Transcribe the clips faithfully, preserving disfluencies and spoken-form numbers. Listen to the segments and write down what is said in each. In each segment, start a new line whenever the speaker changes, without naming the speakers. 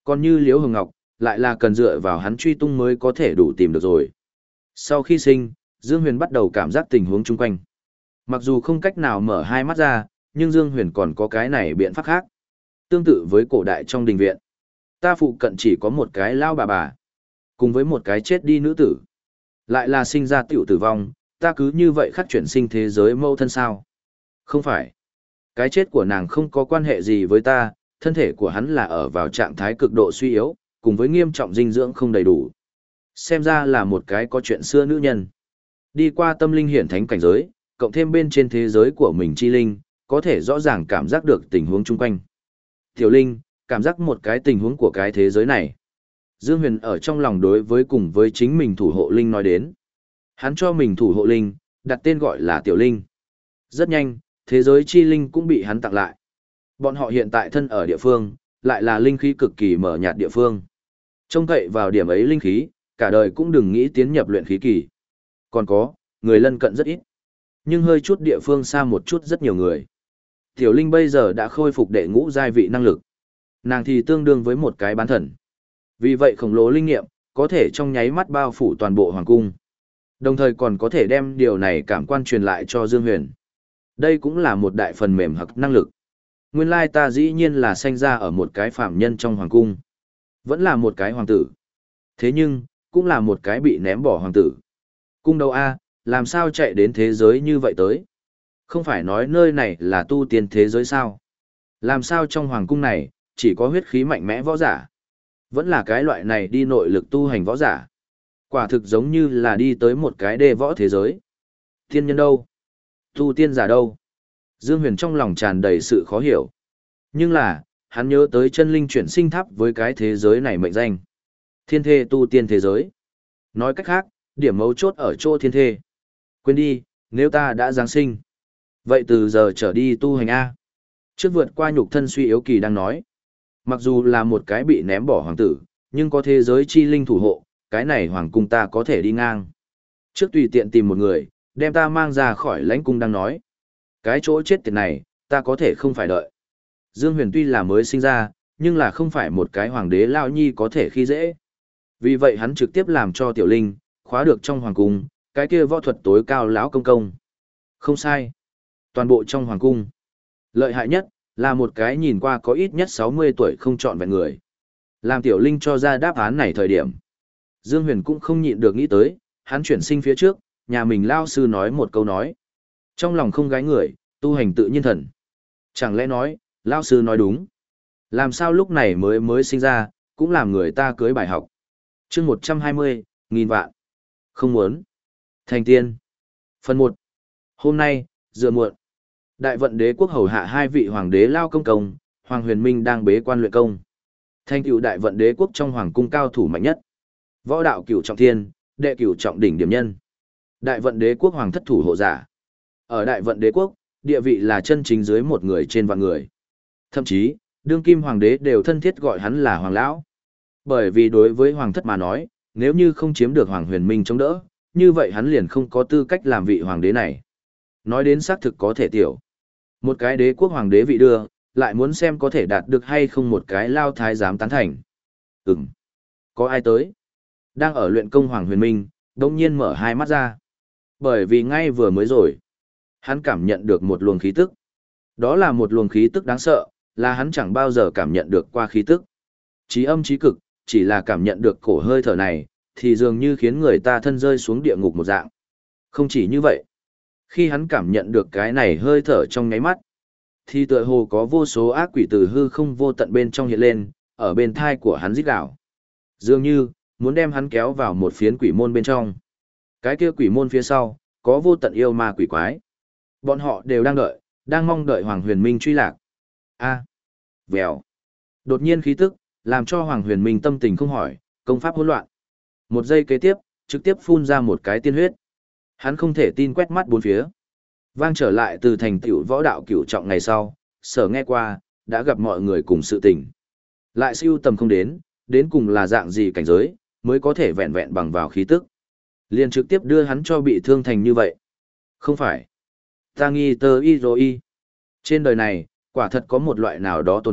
Còn như Liễu Hồng Ngọc, lại là cần dựa vào hắn truy tung mới có thể đủ tìm được rồi. Sau khi sinh, Dương Huyền bắt đầu cảm giác tình huống chung quanh. Mặc dù không cách nào mở hai mắt ra, nhưng Dương Huyền còn có cái này biện pháp khác. Tương tự với cổ đại trong đình viện. Ta phụ cận chỉ có một cái lao bà bà, cùng với một cái chết đi nữ tử. Lại là sinh ra tiểu tử vong, ta cứ như vậy khắc chuyển sinh thế giới mâu thân sao? Không phải. Cái chết của nàng không có quan hệ gì với ta, thân thể của hắn là ở vào trạng thái cực độ suy yếu, cùng với nghiêm trọng dinh dưỡng không đầy đủ. Xem ra là một cái có chuyện xưa nữ nhân. Đi qua tâm linh hiển thánh cảnh giới, cộng thêm bên trên thế giới của mình chi linh, có thể rõ ràng cảm giác được tình huống chung quanh. Tiểu Linh, cảm giác một cái tình huống của cái thế giới này. Dương Huyền ở trong lòng đối với cùng với chính mình thủ hộ Linh nói đến. Hắn cho mình thủ hộ Linh, đặt tên gọi là Tiểu Linh. Rất nhanh, thế giới chi linh cũng bị hắn tặng lại. Bọn họ hiện tại thân ở địa phương, lại là linh khí cực kỳ mở nhạt địa phương. Trông cậy vào điểm ấy linh khí, cả đời cũng đừng nghĩ tiến nhập luyện khí kỳ. Còn có, người lân cận rất ít. Nhưng hơi chút địa phương xa một chút rất nhiều người. Tiểu Linh bây giờ đã khôi phục đệ ngũ giai vị năng lực. Nàng thì tương đương với một cái bán thần. Vì vậy khổng lồ linh nghiệm, có thể trong nháy mắt bao phủ toàn bộ hoàng cung. Đồng thời còn có thể đem điều này cảm quan truyền lại cho Dương Huyền. Đây cũng là một đại phần mềm hoặc năng lực. Nguyên lai ta dĩ nhiên là sanh ra ở một cái phạm nhân trong hoàng cung. Vẫn là một cái hoàng tử. Thế nhưng, cũng là một cái bị ném bỏ hoàng tử. Cung đâu a, làm sao chạy đến thế giới như vậy tới? Không phải nói nơi này là tu tiên thế giới sao? Làm sao trong hoàng cung này, chỉ có huyết khí mạnh mẽ võ giả? Vẫn là cái loại này đi nội lực tu hành võ giả. Quả thực giống như là đi tới một cái đê võ thế giới. Tiên nhân đâu? Tu tiên giả đâu? Dương Huyền trong lòng tràn đầy sự khó hiểu. Nhưng là, hắn nhớ tới chân linh chuyển sinh tháp với cái thế giới này mệnh danh. Thiên thê tu tiên thế giới. Nói cách khác, điểm mấu chốt ở chỗ thiên thê. Quên đi, nếu ta đã giáng sinh. Vậy từ giờ trở đi tu hành A. Trước vượt qua nhục thân suy yếu kỳ đang nói. Mặc dù là một cái bị ném bỏ hoàng tử, nhưng có thế giới chi linh thủ hộ, cái này hoàng cung ta có thể đi ngang. Trước tùy tiện tìm một người, đem ta mang ra khỏi lãnh cung đang nói. Cái chỗ chết tiệt này, ta có thể không phải đợi. Dương Huyền tuy là mới sinh ra, nhưng là không phải một cái hoàng đế lao nhi có thể khi dễ. Vì vậy hắn trực tiếp làm cho Tiểu Linh, khóa được trong hoàng cung, cái kia võ thuật tối cao lão công công. Không sai. Toàn bộ trong hoàng cung. Lợi hại nhất, là một cái nhìn qua có ít nhất sáu mươi tuổi không chọn vẹn người. Làm Tiểu Linh cho ra đáp án này thời điểm. Dương Huyền cũng không nhịn được nghĩ tới, hắn chuyển sinh phía trước, nhà mình lao sư nói một câu nói. Trong lòng không gái người, tu hành tự nhiên thần. Chẳng lẽ nói, lao sư nói đúng. Làm sao lúc này mới mới sinh ra, cũng làm người ta cưới bài học. chương một trăm hai mươi, nghìn vạn. Không muốn. Thành tiên. Phần một. Hôm nay, dựa muộn. Đại vận đế quốc hầu hạ hai vị hoàng đế lao công công, Hoàng Huyền Minh đang bế quan luyện công. Thành tựu đại vận đế quốc trong hoàng cung cao thủ mạnh nhất. Võ đạo cửu trọng thiên, đệ cửu trọng đỉnh điểm nhân. Đại vận đế quốc hoàng thất thủ hộ giả. Ở đại vận đế quốc, địa vị là chân chính dưới một người trên vạn người. Thậm chí, đương kim hoàng đế đều thân thiết gọi hắn là hoàng lão. Bởi vì đối với hoàng thất mà nói, nếu như không chiếm được Hoàng Huyền Minh chống đỡ, như vậy hắn liền không có tư cách làm vị hoàng đế này. Nói đến xác thực có thể tiểu. Một cái đế quốc hoàng đế vị đưa, lại muốn xem có thể đạt được hay không một cái lao thái giám tán thành. Ừm. Có ai tới? Đang ở luyện công Hoàng Huyền Minh, đông nhiên mở hai mắt ra. Bởi vì ngay vừa mới rồi, hắn cảm nhận được một luồng khí tức. Đó là một luồng khí tức đáng sợ, là hắn chẳng bao giờ cảm nhận được qua khí tức. Chí âm chí cực, chỉ là cảm nhận được cổ hơi thở này, thì dường như khiến người ta thân rơi xuống địa ngục một dạng. Không chỉ như vậy, khi hắn cảm nhận được cái này hơi thở trong nháy mắt, thì tựa hồ có vô số ác quỷ từ hư không vô tận bên trong hiện lên, ở bên thai của hắn rít gào. Dường như, muốn đem hắn kéo vào một phiến quỷ môn bên trong. Cái kia quỷ môn phía sau, có vô tận yêu ma quỷ quái. Bọn họ đều đang đợi, đang mong đợi Hoàng Huyền Minh truy lạc. A. Vèo. Đột nhiên khí tức, làm cho Hoàng Huyền Minh tâm tình không hỏi, công pháp hỗn loạn. Một giây kế tiếp, trực tiếp phun ra một cái tiên huyết. Hắn không thể tin quét mắt bốn phía. Vang trở lại từ thành tựu võ đạo cửu trọng ngày sau, sở nghe qua, đã gặp mọi người cùng sự tình. Lại siêu tầm không đến, đến cùng là dạng gì cảnh giới, mới có thể vẹn vẹn bằng vào khí tức. Liền trực tiếp đưa hắn cho bị thương thành như vậy. Không phải. Ta nghi tơ y rồi y. Trên đời này, quả thật có một loại nào đó tồn tại,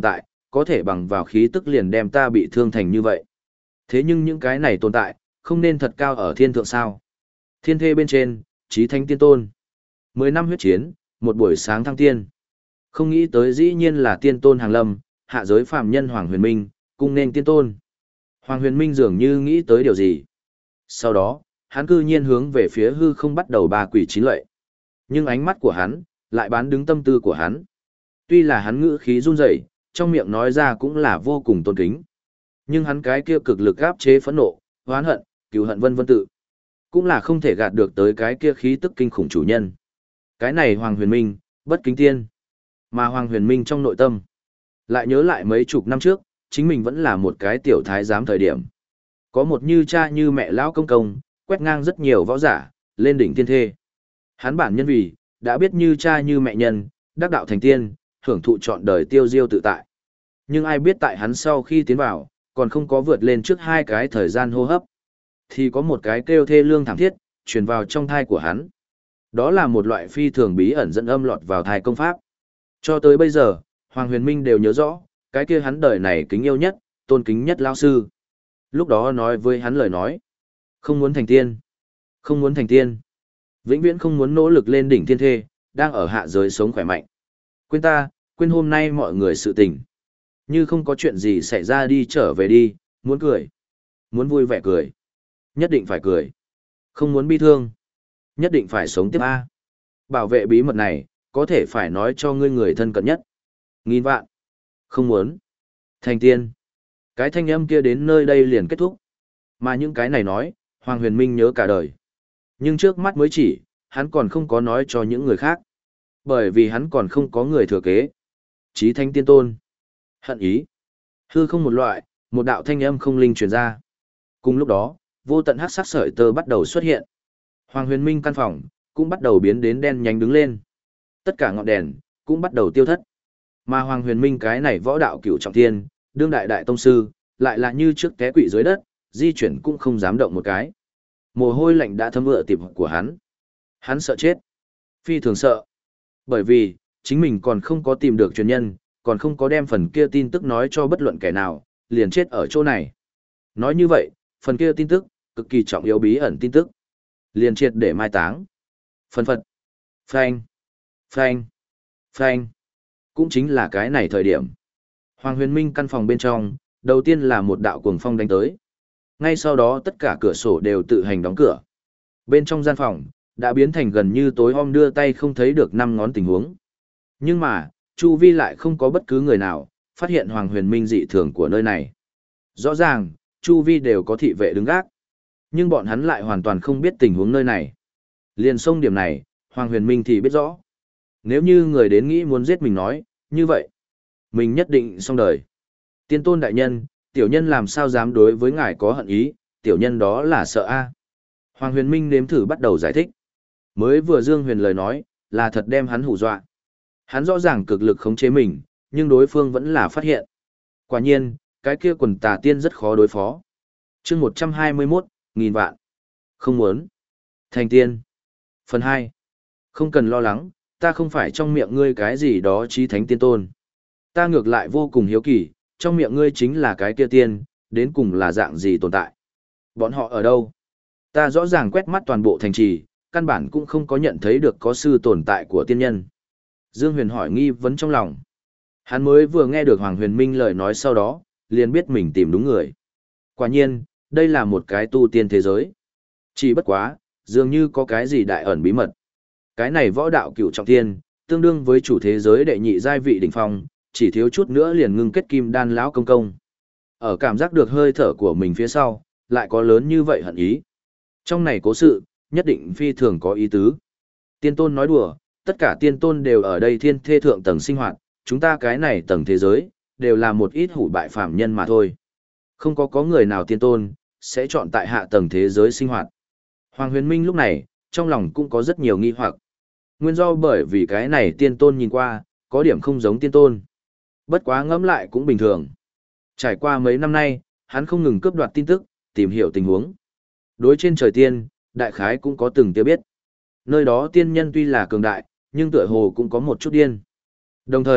có thể bằng vào khí tức liền đem ta bị thương thành như vậy. Thế nhưng những cái này tồn tại, không nên thật cao ở thiên thượng sao. Thiên thê bên trên, chí thánh tiên tôn. Mười năm huyết chiến, một buổi sáng thăng tiên. Không nghĩ tới dĩ nhiên là tiên tôn hàng lâm, hạ giới phàm nhân Hoàng Huyền Minh, cung nên tiên tôn. Hoàng Huyền Minh dường như nghĩ tới điều gì. Sau đó, hắn cư nhiên hướng về phía hư không bắt đầu ba quỷ chín lệ. Nhưng ánh mắt của hắn, lại bán đứng tâm tư của hắn. Tuy là hắn ngữ khí run rẩy, trong miệng nói ra cũng là vô cùng tôn kính. Nhưng hắn cái kia cực lực áp chế phẫn nộ, oán hận, cừu hận vân vân tự. Cũng là không thể gạt được tới cái kia khí tức kinh khủng chủ nhân. Cái này Hoàng Huyền Minh, bất kính tiên. Mà Hoàng Huyền Minh trong nội tâm, lại nhớ lại mấy chục năm trước, chính mình vẫn là một cái tiểu thái giám thời điểm. Có một như cha như mẹ lão công công, quét ngang rất nhiều võ giả, lên đỉnh tiên thê. Hắn bản nhân vì, đã biết như cha như mẹ nhân, đắc đạo thành tiên, hưởng thụ trọn đời tiêu diêu tự tại. Nhưng ai biết tại hắn sau khi tiến vào, còn không có vượt lên trước hai cái thời gian hô hấp. Thì có một cái kêu thê lương thảm thiết, truyền vào trong thai của hắn. Đó là một loại phi thường bí ẩn dẫn âm lọt vào thai công pháp. Cho tới bây giờ, Hoàng Huyền Minh đều nhớ rõ, cái kia hắn đời này kính yêu nhất, tôn kính nhất lao sư. Lúc đó nói với hắn lời nói, không muốn thành tiên, không muốn thành tiên, vĩnh viễn không muốn nỗ lực lên đỉnh thiên thê, đang ở hạ giới sống khỏe mạnh. Quên ta, quên hôm nay mọi người sự tình. Như không có chuyện gì xảy ra đi trở về đi, muốn cười, muốn vui vẻ cười. Nhất định phải cười. Không muốn bi thương. Nhất định phải sống tiếp A. Bảo vệ bí mật này, có thể phải nói cho ngươi người thân cận nhất. Nghìn vạn. Không muốn. Thành tiên. Cái thanh âm kia đến nơi đây liền kết thúc. Mà những cái này nói, Hoàng Huyền Minh nhớ cả đời. Nhưng trước mắt mới chỉ, hắn còn không có nói cho những người khác. Bởi vì hắn còn không có người thừa kế. Chí Thánh Tiên Tôn. Hận ý. Hư không một loại, một đạo thanh âm không linh truyền ra. Cùng lúc đó, vô tận hắc sắc sợi tơ bắt đầu xuất hiện. Hoàng Huyền Minh căn phòng cũng bắt đầu biến đến đen nhánh đứng lên. Tất cả ngọn đèn cũng bắt đầu tiêu thất. Mà Hoàng Huyền Minh cái này võ đạo cửu trọng thiên, đương đại đại tông sư, lại là như trước té quỵ dưới đất, di chuyển cũng không dám động một cái. Mồ hôi lạnh đã thấm ướt tịp của hắn. Hắn sợ chết. Phi thường sợ. Bởi vì, chính mình còn không có tìm được truyền nhân, còn không có đem phần kia tin tức nói cho bất luận kẻ nào, liền chết ở chỗ này. Nói như vậy, phần kia tin tức, cực kỳ trọng yếu bí ẩn tin tức. Liền triệt để mai táng. Phần phật. Phanh. Phanh. Phanh. Cũng chính là cái này thời điểm. Hoàng Huyền Minh căn phòng bên trong, đầu tiên là một đạo cuồng phong đánh tới. Ngay sau đó tất cả cửa sổ đều tự hành đóng cửa. Bên trong gian phòng, đã biến thành gần như tối om đưa tay không thấy được năm ngón tình huống. Nhưng mà, chu vi lại không có bất cứ người nào, phát hiện Hoàng Huyền Minh dị thường của nơi này. Rõ ràng, chu vi đều có thị vệ đứng gác. Nhưng bọn hắn lại hoàn toàn không biết tình huống nơi này. Liền xông điểm này, Hoàng Huyền Minh thì biết rõ. Nếu như người đến nghĩ muốn giết mình nói, như vậy, mình nhất định xong đời. Tiên tôn đại nhân, tiểu nhân làm sao dám đối với ngài có hận ý, tiểu nhân đó là sợ a. Hoàng Huyền Minh nếm thử bắt đầu giải thích. Mới vừa Dương Huyền lời nói, là thật đem hắn hù dọa. Hắn rõ ràng cực lực khống chế mình, nhưng đối phương vẫn là phát hiện. Quả nhiên, cái kia quần tà tiên rất khó đối phó. Chương một trăm hai mươi mốt, nghìn vạn. Không muốn. Thành tiên. Phần hai. Không cần lo lắng, ta không phải trong miệng ngươi cái gì đó chí thánh tiên tôn. Ta ngược lại vô cùng hiếu kỳ, trong miệng ngươi chính là cái kia tiên, đến cùng là dạng gì tồn tại. Bọn họ ở đâu? Ta rõ ràng quét mắt toàn bộ thành trì, căn bản cũng không có nhận thấy được có sư tồn tại của tiên nhân. Dương Huyền hỏi nghi vấn trong lòng. Hắn mới vừa nghe được Hoàng Huyền Minh lời nói sau đó, liền biết mình tìm đúng người. Quả nhiên, đây là một cái tu tiên thế giới. Chỉ bất quá, dường như có cái gì đại ẩn bí mật. Cái này võ đạo cửu trọng thiên, tương đương với chủ thế giới đệ nhị giai vị đỉnh phong, chỉ thiếu chút nữa liền ngưng kết kim đan lão công công. Ở cảm giác được hơi thở của mình phía sau, lại có lớn như vậy hận ý. Trong này cố sự, nhất định phi thường có ý tứ. Tiên tôn nói đùa, tất cả tiên tôn đều ở đây thiên thê thượng tầng sinh hoạt, chúng ta cái này tầng thế giới, đều là một ít hủ bại phàm nhân mà thôi. Không có có người nào tiên tôn, sẽ chọn tại hạ tầng thế giới sinh hoạt. Hoàng Huyền Minh lúc này, trong lòng cũng có rất nhiều nghi hoặc. Nguyên do bởi vì cái này tiên tôn nhìn qua, có điểm không giống tiên tôn. Bất quá ngẫm lại cũng bình thường. Trải qua mấy năm nay, hắn không ngừng cướp đoạt tin tức, tìm hiểu tình huống. Đối trên trời tiên, đại khái cũng có từng tiêu biết. Nơi đó tiên nhân tuy là cường đại, nhưng tựa hồ cũng có một chút điên. Đồng thời,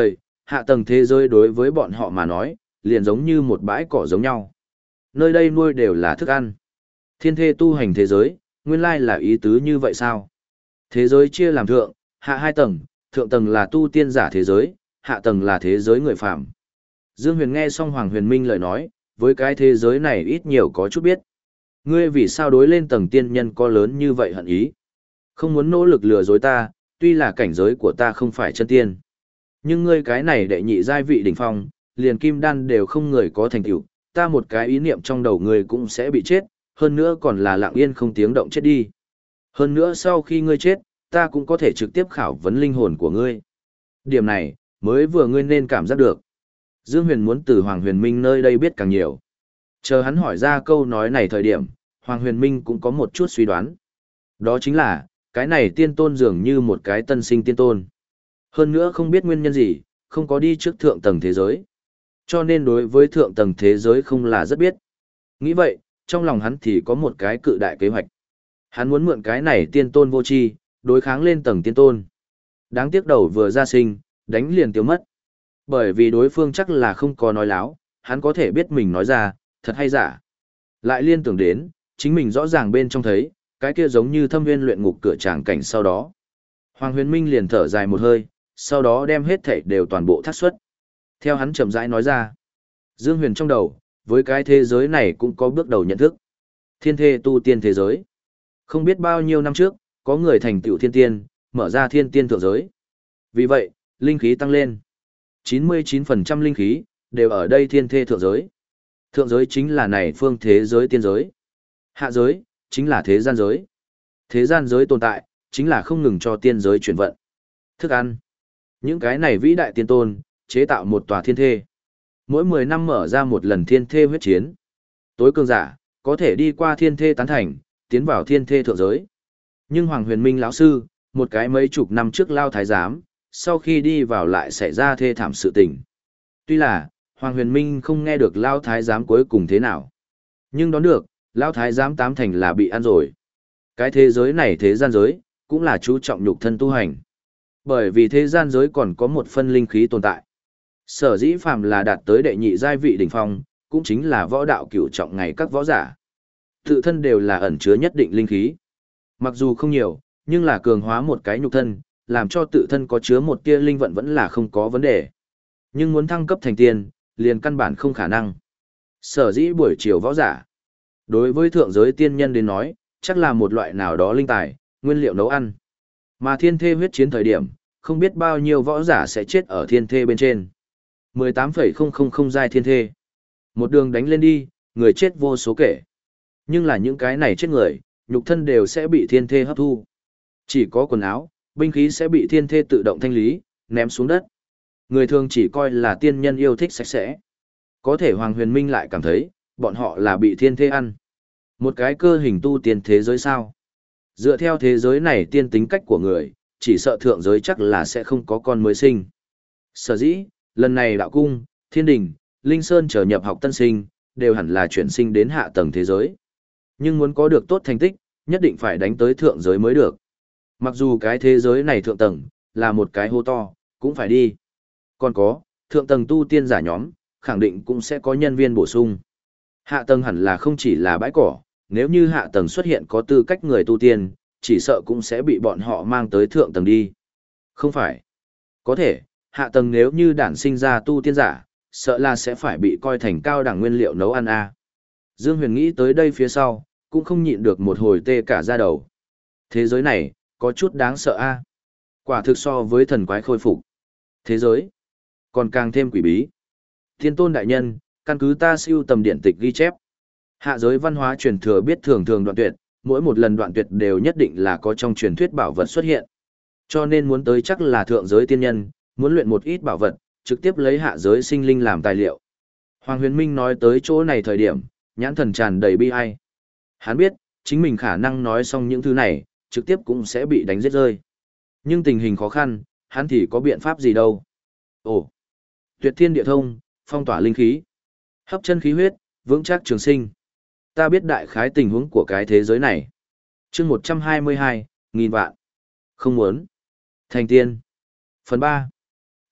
hạ tầng thế giới đối với bọn họ mà nói, liền giống như một bãi cỏ giống nhau. Nơi đây nuôi đều là thức ăn. Thiên thê tu hành thế giới, nguyên lai là ý tứ như vậy sao? Thế giới chia làm thượng, hạ hai tầng, thượng tầng là tu tiên giả thế giới, hạ tầng là thế giới người phàm. Dương Huyền nghe xong Hoàng Huyền Minh lời nói, với cái thế giới này ít nhiều có chút biết. Ngươi vì sao đối lên tầng tiên nhân có lớn như vậy hận ý? Không muốn nỗ lực lừa dối ta, tuy là cảnh giới của ta không phải chân tiên. Nhưng ngươi cái này đệ nhị giai vị đỉnh phong, liền kim đan đều không người có thành tựu, ta một cái ý niệm trong đầu ngươi cũng sẽ bị chết, hơn nữa còn là lặng yên không tiếng động chết đi. Hơn nữa sau khi ngươi chết, ta cũng có thể trực tiếp khảo vấn linh hồn của ngươi. Điểm này, mới vừa ngươi nên cảm giác được. Dương Huyền muốn từ Hoàng Huyền Minh nơi đây biết càng nhiều. Chờ hắn hỏi ra câu nói này thời điểm, Hoàng Huyền Minh cũng có một chút suy đoán. Đó chính là, cái này tiên tôn dường như một cái tân sinh tiên tôn. Hơn nữa không biết nguyên nhân gì, không có đi trước thượng tầng thế giới. Cho nên đối với thượng tầng thế giới không là rất biết. Nghĩ vậy, trong lòng hắn thì có một cái cự đại kế hoạch. Hắn muốn mượn cái này tiên tôn vô tri, đối kháng lên tầng tiên tôn. Đáng tiếc đầu vừa ra sinh, đánh liền tiêu mất. Bởi vì đối phương chắc là không có nói láo, hắn có thể biết mình nói ra, thật hay giả. Lại liên tưởng đến, chính mình rõ ràng bên trong thấy, cái kia giống như thâm viên luyện ngục cửa tràng cảnh sau đó. Hoàng Huyền Minh liền thở dài một hơi, sau đó đem hết thảy đều toàn bộ thác xuất. Theo hắn chậm rãi nói ra, Dương Huyền trong đầu, với cái thế giới này cũng có bước đầu nhận thức. Thiên thê tu tiên thế giới. Không biết bao nhiêu năm trước, có người thành tựu thiên tiên, mở ra thiên tiên thượng giới. Vì vậy, linh khí tăng lên. chín mươi chín phần trăm linh khí, đều ở đây thiên thê thượng giới. Thượng giới chính là này phương thế giới tiên giới. Hạ giới, chính là thế gian giới. Thế gian giới tồn tại, chính là không ngừng cho tiên giới chuyển vận. Thức ăn. Những cái này vĩ đại tiên tôn, chế tạo một tòa thiên thê. Mỗi mười năm mở ra một lần thiên thê huyết chiến. Tối cường giả, có thể đi qua thiên thê tán thành, tiến vào thiên thê thượng giới. Nhưng Hoàng Huyền Minh lão sư, một cái mấy chục năm trước lao thái giám, sau khi đi vào lại xảy ra thê thảm sự tình. Tuy là, Hoàng Huyền Minh không nghe được lao thái giám cuối cùng thế nào. Nhưng đoán được, lao thái giám tám thành là bị ăn rồi. Cái thế giới này thế gian giới, cũng là chú trọng nhục thân tu hành. Bởi vì thế gian giới còn có một phân linh khí tồn tại. Sở dĩ phàm là đạt tới đệ nhị giai vị đỉnh phong, cũng chính là võ đạo cửu trọng ngày các võ giả. Tự thân đều là ẩn chứa nhất định linh khí. Mặc dù không nhiều, nhưng là cường hóa một cái nhục thân, làm cho tự thân có chứa một tia linh vận vẫn là không có vấn đề. Nhưng muốn thăng cấp thành tiên, liền căn bản không khả năng. Sở dĩ buổi chiều võ giả. Đối với thượng giới tiên nhân đến nói, chắc là một loại nào đó linh tài, nguyên liệu nấu ăn. Mà thiên thê huyết chiến thời điểm, không biết bao nhiêu võ giả sẽ chết ở thiên thê bên trên. mười tám phẩy không không không giai thiên thê. Một đường đánh lên đi, người chết vô số kể. Nhưng là những cái này chết người, nhục thân đều sẽ bị thiên thê hấp thu. Chỉ có quần áo, binh khí sẽ bị thiên thê tự động thanh lý, ném xuống đất. Người thường chỉ coi là tiên nhân yêu thích sạch sẽ. Có thể Hoàng Huyền Minh lại cảm thấy, bọn họ là bị thiên thê ăn. Một cái cơ hình tu tiên thế giới sao? Dựa theo thế giới này tiên tính cách của người, chỉ sợ thượng giới chắc là sẽ không có con mới sinh. Sở dĩ, lần này đạo cung, thiên đình, linh sơn trở nhập học tân sinh, đều hẳn là chuyển sinh đến hạ tầng thế giới. Nhưng muốn có được tốt thành tích, nhất định phải đánh tới thượng giới mới được. Mặc dù cái thế giới này thượng tầng, là một cái hô to, cũng phải đi. Còn có, thượng tầng tu tiên giả nhóm, khẳng định cũng sẽ có nhân viên bổ sung. Hạ tầng hẳn là không chỉ là bãi cỏ, nếu như hạ tầng xuất hiện có tư cách người tu tiên, chỉ sợ cũng sẽ bị bọn họ mang tới thượng tầng đi. Không phải. Có thể, hạ tầng nếu như đản sinh ra tu tiên giả, sợ là sẽ phải bị coi thành cao đẳng nguyên liệu nấu ăn a. Dương Huyền nghĩ tới đây phía sau, cũng không nhịn được một hồi tê cả da đầu. Thế giới này, có chút đáng sợ a. Quả thực so với thần quái khôi phục. Thế giới, còn càng thêm quỷ bí. Thiên tôn đại nhân, căn cứ ta siêu tầm điện tịch ghi chép. Hạ giới văn hóa truyền thừa biết thường thường đoạn tuyệt, mỗi một lần đoạn tuyệt đều nhất định là có trong truyền thuyết bảo vật xuất hiện. Cho nên muốn tới chắc là thượng giới tiên nhân, muốn luyện một ít bảo vật, trực tiếp lấy hạ giới sinh linh làm tài liệu. Hoàng Huyền Minh nói tới chỗ này thời điểm, nhãn thần tràn đầy bi ai. Hắn biết, chính mình khả năng nói xong những thứ này, trực tiếp cũng sẽ bị đánh giết rơi. Nhưng tình hình khó khăn, hắn thì có biện pháp gì đâu. Ồ, tuyệt thiên địa thông, phong tỏa linh khí, hấp chân khí huyết, vững chắc trường sinh. Ta biết đại khái tình huống của cái thế giới này. Chương một trăm hai mươi hai, nghìn vạn. Không muốn. Thành tiên. Phần ba.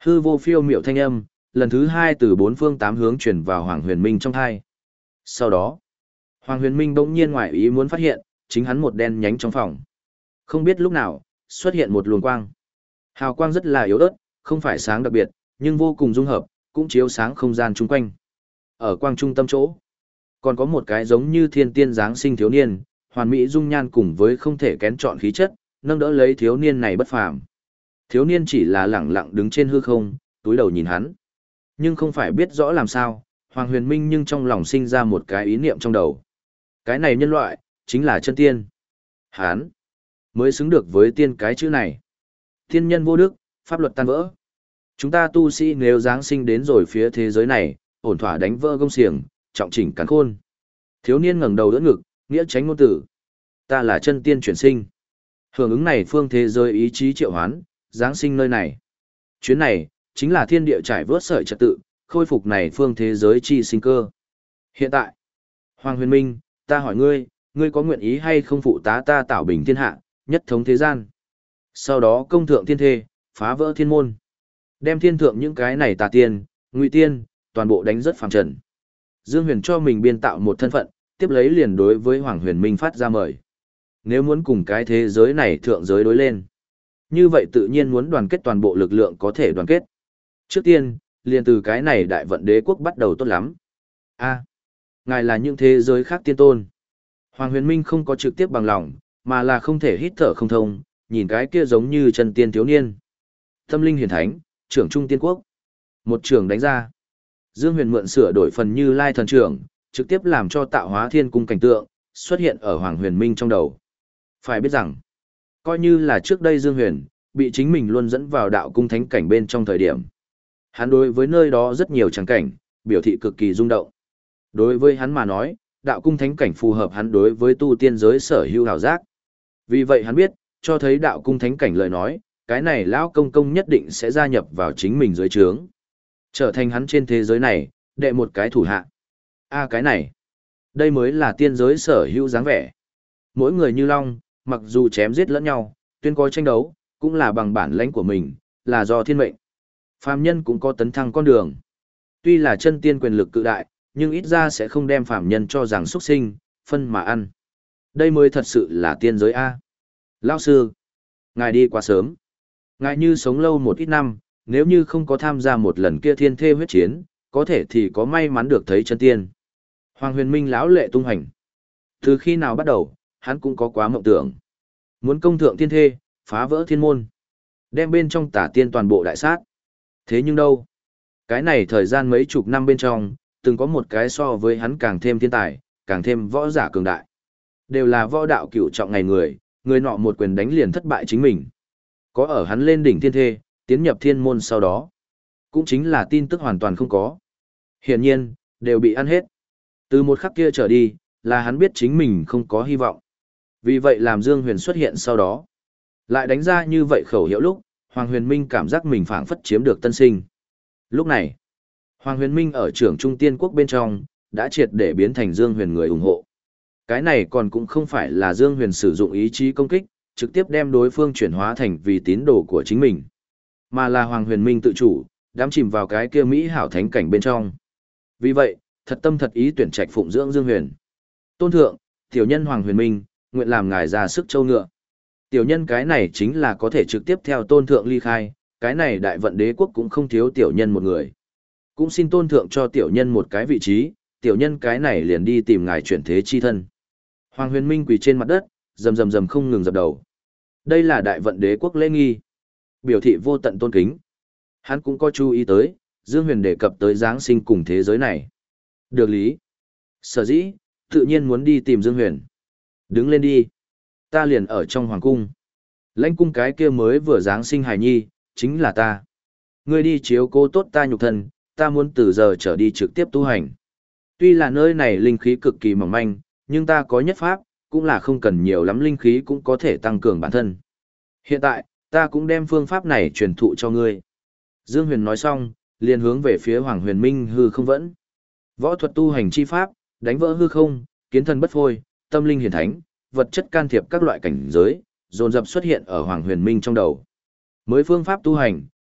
Hư vô phiêu miệu thanh âm, lần thứ hai từ bốn phương tám hướng truyền vào Hoàng Huyền Minh trong thai. Sau đó, Hoàng Huyền Minh bỗng nhiên ngoài ý muốn phát hiện, chính hắn một đen nhánh trong phòng. Không biết lúc nào, xuất hiện một luồng quang. Hào quang rất là yếu ớt, không phải sáng đặc biệt, nhưng vô cùng dung hợp, cũng chiếu sáng không gian chung quanh. Ở quang trung tâm chỗ, còn có một cái giống như thiên tiên dáng sinh thiếu niên, hoàn mỹ dung nhan cùng với không thể kén chọn khí chất, nâng đỡ lấy thiếu niên này bất phàm. Thiếu niên chỉ là lẳng lặng đứng trên hư không, túi đầu nhìn hắn. Nhưng không phải biết rõ làm sao, Hoàng Huyền Minh nhưng trong lòng sinh ra một cái ý niệm trong đầu. Cái này nhân loại, chính là chân tiên. Hắn mới xứng được với tiên cái chữ này. Thiên nhân vô đức, pháp luật tan vỡ. Chúng ta tu sĩ nếu giáng sinh đến rồi phía thế giới này, ổn thỏa đánh vỡ gông xiềng, trọng chỉnh cắn khôn. Thiếu niên ngẩng đầu đỡ ngực, nghĩa tránh ngôn tử. Ta là chân tiên chuyển sinh. Hưởng ứng này phương thế giới ý chí triệu hoán, giáng sinh nơi này. Chuyến này, chính là thiên địa trải vớt sợi trật tự, khôi phục này phương thế giới chi sinh cơ. Hiện tại, Hoàng Huyền Minh, ta hỏi ngươi, ngươi có nguyện ý hay không phụ tá ta tạo bình thiên hạ, nhất thống thế gian. Sau đó công thượng thiên thê, phá vỡ thiên môn. Đem thiên thượng những cái này tà tiên, ngụy tiên, toàn bộ đánh rất phàm trần. Dương Huyền cho mình biên tạo một thân phận, tiếp lấy liền đối với Hoàng Huyền Minh phát ra mời. Nếu muốn cùng cái thế giới này thượng giới đối lên, như vậy tự nhiên muốn đoàn kết toàn bộ lực lượng có thể đoàn kết. Trước tiên, liền từ cái này đại vận đế quốc bắt đầu tốt lắm. A, ngài là những thế giới khác tiên tôn. Hoàng Huyền Minh không có trực tiếp bằng lòng, mà là không thể hít thở không thông, nhìn cái kia giống như chân tiên thiếu niên. Tâm linh hiển thánh, trưởng trung tiên quốc. Một trường đánh ra. Dương Huyền mượn sửa đổi phần Như Lai thần trưởng, trực tiếp làm cho tạo hóa thiên cung cảnh tượng, xuất hiện ở Hoàng Huyền Minh trong đầu. Phải biết rằng, coi như là trước đây Dương Huyền, bị chính mình luôn dẫn vào đạo cung thánh cảnh bên trong thời điểm. Hắn đối với nơi đó rất nhiều tràng cảnh, biểu thị cực kỳ rung động. Đối với hắn mà nói, đạo cung thánh cảnh phù hợp hắn đối với tu tiên giới sở hữu hào giác. Vì vậy hắn biết, cho thấy đạo cung thánh cảnh lời nói, cái này lão công công nhất định sẽ gia nhập vào chính mình dưới trướng. Trở thành hắn trên thế giới này, đệ một cái thủ hạ. A cái này, đây mới là tiên giới sở hữu dáng vẻ. Mỗi người như long, mặc dù chém giết lẫn nhau, tuyên có tranh đấu, cũng là bằng bản lãnh của mình, là do thiên mệnh. Phàm nhân cũng có tấn thăng con đường. Tuy là chân tiên quyền lực cự đại, nhưng ít ra sẽ không đem phàm nhân cho rằng xuất sinh, phân mà ăn. Đây mới thật sự là tiên giới A. Lão sư, ngài đi quá sớm. Ngài như sống lâu một ít năm, nếu như không có tham gia một lần kia thiên thê huyết chiến, có thể thì có may mắn được thấy chân tiên. Hoàng Huyền Minh lão lệ tung hành. Từ khi nào bắt đầu, hắn cũng có quá mộng tưởng. Muốn công thượng thiên thê, phá vỡ thiên môn. Đem bên trong tả tiên toàn bộ đại sát. Thế nhưng đâu? Cái này thời gian mấy chục năm bên trong, từng có một cái so với hắn càng thêm thiên tài, càng thêm võ giả cường đại. Đều là võ đạo cửu trọng ngày người, người nọ một quyền đánh liền thất bại chính mình. Có ở hắn lên đỉnh thiên thê, tiến nhập thiên môn sau đó. Cũng chính là tin tức hoàn toàn không có. Hiển nhiên, đều bị ăn hết. Từ một khắc kia trở đi, là hắn biết chính mình không có hy vọng. Vì vậy làm Dương Huyền xuất hiện sau đó. Lại đánh ra như vậy khẩu hiệu lúc, Hoàng Huyền Minh cảm giác mình phảng phất chiếm được tân sinh. Lúc này, Hoàng Huyền Minh ở trưởng Trung Tiên Quốc bên trong, đã triệt để biến thành Dương Huyền người ủng hộ. Cái này còn cũng không phải là Dương Huyền sử dụng ý chí công kích, trực tiếp đem đối phương chuyển hóa thành vì tín đồ của chính mình. Mà là Hoàng Huyền Minh tự chủ, đắm chìm vào cái kia Mỹ hảo thánh cảnh bên trong. Vì vậy, thật tâm thật ý tuyển trạch phụng dưỡng Dương Huyền. Tôn thượng, tiểu nhân Hoàng Huyền Minh, nguyện làm ngài ra sức châu ngựa. Tiểu nhân cái này chính là có thể trực tiếp theo tôn thượng ly khai, cái này đại vận đế quốc cũng không thiếu tiểu nhân một người. Cũng xin tôn thượng cho tiểu nhân một cái vị trí, tiểu nhân cái này liền đi tìm ngài chuyển thế chi thân. Hoàng Huyền Minh quỳ trên mặt đất, rầm rầm rầm không ngừng dập đầu. Đây là đại vận đế quốc lễ nghi, biểu thị vô tận tôn kính. Hắn cũng có chú ý tới, Dương Huyền đề cập tới Giáng sinh cùng thế giới này. Được lý. Sở dĩ, tự nhiên muốn đi tìm Dương Huyền. Đứng lên đi. Ta liền ở trong hoàng cung. Lãnh cung cái kia mới vừa Giáng sinh hài nhi, chính là ta. Ngươi đi chiếu cố tốt ta nhục thân, ta muốn từ giờ trở đi trực tiếp tu hành. Tuy là nơi này linh khí cực kỳ mỏng manh, nhưng ta có nhất pháp, cũng là không cần nhiều lắm linh khí cũng có thể tăng cường bản thân. Hiện tại, ta cũng đem phương pháp này truyền thụ cho ngươi. Dương Huyền nói xong, liền hướng về phía Hoàng Huyền Minh hư không vẫn. Võ thuật tu hành chi pháp, đánh vỡ hư không, kiến thần bất phôi, tâm linh hiển thánh, vật chất can thiệp các loại cảnh giới, dồn dập xuất hiện ở Hoàng Huyền Minh trong đầu. Mới phương pháp tu hành,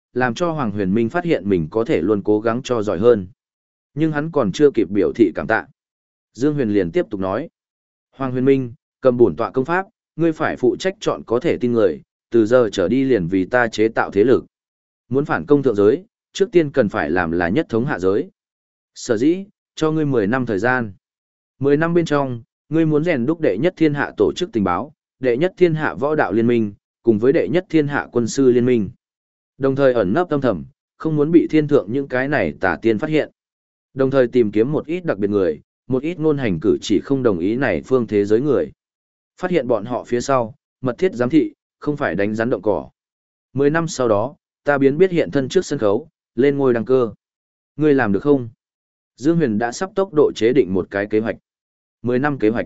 làm cho Hoàng Huyền Minh phát hiện mình có thể luôn cố gắng cho giỏi hơn. Nhưng hắn còn chưa kịp biểu thị cảm tạ. Dương Huyền liền tiếp tục nói. Hoàng Huyền Minh, cầm bổn tọa công pháp, ngươi phải phụ trách chọn có thể tin người, từ giờ trở đi liền vì ta chế tạo thế lực. Muốn phản công thượng giới, trước tiên cần phải làm là nhất thống hạ giới. Sở dĩ, cho ngươi mười năm thời gian. mười năm bên trong, ngươi muốn rèn đúc đệ nhất thiên hạ tổ chức tình báo, đệ nhất thiên hạ võ đạo liên minh, cùng với đệ nhất thiên hạ quân sư liên minh. Đồng thời ẩn nấp âm thầm, không muốn bị thiên thượng những cái này tà tiên phát hiện. Đồng thời tìm kiếm một ít đặc biệt người, một ít ngôn hành cử chỉ không đồng ý này phương thế giới người. Phát hiện bọn họ phía sau, mật thiết giám thị, không phải đánh rắn động cỏ. Mười năm sau đó, ta biến biết hiện thân trước sân khấu, lên ngôi đăng cơ. Ngươi làm được không? Dương Huyền đã sắp tốc độ chế định một cái kế hoạch. Mười năm kế hoạch.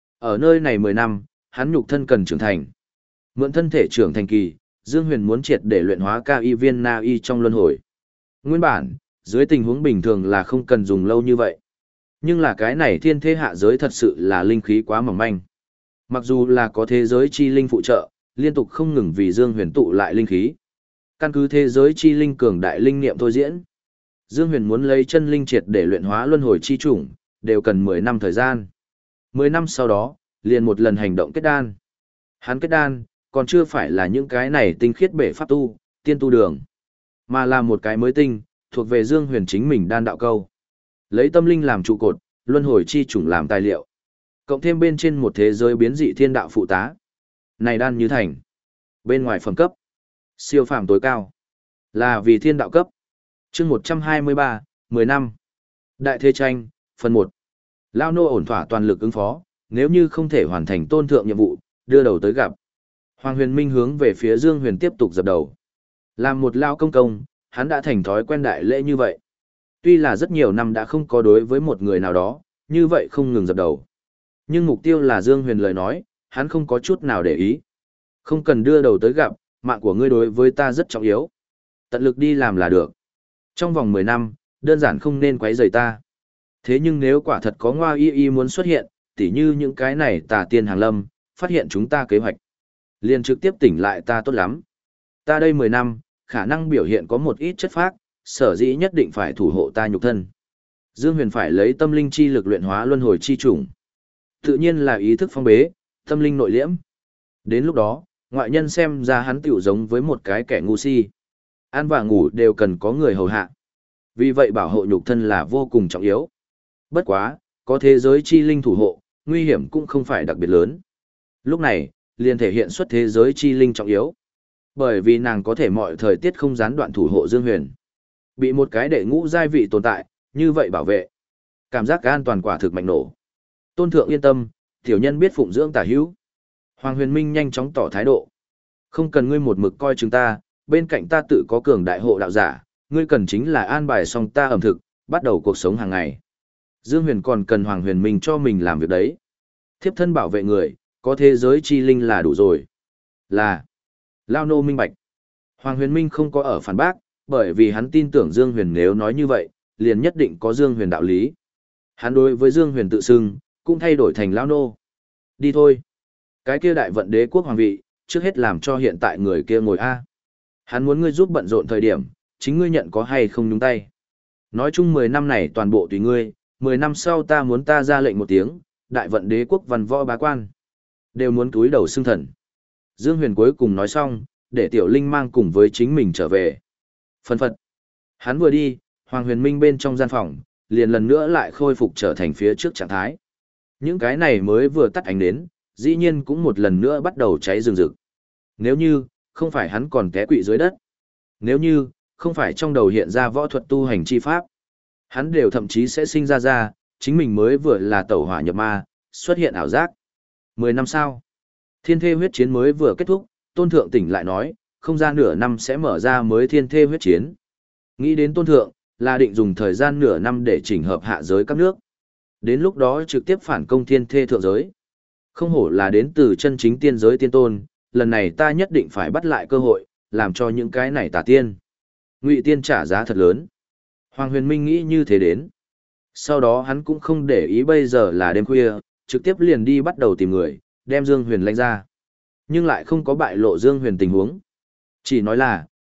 Ở nơi này mười năm, hắn nhục thân cần trưởng thành. Mượn thân thể trưởng thành kỳ, Dương Huyền muốn triệt để luyện hóa ca y viên na y trong luân hồi. Nguyên bản, dưới tình huống bình thường là không cần dùng lâu như vậy. Nhưng là cái này thiên thế hạ giới thật sự là linh khí quá mỏng manh. Mặc dù là có thế giới chi linh phụ trợ, liên tục không ngừng vì Dương Huyền tụ lại linh khí. Căn cứ thế giới chi linh cường đại linh niệm thôi diễn. Dương Huyền muốn lấy chân linh triệt để luyện hóa luân hồi chi chủng, đều cần mười năm thời gian. mười năm sau đó, liền một lần hành động kết đan. Hắn kết đan, còn chưa phải là những cái này tinh khiết bể pháp tu, tiên tu đường, mà là một cái mới tinh, thuộc về Dương Huyền chính mình đan đạo câu. Lấy tâm linh làm trụ cột, luân hồi chi chủng làm tài liệu. Cộng thêm bên trên một thế giới biến dị thiên đạo phụ tá. Này đan như thành. Bên ngoài phẩm cấp, siêu phàm tối cao, là vì thiên đạo cấp. Chương một trăm hai mươi ba, mười năm. Đại thế tranh, phần một. Lao nô ổn thỏa toàn lực ứng phó, nếu như không thể hoàn thành tôn thượng nhiệm vụ, đưa đầu tới gặp. Hoàng Huyền Minh hướng về phía Dương Huyền tiếp tục dập đầu. Làm một lao công công, hắn đã thành thói quen đại lễ như vậy. Tuy là rất nhiều năm đã không có đối với một người nào đó, như vậy không ngừng dập đầu. Nhưng mục tiêu là Dương Huyền lời nói, hắn không có chút nào để ý. Không cần đưa đầu tới gặp, mạng của ngươi đối với ta rất trọng yếu. Tận lực đi làm là được. Trong vòng mười năm, đơn giản không nên quấy rầy ta. Thế nhưng nếu quả thật có ngoa y y muốn xuất hiện, tỉ như những cái này tà tiên hàng lâm, phát hiện chúng ta kế hoạch, liền trực tiếp tỉnh lại ta tốt lắm. Ta đây mười năm, khả năng biểu hiện có một ít chất phác, sở dĩ nhất định phải thủ hộ ta nhục thân. Dương Huyền phải lấy tâm linh chi lực luyện hóa luân hồi chi chủng. Tự nhiên là ý thức phong bế, tâm linh nội liễm. Đến lúc đó, ngoại nhân xem ra hắn tiểu giống với một cái kẻ ngu si. Ăn và ngủ đều cần có người hầu hạ. Vì vậy bảo hộ nhục thân là vô cùng trọng yếu. Bất quá, có thế giới chi linh thủ hộ, nguy hiểm cũng không phải đặc biệt lớn. Lúc này, liền thể hiện xuất thế giới chi linh trọng yếu. Bởi vì nàng có thể mọi thời tiết không gián đoạn thủ hộ Dương Huyền. Bị một cái đệ ngũ giai vị tồn tại, như vậy bảo vệ. Cảm giác an toàn quả thực mạnh nổ. Tôn thượng yên tâm, tiểu nhân biết phụng dưỡng tả hữu. Hoàng Huyền Minh nhanh chóng tỏ thái độ. Không cần ngươi một mực coi chúng ta, bên cạnh ta tự có cường đại hộ đạo giả, ngươi cần chính là an bài xong ta ẩm thực, bắt đầu cuộc sống hàng ngày. Dương Huyền còn cần Hoàng Huyền Minh cho mình làm việc đấy. Thiếp thân bảo vệ người, có thế giới chi linh là đủ rồi. Là. Lao nô minh bạch. Hoàng Huyền Minh không có ở phản bác, bởi vì hắn tin tưởng Dương Huyền nếu nói như vậy, liền nhất định có Dương Huyền đạo lý. Hắn đối với Dương Huyền tự xưng, cũng thay đổi thành Lao nô. Đi thôi. Cái kia đại vận đế quốc hoàng vị, trước hết làm cho hiện tại người kia ngồi A. Hắn muốn ngươi giúp bận rộn thời điểm, chính ngươi nhận có hay không nhúng tay. Nói chung mười năm này toàn bộ tùy ngươi, mười năm sau ta muốn ta ra lệnh một tiếng, đại vận đế quốc văn võ bá quan. Đều muốn túi đầu xưng thần. Dương Huyền cuối cùng nói xong, để Tiểu Linh mang cùng với chính mình trở về. Phân phật. Hắn vừa đi, Hoàng Huyền Minh bên trong gian phòng, liền lần nữa lại khôi phục trở thành phía trước trạng thái. Những cái này mới vừa tắt ánh đến, dĩ nhiên cũng một lần nữa bắt đầu cháy rừng rực. Nếu như, không phải hắn còn té quỵ dưới đất. Nếu như, không phải trong đầu hiện ra võ thuật tu hành chi pháp. Hắn đều thậm chí sẽ sinh ra ra, chính mình mới vừa là tẩu hỏa nhập ma, xuất hiện ảo giác. Mười năm sau, thiên thê huyết chiến mới vừa kết thúc, tôn thượng tỉnh lại nói, không ra nửa năm sẽ mở ra mới thiên thê huyết chiến. Nghĩ đến tôn thượng, là định dùng thời gian nửa năm để chỉnh hợp hạ giới các nước. Đến lúc đó trực tiếp phản công thiên thê thượng giới. Không hổ là đến từ chân chính tiên giới tiên tôn, lần này ta nhất định phải bắt lại cơ hội, làm cho những cái này tà tiên. Ngụy tiên trả giá thật lớn. Hoàng Huyền Minh nghĩ như thế đến. Sau đó hắn cũng không để ý bây giờ là đêm khuya, trực tiếp liền đi bắt đầu tìm người, đem Dương Huyền lãnh ra. Nhưng lại không có bại lộ Dương Huyền tình huống. Chỉ nói là,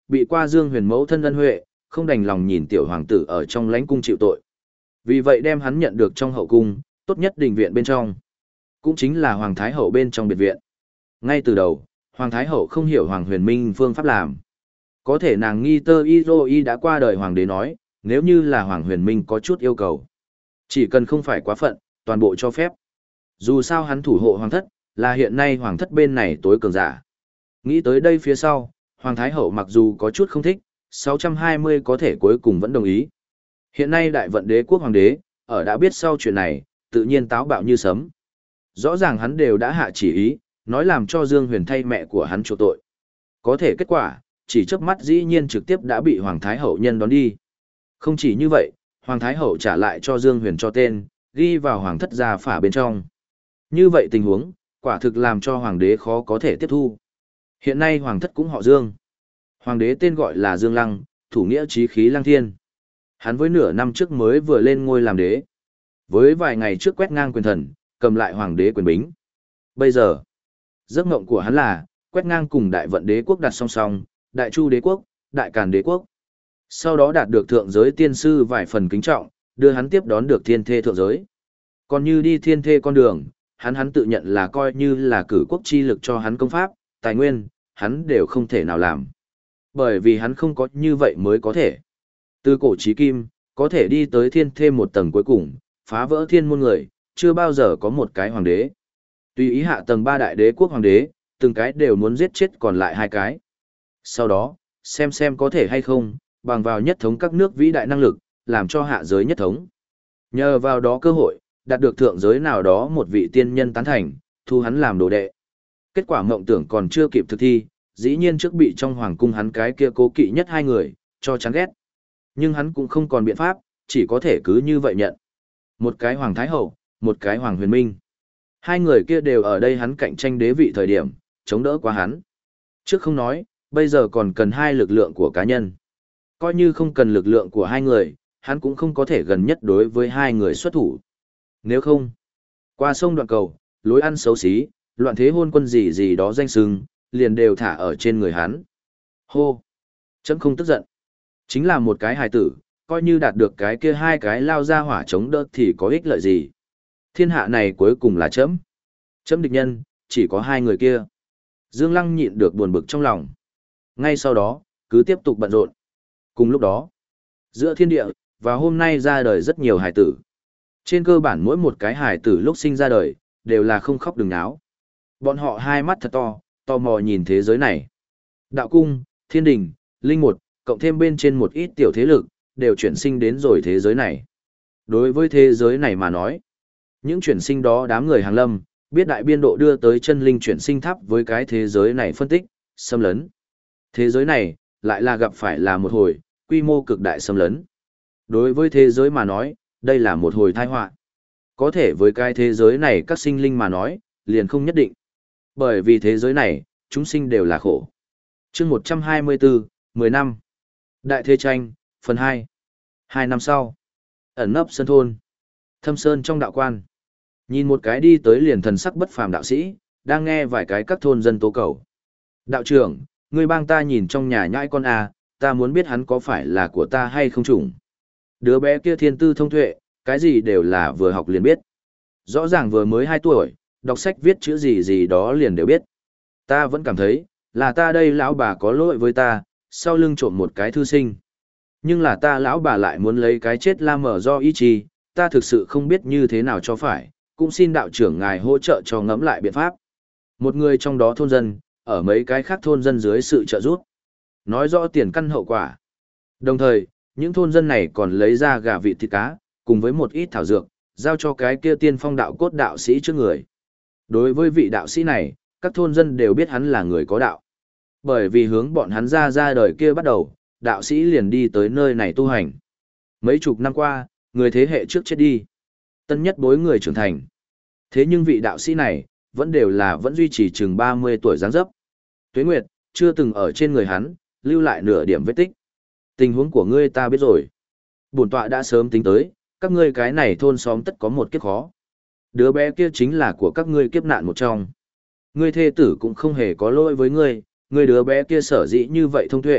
bị qua Dương Huyền mẫu thân ân huệ, không đành lòng nhìn tiểu hoàng tử ở trong lãnh cung chịu tội. Vì vậy đem hắn nhận được trong hậu cung, tốt nhất đình viện bên trong. Cũng chính là Hoàng Thái Hậu bên trong biệt viện. Ngay từ đầu, Hoàng Thái Hậu không hiểu Hoàng Huyền Minh phương pháp làm. Có thể nàng nghi tơ y dô y đã qua đời Hoàng đế nói, nếu như là Hoàng Huyền Minh có chút yêu cầu. Chỉ cần không phải quá phận, toàn bộ cho phép. Dù sao hắn thủ hộ Hoàng thất, là hiện nay Hoàng thất bên này tối cường giả. Nghĩ tới đây phía sau, Hoàng Thái Hậu mặc dù có chút không thích, sáu trăm hai mươi có thể cuối cùng vẫn đồng ý. Hiện nay đại vận đế quốc hoàng đế, ở đã biết sau chuyện này, tự nhiên táo bạo như sấm. Rõ ràng hắn đều đã hạ chỉ ý, nói làm cho Dương Huyền thay mẹ của hắn chỗ tội. Có thể kết quả, chỉ trước mắt dĩ nhiên trực tiếp đã bị Hoàng Thái Hậu nhân đón đi. Không chỉ như vậy, Hoàng Thái Hậu trả lại cho Dương Huyền cho tên, ghi vào Hoàng thất gia phả bên trong. Như vậy tình huống, quả thực làm cho Hoàng đế khó có thể tiếp thu. Hiện nay Hoàng thất cũng họ Dương. Hoàng đế tên gọi là Dương Lăng, thủ nghĩa chí khí lăng thiên. Hắn với nửa năm trước mới vừa lên ngôi làm đế. Với vài ngày trước quét ngang quyền thần, cầm lại hoàng đế quyền bính. Bây giờ, giấc mộng của hắn là quét ngang cùng đại vận đế quốc đặt song song, đại chu đế quốc, đại càn đế quốc. Sau đó đạt được thượng giới tiên sư vài phần kính trọng, đưa hắn tiếp đón được thiên thê thượng giới. Còn như đi thiên thê con đường, hắn hắn tự nhận là coi như là cử quốc chi lực cho hắn công pháp, tài nguyên, hắn đều không thể nào làm. Bởi vì hắn không có như vậy mới có thể. Từ cổ chí kim, có thể đi tới thiên thê một tầng cuối cùng, phá vỡ thiên môn người, chưa bao giờ có một cái hoàng đế. Tùy ý hạ tầng ba đại đế quốc hoàng đế, từng cái đều muốn giết chết còn lại hai cái. Sau đó, xem xem có thể hay không, bằng vào nhất thống các nước vĩ đại năng lực, làm cho hạ giới nhất thống. Nhờ vào đó cơ hội, đạt được thượng giới nào đó một vị tiên nhân tán thành, thu hắn làm đồ đệ. Kết quả mộng tưởng còn chưa kịp thực thi, dĩ nhiên trước bị trong hoàng cung hắn cái kia cố kỵ nhất hai người, cho chán ghét. Nhưng hắn cũng không còn biện pháp, chỉ có thể cứ như vậy nhận. Một cái Hoàng Thái Hậu, một cái Hoàng Huyền Minh. Hai người kia đều ở đây hắn cạnh tranh đế vị thời điểm, chống đỡ qua hắn. Trước không nói, bây giờ còn cần hai lực lượng của cá nhân. Coi như không cần lực lượng của hai người, hắn cũng không có thể gần nhất đối với hai người xuất thủ. Nếu không, qua sông đoạn cầu, lối ăn xấu xí, loạn thế hôn quân gì gì đó danh sừng, liền đều thả ở trên người hắn. Hô! Chấm không tức giận. Chính là một cái hài tử, coi như đạt được cái kia hai cái lao ra hỏa chống đỡ thì có ích lợi gì. Thiên hạ này cuối cùng là chấm. Chấm địch nhân, chỉ có hai người kia. Dương Lăng nhịn được buồn bực trong lòng. Ngay sau đó, cứ tiếp tục bận rộn. Cùng lúc đó, giữa thiên địa, và hôm nay ra đời rất nhiều hài tử. Trên cơ bản mỗi một cái hài tử lúc sinh ra đời, đều là không khóc đừng náo. Bọn họ hai mắt thật to, tò mò nhìn thế giới này. Đạo cung, thiên đình, linh một, cộng thêm bên trên một ít tiểu thế lực, đều chuyển sinh đến rồi thế giới này. Đối với thế giới này mà nói, những chuyển sinh đó đám người hàng lâm, biết đại biên độ đưa tới chân linh chuyển sinh tháp với cái thế giới này phân tích, xâm lấn. Thế giới này, lại là gặp phải là một hồi, quy mô cực đại xâm lấn. Đối với thế giới mà nói, đây là một hồi tai họa. Có thể với cái thế giới này các sinh linh mà nói, liền không nhất định. Bởi vì thế giới này, chúng sinh đều là khổ. chương một trăm hai mươi bốn, mười năm. Đại thế tranh, phần hai. Hai năm sau. Ẩn nấp sơn thôn. Thâm sơn trong đạo quan. Nhìn một cái đi tới liền thần sắc bất phàm đạo sĩ, đang nghe vài cái các thôn dân tố cầu. Đạo trưởng, ngươi bang ta nhìn trong nhà nhãi con à, ta muốn biết hắn có phải là của ta hay không trùng. Đứa bé kia thiên tư thông tuệ, cái gì đều là vừa học liền biết. Rõ ràng vừa mới hai tuổi, đọc sách viết chữ gì gì đó liền đều biết. Ta vẫn cảm thấy, là ta đây lão bà có lỗi với ta, sau lưng trộm một cái thư sinh. Nhưng là ta lão bà lại muốn lấy cái chết la mở do ý chí, ta thực sự không biết như thế nào cho phải, cũng xin đạo trưởng ngài hỗ trợ cho ngẫm lại biện pháp. Một người trong đó thôn dân, ở mấy cái khác thôn dân dưới sự trợ giúp, nói rõ tiền căn hậu quả. Đồng thời, những thôn dân này còn lấy ra gà vịt thịt cá, cùng với một ít thảo dược, giao cho cái kia tiên phong đạo cốt đạo sĩ trước người. Đối với vị đạo sĩ này, các thôn dân đều biết hắn là người có đạo. Bởi vì hướng bọn hắn ra ra đời kia bắt đầu, đạo sĩ liền đi tới nơi này tu hành. Mấy chục năm qua, người thế hệ trước chết đi. Tân nhất bối người trưởng thành. Thế nhưng vị đạo sĩ này, vẫn đều là vẫn duy trì chừng ba mươi tuổi dáng dấp. Tuế Nguyệt, chưa từng ở trên người hắn, lưu lại nửa điểm vết tích. Tình huống của ngươi ta biết rồi. Bổn tọa đã sớm tính tới, các ngươi cái này thôn xóm tất có một kiếp khó. Đứa bé kia chính là của các ngươi kiếp nạn một trong. Ngươi thê tử cũng không hề có lỗi với ngươi, ngươi đứa bé kia sở dĩ như vậy thông tuệ,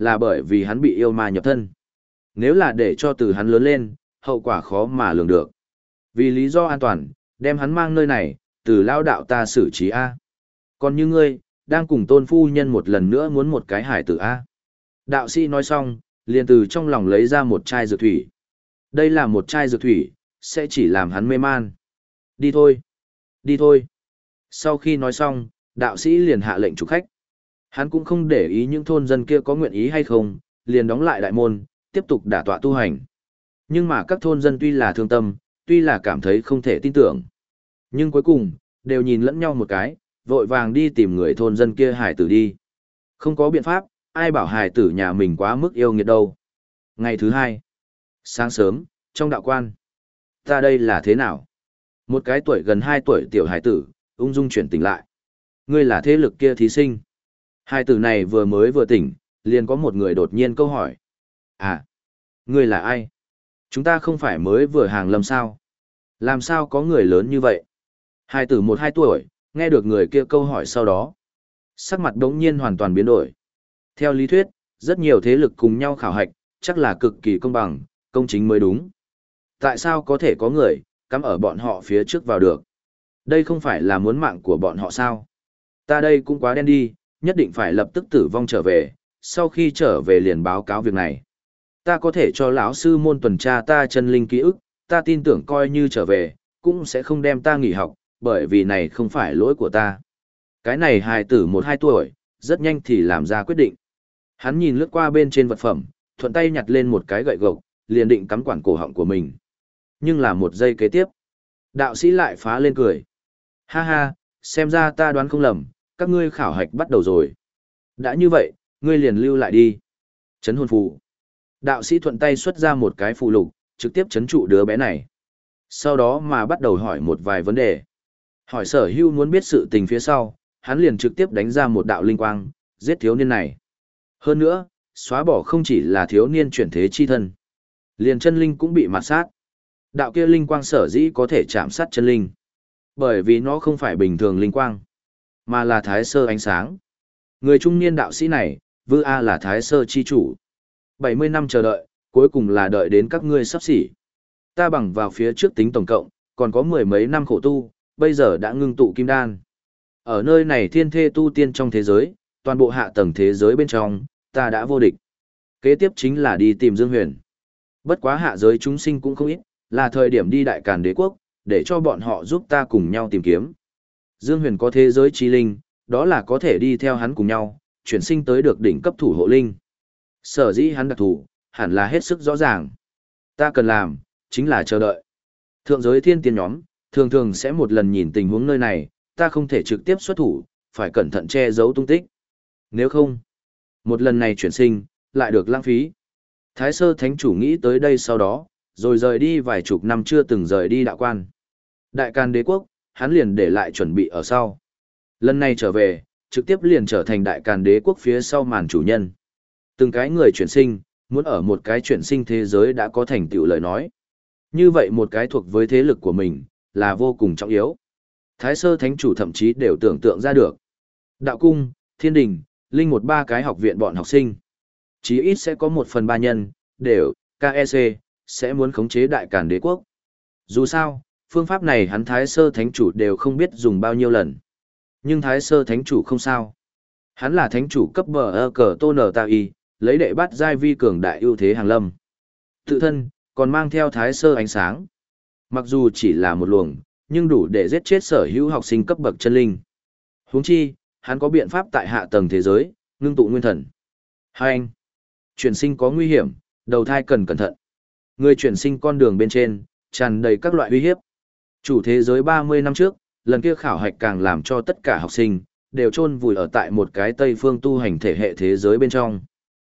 là bởi vì hắn bị yêu ma nhập thân. Nếu là để cho từ hắn lớn lên, hậu quả khó mà lường được. Vì lý do an toàn, đem hắn mang nơi này, từ lao đạo ta xử trí A. Còn như ngươi, đang cùng tôn phu nhân một lần nữa muốn một cái hải tử A. Đạo sĩ nói xong, liền từ trong lòng lấy ra một chai dược thủy. Đây là một chai dược thủy, sẽ chỉ làm hắn mê man. Đi thôi, đi thôi. Sau khi nói xong, đạo sĩ liền hạ lệnh chủ khách. Hắn cũng không để ý những thôn dân kia có nguyện ý hay không, liền đóng lại đại môn, tiếp tục đả tọa tu hành. Nhưng mà các thôn dân tuy là thương tâm, tuy là cảm thấy không thể tin tưởng. Nhưng cuối cùng, đều nhìn lẫn nhau một cái, vội vàng đi tìm người thôn dân kia hải tử đi. Không có biện pháp, ai bảo hải tử nhà mình quá mức yêu nghiệt đâu. Ngày thứ hai, sáng sớm, trong đạo quan. Ta đây là thế nào? Một cái tuổi gần hai tuổi tiểu hải tử, ung dung chuyển tỉnh lại. Ngươi là thế lực kia thí sinh. Hải tử này vừa mới vừa tỉnh, liền có một người đột nhiên câu hỏi. À, ngươi là ai? Chúng ta không phải mới vừa hàng lâm sao? Làm sao có người lớn như vậy? Hải tử một hai tuổi, nghe được người kia câu hỏi sau đó. Sắc mặt đống nhiên hoàn toàn biến đổi. Theo lý thuyết, rất nhiều thế lực cùng nhau khảo hạch, chắc là cực kỳ công bằng, công chính mới đúng. Tại sao có thể có người, cắm ở bọn họ phía trước vào được? Đây không phải là muốn mạng của bọn họ sao? Ta đây cũng quá đen đi, nhất định phải lập tức tử vong trở về, sau khi trở về liền báo cáo việc này. Ta có thể cho lão sư môn tuần tra ta chân linh ký ức, ta tin tưởng coi như trở về, cũng sẽ không đem ta nghỉ học, bởi vì này không phải lỗi của ta. Cái này hài tử một hai tuổi, rất nhanh thì làm ra quyết định. Hắn nhìn lướt qua bên trên vật phẩm, thuận tay nhặt lên một cái gậy gộc, liền định cắm quản cổ họng của mình. Nhưng là một giây kế tiếp, đạo sĩ lại phá lên cười. Ha ha, xem ra ta đoán không lầm, các ngươi khảo hạch bắt đầu rồi. Đã như vậy, ngươi liền lưu lại đi. Chấn hồn phù. Đạo sĩ thuận tay xuất ra một cái phù lục, trực tiếp chấn trụ đứa bé này. Sau đó mà bắt đầu hỏi một vài vấn đề. Hỏi sở hưu muốn biết sự tình phía sau, hắn liền trực tiếp đánh ra một đạo linh quang, giết thiếu niên này. Hơn nữa, xóa bỏ không chỉ là thiếu niên chuyển thế chi thân. Liền chân linh cũng bị mạt sát. Đạo kia linh quang sở dĩ có thể chạm sát chân linh. Bởi vì nó không phải bình thường linh quang, mà là thái sơ ánh sáng. Người trung niên đạo sĩ này, Vư A là thái sơ chi chủ. bảy mươi năm chờ đợi, cuối cùng là đợi đến các ngươi sắp xỉ. Ta bằng vào phía trước tính tổng cộng, còn có mười mấy năm khổ tu, bây giờ đã ngưng tụ kim đan. Ở nơi này thiên thê tu tiên trong thế giới, toàn bộ hạ tầng thế giới bên trong, ta đã vô địch. Kế tiếp chính là đi tìm Dương Huyền. Bất quá hạ giới chúng sinh cũng không ít, là thời điểm đi Đại Càn Đế quốc, để cho bọn họ giúp ta cùng nhau tìm kiếm. Dương Huyền có thế giới chi linh, đó là có thể đi theo hắn cùng nhau, chuyển sinh tới được đỉnh cấp thủ hộ linh. Sở dĩ hắn đặc thủ, hẳn là hết sức rõ ràng. Ta cần làm, chính là chờ đợi. Thượng giới thiên tiên nhóm, thường thường sẽ một lần nhìn tình huống nơi này, ta không thể trực tiếp xuất thủ, phải cẩn thận che giấu tung tích. Nếu không, một lần này chuyển sinh, lại được lãng phí. Thái sơ thánh chủ nghĩ tới đây sau đó, rồi rời đi vài chục năm chưa từng rời đi đạo quan. Đại Càn Đế quốc, hắn liền để lại chuẩn bị ở sau. Lần này trở về, trực tiếp liền trở thành Đại Càn Đế quốc phía sau màn chủ nhân. Từng cái người chuyển sinh, muốn ở một cái chuyển sinh thế giới đã có thành tựu lời nói. Như vậy một cái thuộc với thế lực của mình, là vô cùng trọng yếu. Thái sơ thánh chủ thậm chí đều tưởng tượng ra được. Đạo cung, thiên đình, linh một ba cái học viện bọn học sinh. Chí ít sẽ có một phần ba nhân, đều, ca e xê, sẽ muốn khống chế Đại Càn Đế quốc. Dù sao, phương pháp này hắn Thái sơ thánh chủ đều không biết dùng bao nhiêu lần. Nhưng Thái sơ thánh chủ không sao. Hắn là thánh chủ cấp bờ ơ cờ tô nở tạo y, lấy đệ bắt giai vi cường đại ưu thế hàng lâm. Tự thân, còn mang theo Thái sơ ánh sáng. Mặc dù chỉ là một luồng, nhưng đủ để giết chết sở hữu học sinh cấp bậc chân linh. Huống chi, hắn có biện pháp tại hạ tầng thế giới, ngưng tụ nguyên thần. Hai anh, chuyển sinh có nguy hiểm, đầu thai cần cẩn thận. Người chuyển sinh con đường bên trên, tràn đầy các loại uy hiếp. Chủ thế giới ba mươi năm trước, lần kia khảo hạch càng làm cho tất cả học sinh, đều chôn vùi ở tại một cái Tây phương tu hành thể hệ thế giới bên trong.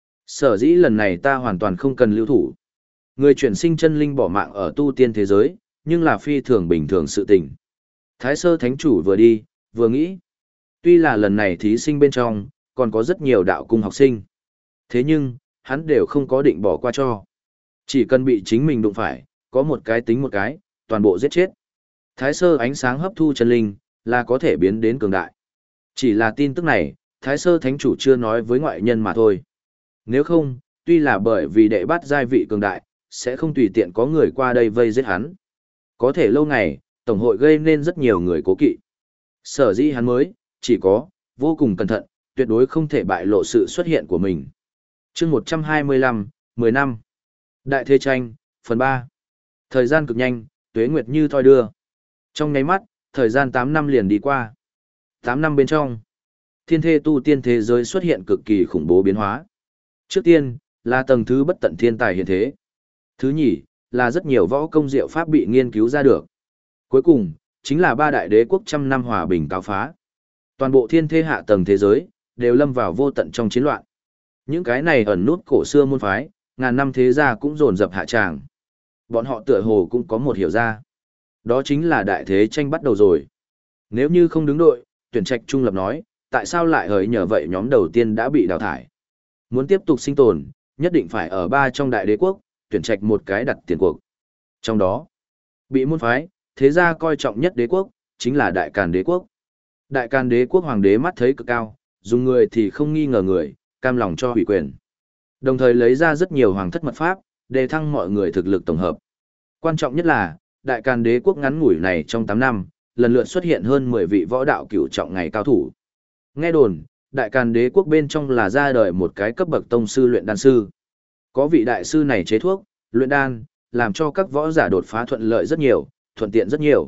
Sở dĩ lần này ta hoàn toàn không cần lưu thủ. Người chuyển sinh chân linh bỏ mạng ở tu tiên thế giới, nhưng là phi thường bình thường sự tình. Thái sơ thánh chủ vừa đi, vừa nghĩ. Tuy là lần này thí sinh bên trong, còn có rất nhiều đạo cung học sinh. Thế nhưng, hắn đều không có định bỏ qua cho. Chỉ cần bị chính mình đụng phải, có một cái tính một cái, toàn bộ giết chết. Thái sơ ánh sáng hấp thu chân linh, là có thể biến đến cường đại. Chỉ là tin tức này, Thái sơ thánh chủ chưa nói với ngoại nhân mà thôi. Nếu không, tuy là bởi vì đệ bát giai vị cường đại, sẽ không tùy tiện có người qua đây vây giết hắn. Có thể lâu ngày, Tổng hội gây nên rất nhiều người cố kỵ. Sở dĩ hắn mới, chỉ có, vô cùng cẩn thận, tuyệt đối không thể bại lộ sự xuất hiện của mình. chương một trăm hai mươi lăm, mười năm. Đại thế tranh, phần ba. Thời gian cực nhanh, tuế nguyệt như thoi đưa. Trong nháy mắt, thời gian tám năm liền đi qua. tám năm bên trong, thiên thê tu tiên thế giới xuất hiện cực kỳ khủng bố biến hóa. Trước tiên, là tầng thứ bất tận thiên tài hiện thế. Thứ nhì, là rất nhiều võ công diệu pháp bị nghiên cứu ra được. Cuối cùng, chính là ba đại đế quốc trăm năm hòa bình cáo phá. Toàn bộ thiên thê hạ tầng thế giới, đều lâm vào vô tận trong chiến loạn. Những cái này ẩn nút cổ xưa môn phái, ngàn năm thế gia cũng dồn dập hạ tràng. Bọn họ tựa hồ cũng có một hiểu ra. Đó chính là đại thế tranh bắt đầu rồi. Nếu như không đứng đội, tuyển trạch trung lập nói, tại sao lại hỡi nhờ vậy nhóm đầu tiên đã bị đào thải. Muốn tiếp tục sinh tồn, nhất định phải ở ba trong đại đế quốc, tuyển trạch một cái đặt tiền cuộc. Trong đó, bị môn phái, thế gia coi trọng nhất đế quốc, chính là Đại Càn đế quốc. Đại Càn đế quốc hoàng đế mắt thấy cực cao, dùng người thì không nghi ngờ người, cam lòng cho hủy quyền. Đồng thời lấy ra rất nhiều hoàng thất mật pháp, đề thăng mọi người thực lực tổng hợp. Quan trọng nhất là, Đại Càn đế quốc ngắn ngủi này trong tám năm, lần lượt xuất hiện hơn mười vị võ đạo cửu trọng ngày cao thủ. Nghe đồn, Đại Càn đế quốc bên trong là ra đời một cái cấp bậc tông sư luyện đan sư. Có vị đại sư này chế thuốc, luyện đan, làm cho các võ giả đột phá thuận lợi rất nhiều, thuận tiện rất nhiều.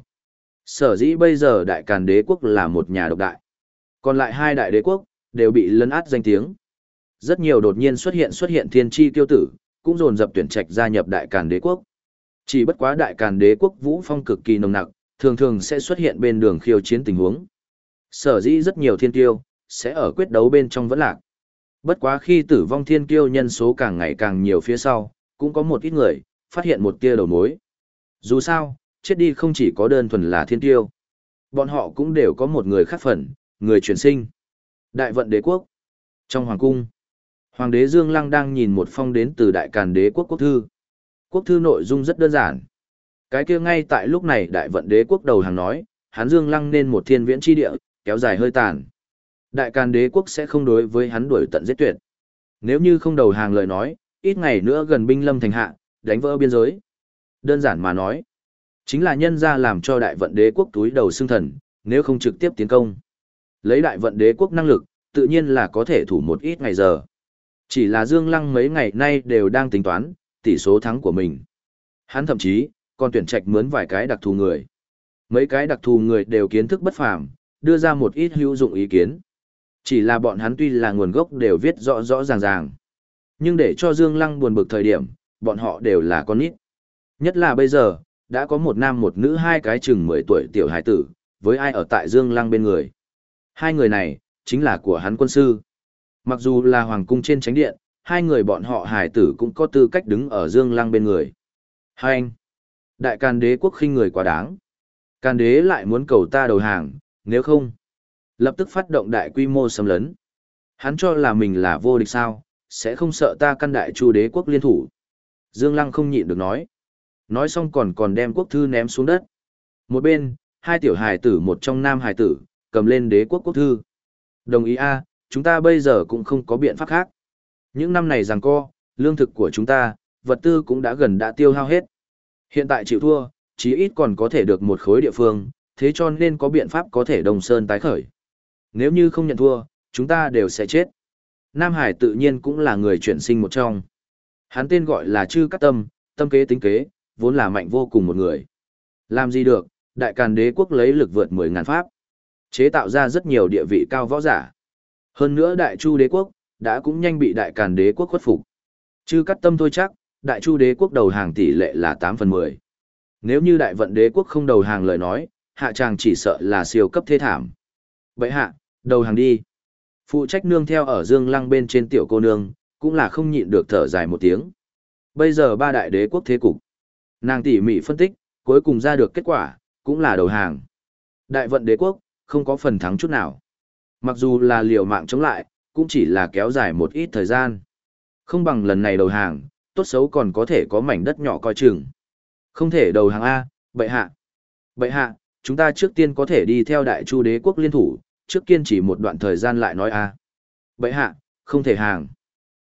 Sở dĩ bây giờ Đại Càn đế quốc là một nhà độc đại. Còn lại hai đại đế quốc, đều bị lấn át danh tiếng. Rất nhiều đột nhiên xuất hiện xuất hiện thiên chi tiêu tử, cũng dồn dập tuyển trạch gia nhập Đại Càn đế quốc. Chỉ bất quá Đại Càn đế quốc vũ phong cực kỳ nồng nặc, thường thường sẽ xuất hiện bên đường khiêu chiến tình huống. Sở dĩ rất nhiều thiên tiêu, sẽ ở quyết đấu bên trong vẫn lạc. Bất quá khi tử vong thiên kiêu nhân số càng ngày càng nhiều phía sau, cũng có một ít người, phát hiện một tia đầu mối. Dù sao, chết đi không chỉ có đơn thuần là thiên kiêu. Bọn họ cũng đều có một người khác phần, người chuyển sinh. Đại vận đế quốc. Trong hoàng cung, Hoàng đế Dương Lăng đang nhìn một phong đến từ Đại Càn đế quốc quốc thư. Quốc thư nội dung rất đơn giản. Cái kia ngay tại lúc này Đại vận đế quốc đầu hàng nói, hắn Dương Lăng nên một thiên viễn chi địa, kéo dài hơi tàn. Đại Càn đế quốc sẽ không đối với hắn đuổi tận giết tuyệt. Nếu như không đầu hàng lời nói, ít ngày nữa gần binh lâm thành hạ, đánh vỡ biên giới. Đơn giản mà nói, chính là nhân ra làm cho đại vận đế quốc túi đầu xương thần, nếu không trực tiếp tiến công. Lấy đại vận đế quốc năng lực, tự nhiên là có thể thủ một ít ngày giờ. Chỉ là Dương Lăng mấy ngày nay đều đang tính toán, tỷ số thắng của mình. Hắn thậm chí, còn tuyển trạch mướn vài cái đặc thù người. Mấy cái đặc thù người đều kiến thức bất phàm, đưa ra một ít hữu dụng ý kiến. Chỉ là bọn hắn tuy là nguồn gốc đều viết rõ rõ ràng ràng. Nhưng để cho Dương Lăng buồn bực thời điểm, bọn họ đều là con nít. Nhất là bây giờ, đã có một nam một nữ hai cái chừng mười tuổi tiểu hải tử, với ai ở tại Dương Lăng bên người. Hai người này, chính là của hắn quân sư. Mặc dù là hoàng cung trên chánh điện, hai người bọn họ hải tử cũng có tư cách đứng ở Dương Lăng bên người. Hai anh, Đại Càn đế quốc khinh người quá đáng. Càn đế lại muốn cầu ta đầu hàng, nếu không, lập tức phát động đại quy mô xâm lấn. Hắn cho là mình là vô địch sao, sẽ không sợ ta căn đại chu đế quốc liên thủ. Dương Lăng không nhịn được nói. Nói xong còn còn đem quốc thư ném xuống đất. Một bên, hai tiểu hài tử một trong nam hài tử, cầm lên đế quốc quốc thư. Đồng ý a, chúng ta bây giờ cũng không có biện pháp khác. Những năm này giằng co, lương thực của chúng ta, vật tư cũng đã gần đã tiêu hao hết. Hiện tại chịu thua, chí ít còn có thể được một khối địa phương, thế cho nên có biện pháp có thể Đông Sơn tái khởi. Nếu như không nhận thua, chúng ta đều sẽ chết. Nam Hải tự nhiên cũng là người chuyển sinh một trong. Hắn tên gọi là Chư Cát Tâm, tâm kế tính kế, vốn là mạnh vô cùng một người. Làm gì được, Đại Càn đế quốc lấy lực vượt mười ngàn pháp, chế tạo ra rất nhiều địa vị cao võ giả. Hơn nữa Đại Chu đế quốc, đã cũng nhanh bị Đại Càn đế quốc khuất phục. Chư Cát Tâm thôi chắc, Đại Chu đế quốc đầu hàng tỷ lệ là tám phần mười. Nếu như Đại Vận đế quốc không đầu hàng lời nói, hạ tràng chỉ sợ là siêu cấp thế thảm. Vậy hạ, đầu hàng đi. Phụ trách nương theo ở Dương Lăng bên trên tiểu cô nương, cũng là không nhịn được thở dài một tiếng. Bây giờ ba đại đế quốc thế cục. Nàng tỉ mỉ phân tích, cuối cùng ra được kết quả, cũng là đầu hàng. Đại Vận đế quốc, không có phần thắng chút nào. Mặc dù là liều mạng chống lại, cũng chỉ là kéo dài một ít thời gian. Không bằng lần này đầu hàng, tốt xấu còn có thể có mảnh đất nhỏ coi chừng. Không thể đầu hàng A, bệ hạ. Bệ hạ, chúng ta trước tiên có thể đi theo Đại Chu đế quốc liên thủ, trước kiên trì một đoạn thời gian lại nói A. Bệ hạ, không thể hàng.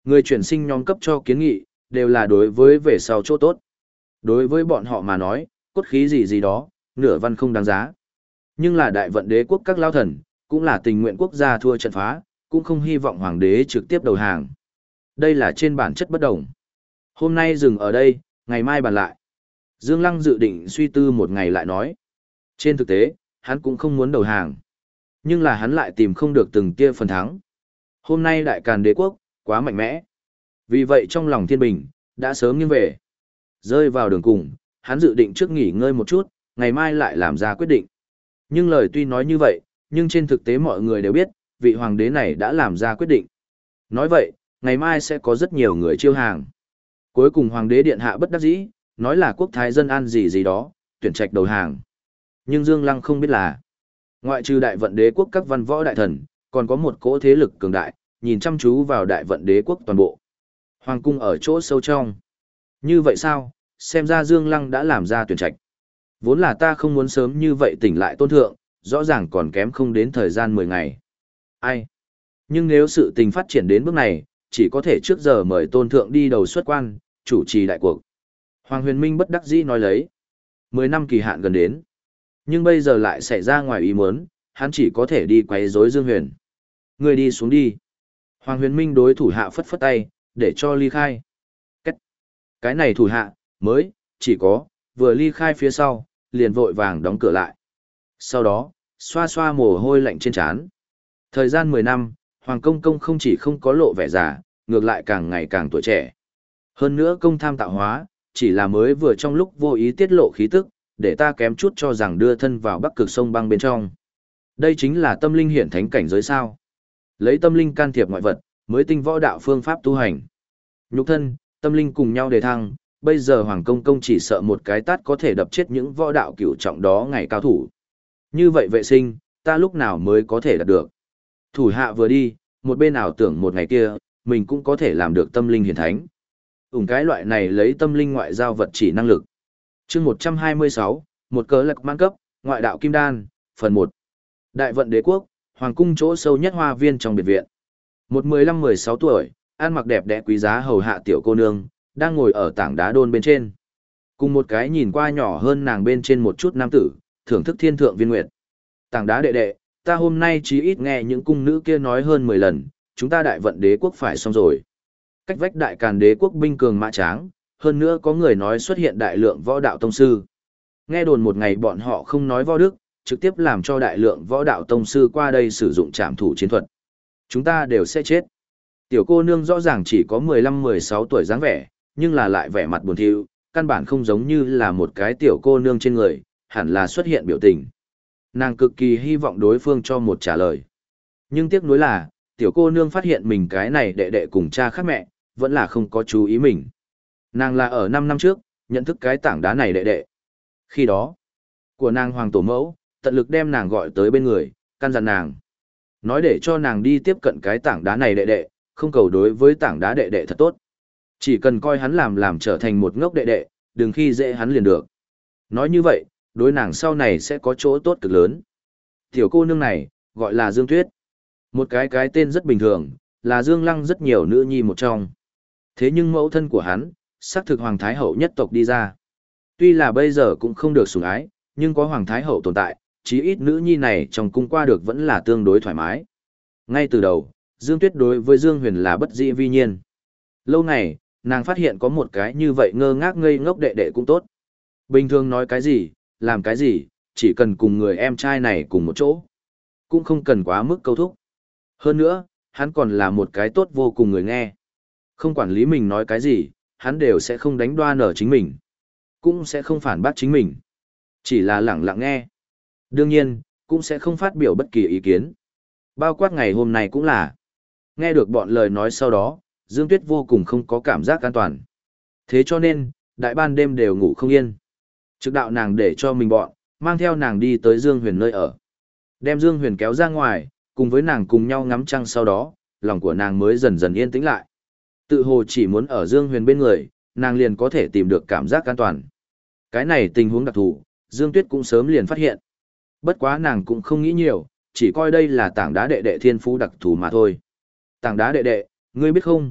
Người chuyển sinh nhóm cấp cho kiến nghị, đều là đối với về sau chỗ tốt. Đối với bọn họ mà nói, cốt khí gì gì đó, nửa văn không đáng giá. Nhưng là đại vận đế quốc các lao thần, cũng là tình nguyện quốc gia thua trận phá, cũng không hy vọng hoàng đế trực tiếp đầu hàng. Đây là trên bản chất bất đồng. Hôm nay dừng ở đây, ngày mai bàn lại. Dương Lăng dự định suy tư một ngày lại nói. Trên thực tế, hắn cũng không muốn đầu hàng. Nhưng là hắn lại tìm không được từng tia phần thắng. Hôm nay đại càn đế quốc, quá mạnh mẽ. Vì vậy trong lòng thiên bình, đã sớm nghiêng về. Rơi vào đường cùng, hắn dự định trước nghỉ ngơi một chút, ngày mai lại làm ra quyết định. Nhưng lời tuy nói như vậy, nhưng trên thực tế mọi người đều biết, vị hoàng đế này đã làm ra quyết định. Nói vậy, ngày mai sẽ có rất nhiều người chiêu hàng. Cuối cùng hoàng đế điện hạ bất đắc dĩ, nói là quốc thái dân an gì gì đó, tuyển trạch đầu hàng. Nhưng Dương Lăng không biết là, ngoại trừ đại vận đế quốc các văn võ đại thần, còn có một cỗ thế lực cường đại, nhìn chăm chú vào đại vận đế quốc toàn bộ. Hoàng cung ở chỗ sâu trong. Như vậy sao, xem ra Dương Lăng đã làm ra tuyển trạch. Vốn là ta không muốn sớm như vậy tỉnh lại tôn thượng, rõ ràng còn kém không đến thời gian mười ngày. Ai? Nhưng nếu sự tình phát triển đến bước này, chỉ có thể trước giờ mời tôn thượng đi đầu xuất quan, chủ trì đại cuộc. Hoàng Huyền Minh bất đắc dĩ nói lấy. Mười năm kỳ hạn gần đến. Nhưng bây giờ lại xảy ra ngoài ý muốn, hắn chỉ có thể đi quấy rối Dương Huyền. Người đi xuống đi. Hoàng Huyền Minh đối thủ hạ phất phất tay, để cho ly khai. Cách. Cái này thủ hạ, mới, chỉ có, vừa ly khai phía sau, liền vội vàng đóng cửa lại. Sau đó, xoa xoa mồ hôi lạnh trên trán. Thời gian mười năm, Hoàng Công Công không chỉ không có lộ vẻ già, ngược lại càng ngày càng tuổi trẻ. Hơn nữa công tham tạo hóa, chỉ là mới vừa trong lúc vô ý tiết lộ khí tức, để ta kém chút cho rằng đưa thân vào bắc cực sông băng bên trong. Đây chính là tâm linh hiển thánh cảnh giới sao. Lấy tâm linh can thiệp ngoại vật, mới tinh võ đạo phương pháp tu hành. Nhục thân, tâm linh cùng nhau đề thăng, bây giờ Hoàng Công Công chỉ sợ một cái tát có thể đập chết những võ đạo cửu trọng đó ngày cao thủ. Như vậy vệ sinh, ta lúc nào mới có thể đạt được. Thủ hạ vừa đi, một bên ảo tưởng một ngày kia, mình cũng có thể làm được tâm linh hiển thánh. Ủng cái loại này lấy tâm linh ngoại giao vật chỉ năng lực. chương một trăm hai mươi sáu, một cớ lạc mãn cấp, ngoại đạo kim đan, phần một. Đại vận đế quốc, hoàng cung chỗ sâu nhất hoa viên trong biệt viện. Một mười lăm mười sáu tuổi, ăn mặc đẹp đẽ quý giá hầu hạ tiểu cô nương, đang ngồi ở tảng đá đôn bên trên. Cùng một cái nhìn qua nhỏ hơn nàng bên trên một chút nam tử, thưởng thức thiên thượng viên nguyệt. Tảng đá đệ đệ, ta hôm nay chí ít nghe những cung nữ kia nói hơn mười lần, chúng ta đại vận đế quốc phải xong rồi. Cách vách đại càn đế quốc binh cường mã tráng, hơn nữa có người nói xuất hiện đại lượng võ đạo tông sư. Nghe đồn một ngày bọn họ không nói võ đức, trực tiếp làm cho đại lượng võ đạo tông sư qua đây sử dụng trảm thủ chiến thuật. Chúng ta đều sẽ chết. Tiểu cô nương rõ ràng chỉ có mười lăm mười sáu tuổi dáng vẻ, nhưng là lại vẻ mặt buồn thiu, căn bản không giống như là một cái tiểu cô nương trên người, hẳn là xuất hiện biểu tình. Nàng cực kỳ hy vọng đối phương cho một trả lời. Nhưng tiếc nuối là, tiểu cô nương phát hiện mình cái này đệ đệ cùng cha khác mẹ, vẫn là không có chú ý mình. Nàng là ở năm năm trước, nhận thức cái tảng đá này đệ đệ. Khi đó, của nàng hoàng tổ mẫu, tận lực đem nàng gọi tới bên người, căn dặn nàng. Nói để cho nàng đi tiếp cận cái tảng đá này đệ đệ, không cầu đối với tảng đá đệ đệ thật tốt. Chỉ cần coi hắn làm làm trở thành một ngốc đệ đệ, đừng khi dễ hắn liền được. Nói như vậy, đối nàng sau này sẽ có chỗ tốt cực lớn. Tiểu cô nương này, gọi là Dương Tuyết. Một cái cái tên rất bình thường, là Dương Lăng rất nhiều nữ nhi một trong. Thế nhưng mẫu thân của hắn, xác thực Hoàng Thái Hậu nhất tộc đi ra. Tuy là bây giờ cũng không được sủng ái, nhưng có Hoàng Thái Hậu tồn tại, chí ít nữ nhi này trong cung qua được vẫn là tương đối thoải mái. Ngay từ đầu, Dương Tuyết đối với Dương Huyền là bất dĩ vi nhiên. Lâu ngày, nàng phát hiện có một cái như vậy ngơ ngác ngây ngốc đệ đệ cũng tốt. Bình thường nói cái gì, làm cái gì, chỉ cần cùng người em trai này cùng một chỗ. Cũng không cần quá mức câu thúc. Hơn nữa, hắn còn là một cái tốt vô cùng người nghe. Không quản lý mình nói cái gì, hắn đều sẽ không đánh đoan ở chính mình. Cũng sẽ không phản bác chính mình. Chỉ là lẳng lặng nghe. Đương nhiên, cũng sẽ không phát biểu bất kỳ ý kiến. Bao quát ngày hôm nay cũng là. Nghe được bọn lời nói sau đó, Dương Tuyết vô cùng không có cảm giác an toàn. Thế cho nên, đại ban đêm đều ngủ không yên. Trực đạo nàng để cho mình bọn, mang theo nàng đi tới Dương Huyền nơi ở. Đem Dương Huyền kéo ra ngoài, cùng với nàng cùng nhau ngắm trăng sau đó, lòng của nàng mới dần dần yên tĩnh lại. Tự hồ chỉ muốn ở Dương Huyền bên người, nàng liền có thể tìm được cảm giác an toàn. Cái này tình huống đặc thù, Dương Tuyết cũng sớm liền phát hiện. Bất quá nàng cũng không nghĩ nhiều, chỉ coi đây là tảng đá đệ đệ thiên phú đặc thù mà thôi. Tảng đá đệ đệ, ngươi biết không,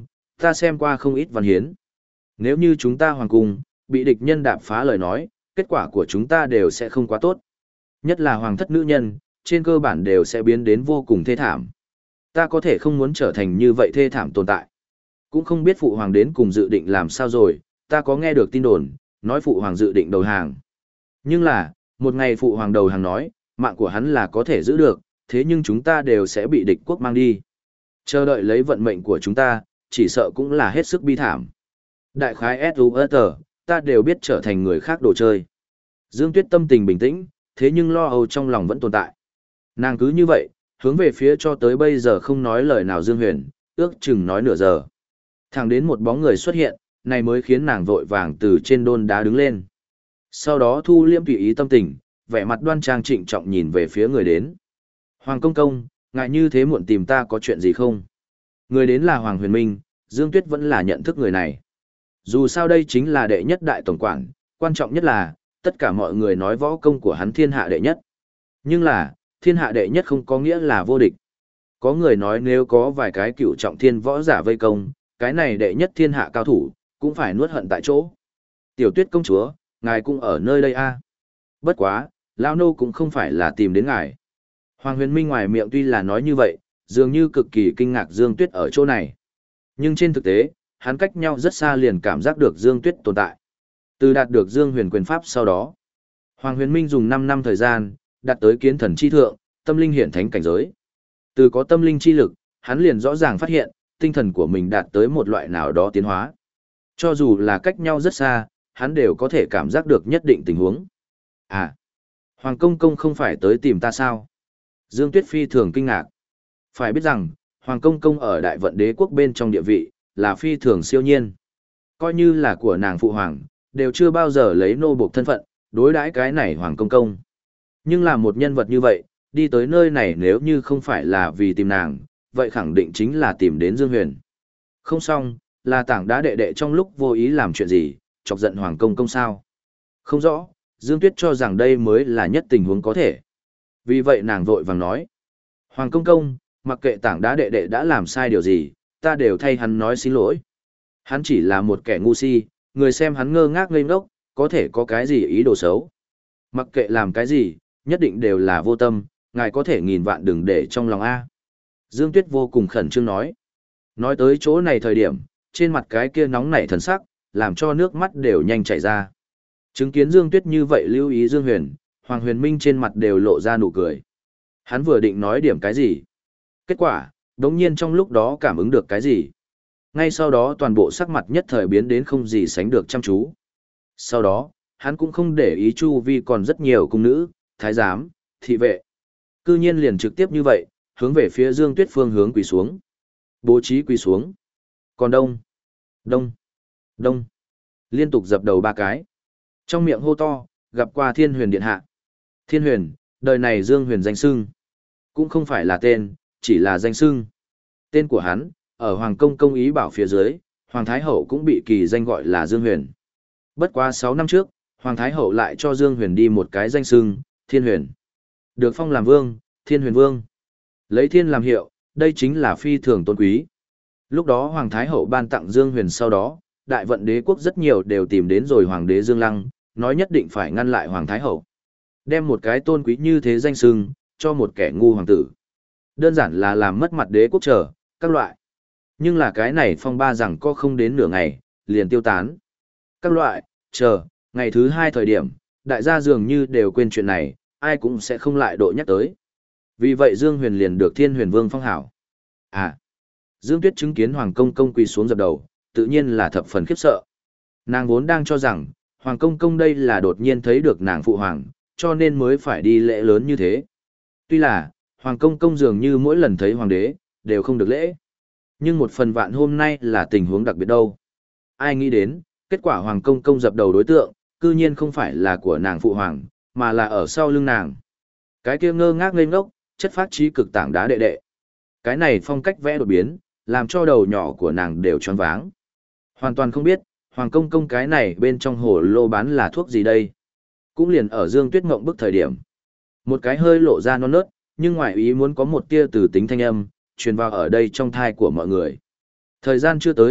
ta xem qua không ít văn hiến. Nếu như chúng ta hoàng cung, bị địch nhân đạp phá lời nói, kết quả của chúng ta đều sẽ không quá tốt. Nhất là hoàng thất nữ nhân, trên cơ bản đều sẽ biến đến vô cùng thê thảm. Ta có thể không muốn trở thành như vậy thê thảm tồn tại. Cũng không biết phụ hoàng đến cùng dự định làm sao rồi, ta có nghe được tin đồn, nói phụ hoàng dự định đầu hàng. Nhưng là, một ngày phụ hoàng đầu hàng nói, mạng của hắn là có thể giữ được, thế nhưng chúng ta đều sẽ bị địch quốc mang đi. Chờ đợi lấy vận mệnh của chúng ta, chỉ sợ cũng là hết sức bi thảm. Đại khái ét u ét tờ, ta đều biết trở thành người khác đồ chơi. Dương Tuyết tâm tình bình tĩnh, thế nhưng lo âu trong lòng vẫn tồn tại. Nàng cứ như vậy, hướng về phía cho tới bây giờ không nói lời nào Dương Huyền, ước chừng nói nửa giờ. Thẳng đến một bóng người xuất hiện, này mới khiến nàng vội vàng từ trên đôn đá đứng lên. Sau đó thu liễm tùy ý tâm tình, vẻ mặt đoan trang trịnh trọng nhìn về phía người đến. Hoàng công công, ngại như thế muộn tìm ta có chuyện gì không? Người đến là Hoàng Huyền Minh, Dương Tuyết vẫn là nhận thức người này. Dù sao đây chính là đệ nhất đại tổng quản, quan trọng nhất là, tất cả mọi người nói võ công của hắn thiên hạ đệ nhất. Nhưng là, thiên hạ đệ nhất không có nghĩa là vô địch. Có người nói nếu có vài cái cựu trọng thiên võ giả vây công, cái này đệ nhất thiên hạ cao thủ, cũng phải nuốt hận tại chỗ. Tiểu Tuyết công chúa, ngài cũng ở nơi đây a. Bất quá, Lao Nô cũng không phải là tìm đến ngài. Hoàng Huyền Minh ngoài miệng tuy là nói như vậy, dường như cực kỳ kinh ngạc Dương Tuyết ở chỗ này. Nhưng trên thực tế, hắn cách nhau rất xa liền cảm giác được Dương Tuyết tồn tại. Từ đạt được Dương Huyền quyền pháp sau đó, Hoàng Huyền Minh dùng năm năm thời gian, đạt tới kiến thần chi thượng, tâm linh hiển thánh cảnh giới. Từ có tâm linh chi lực, hắn liền rõ ràng phát hiện, tinh thần của mình đạt tới một loại nào đó tiến hóa. Cho dù là cách nhau rất xa, hắn đều có thể cảm giác được nhất định tình huống. À, Hoàng công công không phải tới tìm ta sao? Dương Tuyết phi thường kinh ngạc. Phải biết rằng, Hoàng công công ở Đại Vận Đế quốc bên trong địa vị, là phi thường siêu nhiên. Coi như là của nàng phụ hoàng, đều chưa bao giờ lấy nô buộc thân phận, đối đãi cái này Hoàng công công. Nhưng là một nhân vật như vậy, đi tới nơi này nếu như không phải là vì tìm nàng, vậy khẳng định chính là tìm đến Dương Huyền. Không xong, là tảng đá đệ đệ trong lúc vô ý làm chuyện gì, chọc giận Hoàng công công sao? Không rõ, Dương Tuyết cho rằng đây mới là nhất tình huống có thể. Vì vậy nàng vội vàng nói. Hoàng công công, mặc kệ tảng đá đệ đệ đã làm sai điều gì, ta đều thay hắn nói xin lỗi. Hắn chỉ là một kẻ ngu si, người xem hắn ngơ ngác ngây ngốc, có thể có cái gì ý đồ xấu. Mặc kệ làm cái gì, nhất định đều là vô tâm, ngài có thể nghìn vạn đừng để trong lòng A. Dương Tuyết vô cùng khẩn trương nói. Nói tới chỗ này thời điểm, trên mặt cái kia nóng nảy thần sắc, làm cho nước mắt đều nhanh chảy ra. Chứng kiến Dương Tuyết như vậy lưu ý Dương Huyền, Hoàng Huyền Minh trên mặt đều lộ ra nụ cười. Hắn vừa định nói điểm cái gì. Kết quả, đống nhiên trong lúc đó cảm ứng được cái gì. Ngay sau đó toàn bộ sắc mặt nhất thời biến đến không gì sánh được chăm chú. Sau đó, hắn cũng không để ý chu vi còn rất nhiều cung nữ, thái giám, thị vệ. Cư nhiên liền trực tiếp như vậy, hướng về phía Dương Tuyết phương hướng quỳ xuống. Bố trí quỳ xuống. Còn đông, đông, đông. Liên tục dập đầu ba cái. Trong miệng hô to, gặp qua Thiên Huyền điện hạ. Thiên Huyền, đời này Dương Huyền danh xưng. Cũng không phải là tên, chỉ là danh xưng. Tên của hắn, ở Hoàng công công ý bảo phía dưới, Hoàng Thái Hậu cũng bị kỳ danh gọi là Dương Huyền. Bất quá sáu năm trước, Hoàng Thái Hậu lại cho Dương Huyền đi một cái danh xưng, Thiên Huyền. Được phong làm vương, Thiên Huyền Vương. Lấy thiên làm hiệu, đây chính là phi thường tôn quý. Lúc đó Hoàng Thái Hậu ban tặng Dương Huyền sau đó, Đại Vận Đế quốc rất nhiều đều tìm đến rồi Hoàng đế Dương Lăng, nói nhất định phải ngăn lại Hoàng Thái Hậu. Đem một cái tôn quý như thế danh xưng, cho một kẻ ngu hoàng tử. Đơn giản là làm mất mặt đế quốc trở, các loại. Nhưng là cái này phong ba rằng có không đến nửa ngày, liền tiêu tán. Các loại, chờ, ngày thứ hai thời điểm, đại gia dường như đều quên chuyện này, ai cũng sẽ không lại độ nhắc tới. Vì vậy Dương Huyền liền được Thiên Huyền Vương phong hảo. À, Dương Tuyết chứng kiến Hoàng công công quỳ xuống dập đầu, tự nhiên là thập phần khiếp sợ. Nàng vốn đang cho rằng, Hoàng công công đây là đột nhiên thấy được nàng phụ hoàng, cho nên mới phải đi lễ lớn như thế. Tuy là, Hoàng công công dường như mỗi lần thấy hoàng đế, đều không được lễ. Nhưng một phần vạn hôm nay là tình huống đặc biệt đâu. Ai nghĩ đến, kết quả Hoàng công công dập đầu đối tượng, cư nhiên không phải là của nàng phụ hoàng, mà là ở sau lưng nàng. Cái kia ngơ ngác ngây ngốc, chất phát trí cực tảng đá đệ đệ. Cái này phong cách vẽ đột biến, làm cho đầu nhỏ của nàng đều choáng váng. Hoàn toàn không biết, Hoàng công công cái này bên trong hồ lô bán là thuốc gì đây. Cũng liền ở Dương Tuyết ngộng bức thời điểm. Một cái hơi lộ ra non nớt, nhưng ngoại ý muốn có một tia từ tính thanh âm, truyền vào ở đây trong thai của mọi người. Thời gian chưa tới,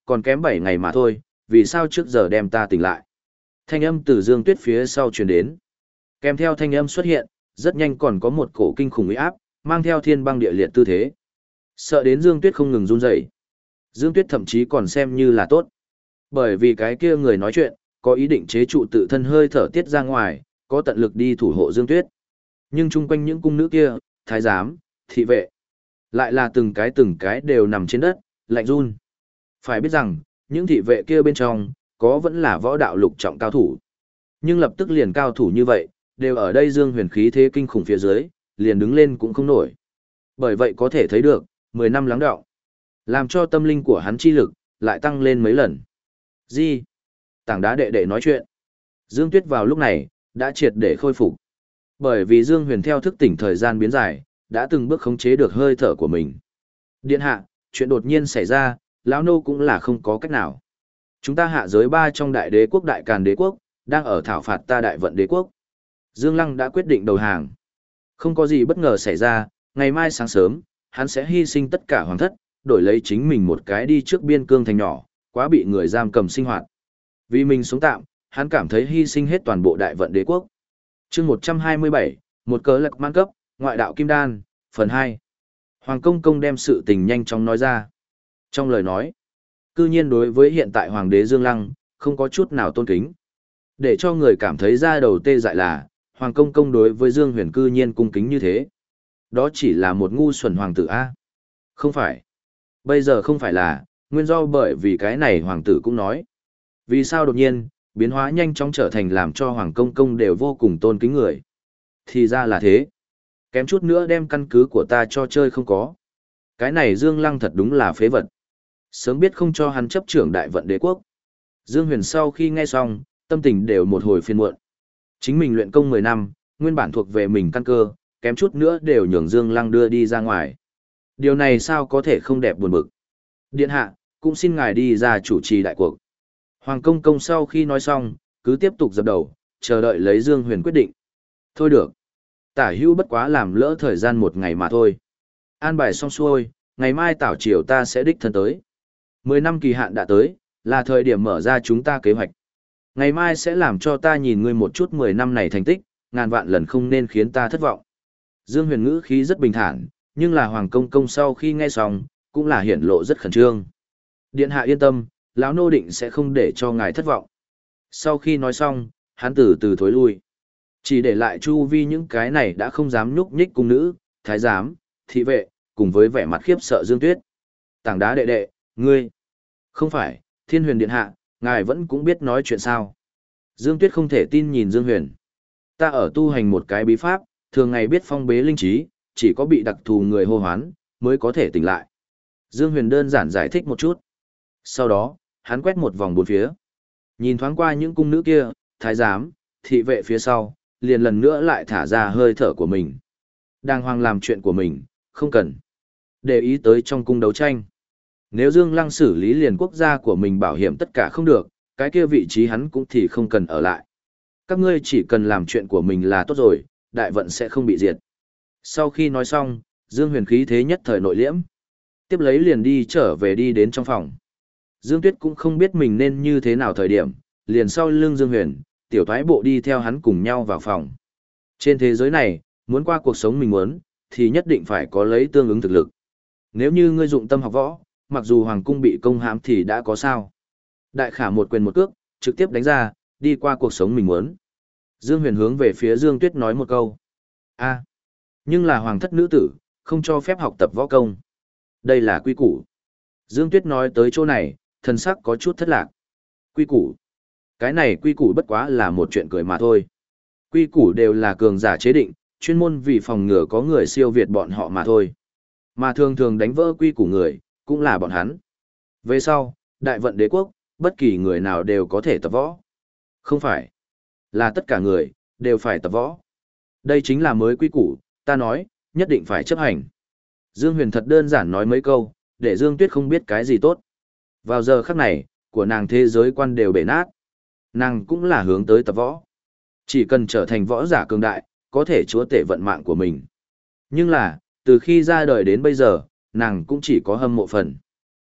còn kém bảy ngày mà thôi, vì sao trước giờ đem ta tỉnh lại. Thanh âm từ Dương Tuyết phía sau truyền đến. Kèm theo thanh âm xuất hiện, rất nhanh còn có một cổ kinh khủng uy áp, mang theo thiên băng địa liệt tư thế. Sợ đến Dương Tuyết không ngừng run rẩy. Dương Tuyết thậm chí còn xem như là tốt. Bởi vì cái kia người nói chuyện, có ý định chế trụ tự thân hơi thở tiết ra ngoài, có tận lực đi thủ hộ Dương Tuyết. Nhưng chung quanh những cung nữ kia, thái giám, thị vệ, lại là từng cái từng cái đều nằm trên đất, lạnh run. Phải biết rằng, những thị vệ kia bên trong, có vẫn là võ đạo lục trọng cao thủ. Nhưng lập tức liền cao thủ như vậy, đều ở đây Dương Huyền khí thế kinh khủng phía dưới, liền đứng lên cũng không nổi. Bởi vậy có thể thấy được, mười năm lắng đọng, làm cho tâm linh của hắn chi lực, lại tăng lên mấy lần. Gì? Tảng đá đệ đệ nói chuyện. Dương Tuyết vào lúc này, đã triệt để khôi phục. Bởi vì Dương Huyền theo thức tỉnh thời gian biến dài, đã từng bước khống chế được hơi thở của mình. Điện hạ, chuyện đột nhiên xảy ra, lão nô cũng là không có cách nào. Chúng ta hạ giới ba trong đại đế quốc đại càn đế quốc, đang ở thảo phạt ta đại vận đế quốc. Dương Lăng đã quyết định đầu hàng. Không có gì bất ngờ xảy ra, ngày mai sáng sớm, hắn sẽ hy sinh tất cả hoàng thất, đổi lấy chính mình một cái đi trước biên cương thành nhỏ, quá bị người giam cầm sinh hoạt. Vì mình sống tạm, hắn cảm thấy hy sinh hết toàn bộ đại vận đế quốc. chương một trăm hai mươi bảy, một cớ lạc man cấp, ngoại đạo kim đan, phần hai. Hoàng Công Công đem sự tình nhanh chóng nói ra. Trong lời nói, cư nhiên đối với hiện tại Hoàng đế Dương Lăng, không có chút nào tôn kính. Để cho người cảm thấy ra đầu tê dại là, Hoàng Công Công đối với Dương Huyền cư nhiên cung kính như thế. Đó chỉ là một ngu xuẩn hoàng tử A. Không phải. Bây giờ không phải là, nguyên do bởi vì cái này hoàng tử cũng nói. Vì sao đột nhiên, biến hóa nhanh chóng trở thành làm cho Hoàng Công Công đều vô cùng tôn kính người. Thì ra là thế. Kém chút nữa đem căn cứ của ta cho chơi không có. Cái này Dương Lăng thật đúng là phế vật. Sớm biết không cho hắn chấp trưởng đại vận đế quốc. Dương Huyền sau khi nghe xong, tâm tình đều một hồi phiền muộn. Chính mình luyện công mười năm, nguyên bản thuộc về mình căn cơ, kém chút nữa đều nhường Dương Lăng đưa đi ra ngoài. Điều này sao có thể không đẹp buồn bực. Điện hạ, cũng xin ngài đi ra chủ trì đại cuộc. Hoàng Công Công sau khi nói xong, cứ tiếp tục dập đầu, chờ đợi lấy Dương Huyền quyết định. Thôi được. Tả hữu bất quá làm lỡ thời gian một ngày mà thôi. An bài xong xuôi, ngày mai tảo chiều ta sẽ đích thân tới. Mười năm kỳ hạn đã tới, là thời điểm mở ra chúng ta kế hoạch. Ngày mai sẽ làm cho ta nhìn ngươi một chút mười năm này thành tích, ngàn vạn lần không nên khiến ta thất vọng. Dương Huyền ngữ khí rất bình thản, nhưng là Hoàng Công Công sau khi nghe xong, cũng là hiển lộ rất khẩn trương. Điện hạ yên tâm, lão nô định sẽ không để cho ngài thất vọng. Sau khi nói xong, hắn từ từ thối lui. Chỉ để lại chu vi những cái này đã không dám nhúc nhích cung nữ, thái giám, thị vệ, cùng với vẻ mặt khiếp sợ Dương Tuyết. Tảng đá đệ đệ, ngươi. Không phải, Thiên Huyền điện hạ, ngài vẫn cũng biết nói chuyện sao. Dương Tuyết không thể tin nhìn Dương Huyền. Ta ở tu hành một cái bí pháp, thường ngày biết phong bế linh trí, chỉ có bị đặc thù người hô hoán, mới có thể tỉnh lại. Dương Huyền đơn giản giải thích một chút. Sau đó, hắn quét một vòng bốn phía. Nhìn thoáng qua những cung nữ kia, thái giám, thị vệ phía sau, liền lần nữa lại thả ra hơi thở của mình. Đàng hoàng làm chuyện của mình, không cần để ý tới trong cung đấu tranh. Nếu Dương Lăng xử lý liền quốc gia của mình bảo hiểm tất cả không được, cái kia vị trí hắn cũng thì không cần ở lại. Các ngươi chỉ cần làm chuyện của mình là tốt rồi, đại vận sẽ không bị diệt. Sau khi nói xong, Dương Huyền khí thế nhất thời nội liễm. Tiếp lấy liền đi trở về đi đến trong phòng. Dương Tuyết cũng không biết mình nên như thế nào thời điểm, liền sau lưng Dương Huyền, tiểu thoái bộ đi theo hắn cùng nhau vào phòng. Trên thế giới này, muốn qua cuộc sống mình muốn, thì nhất định phải có lấy tương ứng thực lực. Nếu như ngươi dụng tâm học võ, mặc dù hoàng cung bị công hãm thì đã có sao. Đại khả một quyền một cước, trực tiếp đánh ra, đi qua cuộc sống mình muốn. Dương Huyền hướng về phía Dương Tuyết nói một câu. A, nhưng là hoàng thất nữ tử, không cho phép học tập võ công. Đây là quy củ. Dương Tuyết nói tới chỗ này, thần sắc có chút thất lạc. Quy củ. Cái này quy củ bất quá là một chuyện cười mà thôi. Quy củ đều là cường giả chế định, chuyên môn vì phòng ngừa có người siêu việt bọn họ mà thôi. Mà thường thường đánh vỡ quy củ người, cũng là bọn hắn. Về sau, đại vận đế quốc, bất kỳ người nào đều có thể tập võ. Không phải. Là tất cả người, đều phải tập võ. Đây chính là mới quy củ, ta nói, nhất định phải chấp hành. Dương Huyền thật đơn giản nói mấy câu, để Dương Tuyết không biết cái gì tốt. Vào giờ khắc này, của nàng thế giới quan đều bể nát. Nàng cũng là hướng tới tập võ. Chỉ cần trở thành võ giả cường đại, có thể chúa tể vận mạng của mình. Nhưng là, từ khi ra đời đến bây giờ, nàng cũng chỉ có hâm mộ phần. Tập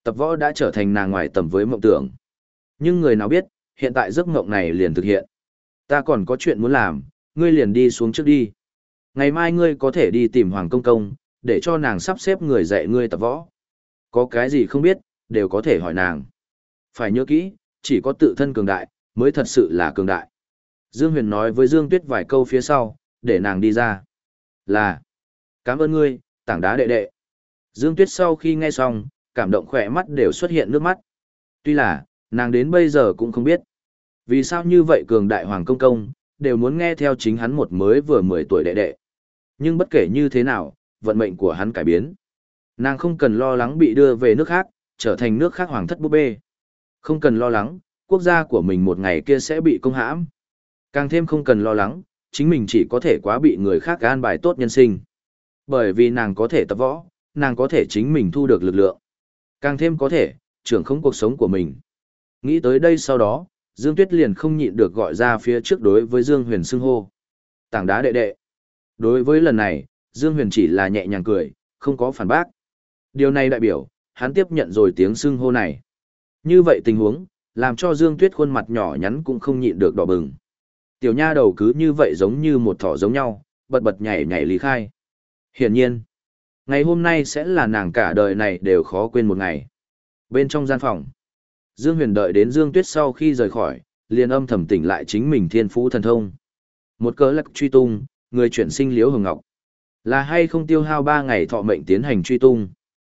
tập võ đã trở thành nàng ngoài tầm với mộng tưởng. Nhưng người nào biết, hiện tại giấc mộng này liền thực hiện. Ta còn có chuyện muốn làm, ngươi liền đi xuống trước đi. Ngày mai ngươi có thể đi tìm Hoàng Công Công, để cho nàng sắp xếp người dạy ngươi tập võ. Có cái gì không biết, đều có thể hỏi nàng. Phải nhớ kỹ, chỉ có tự thân cường đại, mới thật sự là cường đại. Dương Huyền nói với Dương Tuyết vài câu phía sau, để nàng đi ra. Là, cảm ơn ngươi, tảng đá đệ đệ. Dương Tuyết sau khi nghe xong, cảm động khỏe mắt đều xuất hiện nước mắt. Tuy là, nàng đến bây giờ cũng không biết. Vì sao như vậy cường đại Hoàng Công Công, đều muốn nghe theo chính hắn một mới vừa mười tuổi đệ đệ. Nhưng bất kể như thế nào, vận mệnh của hắn cải biến. Nàng không cần lo lắng bị đưa về nước khác, trở thành nước khác hoàng thất búp bê. Không cần lo lắng, quốc gia của mình một ngày kia sẽ bị công hãm. Càng thêm không cần lo lắng, chính mình chỉ có thể quá bị người khác an bài tốt nhân sinh. Bởi vì nàng có thể tập võ, nàng có thể chính mình thu được lực lượng. Càng thêm có thể, trưởng không cuộc sống của mình. Nghĩ tới đây sau đó, Dương Tuyết liền không nhịn được gọi ra phía trước đối với Dương Huyền xưng hô. Tảng đá đệ đệ. Đối với lần này, Dương Huyền chỉ là nhẹ nhàng cười, không có phản bác. Điều này đại biểu, hắn tiếp nhận rồi tiếng xưng hô này. Như vậy tình huống, làm cho Dương Tuyết khuôn mặt nhỏ nhắn cũng không nhịn được đỏ bừng. Tiểu nha đầu cứ như vậy giống như một thỏ giống nhau, bật bật nhảy nhảy lý khai. Hiển nhiên, ngày hôm nay sẽ là nàng cả đời này đều khó quên một ngày. Bên trong gian phòng, Dương Huyền đợi đến Dương Tuyết sau khi rời khỏi, liền âm thầm tỉnh lại chính mình thiên phú thần thông. Một cớ lắc truy tung, người chuyển sinh Liễu Hồng Ngọc. Là hay không tiêu hao ba ngày thọ mệnh tiến hành truy tung?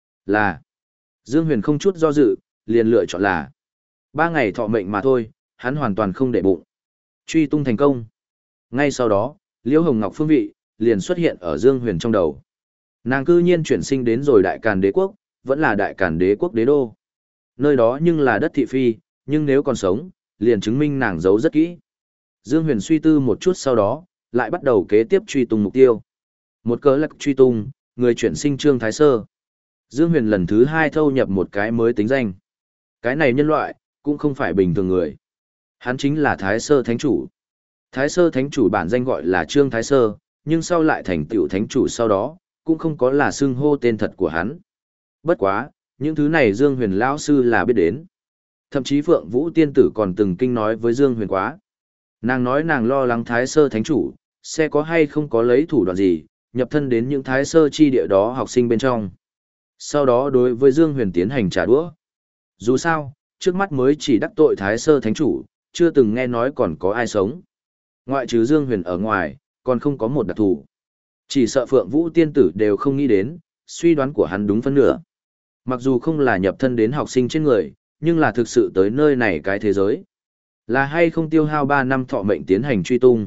Là. Dương Huyền không chút do dự, liền lựa chọn là. Ba ngày thọ mệnh mà thôi, hắn hoàn toàn không để bụng. Truy tung thành công. Ngay sau đó, Liễu Hồng Ngọc phương vị, liền xuất hiện ở Dương Huyền trong đầu. Nàng cư nhiên chuyển sinh đến rồi Đại Càn Đế Quốc, vẫn là Đại Càn Đế Quốc đế đô. Nơi đó nhưng là đất thị phi, nhưng nếu còn sống, liền chứng minh nàng giấu rất kỹ. Dương Huyền suy tư một chút sau đó, lại bắt đầu kế tiếp truy tung mục tiêu. Một cớ lắc truy tung, người chuyển sinh Trương Thái Sơ. Dương Huyền lần thứ hai thâu nhập một cái mới tính danh. Cái này nhân loại, cũng không phải bình thường người. Hắn chính là Thái Sơ Thánh Chủ. Thái Sơ Thánh Chủ bản danh gọi là Trương Thái Sơ, nhưng sau lại thành tựu Thánh Chủ sau đó, cũng không có là xưng hô tên thật của hắn. Bất quá, những thứ này Dương Huyền lão sư là biết đến. Thậm chí Phượng Vũ Tiên Tử còn từng kinh nói với Dương Huyền quá. Nàng nói nàng lo lắng Thái Sơ Thánh Chủ, sẽ có hay không có lấy thủ đoạn gì, nhập thân đến những Thái Sơ chi địa đó học sinh bên trong. Sau đó đối với Dương Huyền tiến hành trả đũa. Dù sao, trước mắt mới chỉ đắc tội Thái Sơ Thánh Chủ, chưa từng nghe nói còn có ai sống. Ngoại trừ Dương Huyền ở ngoài, còn không có một đặc thù. Chỉ sợ Phượng Vũ Tiên Tử đều không nghĩ đến, suy đoán của hắn đúng phân nửa. Mặc dù không là nhập thân đến học sinh trên người, nhưng là thực sự tới nơi này cái thế giới. Là hay không tiêu hao ba năm thọ mệnh tiến hành truy tung?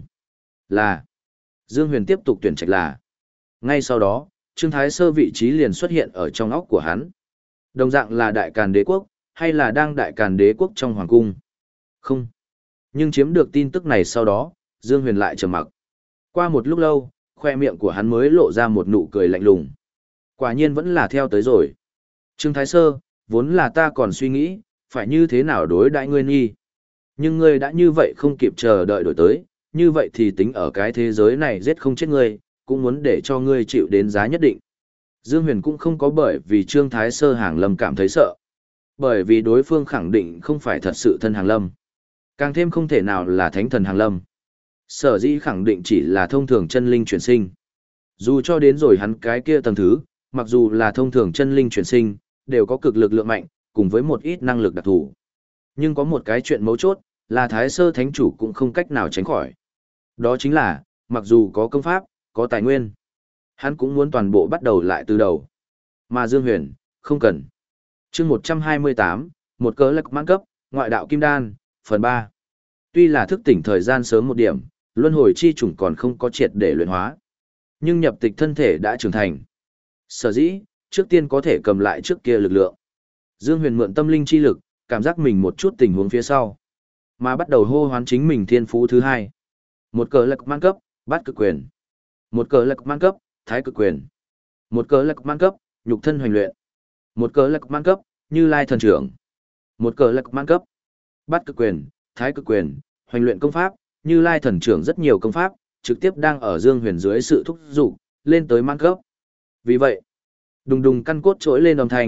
Là. Dương Huyền tiếp tục tuyển trạch là. Ngay sau đó, Trương Thái Sơ vị trí liền xuất hiện ở trong óc của hắn. Đồng dạng là Đại Càn Đế Quốc, hay là đang Đại Càn Đế Quốc trong Hoàng Cung? Không. Nhưng chiếm được tin tức này sau đó, Dương Huyền lại trầm mặc. Qua một lúc lâu, khoe miệng của hắn mới lộ ra một nụ cười lạnh lùng. Quả nhiên vẫn là theo tới rồi. Trương Thái Sơ, vốn là ta còn suy nghĩ, phải như thế nào đối đãi ngươi nghi. Nhưng ngươi đã như vậy không kịp chờ đợi đổi tới, như vậy thì tính ở cái thế giới này giết không chết ngươi, cũng muốn để cho ngươi chịu đến giá nhất định. Dương Huyền cũng không có bởi vì Trương Thái Sơ Hàng Lâm cảm thấy sợ. Bởi vì đối phương khẳng định không phải thật sự thân Hàng Lâm. Càng thêm không thể nào là thánh thần Hàng Lâm. Sở dĩ khẳng định chỉ là thông thường chân linh chuyển sinh. Dù cho đến rồi hắn cái kia tầng thứ, mặc dù là thông thường chân linh chuyển sinh, đều có cực lực lượng mạnh, cùng với một ít năng lực đặc thù. Nhưng có một cái chuyện mấu chốt, là Thái Sơ Thánh Chủ cũng không cách nào tránh khỏi. Đó chính là, mặc dù có công pháp, có tài nguyên, hắn cũng muốn toàn bộ bắt đầu lại từ đầu. Mà Dương Huyền, không cần. chương một trăm hai mươi tám, một cớ lạc mãn cấp, ngoại đạo kim đan, phần ba. Tuy là thức tỉnh thời gian sớm một điểm, luân hồi chi chủng còn không có triệt để luyện hóa. Nhưng nhập tịch thân thể đã trưởng thành. Sở dĩ, trước tiên có thể cầm lại trước kia lực lượng. Dương Huyền mượn tâm linh chi lực, cảm giác mình một chút tình huống phía sau. Mà bắt đầu hô hoán chính mình thiên phú thứ hai. Một cờ lạc mãn cấp, bát cực quyền. Một cờ lạc mãn cấp, thái cực quyền. Một cờ lạc mãn cấp, nhục thân hoành luyện. Một cờ lạc mãn cấp, như lai thần trưởng. Một cờ lạc mãn cấp, bát cực quyền, thái cực quyền, hoành luyện công pháp, như lai thần trưởng rất nhiều công pháp, trực tiếp đang ở Dương Huyền dưới sự thúc giục, lên tới mãn cấp. Vì vậy, đùng đùng căn cốt trỗi lên âm thanh,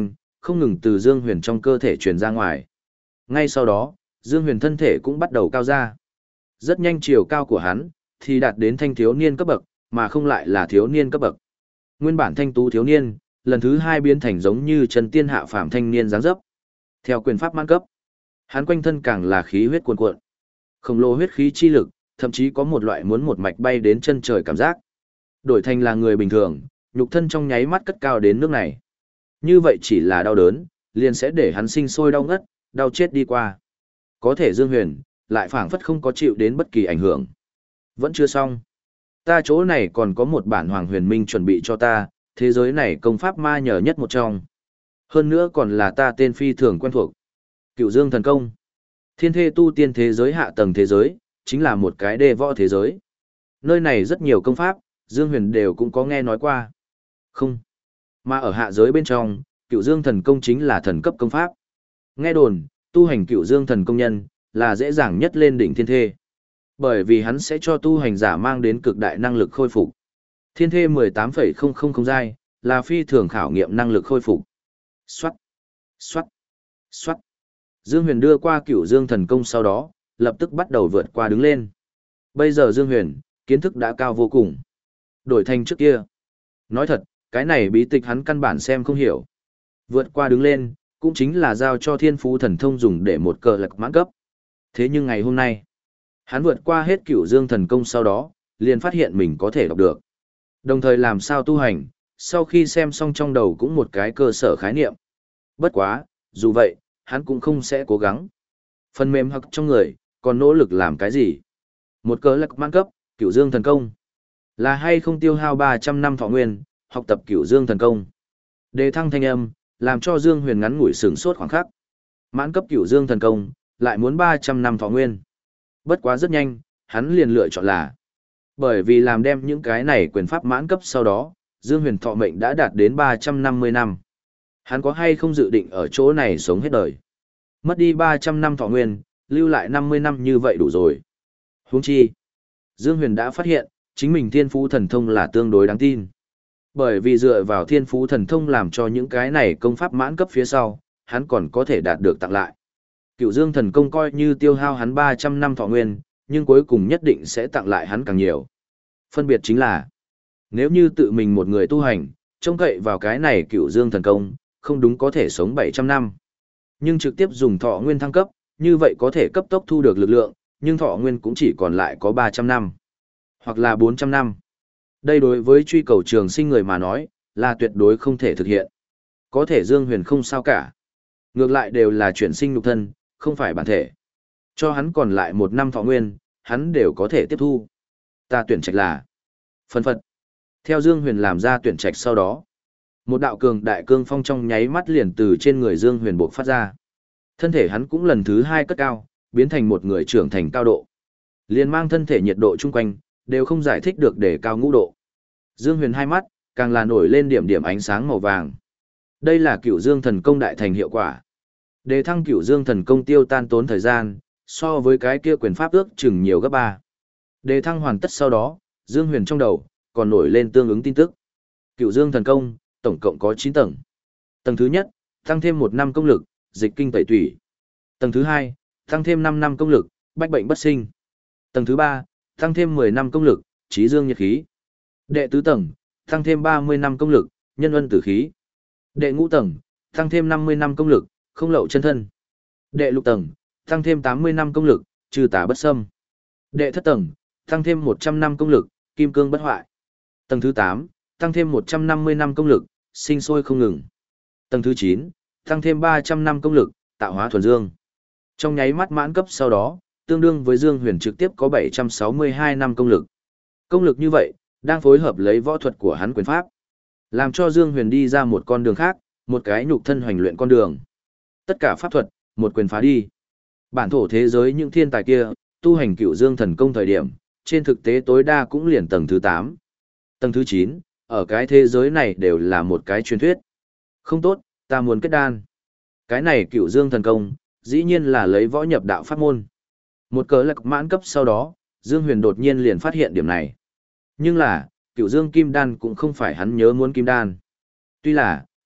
không ngừng từ Dương Huyền trong cơ thể truyền ra ngoài. Ngay sau đó, Dương Huyền thân thể cũng bắt đầu cao ra. Rất nhanh chiều cao của hắn thì đạt đến thanh thiếu niên cấp bậc, mà không lại là thiếu niên cấp bậc. Nguyên bản thanh tú thiếu niên, lần thứ hai biến thành giống như chân tiên hạ phàm thanh niên dáng dấp. Theo quyền pháp mãn cấp, hắn quanh thân càng là khí huyết cuồn cuộn. Khổng lồ huyết khí chi lực, thậm chí có một loại muốn một mạch bay đến chân trời cảm giác. Đổi thành là người bình thường, nhục thân trong nháy mắt cất cao đến nước này. Như vậy chỉ là đau đớn, liền sẽ để hắn sinh sôi đau ngất, đau chết đi qua. Có thể Dương Huyền, lại phảng phất không có chịu đến bất kỳ ảnh hưởng. Vẫn chưa xong. Ta chỗ này còn có một bản Hoàng Huyền Minh chuẩn bị cho ta, thế giới này công pháp ma nhờ nhất một trong. Hơn nữa còn là ta tên phi thường quen thuộc. Cựu Dương thần công. Thiên thê tu tiên thế giới hạ tầng thế giới, chính là một cái đê võ thế giới. Nơi này rất nhiều công pháp, Dương Huyền đều cũng có nghe nói qua. Không. Mà ở hạ giới bên trong, Cựu Dương thần công chính là thần cấp công pháp. Nghe đồn, tu hành Cựu Dương thần công nhân, là dễ dàng nhất lên đỉnh thiên thê. Bởi vì hắn sẽ cho tu hành giả mang đến cực đại năng lực khôi phục. Thiên thê mười tám phẩy không không không giai, là phi thường khảo nghiệm năng lực khôi phục. Xoát, xoát, xoát. Dương Huyền đưa qua Cựu Dương thần công sau đó, lập tức bắt đầu vượt qua đứng lên. Bây giờ Dương Huyền, kiến thức đã cao vô cùng. Đổi thành trước kia. Nói thật, cái này bí tịch hắn căn bản xem không hiểu. Vượt qua đứng lên, cũng chính là giao cho thiên phú thần thông dùng để một cờ lạc mãn cấp. Thế nhưng ngày hôm nay, hắn vượt qua hết Cựu Dương thần công sau đó, liền phát hiện mình có thể đọc được. Đồng thời làm sao tu hành, sau khi xem xong trong đầu cũng một cái cơ sở khái niệm. Bất quá, dù vậy, hắn cũng không sẽ cố gắng. Phần mềm hoặc trong người, còn nỗ lực làm cái gì? Một cờ lạc mãn cấp, Cựu Dương thần công. Là hay không tiêu hao ba trăm năm thọ nguyên, học tập Cựu Dương thần công. Đề thăng thanh âm, làm cho Dương Huyền ngắn ngủi sửng sốt khoảng khắc. Mãn cấp Cựu Dương thần công, lại muốn ba trăm năm thọ nguyên. Bất quá rất nhanh, hắn liền lựa chọn là. Bởi vì làm đem những cái này quyền pháp mãn cấp sau đó, Dương Huyền thọ mệnh đã đạt đến ba trăm năm mươi năm. Hắn có hay không dự định ở chỗ này sống hết đời? Mất đi ba trăm năm thọ nguyên, lưu lại năm mươi năm như vậy đủ rồi. Huống chi, Dương Huyền đã phát hiện, chính mình thiên phú thần thông là tương đối đáng tin. Bởi vì dựa vào thiên phú thần thông làm cho những cái này công pháp mãn cấp phía sau, hắn còn có thể đạt được tặng lại. Cựu Dương thần công coi như tiêu hao hắn ba trăm năm thọ nguyên, nhưng cuối cùng nhất định sẽ tặng lại hắn càng nhiều. Phân biệt chính là, nếu như tự mình một người tu hành, trông cậy vào cái này Cựu Dương thần công, không đúng có thể sống bảy trăm năm. Nhưng trực tiếp dùng thọ nguyên thăng cấp, như vậy có thể cấp tốc thu được lực lượng, nhưng thọ nguyên cũng chỉ còn lại có ba trăm năm, hoặc là bốn trăm năm. Đây đối với truy cầu trường sinh người mà nói, là tuyệt đối không thể thực hiện. Có thể Dương Huyền không sao cả. Ngược lại đều là chuyển sinh nhục thân, không phải bản thể. Cho hắn còn lại một năm thọ nguyên, hắn đều có thể tiếp thu. Ta tuyển trạch là phân phật. Theo Dương Huyền làm ra tuyển trạch sau đó, một đạo cường đại cương phong trong nháy mắt liền từ trên người Dương Huyền bộc phát ra. Thân thể hắn cũng lần thứ hai cất cao, biến thành một người trưởng thành cao độ. Liền mang thân thể nhiệt độ chung quanh, đều không giải thích được để cao ngũ độ. Dương Huyền hai mắt, càng là nổi lên điểm điểm ánh sáng màu vàng. Đây là Cựu Dương thần công đại thành hiệu quả. Đề thăng Cựu Dương thần công tiêu tan tốn thời gian, so với cái kia quyền pháp ước chừng nhiều gấp ba. Đề thăng hoàn tất sau đó, Dương Huyền trong đầu, còn nổi lên tương ứng tin tức. Cựu Dương thần công, tổng cộng có chín tầng. Tầng thứ nhất, tăng thêm một năm công lực, dịch kinh tẩy tủy. Tầng thứ hai, tăng thêm năm năm công lực, bách bệnh bất sinh. Tầng thứ ba, tăng thêm mười năm công lực, trí dương nhiệt khí. Đệ tứ tầng, tăng thêm ba mươi năm công lực, nhân ân tử khí. Đệ ngũ tầng, tăng thêm năm mươi năm công lực, không lậu chân thân. Đệ lục tầng, tăng thêm tám mươi năm công lực, trừ tà bất xâm. Đệ thất tầng, tăng thêm một trăm năm công lực, kim cương bất hoại. Tầng thứ tám, tăng thêm một trăm năm mươi năm công lực, sinh sôi không ngừng. Tầng thứ chín, tăng thêm ba trăm năm công lực, tạo hóa thuần dương. Trong nháy mắt mãn cấp sau đó, tương đương với Dương Huyền trực tiếp có bảy trăm sáu mươi hai năm công lực. Công lực như vậy, đang phối hợp lấy võ thuật của hắn quyền pháp, làm cho Dương Huyền đi ra một con đường khác, một cái nhục thân hoành luyện con đường. Tất cả pháp thuật, một quyền phá đi. Bản thổ thế giới những thiên tài kia, tu hành Cựu Dương thần công thời điểm, trên thực tế tối đa cũng liền tầng thứ tám. Tầng thứ chín, ở cái thế giới này đều là một cái truyền thuyết. Không tốt, ta muốn kết đan. Cái này Cựu Dương thần công, dĩ nhiên là lấy võ nhập đạo pháp môn. Một cớ lạc mãn cấp sau đó, Dương Huyền đột nhiên liền phát hiện điểm này. Nhưng là, Cựu Dương kim đan cũng không phải hắn nhớ muốn kim đan. Tuy là,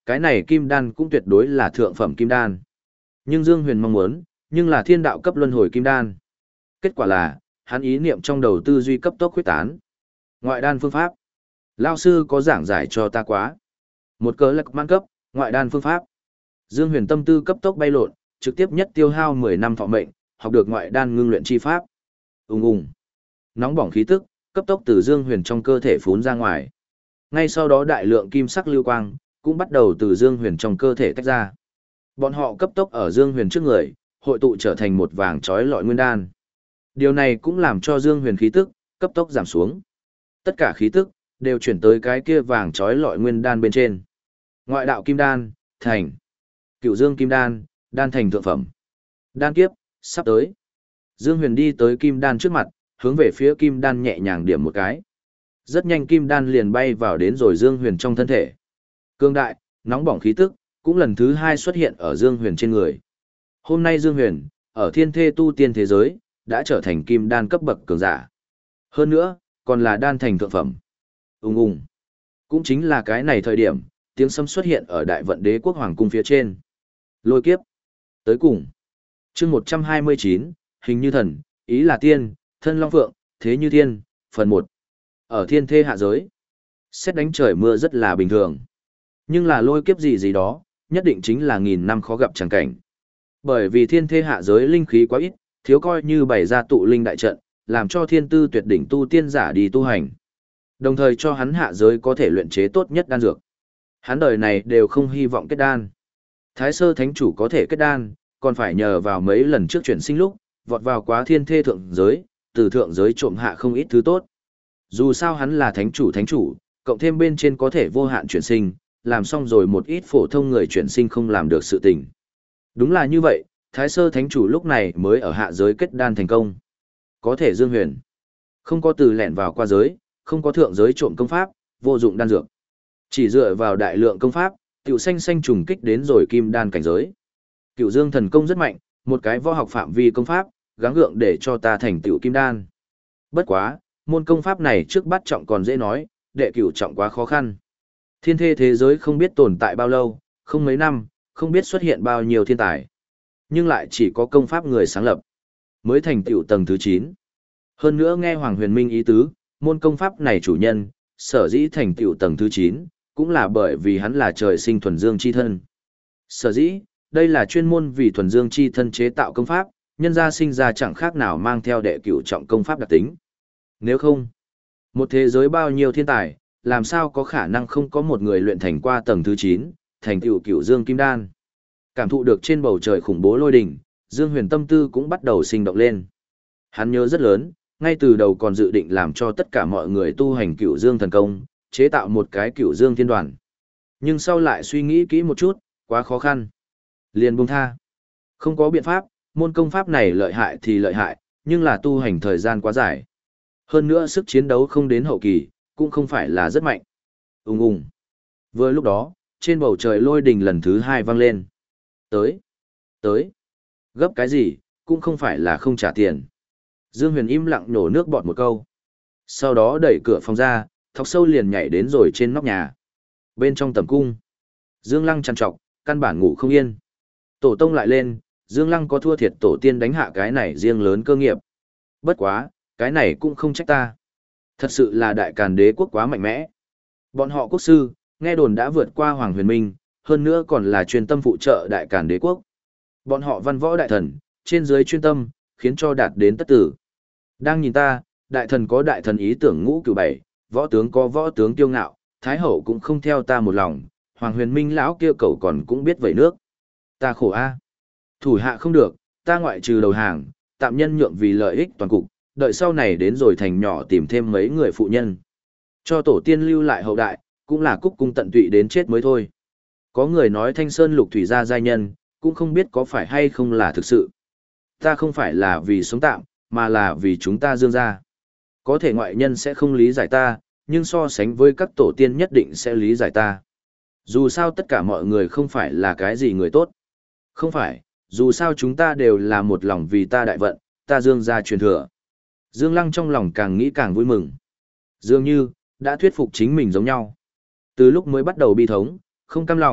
Cái này kim đan cũng tuyệt đối là thượng phẩm kim đan. Nhưng Dương Huyền mong muốn, nhưng là thiên đạo cấp luân hồi kim đan. Kết quả là, hắn ý niệm trong đầu tư duy cấp tốc huyết tán. Ngoại đan phương pháp. Lao sư có giảng giải cho ta quá. Một cớ lạc man cấp, ngoại đan phương pháp. Dương Huyền tâm tư cấp tốc bay lộn, trực tiếp nhất tiêu hao mười năm thọ mệnh, học được ngoại đan ngưng luyện chi pháp. Ùng ùng. Nóng bỏng khí tức, cấp tốc từ Dương Huyền trong cơ thể phún ra ngoài. Ngay sau đó đại lượng kim sắc lưu quang cũng bắt đầu từ Dương Huyền trong cơ thể tách ra. Bọn họ cấp tốc ở Dương Huyền trước người, hội tụ trở thành một vàng trói lọi nguyên đan. Điều này cũng làm cho Dương Huyền khí tức cấp tốc giảm xuống. Tất cả khí tức đều chuyển tới cái kia vàng trói lọi nguyên đan bên trên. Ngoại đạo kim đan, thành. Cựu Dương kim đan, đan thành thượng phẩm. Đan kiếp sắp tới. Dương Huyền đi tới kim đan trước mặt, hướng về phía kim đan nhẹ nhàng điểm một cái. Rất nhanh kim đan liền bay vào đến rồi Dương Huyền trong thân thể. Cương đại, nóng bỏng khí tức, cũng lần thứ hai xuất hiện ở Dương Huyền trên người. Hôm nay Dương Huyền, ở thiên thê tu tiên thế giới, đã trở thành kim đan cấp bậc cường giả. Hơn nữa, còn là đan thành thượng phẩm. Ung ung. Cũng chính là cái này thời điểm, tiếng sấm xuất hiện ở đại vận đế quốc hoàng cung phía trên. Lôi kiếp. Tới cùng. Chương một trăm hai mươi chín, hình như thần, ý là tiên, thân long phượng, thế như thiên, phần một. Ở thiên thê hạ giới, sét đánh trời mưa rất là bình thường. Nhưng là lôi kiếp gì gì đó, nhất định chính là nghìn năm khó gặp chẳng cảnh. Bởi vì thiên thê hạ giới linh khí quá ít, thiếu coi như bày ra tụ linh đại trận, làm cho thiên tư tuyệt đỉnh tu tiên giả đi tu hành. Đồng thời cho hắn hạ giới có thể luyện chế tốt nhất đan dược. Hắn đời này đều không hy vọng kết đan. Thái sơ thánh chủ có thể kết đan, còn phải nhờ vào mấy lần trước chuyển sinh lúc, vọt vào quá thiên thê thượng giới, từ thượng giới trộm hạ không ít thứ tốt. Dù sao hắn là thánh chủ thánh chủ, cộng thêm bên trên có thể vô hạn chuyển sinh, làm xong rồi một ít phổ thông người chuyển sinh không làm được sự tình. Đúng là như vậy, Thái sơ thánh chủ lúc này mới ở hạ giới kết đan thành công. Có thể Dương Huyền không có từ lẻn vào qua giới, không có thượng giới trộm công pháp, vô dụng đan dược. Chỉ dựa vào đại lượng công pháp, tiểu xanh xanh trùng kích đến rồi kim đan cảnh giới. Cựu Dương thần công rất mạnh, một cái võ học phạm vi công pháp, gắng gượng để cho ta thành tựu kim đan. Bất quá, môn công pháp này trước bắt trọng còn dễ nói, đệ cửu trọng quá khó khăn. Thiên thê thế giới không biết tồn tại bao lâu, không mấy năm, không biết xuất hiện bao nhiêu thiên tài. Nhưng lại chỉ có công pháp người sáng lập, mới thành tựu tầng thứ chín. Hơn nữa nghe Hoàng Huyền Minh ý tứ, môn công pháp này chủ nhân, sở dĩ thành tựu tầng thứ chín, cũng là bởi vì hắn là trời sinh thuần dương chi thân. Sở dĩ, đây là chuyên môn vì thuần dương chi thân chế tạo công pháp, nhân ra sinh ra chẳng khác nào mang theo đệ cửu trọng công pháp đặc tính. Nếu không, một thế giới bao nhiêu thiên tài, làm sao có khả năng không có một người luyện thành qua tầng thứ chín, thành tựu cửu dương kim đan. Cảm thụ được trên bầu trời khủng bố lôi đỉnh, Dương Huyền tâm tư cũng bắt đầu sinh động lên. Hắn nhớ rất lớn, ngay từ đầu còn dự định làm cho tất cả mọi người tu hành cửu dương thần công, chế tạo một cái cửu dương thiên đoàn. Nhưng sau lại suy nghĩ kỹ một chút, quá khó khăn. Liền buông tha. Không có biện pháp, môn công pháp này lợi hại thì lợi hại, nhưng là tu hành thời gian quá dài. Hơn nữa sức chiến đấu không đến hậu kỳ, cũng không phải là rất mạnh. Ùng ùng. Vừa lúc đó, trên bầu trời lôi đình lần thứ hai vang lên. Tới. Tới. Gấp cái gì, cũng không phải là không trả tiền. Dương Huyền im lặng nhổ nước bọt một câu. Sau đó đẩy cửa phòng ra, thọc sâu liền nhảy đến rồi trên nóc nhà. Bên trong tầm cung, Dương Lăng trằn trọc, căn bản ngủ không yên. Tổ tông lại lên, Dương Lăng có thua thiệt tổ tiên đánh hạ cái này riêng lớn cơ nghiệp. Bất quá, cái này cũng không trách ta. Thật sự là đại càn đế quốc quá mạnh mẽ. Bọn họ quốc sư, nghe đồn đã vượt qua Hoàng Huyền Minh, hơn nữa còn là chuyên tâm phụ trợ đại càn đế quốc. Bọn họ văn võ đại thần, trên dưới chuyên tâm, khiến cho đạt đến tất tử. Đang nhìn ta, đại thần có đại thần ý tưởng ngũ cửu bảy, võ tướng có võ tướng tiêu ngạo, thái hậu cũng không theo ta một lòng, Hoàng Huyền Minh lão kia cậu còn cũng biết vẩy nước. Ta khổ a. Thủ hạ không được, ta ngoại trừ đầu hàng, tạm nhân nhượng vì lợi ích toàn cục, đợi sau này đến rồi thành nhỏ tìm thêm mấy người phụ nhân. Cho tổ tiên lưu lại hậu đại, cũng là cúc cung tận tụy đến chết mới thôi. Có người nói Thanh Sơn Lục Thủy gia giai nhân, cũng không biết có phải hay không là thực sự. Ta không phải là vì sống tạm, mà là vì chúng ta Dương gia. Có thể ngoại nhân sẽ không lý giải ta, nhưng so sánh với các tổ tiên nhất định sẽ lý giải ta. Dù sao tất cả mọi người không phải là cái gì người tốt. Không phải, dù sao chúng ta đều là một lòng vì ta đại vận, ta Dương gia truyền thừa. Dương Lăng trong lòng càng nghĩ càng vui mừng. Dường như, đã thuyết phục chính mình giống nhau. Từ lúc mới bắt đầu bi thống, không cam lòng,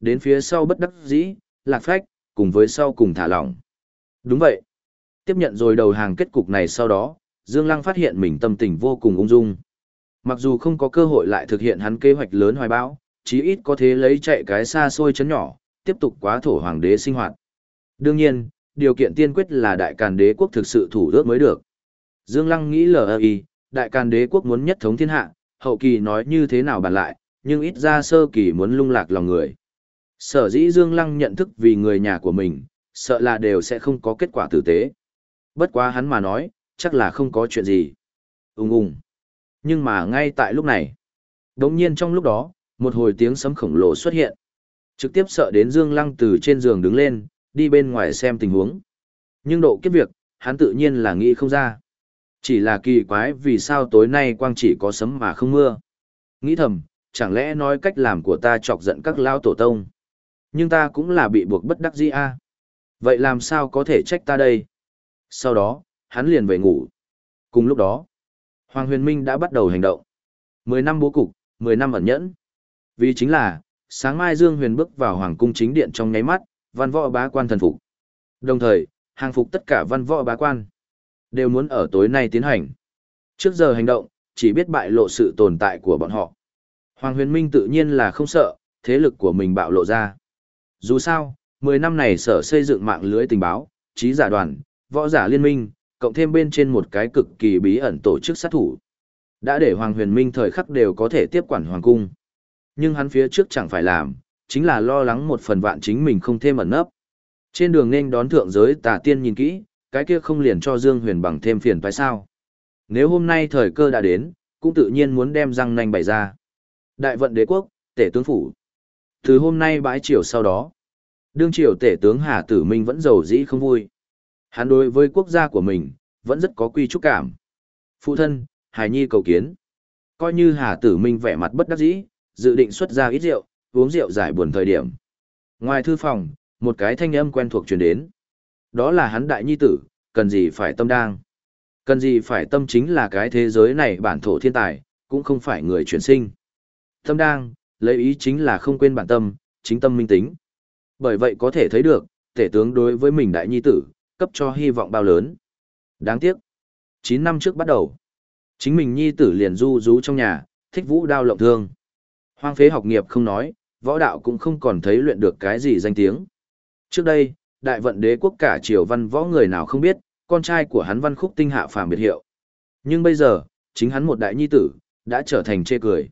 đến phía sau bất đắc dĩ, lạc phách, cùng với sau cùng thả lỏng. Đúng vậy. Tiếp nhận rồi đầu hàng kết cục này sau đó, Dương Lăng phát hiện mình tâm tình vô cùng ung dung. Mặc dù không có cơ hội lại thực hiện hắn kế hoạch lớn hoài bão, chí ít có thể lấy chạy cái xa xôi chấn nhỏ, tiếp tục quá thổ hoàng đế sinh hoạt. Đương nhiên, điều kiện tiên quyết là đại càn đế quốc thực sự thủ ước mới được. Dương Lăng nghĩ lờ y, đại càn đế quốc muốn nhất thống thiên hạ, hậu kỳ nói như thế nào bàn lại, nhưng ít ra sơ kỳ muốn lung lạc lòng người. Sở dĩ Dương Lăng nhận thức vì người nhà của mình, sợ là đều sẽ không có kết quả tử tế. Bất quá hắn mà nói, chắc là không có chuyện gì. Ung ung. Nhưng mà ngay tại lúc này, đột nhiên trong lúc đó, một hồi tiếng sấm khổng lồ xuất hiện. Trực tiếp sợ đến Dương Lăng từ trên giường đứng lên, đi bên ngoài xem tình huống. Nhưng độ kiếp việc, hắn tự nhiên là nghĩ không ra. Chỉ là kỳ quái vì sao tối nay quang chỉ có sấm mà không mưa. Nghĩ thầm, chẳng lẽ nói cách làm của ta chọc giận các lao tổ tông. Nhưng ta cũng là bị buộc bất đắc dĩ a. Vậy làm sao có thể trách ta đây? Sau đó, hắn liền về ngủ. Cùng lúc đó, Hoàng Huyền Minh đã bắt đầu hành động. Mười năm bố cục, mười năm ẩn nhẫn. Vì chính là, sáng mai Dương Huyền bước vào Hoàng cung chính điện trong nháy mắt, văn võ bá quan thần phục. Đồng thời, hàng phục tất cả văn võ bá quan. Đều muốn ở tối nay tiến hành. Trước giờ hành động, chỉ biết bại lộ sự tồn tại của bọn họ. Hoàng Huyền Minh tự nhiên là không sợ, thế lực của mình bạo lộ ra. Dù sao, mười năm này sở xây dựng mạng lưới tình báo, trí giả đoàn, võ giả liên minh, cộng thêm bên trên một cái cực kỳ bí ẩn tổ chức sát thủ. Đã để Hoàng Huyền Minh thời khắc đều có thể tiếp quản Hoàng cung. Nhưng hắn phía trước chẳng phải làm, chính là lo lắng một phần vạn chính mình không thêm ẩn nấp. Trên đường nên đón thượng giới tà tiên nhìn kỹ, cái kia không liền cho Dương Huyền bằng thêm phiền phải sao. Nếu hôm nay thời cơ đã đến, cũng tự nhiên muốn đem răng nanh bày ra. Đại vận đế quốc, tể tướng phủ. Từ hôm nay bãi triều sau đó, đương triều tể tướng Hà Tử Minh vẫn giàu dĩ không vui. Hắn đối với quốc gia của mình, vẫn rất có quy trúc cảm. Phụ thân, Hải Nhi cầu kiến. Coi như Hà Tử Minh vẻ mặt bất đắc dĩ, dự định xuất ra ít rượu, uống rượu giải buồn thời điểm. Ngoài thư phòng, một cái thanh âm quen thuộc truyền đến. Đó là hắn đại nhi tử, cần gì phải tâm đang. Cần gì phải tâm chính là cái thế giới này bản thổ thiên tài, cũng không phải người chuyển sinh. Tâm đang, lấy ý chính là không quên bản tâm, chính tâm minh tính. Bởi vậy có thể thấy được, tể tướng đối với mình đại nhi tử, cấp cho hy vọng bao lớn. Đáng tiếc. chín năm trước bắt đầu, chính mình nhi tử liền du rú trong nhà, thích vũ đao lộng thương. Hoang phế học nghiệp không nói, võ đạo cũng không còn thấy luyện được cái gì danh tiếng. Trước đây, đại vận đế quốc cả triều văn võ người nào không biết, con trai của hắn Văn Khúc Tinh hạ phàm biệt hiệu. Nhưng bây giờ, chính hắn một đại nhi tử, đã trở thành chê cười.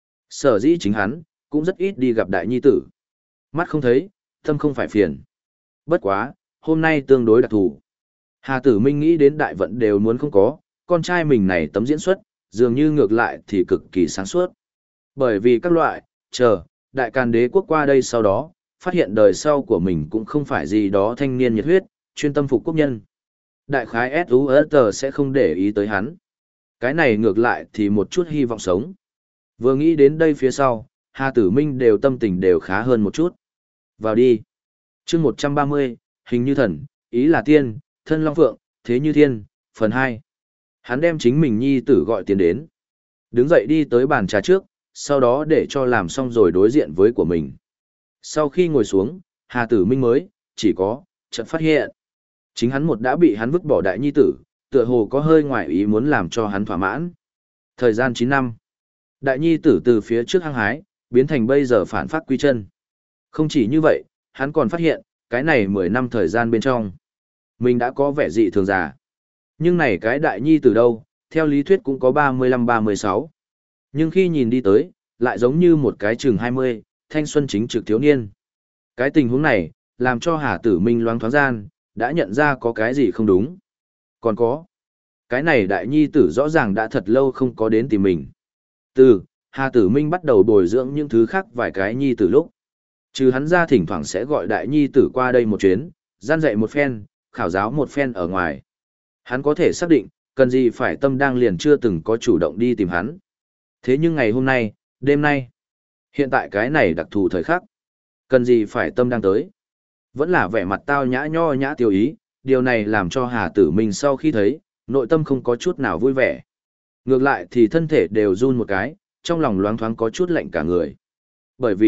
Sở dĩ chính hắn, cũng rất ít đi gặp đại nhi tử. Mắt không thấy, tâm không phải phiền. Bất quá, hôm nay tương đối đặc thù. Hà Tử Minh nghĩ đến đại vận đều muốn không có, con trai mình này tấm diễn xuất, dường như ngược lại thì cực kỳ sáng suốt. Bởi vì các loại, chờ, đại càn đế quốc qua đây sau đó, phát hiện đời sau của mình cũng không phải gì đó thanh niên nhiệt huyết, chuyên tâm phục quốc nhân. Đại khái ét u ét tê sẽ không để ý tới hắn. Cái này ngược lại thì một chút hy vọng sống. Vừa nghĩ đến đây phía sau, Hà Tử Minh đều tâm tình đều khá hơn một chút. Vào đi. chương một trăm ba mươi, hình như thần, ý là tiên, thân long phượng, thế như thiên, phần hai. Hắn đem chính mình nhi tử gọi tiền đến. Đứng dậy đi tới bàn trà trước, sau đó để cho làm xong rồi đối diện với của mình. Sau khi ngồi xuống, Hà Tử Minh mới, chỉ có, chợt phát hiện. Chính hắn một đã bị hắn vứt bỏ đại nhi tử, tựa hồ có hơi ngoài ý muốn làm cho hắn thỏa mãn. Thời gian chín năm. Đại nhi tử từ phía trước hăng hái, biến thành bây giờ phản phát quy chân. Không chỉ như vậy, hắn còn phát hiện, cái này mười năm thời gian bên trong. Mình đã có vẻ dị thường già. Nhưng này cái đại nhi tử đâu, theo lý thuyết cũng có ba mươi lăm ba mươi sáu. Nhưng khi nhìn đi tới, lại giống như một cái chừng hai mươi, thanh xuân chính trực thiếu niên. Cái tình huống này, làm cho Hà Tử Minh loáng thoáng gian, đã nhận ra có cái gì không đúng. Còn có, cái này đại nhi tử rõ ràng đã thật lâu không có đến tìm mình. Từ, Hà Tử Minh bắt đầu bồi dưỡng những thứ khác vài cái nhi tử lúc. Trừ hắn ra thỉnh thoảng sẽ gọi đại nhi tử qua đây một chuyến, gian dạy một phen, khảo giáo một phen ở ngoài. Hắn có thể xác định, cần gì phải tâm đang liền chưa từng có chủ động đi tìm hắn. Thế nhưng ngày hôm nay, đêm nay, hiện tại cái này đặc thù thời khắc, cần gì phải tâm đang tới. Vẫn là vẻ mặt tao nhã nho nhã tiêu ý, điều này làm cho Hà Tử Minh sau khi thấy, nội tâm không có chút nào vui vẻ. Ngược lại thì thân thể đều run một cái, trong lòng loáng thoáng có chút lạnh cả người. Bởi vì,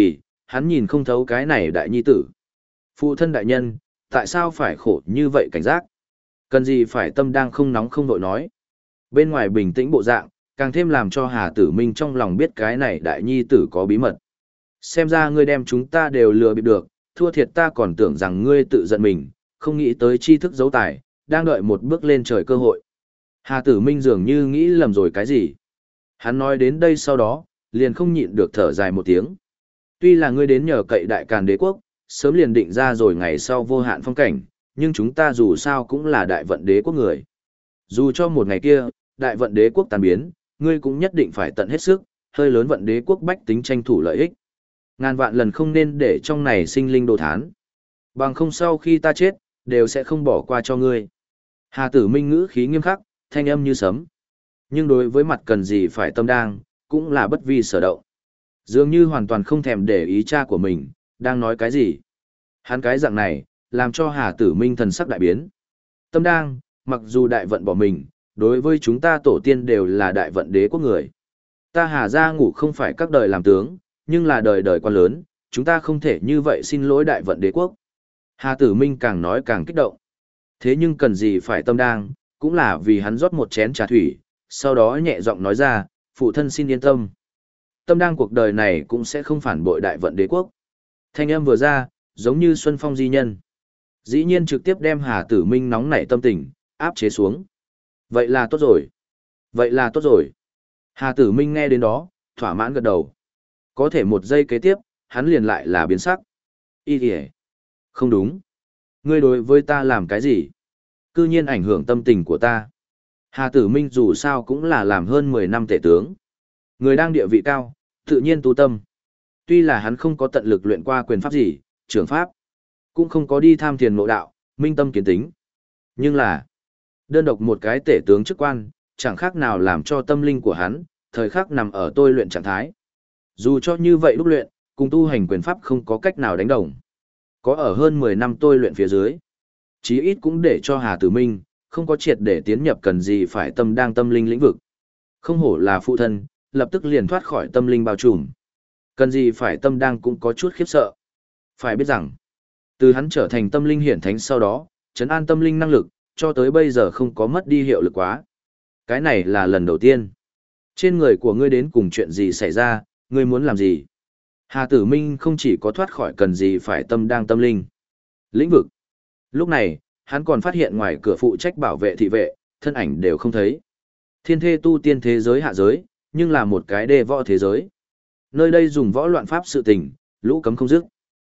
hắn nhìn không thấu cái này đại nhi tử. Phụ thân đại nhân, tại sao phải khổ như vậy cảnh giác? Cần gì phải tâm đang không nóng không vội nói. Bên ngoài bình tĩnh bộ dạng, càng thêm làm cho Hà Tử Minh trong lòng biết cái này đại nhi tử có bí mật. Xem ra ngươi đem chúng ta đều lừa bịp được, thua thiệt ta còn tưởng rằng ngươi tự giận mình, không nghĩ tới tri thức giấu tài, đang đợi một bước lên trời cơ hội. Hà Tử Minh dường như nghĩ lầm rồi cái gì. Hắn nói đến đây sau đó, liền không nhịn được thở dài một tiếng. Tuy là ngươi đến nhờ cậy đại càn đế quốc, sớm liền định ra rồi ngày sau vô hạn phong cảnh, nhưng chúng ta dù sao cũng là đại vận đế quốc người. Dù cho một ngày kia, đại vận đế quốc tàn biến, ngươi cũng nhất định phải tận hết sức, hơi lớn vận đế quốc bách tính tranh thủ lợi ích. Ngàn vạn lần không nên để trong này sinh linh đồ thán. Bằng không sau khi ta chết, đều sẽ không bỏ qua cho ngươi. Hà Tử Minh ngữ khí nghiêm khắc, thanh âm như sấm. Nhưng đối với mặt cần gì phải tâm đang, cũng là bất vi sở động. Dường như hoàn toàn không thèm để ý cha của mình, đang nói cái gì. Hắn cái dạng này, làm cho Hà Tử Minh thần sắc đại biến. Tâm đang, mặc dù đại vận bỏ mình, đối với chúng ta tổ tiên đều là đại vận đế quốc người. Ta Hà gia ngủ không phải các đời làm tướng, nhưng là đời đời quan lớn, chúng ta không thể như vậy xin lỗi đại vận đế quốc. Hà Tử Minh càng nói càng kích động. Thế nhưng cần gì phải tâm đang, cũng là vì hắn rót một chén trà thủy, sau đó nhẹ giọng nói ra, phụ thân xin yên tâm. Tâm đang cuộc đời này cũng sẽ không phản bội đại vận đế quốc. Thanh âm vừa ra, giống như xuân phong di nhân. Dĩ nhiên trực tiếp đem Hà Tử Minh nóng nảy tâm tình, áp chế xuống. Vậy là tốt rồi. Vậy là tốt rồi. Hà Tử Minh nghe đến đó, thỏa mãn gật đầu. Có thể một giây kế tiếp, hắn liền lại là biến sắc. Ý kìa. Không đúng. Ngươi đối với ta làm cái gì? Cư nhiên ảnh hưởng tâm tình của ta. Hà Tử Minh dù sao cũng là làm hơn mười năm tể tướng. Người đang địa vị cao, tự nhiên tu tâm. Tuy là hắn không có tận lực luyện qua quyền pháp gì, trưởng pháp, cũng không có đi tham thiền ngộ đạo, minh tâm kiến tính. Nhưng là, đơn độc một cái tể tướng chức quan, chẳng khác nào làm cho tâm linh của hắn, thời khắc nằm ở tôi luyện trạng thái. Dù cho như vậy lúc luyện, cùng tu hành quyền pháp không có cách nào đánh đồng. Có ở hơn mười năm tôi luyện phía dưới. Chí ít cũng để cho Hà Tử Minh, không có triệt để tiến nhập cần gì phải tâm đang tâm linh lĩnh vực. Không hổ là phụ thân, lập tức liền thoát khỏi tâm linh bao trùm. Cần gì phải tâm đang cũng có chút khiếp sợ. Phải biết rằng, từ hắn trở thành tâm linh hiển thánh sau đó, trấn an tâm linh năng lực, cho tới bây giờ không có mất đi hiệu lực quá. Cái này là lần đầu tiên. Trên người của ngươi đến cùng chuyện gì xảy ra, ngươi muốn làm gì? Hà Tử Minh không chỉ có thoát khỏi cần gì phải tâm đang tâm linh. Lĩnh vực. Lúc này, hắn còn phát hiện ngoài cửa phụ trách bảo vệ thị vệ, thân ảnh đều không thấy. Thiên thê tu tiên thế giới hạ giới, nhưng là một cái đề võ thế giới. Nơi đây dùng võ loạn pháp sự tình, lũ cấm không dứt.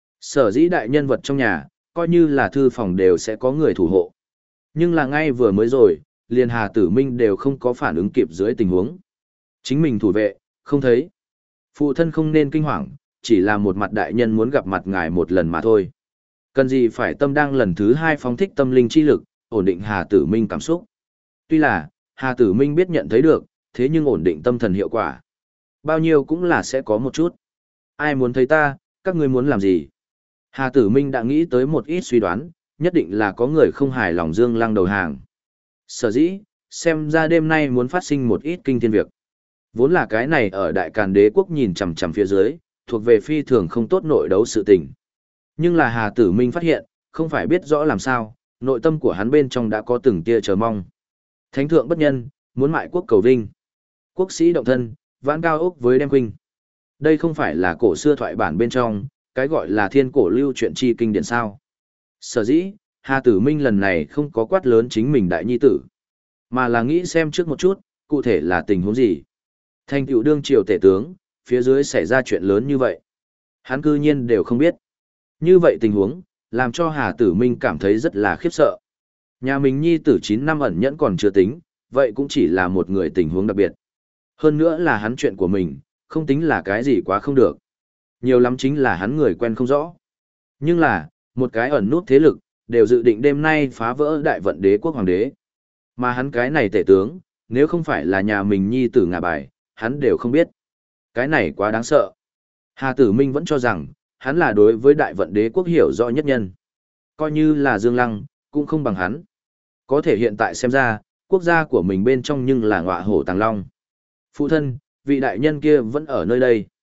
Sở dĩ đại nhân vật trong nhà, coi như là thư phòng đều sẽ có người thủ hộ. Nhưng là ngay vừa mới rồi, liền Hà Tử Minh đều không có phản ứng kịp dưới tình huống. Chính mình thủ vệ, không thấy. Phụ thân không nên kinh hoàng, chỉ là một mặt đại nhân muốn gặp mặt ngài một lần mà thôi. Cần gì phải tâm đang lần thứ hai phóng thích tâm linh chi lực, ổn định Hà Tử Minh cảm xúc. Tuy là, Hà Tử Minh biết nhận thấy được, thế nhưng ổn định tâm thần hiệu quả. Bao nhiêu cũng là sẽ có một chút. Ai muốn thấy ta, các ngươi muốn làm gì? Hà Tử Minh đã nghĩ tới một ít suy đoán, nhất định là có người không hài lòng Dương Lăng đầu hàng. Sở dĩ, xem ra đêm nay muốn phát sinh một ít kinh thiên việc. Vốn là cái này ở Đại Càn Đế quốc nhìn chằm chằm phía dưới, thuộc về phi thường không tốt nội đấu sự tình. Nhưng là Hà Tử Minh phát hiện, không phải biết rõ làm sao, nội tâm của hắn bên trong đã có từng tia chờ mong. Thánh thượng bất nhân, muốn mại quốc cầu vinh. Quốc sĩ động thân, vãn cao ốc với đem huynh. Đây không phải là cổ xưa thoại bản bên trong, cái gọi là thiên cổ lưu truyện chi kinh điển sao. Sở dĩ, Hà Tử Minh lần này không có quát lớn chính mình đại nhi tử, mà là nghĩ xem trước một chút, cụ thể là tình huống gì. Thành tựu đương triều tể tướng, phía dưới xảy ra chuyện lớn như vậy. Hắn cư nhiên đều không biết. Như vậy tình huống, làm cho Hà Tử Minh cảm thấy rất là khiếp sợ. Nhà mình nhi tử chín năm ẩn nhẫn còn chưa tính, vậy cũng chỉ là một người tình huống đặc biệt. Hơn nữa là hắn chuyện của mình, không tính là cái gì quá không được. Nhiều lắm chính là hắn người quen không rõ. Nhưng là, một cái ẩn nút thế lực, đều dự định đêm nay phá vỡ đại vận đế quốc hoàng đế. Mà hắn cái này tể tướng, nếu không phải là nhà mình nhi tử ngả bài, hắn đều không biết. Cái này quá đáng sợ. Hà Tử Minh vẫn cho rằng, hắn là đối với đại vận đế quốc hiểu rõ nhất nhân. Coi như là Dương Lăng, cũng không bằng hắn. Có thể hiện tại xem ra, quốc gia của mình bên trong nhưng là ngọa hổ tàng long. Phụ thân, vị đại nhân kia vẫn ở nơi đây.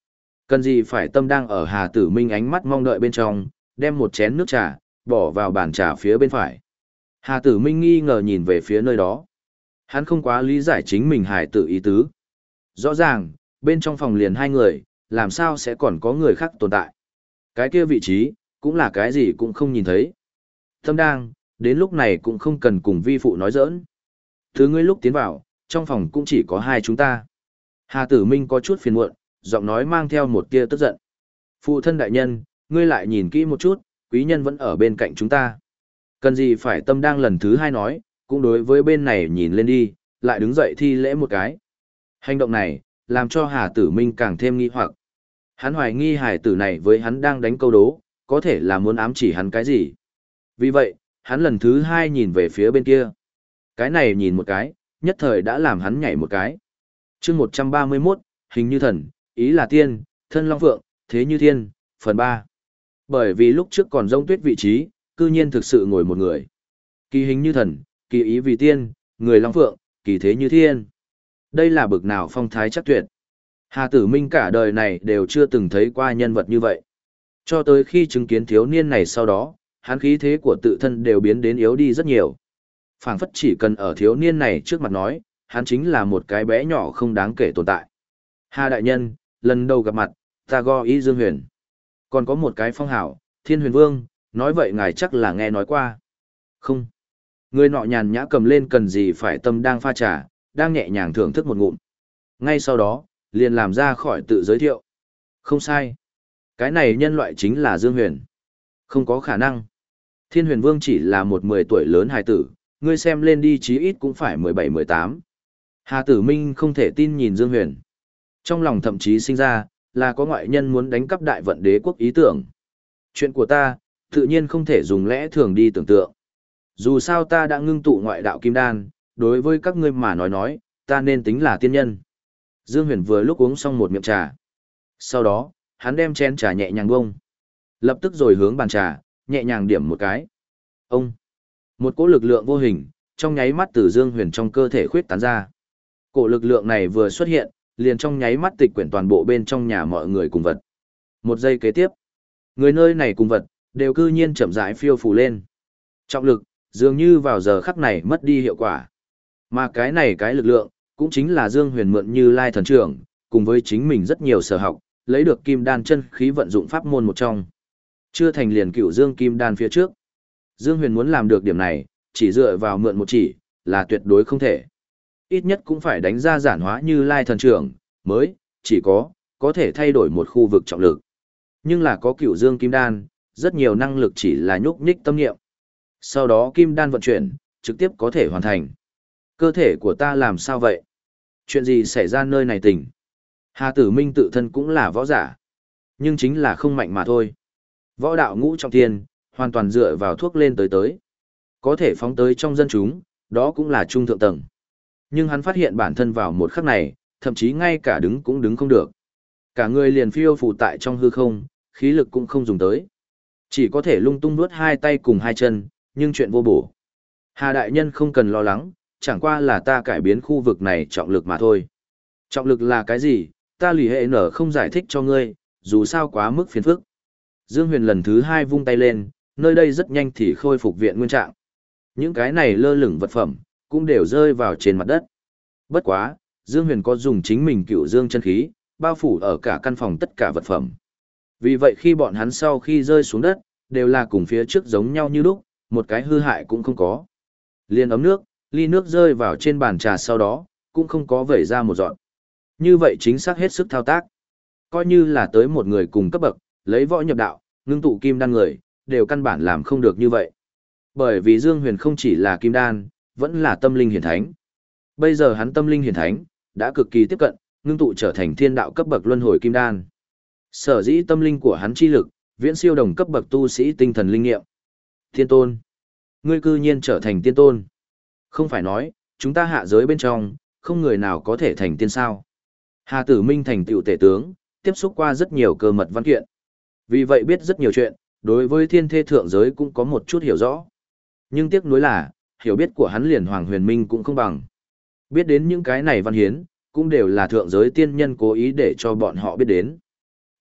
Cần gì phải tâm đang ở Hà Tử Minh ánh mắt mong đợi bên trong, đem một chén nước trà, bỏ vào bàn trà phía bên phải. Hà Tử Minh nghi ngờ nhìn về phía nơi đó. Hắn không quá lý giải chính mình hải tử ý tứ. Rõ ràng, bên trong phòng liền hai người, làm sao sẽ còn có người khác tồn tại. Cái kia vị trí, cũng là cái gì cũng không nhìn thấy. Tâm đang, đến lúc này cũng không cần cùng vi phụ nói giỡn. Thứ ngươi lúc tiến vào, trong phòng cũng chỉ có hai chúng ta. Hà Tử Minh có chút phiền muộn, giọng nói mang theo một tia tức giận. Phụ thân đại nhân, ngươi lại nhìn kỹ một chút, quý nhân vẫn ở bên cạnh chúng ta. Cần gì phải tâm đang lần thứ hai nói, cũng đối với bên này nhìn lên đi, lại đứng dậy thi lễ một cái. Hành động này, làm cho Hà Tử Minh càng thêm nghi hoặc. Hắn hoài nghi hải tử này với hắn đang đánh câu đố, có thể là muốn ám chỉ hắn cái gì. Vì vậy, hắn lần thứ hai nhìn về phía bên kia. Cái này nhìn một cái, nhất thời đã làm hắn nhảy một cái. chương một trăm ba mươi mốt, hình như thần, ý là tiên, thân long phượng, thế như thiên, phần ba. Bởi vì lúc trước còn rông tuyết vị trí, cư nhiên thực sự ngồi một người. Kỳ hình như thần, kỳ ý vì tiên, người long phượng, kỳ thế như thiên. Đây là bực nào phong thái chắc tuyệt. Hà Tử Minh cả đời này đều chưa từng thấy qua nhân vật như vậy. Cho tới khi chứng kiến thiếu niên này sau đó, hắn khí thế của tự thân đều biến đến yếu đi rất nhiều. Phảng phất chỉ cần ở thiếu niên này trước mặt nói, hắn chính là một cái bé nhỏ không đáng kể tồn tại. Hà đại nhân, lần đầu gặp mặt, ta go ý Dương Huyền. Còn có một cái phong hảo, Thiên Huyền Vương, nói vậy ngài chắc là nghe nói qua. Không. Người nọ nhàn nhã cầm lên cần gì phải tâm đang pha trà, đang nhẹ nhàng thưởng thức một ngụm. Ngay sau đó, liền làm ra khỏi tự giới thiệu. Không sai. Cái này nhân loại chính là Dương Huyền. Không có khả năng. Thiên Huyền Vương chỉ là một mười tuổi lớn hài tử, ngươi xem lên đi chí ít cũng phải mười bảy mười tám. Hà Tử Minh không thể tin nhìn Dương Huyền. Trong lòng thậm chí sinh ra, là có ngoại nhân muốn đánh cắp đại vận đế quốc ý tưởng. Chuyện của ta, tự nhiên không thể dùng lẽ thường đi tưởng tượng. Dù sao ta đã ngưng tụ ngoại đạo kim đan, đối với các ngươi mà nói nói, ta nên tính là tiên nhân. Dương Huyền vừa lúc uống xong một miệng trà. Sau đó, hắn đem chén trà nhẹ nhàng bông. Lập tức rồi hướng bàn trà, nhẹ nhàng điểm một cái. Ông! Một cỗ lực lượng vô hình, trong nháy mắt từ Dương Huyền trong cơ thể khuyết tán ra. Cỗ lực lượng này vừa xuất hiện, liền trong nháy mắt tịch quyển toàn bộ bên trong nhà mọi người cùng vật. Một giây kế tiếp, người nơi này cùng vật, đều cư nhiên chậm rãi phiêu phù lên. Trọng lực, dường như vào giờ khắc này mất đi hiệu quả. Mà cái này cái lực lượng, cũng chính là Dương Huyền mượn Như Lai thần trưởng, cùng với chính mình rất nhiều sở học, lấy được kim đan chân khí vận dụng pháp môn một trong. Chưa thành liền cựu Dương kim đan phía trước. Dương Huyền muốn làm được điểm này, chỉ dựa vào mượn một chỉ, là tuyệt đối không thể. Ít nhất cũng phải đánh ra giản hóa Như Lai thần trưởng, mới, chỉ có, có thể thay đổi một khu vực trọng lực. Nhưng là có cựu Dương kim đan, rất nhiều năng lực chỉ là nhúc nhích tâm niệm. Sau đó kim đan vận chuyển, trực tiếp có thể hoàn thành. Cơ thể của ta làm sao vậy? Chuyện gì xảy ra nơi này tỉnh? Hà Tử Minh tự thân cũng là võ giả. Nhưng chính là không mạnh mà thôi. Võ đạo ngũ trọng thiên, hoàn toàn dựa vào thuốc lên tới tới. Có thể phóng tới trong dân chúng, đó cũng là trung thượng tầng. Nhưng hắn phát hiện bản thân vào một khắc này, thậm chí ngay cả đứng cũng đứng không được. Cả người liền phiêu phù tại trong hư không, khí lực cũng không dùng tới. Chỉ có thể lung tung nuốt hai tay cùng hai chân, nhưng chuyện vô bổ. Hà đại nhân không cần lo lắng, chẳng qua là ta cải biến khu vực này trọng lực mà thôi. Trọng lực là cái gì, ta lì hệ nở không giải thích cho ngươi, dù sao quá mức phiền phức. Dương Huyền lần thứ hai vung tay lên, nơi đây rất nhanh thì khôi phục viện nguyên trạng. Những cái này lơ lửng vật phẩm, cũng đều rơi vào trên mặt đất. Bất quá, Dương Huyền có dùng chính mình cựu dương chân khí, bao phủ ở cả căn phòng tất cả vật phẩm. Vì vậy khi bọn hắn sau khi rơi xuống đất, đều là cùng phía trước giống nhau như lúc, một cái hư hại cũng không có. Liên ấm nước, ly nước rơi vào trên bàn trà sau đó, cũng không có vẩy ra một giọt. Như vậy chính xác hết sức thao tác. Coi như là tới một người cùng cấp bậc, lấy võ nhập đạo, ngưng tụ kim đan người, đều căn bản làm không được như vậy. Bởi vì Dương Huyền không chỉ là kim đan, vẫn là tâm linh hiển thánh. Bây giờ hắn tâm linh hiển thánh, đã cực kỳ tiếp cận, ngưng tụ trở thành thiên đạo cấp bậc luân hồi kim đan. Sở dĩ tâm linh của hắn chi lực, viễn siêu đồng cấp bậc tu sĩ tinh thần linh nghiệm. Thiên tôn. Ngươi cư nhiên trở thành tiên tôn. Không phải nói, chúng ta hạ giới bên trong, không người nào có thể thành tiên sao. Hà Tử Minh thành tựu tể tướng, tiếp xúc qua rất nhiều cơ mật văn kiện. Vì vậy biết rất nhiều chuyện, đối với thiên thê thượng giới cũng có một chút hiểu rõ. Nhưng tiếc nuối là, hiểu biết của hắn liền Hoàng Huyền Minh cũng không bằng. Biết đến những cái này văn hiến, cũng đều là thượng giới tiên nhân cố ý để cho bọn họ biết đến.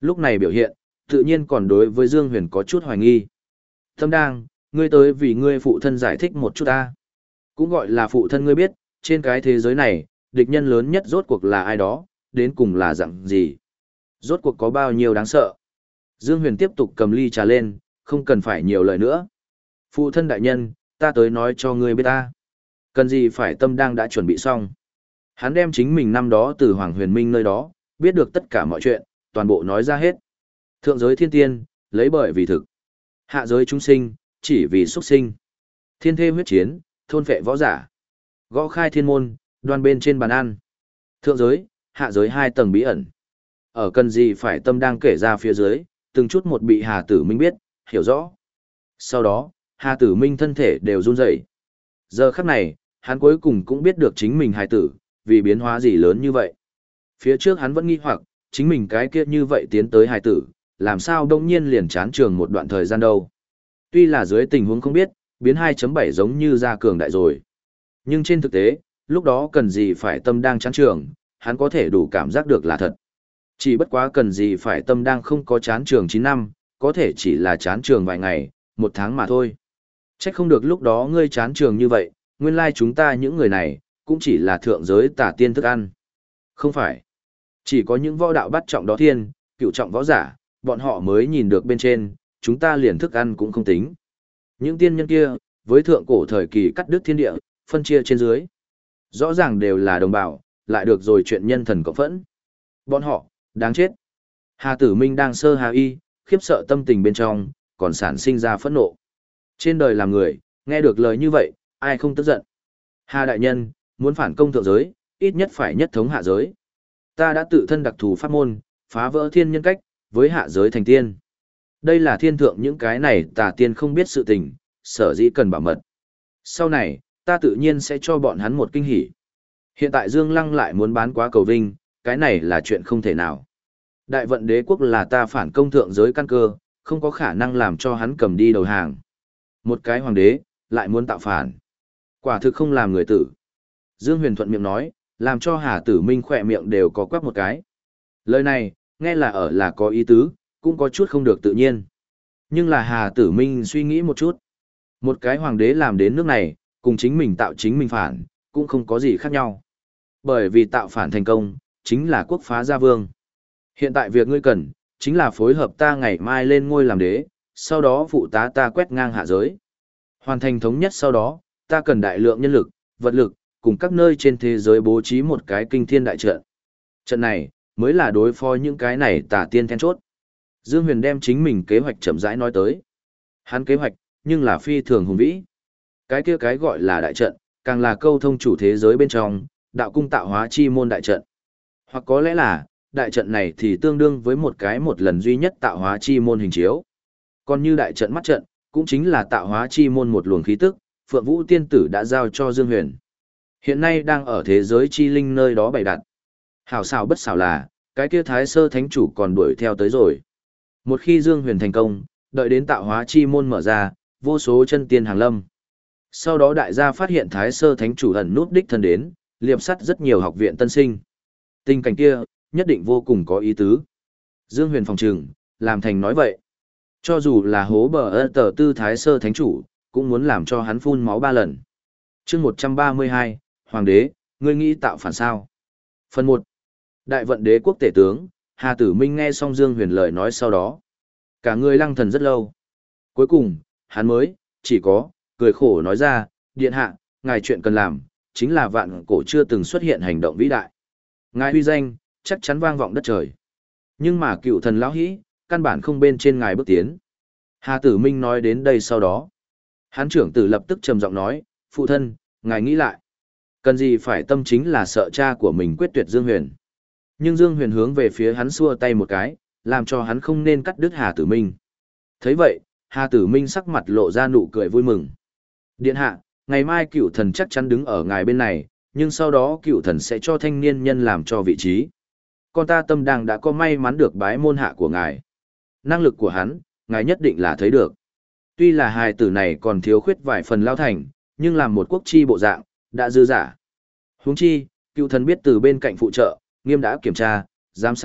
Lúc này biểu hiện, tự nhiên còn đối với Dương Huyền có chút hoài nghi. Tâm đang, ngươi tới vì ngươi phụ thân giải thích một chút ta. Cũng gọi là phụ thân ngươi biết, trên cái thế giới này, địch nhân lớn nhất rốt cuộc là ai đó, đến cùng là dạng gì. Rốt cuộc có bao nhiêu đáng sợ. Dương Huyền tiếp tục cầm ly trà lên, không cần phải nhiều lời nữa. Phụ thân đại nhân, ta tới nói cho ngươi biết ta. Cần gì phải tâm đang đã chuẩn bị xong. Hắn đem chính mình năm đó từ Hoàng Huyền Minh nơi đó, biết được tất cả mọi chuyện, toàn bộ nói ra hết. Thượng giới thiên tiên, lấy bởi vì thực. Hạ giới chúng sinh, chỉ vì xuất sinh. Thiên thê huyết chiến, thôn phệ võ giả. Gõ khai thiên môn, đoan bên trên bàn ăn. Thượng giới, hạ giới hai tầng bí ẩn. Ở cần gì phải tâm đang kể ra phía dưới, từng chút một bị Hà Tử Minh biết, hiểu rõ. Sau đó, Hà Tử Minh thân thể đều run rẩy. Giờ khắc này, hắn cuối cùng cũng biết được chính mình hài tử, vì biến hóa gì lớn như vậy. Phía trước hắn vẫn nghi hoặc, chính mình cái kia như vậy tiến tới hài tử, làm sao đông nhiên liền chán trường một đoạn thời gian đâu. Tuy là dưới tình huống không biết, biến hai chấm bảy giống như ra cường đại rồi. Nhưng trên thực tế, lúc đó cần gì phải tâm đang chán trường, hắn có thể đủ cảm giác được là thật. Chỉ bất quá cần gì phải tâm đang không có chán trường chín năm, có thể chỉ là chán trường vài ngày, một tháng mà thôi. Trách không được lúc đó ngươi chán trường như vậy, nguyên lai chúng ta những người này, cũng chỉ là thượng giới tả tiên thức ăn. Không phải. Chỉ có những võ đạo bắt trọng đó thiên, cựu trọng võ giả, bọn họ mới nhìn được bên trên, chúng ta liền thức ăn cũng không tính. Những tiên nhân kia, với thượng cổ thời kỳ cắt đứt thiên địa, phân chia trên dưới. Rõ ràng đều là đồng bào, lại được rồi chuyện nhân thần cộng phẫn. Bọn họ, đáng chết. Hà Tử Minh đang sơ hà y, khiếp sợ tâm tình bên trong, còn sản sinh ra phẫn nộ. Trên đời làm người, nghe được lời như vậy, ai không tức giận. Hà đại nhân, muốn phản công thượng giới, ít nhất phải nhất thống hạ giới. Ta đã tự thân đặc thù pháp môn, phá vỡ thiên nhân cách, với hạ giới thành tiên. Đây là thiên thượng những cái này tà tiên không biết sự tình, sở dĩ cần bảo mật. Sau này, ta tự nhiên sẽ cho bọn hắn một kinh hỉ. Hiện tại Dương Lăng lại muốn bán quá cầu vinh, cái này là chuyện không thể nào. Đại vận đế quốc là ta phản công thượng giới căn cơ, không có khả năng làm cho hắn cầm đi đầu hàng. Một cái hoàng đế, lại muốn tạo phản. Quả thực không làm người tử. Dương Huyền thuận miệng nói, làm cho Hà Tử Minh khỏe miệng đều có quắc một cái. Lời này, nghe là ở là có ý tứ, cũng có chút không được tự nhiên. Nhưng là Hà Tử Minh suy nghĩ một chút. Một cái hoàng đế làm đến nước này, cùng chính mình tạo chính mình phản, cũng không có gì khác nhau. Bởi vì tạo phản thành công, chính là quốc phá gia vương. Hiện tại việc ngươi cần, chính là phối hợp ta ngày mai lên ngôi làm đế, sau đó phụ tá ta quét ngang hạ giới. Hoàn thành thống nhất sau đó, ta cần đại lượng nhân lực, vật lực, cùng các nơi trên thế giới bố trí một cái kinh thiên đại trận. Trận này, mới là đối phó những cái này tà tiên then chốt. Dương Huyền đem chính mình kế hoạch chậm rãi nói tới. Hắn kế hoạch, nhưng là phi thường hùng vĩ. Cái kia cái gọi là đại trận, càng là câu thông chủ thế giới bên trong, đạo cung tạo hóa chi môn đại trận. Hoặc có lẽ là, đại trận này thì tương đương với một cái một lần duy nhất tạo hóa chi môn hình chiếu. Còn như đại trận mắt trận, cũng chính là tạo hóa chi môn một luồng khí tức, Phượng Vũ tiên tử đã giao cho Dương Huyền. Hiện nay đang ở thế giới chi linh nơi đó bày đặt. Hảo xảo bất xảo là, cái kia Thái Sơ Thánh Chủ còn đuổi theo tới rồi. Một khi Dương Huyền thành công, đợi đến tạo hóa chi môn mở ra, vô số chân tiên hàng lâm. Sau đó đại gia phát hiện Thái Sơ Thánh Chủ ẩn nút đích thân đến, liệp sắt rất nhiều học viện tân sinh. Tình cảnh kia, nhất định vô cùng có ý tứ. Dương Huyền phòng trừng, làm thành nói vậy. Cho dù là hố bờ ơ tờ tư Thái Sơ Thánh Chủ, cũng muốn làm cho hắn phun máu ba lần. chương một trăm ba mươi hai, Hoàng đế, ngươi nghĩ tạo phản sao? Phần một. Đại vận đế quốc tể tướng, Hà Tử Minh nghe xong Dương Huyền lời nói sau đó. Cả người lăng thần rất lâu. Cuối cùng, hắn mới, chỉ có, cười khổ nói ra, điện hạ, ngài chuyện cần làm, chính là vạn cổ chưa từng xuất hiện hành động vĩ đại. Ngài uy danh, chắc chắn vang vọng đất trời. Nhưng mà cựu thần lão hĩ, căn bản không bên trên ngài bước tiến. Hà Tử Minh nói đến đây sau đó. Hán trưởng tử lập tức trầm giọng nói, phụ thân, ngài nghĩ lại. Cần gì phải tâm chính là sợ cha của mình quyết tuyệt Dương Huyền. Nhưng Dương Huyền hướng về phía hắn xua tay một cái, làm cho hắn không nên cắt đứt Hà Tử Minh. Thấy vậy, Hà Tử Minh sắc mặt lộ ra nụ cười vui mừng. Điện hạ, ngày mai cựu thần chắc chắn đứng ở ngài bên này, nhưng sau đó cựu thần sẽ cho thanh niên nhân làm cho vị trí. Con ta tâm đang đã có may mắn được bái môn hạ của ngài. Năng lực của hắn, ngài nhất định là thấy được. Tuy là hài tử này còn thiếu khuyết vài phần lao thành, nhưng làm một quốc chi bộ dạng, đã dư giả. Huống chi, cựu thần biết từ bên cạnh phụ trợ, nghiêm đã kiểm tra, giám sát,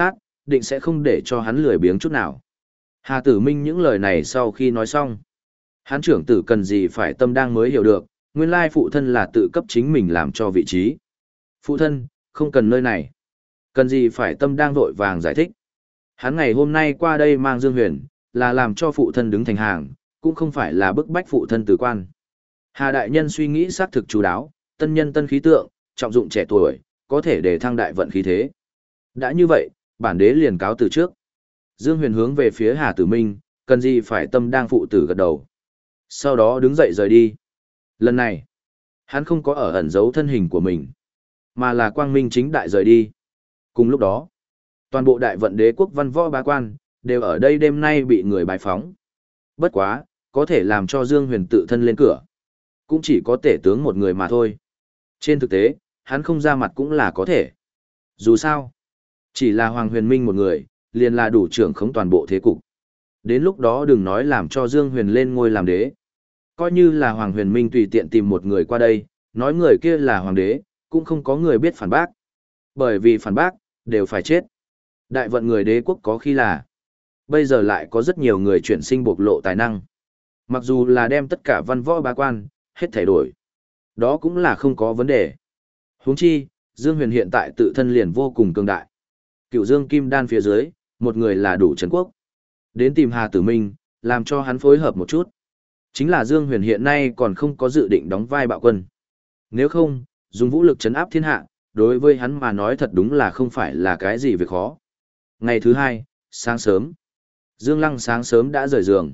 định sẽ không để cho hắn lười biếng chút nào. Hà Tử Minh những lời này sau khi nói xong, hắn trưởng tử cần gì phải tâm đang mới hiểu được, nguyên lai phụ thân là tự cấp chính mình làm cho vị trí. Phụ thân, không cần nơi này. Cần gì phải tâm đang vội vàng giải thích. Hắn ngày hôm nay qua đây mang Dương Huyền, là làm cho phụ thân đứng thành hàng, cũng không phải là bức bách phụ thân từ quan. Hà đại nhân suy nghĩ xác thực chú đáo, tân nhân tân khí tượng, trọng dụng trẻ tuổi, có thể để thăng đại vận khí thế. Đã như vậy, bản đế liền cáo từ trước. Dương Huyền hướng về phía Hà Tử Minh, cần gì phải tâm đang phụ tử gật đầu. Sau đó đứng dậy rời đi. Lần này, hắn không có ở ẩn giấu thân hình của mình, mà là quang minh chính đại rời đi. Cùng lúc đó, toàn bộ đại vận đế quốc văn võ bá quan, đều ở đây đêm nay bị người bài phóng. Bất quá, có thể làm cho Dương Huyền tự thân lên cửa. Cũng chỉ có tể tướng một người mà thôi. Trên thực tế, hắn không ra mặt cũng là có thể. Dù sao, chỉ là Hoàng Huyền Minh một người, liền là đủ trưởng khống toàn bộ thế cục. Đến lúc đó đừng nói làm cho Dương Huyền lên ngôi làm đế. Coi như là Hoàng Huyền Minh tùy tiện tìm một người qua đây, nói người kia là hoàng đế, cũng không có người biết phản bác. Bởi vì phản bác, đều phải chết. Đại vận người đế quốc có khi là, bây giờ lại có rất nhiều người chuyển sinh bộc lộ tài năng. Mặc dù là đem tất cả văn võ bá quan, hết thay đổi. Đó cũng là không có vấn đề. Huống chi, Dương Huyền hiện tại tự thân liền vô cùng cường đại. Cựu Dương Kim Đan phía dưới, một người là đủ trấn quốc. Đến tìm Hà Tử Minh, làm cho hắn phối hợp một chút. Chính là Dương Huyền hiện nay còn không có dự định đóng vai bạo quân. Nếu không, dùng vũ lực trấn áp thiên hạ, đối với hắn mà nói thật đúng là không phải là cái gì việc khó. Ngày thứ hai, sáng sớm, Dương Lăng sáng sớm đã rời giường.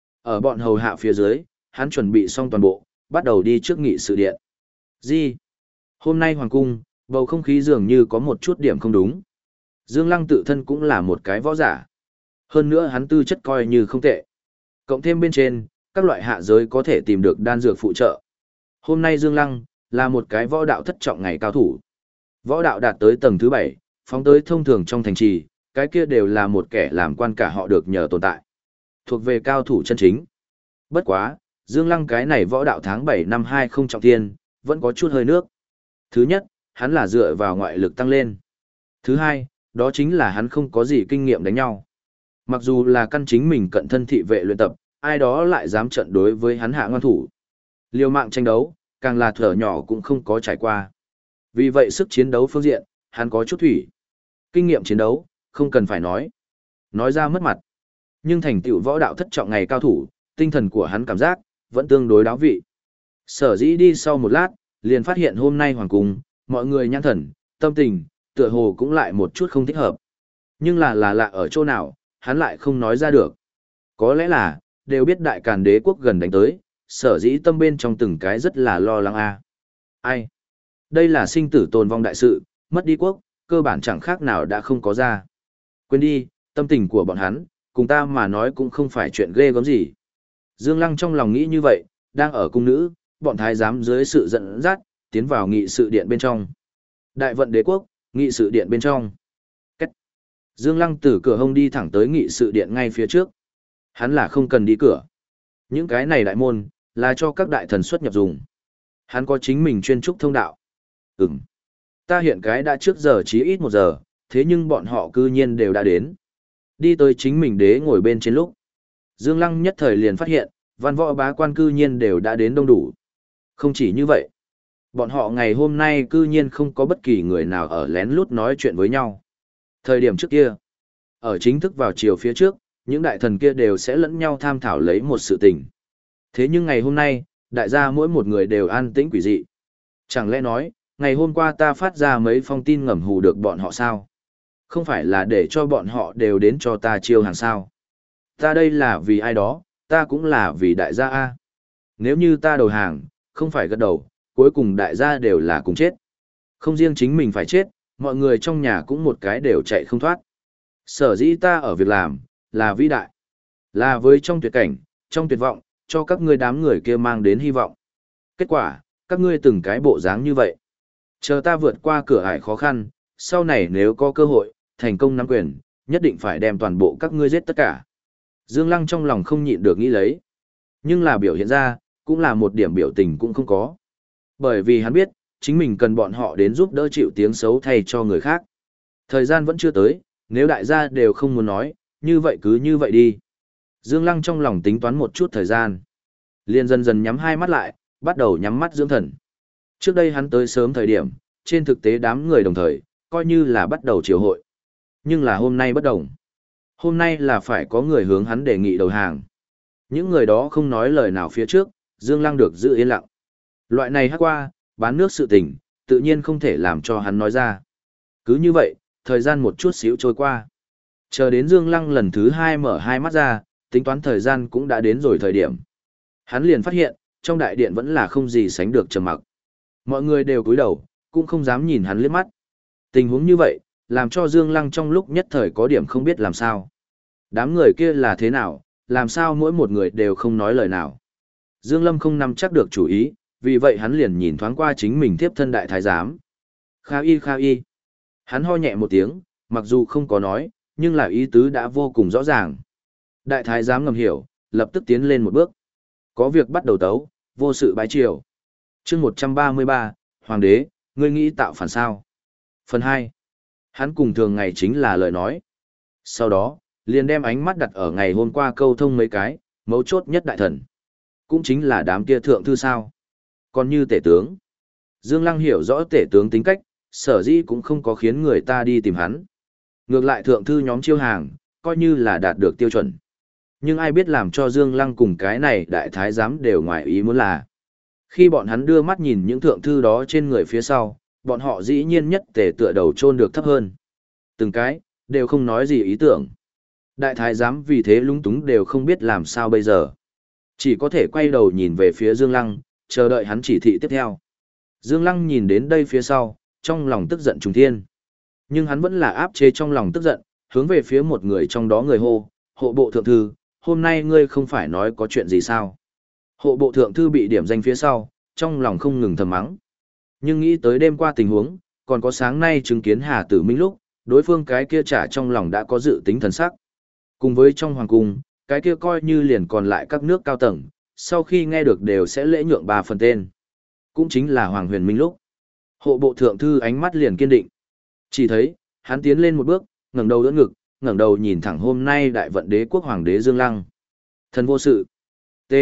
Ở bọn hầu hạ phía dưới, hắn chuẩn bị xong toàn bộ, bắt đầu đi trước nghị sự điện. Gì? Hôm nay hoàng cung, bầu không khí dường như có một chút điểm không đúng. Dương Lăng tự thân cũng là một cái võ giả. Hơn nữa hắn tư chất coi như không tệ. Cộng thêm bên trên, các loại hạ giới có thể tìm được đan dược phụ trợ. Hôm nay Dương Lăng, là một cái võ đạo thất trọng ngày cao thủ. Võ đạo đạt tới tầng thứ bảy, phóng tới thông thường trong thành trì, cái kia đều là một kẻ làm quan cả họ được nhờ tồn tại. Thuộc về cao thủ chân chính. Bất quá, Dương Lăng cái này võ đạo tháng bảy năm hai không trọng thiên, vẫn có chút hơi nước. Thứ nhất, hắn là dựa vào ngoại lực tăng lên. Thứ hai, đó chính là hắn không có gì kinh nghiệm đánh nhau. Mặc dù là căn chính mình cận thân thị vệ luyện tập, ai đó lại dám trận đối với hắn hạ ngoan thủ. Liều mạng tranh đấu, càng là thở nhỏ cũng không có trải qua. Vì vậy sức chiến đấu phương diện, hắn có chút thủy. Kinh nghiệm chiến đấu, không cần phải nói. Nói ra mất mặt. Nhưng thành tựu võ đạo thất trọng ngày cao thủ, tinh thần của hắn cảm giác, vẫn tương đối đáo vị. Sở dĩ đi sau một lát, liền phát hiện hôm nay hoàng cung, mọi người nhãn thần, tâm tình, tựa hồ cũng lại một chút không thích hợp. Nhưng là là lạ ở chỗ nào, hắn lại không nói ra được. Có lẽ là, đều biết đại càn đế quốc gần đánh tới, sở dĩ tâm bên trong từng cái rất là lo lắng a. Ai? Đây là sinh tử tồn vong đại sự, mất đi quốc, cơ bản chẳng khác nào đã không có ra. Quên đi, tâm tình của bọn hắn, cùng ta mà nói cũng không phải chuyện ghê gớm gì. Dương Lăng trong lòng nghĩ như vậy, đang ở cung nữ, bọn thái giám dưới sự dẫn dắt, tiến vào nghị sự điện bên trong. Đại vận đế quốc, nghị sự điện bên trong. Cách. Dương Lăng từ cửa hông đi thẳng tới nghị sự điện ngay phía trước. Hắn là không cần đi cửa. Những cái này đại môn, là cho các đại thần xuất nhập dùng. Hắn có chính mình chuyên trúc thông đạo. Ừm. Ta hiện cái đã trước giờ chí ít một giờ, thế nhưng bọn họ cư nhiên đều đã đến. Đi tới chính mình đế ngồi bên trên lúc. Dương Lăng nhất thời liền phát hiện, văn võ bá quan cư nhiên đều đã đến đông đủ. Không chỉ như vậy, bọn họ ngày hôm nay cư nhiên không có bất kỳ người nào ở lén lút nói chuyện với nhau. Thời điểm trước kia, ở chính thức vào chiều phía trước, những đại thần kia đều sẽ lẫn nhau tham thảo lấy một sự tình. Thế nhưng ngày hôm nay, đại gia mỗi một người đều an tĩnh quỷ dị. Chẳng lẽ nói, ngày hôm qua ta phát ra mấy phong tin ngầm hù được bọn họ sao? Không phải là để cho bọn họ đều đến cho ta chiêu hàng sao? Ta đây là vì ai đó, ta cũng là vì đại gia A. Nếu như ta đầu hàng, không phải gật đầu, cuối cùng đại gia đều là cùng chết. Không riêng chính mình phải chết, mọi người trong nhà cũng một cái đều chạy không thoát. Sở dĩ ta ở việc làm, là vĩ đại. Là với trong tuyệt cảnh, trong tuyệt vọng, cho các ngươi đám người kia mang đến hy vọng. Kết quả, các ngươi từng cái bộ dáng như vậy. Chờ ta vượt qua cửa ải khó khăn, sau này nếu có cơ hội, thành công nắm quyền, nhất định phải đem toàn bộ các ngươi giết tất cả. Dương Lăng trong lòng không nhịn được nghĩ lấy. Nhưng là biểu hiện ra, cũng là một điểm biểu tình cũng không có. Bởi vì hắn biết, chính mình cần bọn họ đến giúp đỡ chịu tiếng xấu thay cho người khác. Thời gian vẫn chưa tới, Nếu đại gia đều không muốn nói, như vậy cứ như vậy đi. Dương Lăng trong lòng tính toán một chút thời gian. Liền dần dần nhắm hai mắt lại, bắt đầu nhắm mắt dưỡng thần. Trước đây hắn tới sớm thời điểm, trên thực tế đám người đồng thời, coi như là bắt đầu triều hội. Nhưng là hôm nay bất đồng. Hôm nay là phải có người hướng hắn đề nghị đầu hàng. Những người đó không nói lời nào phía trước, Dương Lăng được giữ yên lặng. Loại này hát qua, bán nước sự tình, tự nhiên không thể làm cho hắn nói ra. Cứ như vậy, thời gian một chút xíu trôi qua. Chờ đến Dương Lăng lần thứ hai mở hai mắt ra, tính toán thời gian cũng đã đến rồi thời điểm. Hắn liền phát hiện, trong đại điện vẫn là không gì sánh được trầm mặc. Mọi người đều cúi đầu, cũng không dám nhìn hắn liếc mắt. Tình huống như vậy, làm cho Dương Lăng trong lúc nhất thời có điểm không biết làm sao. Đám người kia là thế nào, làm sao mỗi một người đều không nói lời nào. Dương Lâm không nắm chắc được chủ ý, vì vậy hắn liền nhìn thoáng qua chính mình tiếp thân đại thái giám. Kha y kha y. Hắn ho nhẹ một tiếng, mặc dù không có nói, nhưng là ý tứ đã vô cùng rõ ràng. Đại thái giám ngầm hiểu, lập tức tiến lên một bước. Có việc bắt đầu tấu, vô sự bái triều. Chương một trăm ba mươi ba, Hoàng đế, ngươi nghĩ tạo phản sao? Phần hai. Hắn cùng thường ngày chính là lời nói. Sau đó, liền đem ánh mắt đặt ở ngày hôm qua câu thông mấy cái, mấu chốt nhất đại thần. Cũng chính là đám kia thượng thư sao. Còn như tể tướng. Dương Lăng hiểu rõ tể tướng tính cách, sở dĩ cũng không có khiến người ta đi tìm hắn. Ngược lại thượng thư nhóm chiêu hàng, coi như là đạt được tiêu chuẩn. Nhưng ai biết làm cho Dương Lăng cùng cái này đại thái giám đều ngoài ý muốn là. Khi bọn hắn đưa mắt nhìn những thượng thư đó trên người phía sau, bọn họ dĩ nhiên nhất tề tựa đầu chôn được thấp hơn. Từng cái, đều không nói gì ý tưởng. Đại thái giám vì thế lúng túng đều không biết làm sao bây giờ. Chỉ có thể quay đầu nhìn về phía Dương Lăng, chờ đợi hắn chỉ thị tiếp theo. Dương Lăng nhìn đến đây phía sau, trong lòng tức giận trùng thiên. Nhưng hắn vẫn là áp chế trong lòng tức giận, hướng về phía một người trong đó người hô, hộ bộ thượng thư, hôm nay ngươi không phải nói có chuyện gì sao. Hộ bộ thượng thư bị điểm danh phía sau, trong lòng không ngừng thầm mắng. Nhưng nghĩ tới đêm qua tình huống, còn có sáng nay chứng kiến Hà Tử Minh lúc, đối phương cái kia trả trong lòng đã có dự tính thần sắc. Cùng với trong hoàng cung, cái kia coi như liền còn lại các nước cao tầng, sau khi nghe được đều sẽ lễ nhượng ba phần tên. Cũng chính là Hoàng Huyền Minh lúc. Hộ bộ thượng thư ánh mắt liền kiên định. Chỉ thấy, hắn tiến lên một bước, ngẩng đầu đỡ ngực, ngẩng đầu nhìn thẳng hôm nay đại vận đế quốc hoàng đế Dương Lăng. Thần vô sự. T.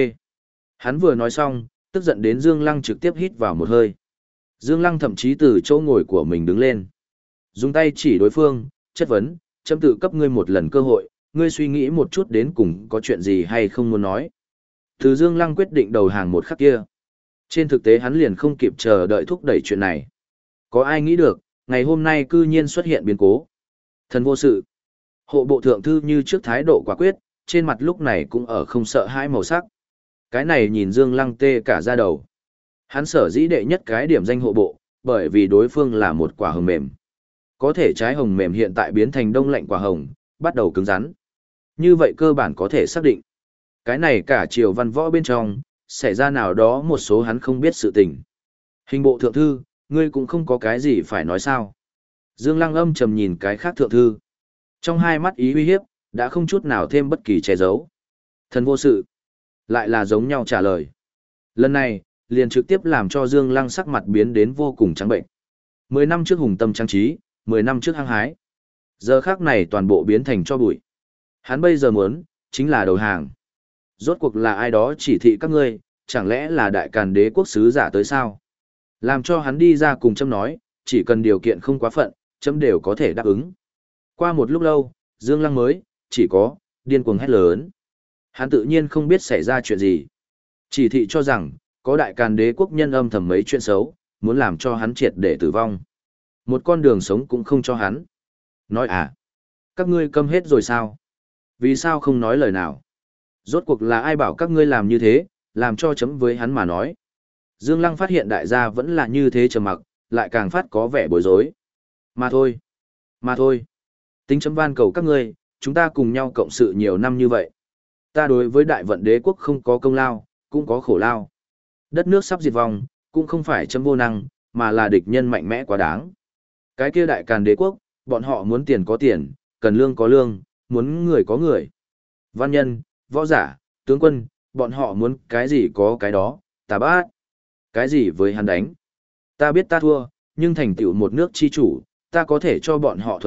Hắn vừa nói xong, tức giận đến Dương Lăng trực tiếp hít vào một hơi. Dương Lăng thậm chí từ chỗ ngồi của mình đứng lên. Dùng tay chỉ đối phương, chất vấn, chấm tự cấp ngươi một lần cơ hội, ngươi suy nghĩ một chút đến cùng có chuyện gì hay không muốn nói. Từ Dương Lăng quyết định đầu hàng một khắc kia. Trên thực tế hắn liền không kịp chờ đợi thúc đẩy chuyện này. Có ai nghĩ được, ngày hôm nay cư nhiên xuất hiện biến cố. Thần vô sự. Hộ bộ thượng thư như trước thái độ quả quyết, trên mặt lúc này cũng ở không sợ hãi màu sắc. Cái này nhìn Dương Lăng tê cả da đầu. Hắn sở dĩ đệ nhất cái điểm danh hộ bộ, bởi vì đối phương là một quả hồng mềm. Có thể trái hồng mềm hiện tại biến thành đông lạnh quả hồng, bắt đầu cứng rắn. Như vậy cơ bản có thể xác định. Cái này cả triều văn võ bên trong, xảy ra nào đó một số hắn không biết sự tình. Hình bộ thượng thư, ngươi cũng không có cái gì phải nói sao. Dương Lăng âm trầm nhìn cái khác thượng thư. Trong hai mắt ý uy hiếp, đã không chút nào thêm bất kỳ che giấu. Thần vô sự. Lại là giống nhau trả lời. Lần này, liền trực tiếp làm cho Dương Lăng sắc mặt biến đến vô cùng trắng bệnh. Mười năm trước hùng tâm trang trí, mười năm trước hăng hái. Giờ khác này toàn bộ biến thành cho bụi. Hắn bây giờ muốn, chính là đầu hàng. Rốt cuộc là ai đó chỉ thị các ngươi, chẳng lẽ là đại càn đế quốc sứ giả tới sao? Làm cho hắn đi ra cùng chấm nói, chỉ cần điều kiện không quá phận, chấm đều có thể đáp ứng. Qua một lúc lâu, Dương Lăng mới, chỉ có, điên cuồng hét lớn. Hắn tự nhiên không biết xảy ra chuyện gì. Chỉ thị cho rằng, có đại càn đế quốc nhân âm thầm mấy chuyện xấu, muốn làm cho hắn triệt để tử vong. Một con đường sống cũng không cho hắn. Nói à, các ngươi câm hết rồi sao? Vì sao không nói lời nào? Rốt cuộc là ai bảo các ngươi làm như thế, làm cho chấm với hắn mà nói. Dương Lăng phát hiện đại gia vẫn là như thế trầm mặc, lại càng phát có vẻ bối rối. Mà thôi, mà thôi. Tính chấm van cầu các ngươi, chúng ta cùng nhau cộng sự nhiều năm như vậy. Ta đối với đại vận đế quốc không có công lao, cũng có khổ lao. Đất nước sắp diệt vong, cũng không phải chấm vô năng, mà là địch nhân mạnh mẽ quá đáng. Cái kia đại càn đế quốc, bọn họ muốn tiền có tiền, cần lương có lương, muốn người có người. Văn nhân, võ giả, tướng quân, bọn họ muốn cái gì có cái đó, ta bát. Cái gì với hắn đánh? Ta biết ta thua, nhưng thành tựu một nước chi chủ, ta có thể cho bọn họ thuận lợi,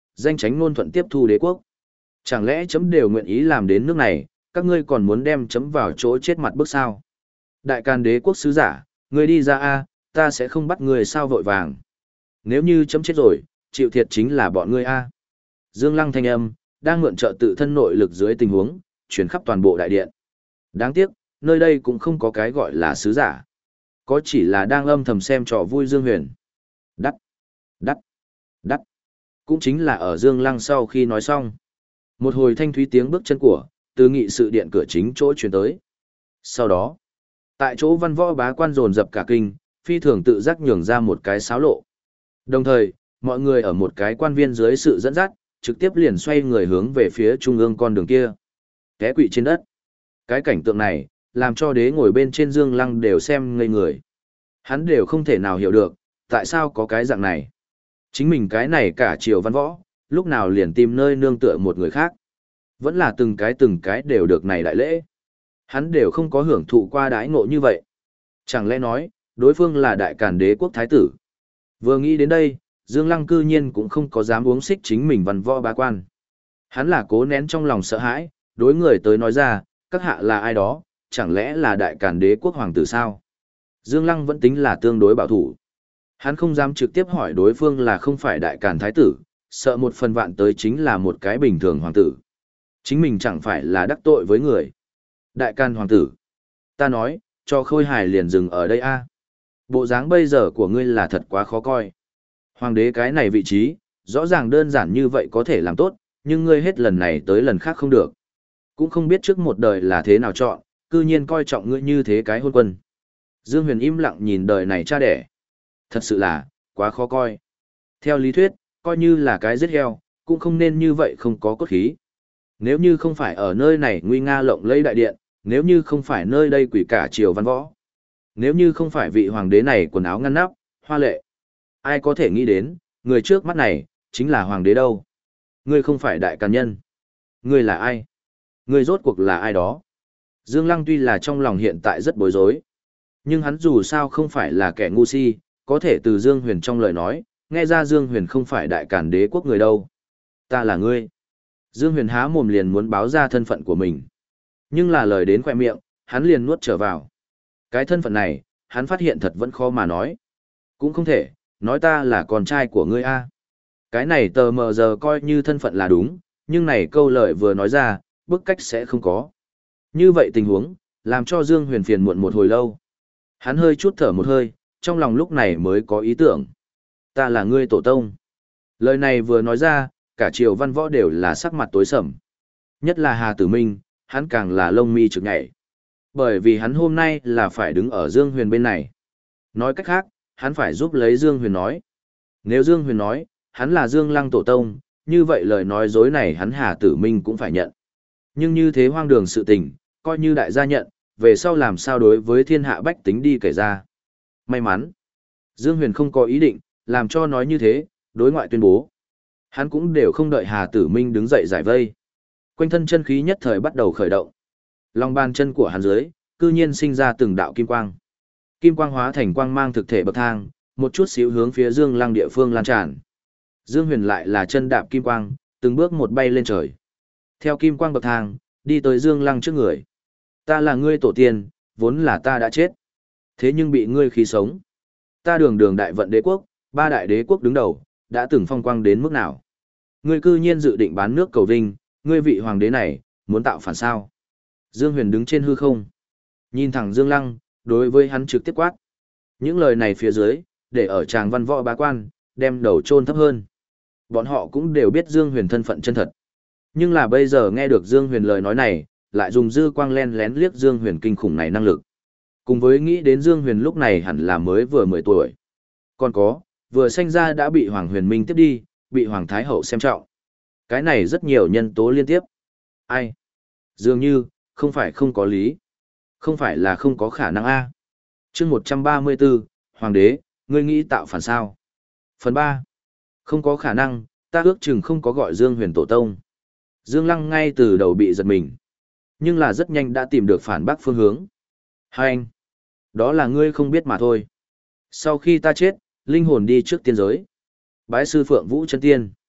danh tránh ngôn thuận tiếp thu đế quốc. Chẳng lẽ chấm đều nguyện ý làm đến nước này, các ngươi còn muốn đem chấm vào chỗ chết mặt bước sao? Đại Càn đế quốc sứ giả, ngươi đi ra a, ta sẽ không bắt ngươi sao vội vàng. Nếu như chấm chết rồi, chịu thiệt chính là bọn ngươi a. Dương Lăng thanh âm, đang mượn trợ tự thân nội lực dưới tình huống, chuyển khắp toàn bộ đại điện. Đáng tiếc, nơi đây cũng không có cái gọi là sứ giả. Có chỉ là đang âm thầm xem trò vui Dương Huyền. Đắt, đắt, đắt. Cũng chính là ở Dương Lăng sau khi nói xong. Một hồi thanh thúy tiếng bước chân của, từ nghị sự điện cửa chính chỗ truyền tới. Sau đó, tại chỗ văn võ bá quan dồn dập cả kinh, phi thường tự giác nhường ra một cái xáo lộ. Đồng thời, mọi người ở một cái quan viên dưới sự dẫn dắt, trực tiếp liền xoay người hướng về phía trung ương con đường kia. Té quỵ trên đất. Cái cảnh tượng này, làm cho đế ngồi bên trên Dương Lăng đều xem ngây người. Hắn đều không thể nào hiểu được, tại sao có cái dạng này. Chính mình cái này cả triều văn võ, lúc nào liền tìm nơi nương tựa một người khác. Vẫn là từng cái từng cái đều được này đại lễ. Hắn đều không có hưởng thụ qua đãi ngộ như vậy. Chẳng lẽ nói, đối phương là Đại Càn đế quốc thái tử. Vừa nghĩ đến đây, Dương Lăng cư nhiên cũng không có dám uống xích chính mình văn võ bá quan. Hắn là cố nén trong lòng sợ hãi, đối người tới nói ra, các hạ là ai đó, chẳng lẽ là Đại Càn đế quốc hoàng tử sao? Dương Lăng vẫn tính là tương đối bảo thủ. Hắn không dám trực tiếp hỏi đối phương là không phải Đại Càn thái tử, sợ một phần vạn tới chính là một cái bình thường hoàng tử. Chính mình chẳng phải là đắc tội với người. Đại Càn hoàng tử. Ta nói, cho khôi hài liền dừng ở đây a. Bộ dáng bây giờ của ngươi là thật quá khó coi. Hoàng đế cái này vị trí, rõ ràng đơn giản như vậy có thể làm tốt, nhưng ngươi hết lần này tới lần khác không được. Cũng không biết trước một đời là thế nào chọn, cư nhiên coi trọng ngươi như thế cái hôn quân. Dương Huyền im lặng nhìn đời này cha đẻ. Thật sự là, quá khó coi. Theo lý thuyết, coi như là cái giết heo, cũng không nên như vậy không có cốt khí. Nếu như không phải ở nơi này nguy nga lộng lẫy đại điện, nếu như không phải nơi đây quỷ cả triều văn võ, nếu như không phải vị hoàng đế này quần áo ngăn nắp, hoa lệ, ai có thể nghĩ đến, người trước mắt này, chính là hoàng đế đâu. Ngươi không phải Đại Càn nhân. Ngươi là ai? Ngươi rốt cuộc là ai đó? Dương Lăng tuy là trong lòng hiện tại rất bối rối, nhưng hắn dù sao không phải là kẻ ngu si, có thể từ Dương Huyền trong lời nói, nghe ra Dương Huyền không phải Đại Càn đế quốc người đâu. Ta là ngươi. Dương Huyền há mồm liền muốn báo ra thân phận của mình. Nhưng là lời đến khỏe miệng, hắn liền nuốt trở vào. Cái thân phận này, hắn phát hiện thật vẫn khó mà nói. Cũng không thể, nói ta là con trai của ngươi a. Cái này tờ mờ giờ coi như thân phận là đúng, nhưng này câu lời vừa nói ra, bức cách sẽ không có. Như vậy tình huống, làm cho Dương Huyền phiền muộn một hồi lâu. Hắn hơi chút thở một hơi, trong lòng lúc này mới có ý tưởng. Ta là ngươi tổ tông. Lời này vừa nói ra, cả triều văn võ đều là sắc mặt tối sầm. Nhất là Hà Tử Minh, hắn càng là lông mi trực nhảy. Bởi vì hắn hôm nay là phải đứng ở Dương Huyền bên này. Nói cách khác, hắn phải giúp lấy Dương Huyền nói. Nếu Dương Huyền nói, hắn là Dương Lăng tổ tông, như vậy lời nói dối này hắn Hà Tử Minh cũng phải nhận. Nhưng như thế hoang đường sự tình, coi như đại gia nhận, về sau làm sao đối với thiên hạ bách tính đi kể ra. May mắn, Dương Huyền không có ý định, làm cho nói như thế, đối ngoại tuyên bố. Hắn cũng đều không đợi Hà Tử Minh đứng dậy giải vây. Quanh thân chân khí nhất thời bắt đầu khởi động. Lòng bàn chân của hắn dưới, cư nhiên sinh ra từng đạo kim quang. Kim quang hóa thành quang mang thực thể bậc thang, một chút xíu hướng phía Dương Lăng địa phương lan tràn. Dương Huyền lại là chân đạp kim quang, từng bước một bay lên trời. Theo kim quang bậc thang, đi tới Dương Lăng trước người. Ta là ngươi tổ tiên, vốn là ta đã chết. Thế nhưng bị ngươi khí sống. Ta đường đường đại vận đế quốc, ba đại đế quốc đứng đầu, đã từng phong quang đến mức nào. Ngươi cư nhiên dự định bán nước cầu vinh, ngươi vị hoàng đế này, muốn tạo phản sao. Dương Huyền đứng trên hư không. Nhìn thẳng Dương Lăng, đối với hắn trực tiếp quát. Những lời này phía dưới, để ở tràng văn võ bá quan, đem đầu chôn thấp hơn. Bọn họ cũng đều biết Dương Huyền thân phận chân thật. Nhưng là bây giờ nghe được Dương Huyền lời nói này, lại dùng dư quang len lén liếc Dương Huyền kinh khủng này năng lực. Cùng với nghĩ đến Dương Huyền lúc này hẳn là mới vừa mười tuổi. Còn có, vừa sinh ra đã bị Hoàng Huyền Minh tiếp đi, bị Hoàng Thái Hậu xem trọng. Cái này rất nhiều nhân tố liên tiếp. Ai? Dường như, không phải không có lý. Không phải là không có khả năng A. chương một trăm ba mươi bốn, Hoàng đế, ngươi nghĩ tạo phản sao? Phần ba. Không có khả năng, ta ước chừng không có gọi Dương Huyền tổ tông. Dương Lăng ngay từ đầu bị giật mình. Nhưng là rất nhanh đã tìm được phản bác phương hướng. Hai anh. Đó là ngươi không biết mà thôi. Sau khi ta chết, linh hồn đi trước tiên giới. Bái sư Phượng Vũ chân tiên.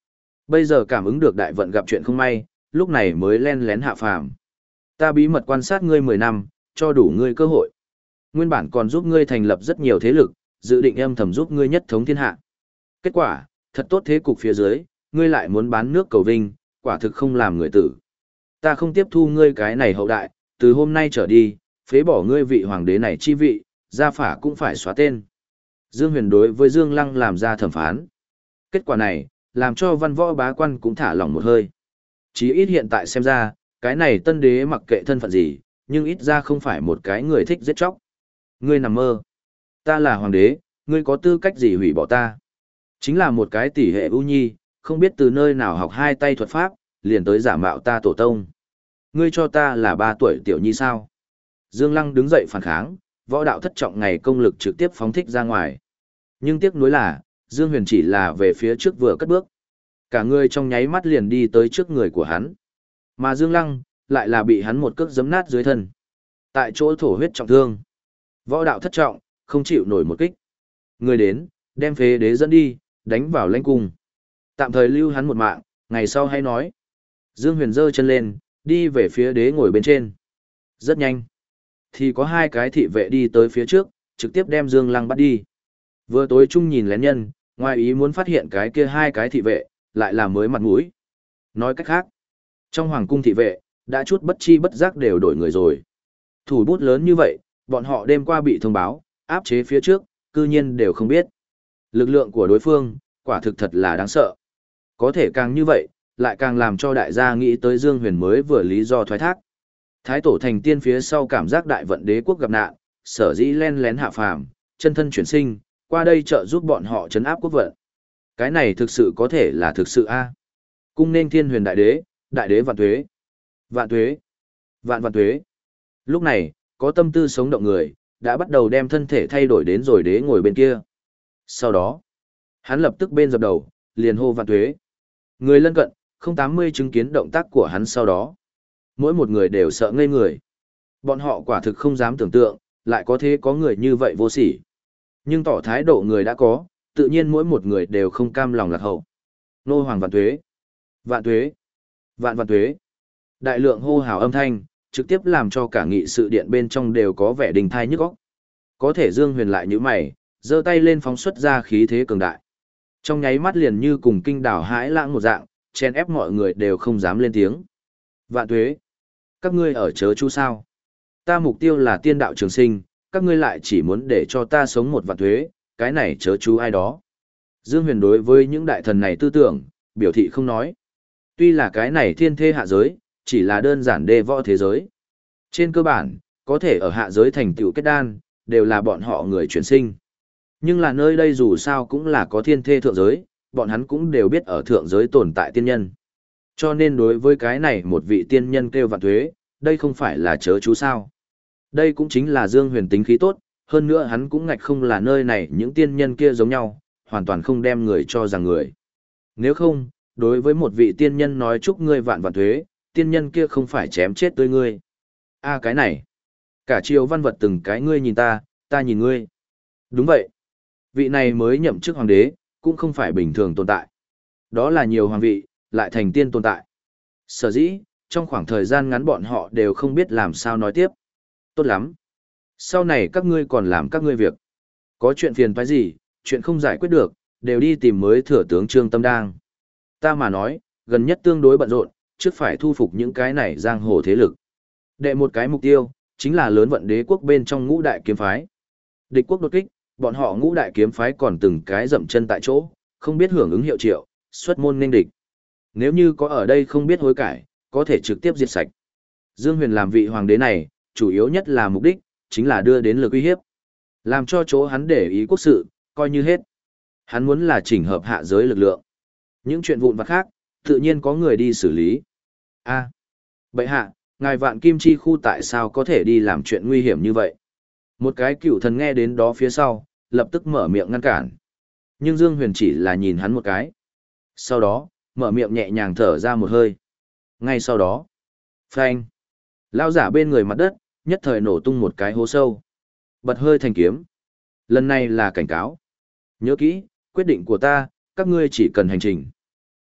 Bây giờ cảm ứng được đại vận gặp chuyện không may, lúc này mới len lén hạ phàm. Ta bí mật quan sát ngươi mười năm, cho đủ ngươi cơ hội. Nguyên bản còn giúp ngươi thành lập rất nhiều thế lực, dự định âm thầm giúp ngươi nhất thống thiên hạ. Kết quả, thật tốt thế cục phía dưới, ngươi lại muốn bán nước cầu vinh, quả thực không làm người tử. Ta không tiếp thu ngươi cái này hậu đại, từ hôm nay trở đi, phế bỏ ngươi vị hoàng đế này chi vị, gia phả cũng phải xóa tên. Dương Huyền đối với Dương Lăng làm ra thẩm phán. Kết quả này, làm cho văn võ bá quan cũng thả lỏng một hơi. Chí ít hiện tại xem ra, cái này tân đế mặc kệ thân phận gì, nhưng ít ra không phải một cái người thích giết chóc. Ngươi nằm mơ. Ta là hoàng đế, ngươi có tư cách gì hủy bỏ ta? Chính là một cái tỷ hệ ưu nhi, không biết từ nơi nào học hai tay thuật pháp, liền tới giả mạo ta tổ tông. Ngươi cho ta là ba tuổi tiểu nhi sao? Dương Lăng đứng dậy phản kháng, võ đạo thất trọng ngày công lực trực tiếp phóng thích ra ngoài. Nhưng tiếc nuối là, Dương Huyền chỉ là về phía trước vừa cất bước. Cả người trong nháy mắt liền đi tới trước người của hắn. Mà Dương Lăng, lại là bị hắn một cước giấm nát dưới thân. Tại chỗ thổ huyết trọng thương. Võ đạo thất trọng, không chịu nổi một kích. Người đến, đem phế đế dẫn đi, đánh vào lãnh cung. Tạm thời lưu hắn một mạng, ngày sau hay nói. Dương Huyền giơ chân lên, đi về phía đế ngồi bên trên. Rất nhanh. Thì có hai cái thị vệ đi tới phía trước, trực tiếp đem Dương Lăng bắt đi. Vừa tối chung nhìn lén nhân, ngoài ý muốn phát hiện cái kia hai cái thị vệ, lại là mới mặt mũi. Nói cách khác, trong hoàng cung thị vệ, đã chút bất chi bất giác đều đổi người rồi. Thủ bút lớn như vậy, bọn họ đêm qua bị thông báo, áp chế phía trước, cư nhiên đều không biết. Lực lượng của đối phương, quả thực thật là đáng sợ. Có thể càng như vậy, lại càng làm cho đại gia nghĩ tới Dương Huyền mới vừa lý do thoái thác. Thái tổ thành tiên phía sau cảm giác đại vận đế quốc gặp nạn, sở dĩ len lén hạ phàm, chân thân chuyển sinh, qua đây trợ giúp bọn họ trấn áp quốc vận. Cái này thực sự có thể là thực sự a. Cung nên thiên huyền đại đế, đại đế vạn tuế. Vạn tuế. Vạn vạn tuế. Lúc này, có tâm tư sống động người, đã bắt đầu đem thân thể thay đổi đến rồi đế ngồi bên kia. Sau đó, hắn lập tức bên dập đầu, liền hô vạn tuế. Người lân cận, không tám mươi chứng kiến động tác của hắn sau đó. Mỗi một người đều sợ ngây người. Bọn họ quả thực không dám tưởng tượng, lại có thế có người như vậy vô sỉ. Nhưng tỏ thái độ người đã có, tự nhiên mỗi một người đều không cam lòng lạc hậu. Nô hoàng vạn tuế. Vạn tuế. Vạn vạn tuế. Đại lượng hô hào âm thanh, trực tiếp làm cho cả nghị sự điện bên trong đều có vẻ đình thai nhức óc. Có thể Dương Huyền lại như mày, giơ tay lên phóng xuất ra khí thế cường đại. Trong nháy mắt liền như cùng kinh đảo hãi lãng một dạng, chen ép mọi người đều không dám lên tiếng. Vạn tuế. Các ngươi ở chớ chú sao? Ta mục tiêu là tiên đạo trường sinh, các ngươi lại chỉ muốn để cho ta sống một vạn tuế, cái này chớ chú ai đó. Dương Huyền đối với những đại thần này tư tưởng, biểu thị không nói. Tuy là cái này thiên thê hạ giới, chỉ là đơn giản đê võ thế giới. Trên cơ bản, có thể ở hạ giới thành tựu kết đan, đều là bọn họ người chuyển sinh. Nhưng là nơi đây dù sao cũng là có thiên thê thượng giới, bọn hắn cũng đều biết ở thượng giới tồn tại tiên nhân. Cho nên đối với cái này một vị tiên nhân kêu vạn tuế, đây không phải là chớ chú sao. Đây cũng chính là Dương Huyền tính khí tốt, hơn nữa hắn cũng ngạch không là nơi này những tiên nhân kia giống nhau, hoàn toàn không đem người cho rằng người. Nếu không, đối với một vị tiên nhân nói chúc ngươi vạn vạn tuế, tiên nhân kia không phải chém chết tươi ngươi. A cái này, cả triều văn vật từng cái ngươi nhìn ta, ta nhìn ngươi. Đúng vậy. Vị này mới nhậm chức hoàng đế, cũng không phải bình thường tồn tại. Đó là nhiều hoàng vị, lại thành tiên tồn tại. Sở dĩ, trong khoảng thời gian ngắn bọn họ đều không biết làm sao nói tiếp. Tốt lắm. Sau này các ngươi còn làm các ngươi việc. Có chuyện phiền phải gì, chuyện không giải quyết được, đều đi tìm mới thừa tướng Trương Tâm Đang. Ta mà nói, gần nhất tương đối bận rộn, trước phải thu phục những cái này giang hồ thế lực. Đệ một cái mục tiêu, chính là lớn vận đế quốc bên trong ngũ đại kiếm phái. Địch quốc đột kích, bọn họ ngũ đại kiếm phái còn từng cái dậm chân tại chỗ, không biết hưởng ứng hiệu triệu, xuất môn nên địch. Nếu như có ở đây không biết hối cải, có thể trực tiếp diệt sạch. Dương Huyền làm vị hoàng đế này, chủ yếu nhất là mục đích, chính là đưa đến lực uy hiếp. Làm cho chỗ hắn để ý quốc sự, coi như hết. Hắn muốn là chỉnh hợp hạ giới lực lượng. Những chuyện vụn vặt khác, tự nhiên có người đi xử lý. A, bệ hạ, ngài Vạn Kim Chi khu tại sao có thể đi làm chuyện nguy hiểm như vậy? Một cái cựu thần nghe đến đó phía sau, lập tức mở miệng ngăn cản. Nhưng Dương Huyền chỉ là nhìn hắn một cái. Sau đó, mở miệng nhẹ nhàng thở ra một hơi. Ngay sau đó, phanh. Lao giả bên người mặt đất, nhất thời nổ tung một cái hố sâu. Bật hơi thành kiếm. Lần này là cảnh cáo. Nhớ kỹ, quyết định của ta, các ngươi chỉ cần hành trình.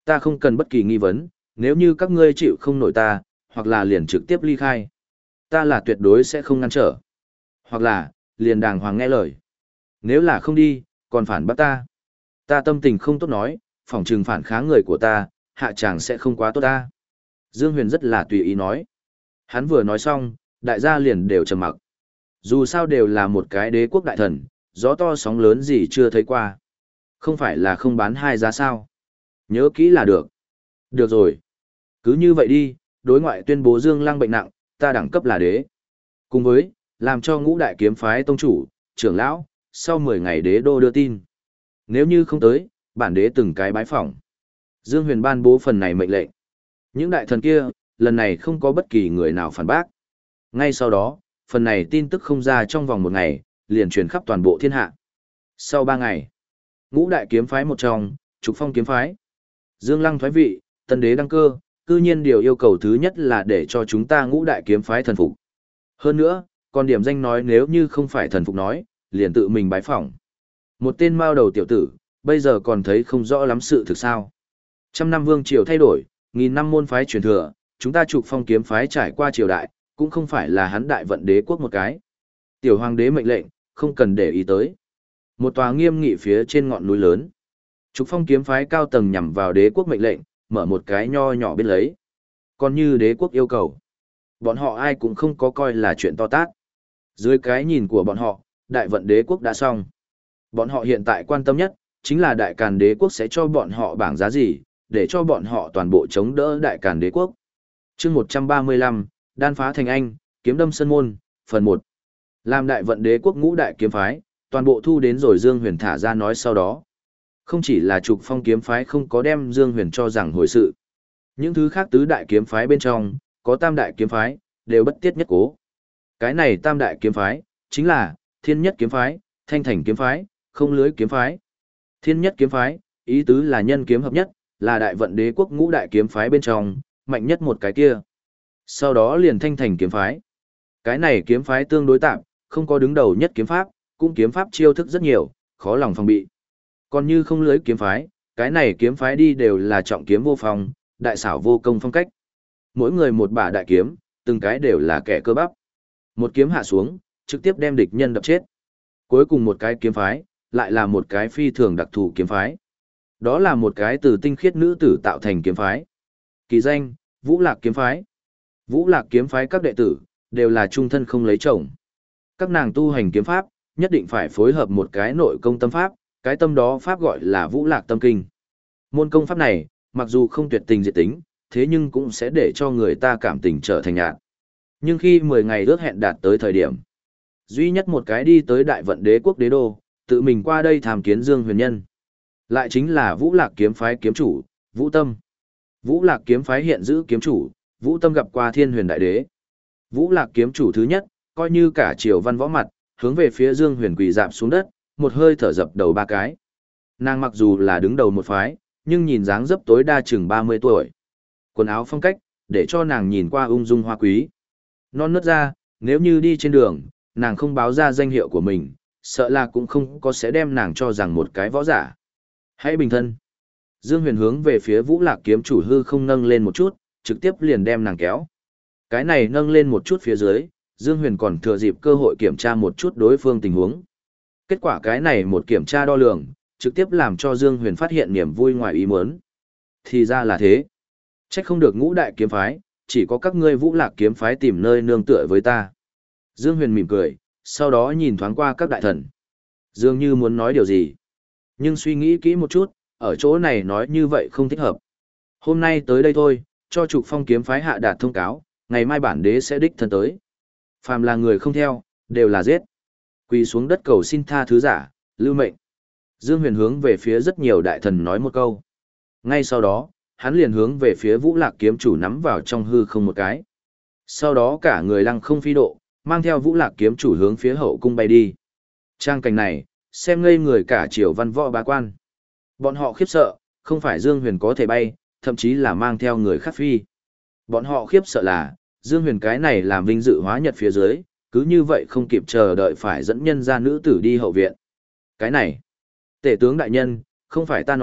Ta không cần bất kỳ nghi vấn, nếu như các ngươi chịu không nổi ta, hoặc là liền trực tiếp ly khai. Ta là tuyệt đối sẽ không ngăn trở. Hoặc là, liền đàng hoàng nghe lời. Nếu là không đi, còn phản bắt ta. Ta tâm tình không tốt nói, phỏng trừng phản kháng người của ta, hạ chàng sẽ không quá tốt ta. Dương Huyền rất là tùy ý nói. Hắn vừa nói xong, đại gia liền đều trầm mặc. Dù sao đều là một cái đế quốc đại thần, gió to sóng lớn gì chưa thấy qua. Không phải là không bán hai giá sao. Nhớ kỹ là được. Được rồi. Cứ như vậy đi, đối ngoại tuyên bố Dương Lăng bệnh nặng, ta đẳng cấp là đế. Cùng với, làm cho ngũ đại kiếm phái tông chủ, trưởng lão, sau mười ngày đế đô đưa tin. Nếu như không tới, bản đế từng cái bái phỏng. Dương Huyền ban bố phần này mệnh lệnh. Những đại thần kia, lần này không có bất kỳ người nào phản bác. Ngay sau đó, phần này tin tức không ra trong vòng một ngày, liền truyền khắp toàn bộ thiên hạ. Sau ba ngày, ngũ đại kiếm phái một trong, Trục Phong kiếm phái. Dương Lăng thoái vị, tân đế đăng cơ, cư nhiên điều yêu cầu thứ nhất là để cho chúng ta ngũ đại kiếm phái thần phục. Hơn nữa, còn điểm danh nói nếu như không phải thần phục nói, liền tự mình bái phỏng. Một tên mao đầu tiểu tử, bây giờ còn thấy không rõ lắm sự thực sao. Trăm năm vương triều thay đổi, nghìn năm môn phái truyền thừa, chúng ta Trục Phong kiếm phái trải qua triều đại, cũng không phải là hắn đại vận đế quốc một cái. Tiểu hoàng đế mệnh lệnh, không cần để ý tới. Một tòa nghiêm nghị phía trên ngọn núi lớn. Trục Phong kiếm phái cao tầng nhằm vào đế quốc mệnh lệnh, mở một cái nho nhỏ bên lấy. Còn như đế quốc yêu cầu, bọn họ ai cũng không có coi là chuyện to tát. Dưới cái nhìn của bọn họ, đại vận đế quốc đã xong. Bọn họ hiện tại quan tâm nhất, chính là đại càn đế quốc sẽ cho bọn họ bảng giá gì, để cho bọn họ toàn bộ chống đỡ đại càn đế quốc. chương một trăm ba mươi lăm, đan phá thành anh, kiếm đâm sân môn, phần một. Làm đại vận đế quốc ngũ đại kiếm phái, toàn bộ thu đến rồi Dương Huyền thả ra nói sau đó. Không chỉ là Trục Phong kiếm phái không có đem Dương Huyền cho rằng hồi sự. Những thứ khác tứ đại kiếm phái bên trong, có tam đại kiếm phái, đều bất tiết nhất cố. Cái này tam đại kiếm phái, chính là Thiên Nhất kiếm phái, Thanh Thành kiếm phái, Không Lưới kiếm phái. Thiên Nhất kiếm phái, ý tứ là nhân kiếm hợp nhất, là đại vận đế quốc ngũ đại kiếm phái bên trong, mạnh nhất một cái kia. Sau đó liền Thanh Thành kiếm phái. Cái này kiếm phái tương đối tạm, không có đứng đầu nhất kiếm pháp, cũng kiếm pháp chiêu thức rất nhiều, khó lòng phòng bị. Còn như Không Lưới kiếm phái, cái này kiếm phái đi đều là trọng kiếm vô phòng, đại xảo vô công phong cách. Mỗi người một bả đại kiếm, từng cái đều là kẻ cơ bắp. Một kiếm hạ xuống, trực tiếp đem địch nhân đập chết. Cuối cùng một cái kiếm phái, lại là một cái phi thường đặc thù kiếm phái. Đó là một cái từ tinh khiết nữ tử tạo thành kiếm phái. Kỳ danh, Vũ Lạc kiếm phái. Vũ Lạc kiếm phái các đệ tử, đều là trung thân không lấy chồng. Các nàng tu hành kiếm pháp, nhất định phải phối hợp một cái nội công tâm pháp, cái tâm đó pháp gọi là Vũ Lạc tâm kinh. Môn công pháp này, mặc dù không tuyệt tình diệt tính, thế nhưng cũng sẽ để cho người ta cảm tình trở thành nhạt. Nhưng khi mười ngày ước hẹn đạt tới thời điểm, duy nhất một cái đi tới đại vận đế quốc đế đô, tự mình qua đây tham kiến Dương Huyền Nhân. Lại chính là Vũ Lạc kiếm phái kiếm chủ, Vũ Tâm. Vũ Lạc kiếm phái hiện giữ kiếm chủ, Vũ Tâm gặp qua Thiên Huyền đại đế. Vũ Lạc kiếm chủ thứ nhất, coi như cả triều văn võ mặt, hướng về phía Dương Huyền quỳ dạp xuống đất, một hơi thở dập đầu ba cái. Nàng mặc dù là đứng đầu một phái, nhưng nhìn dáng dấp tối đa chừng ba mươi tuổi. Quần áo phong cách, để cho nàng nhìn qua ung dung hoa quý. Non nớt ra, nếu như đi trên đường, nàng không báo ra danh hiệu của mình, sợ là cũng không có sẽ đem nàng cho rằng một cái võ giả. Hãy bình thân. Dương Huyền hướng về phía Vũ Lạc kiếm chủ hư không nâng lên một chút, trực tiếp liền đem nàng kéo. Cái này nâng lên một chút phía dưới, Dương Huyền còn thừa dịp cơ hội kiểm tra một chút đối phương tình huống. Kết quả cái này một kiểm tra đo lường, trực tiếp làm cho Dương Huyền phát hiện niềm vui ngoài ý muốn. Thì ra là thế. Trách không được ngũ đại kiếm phái, chỉ có các ngươi Vũ Lạc kiếm phái tìm nơi nương tựa với ta. Dương Huyền mỉm cười, sau đó nhìn thoáng qua các đại thần. Dường như muốn nói điều gì. Nhưng suy nghĩ kỹ một chút, ở chỗ này nói như vậy không thích hợp. Hôm nay tới đây thôi, cho Trục Phong kiếm phái hạ đạt thông cáo, ngày mai bản đế sẽ đích thân tới. Phàm là người không theo, đều là giết. Quỳ xuống đất cầu xin tha thứ giả, lưu mệnh. Dương Huyền hướng về phía rất nhiều đại thần nói một câu. Ngay sau đó, hắn liền hướng về phía Vũ Lạc kiếm chủ nắm vào trong hư không một cái. Sau đó cả người lăng không phi độ, mang theo Vũ Lạc kiếm chủ hướng phía hậu cung bay đi. Trang cảnh này, xem ngây người cả triều văn võ bá quan. Bọn họ khiếp sợ, không phải Dương Huyền có thể bay, thậm chí là mang theo người khác phi. Bọn họ khiếp sợ là, Dương Huyền cái này làm vinh dự hóa nhật phía dưới, cứ như vậy không kịp chờ đợi phải dẫn nhân ra nữ tử đi hậu viện. Cái này, tể tướng đại nhân, không phải ta nói,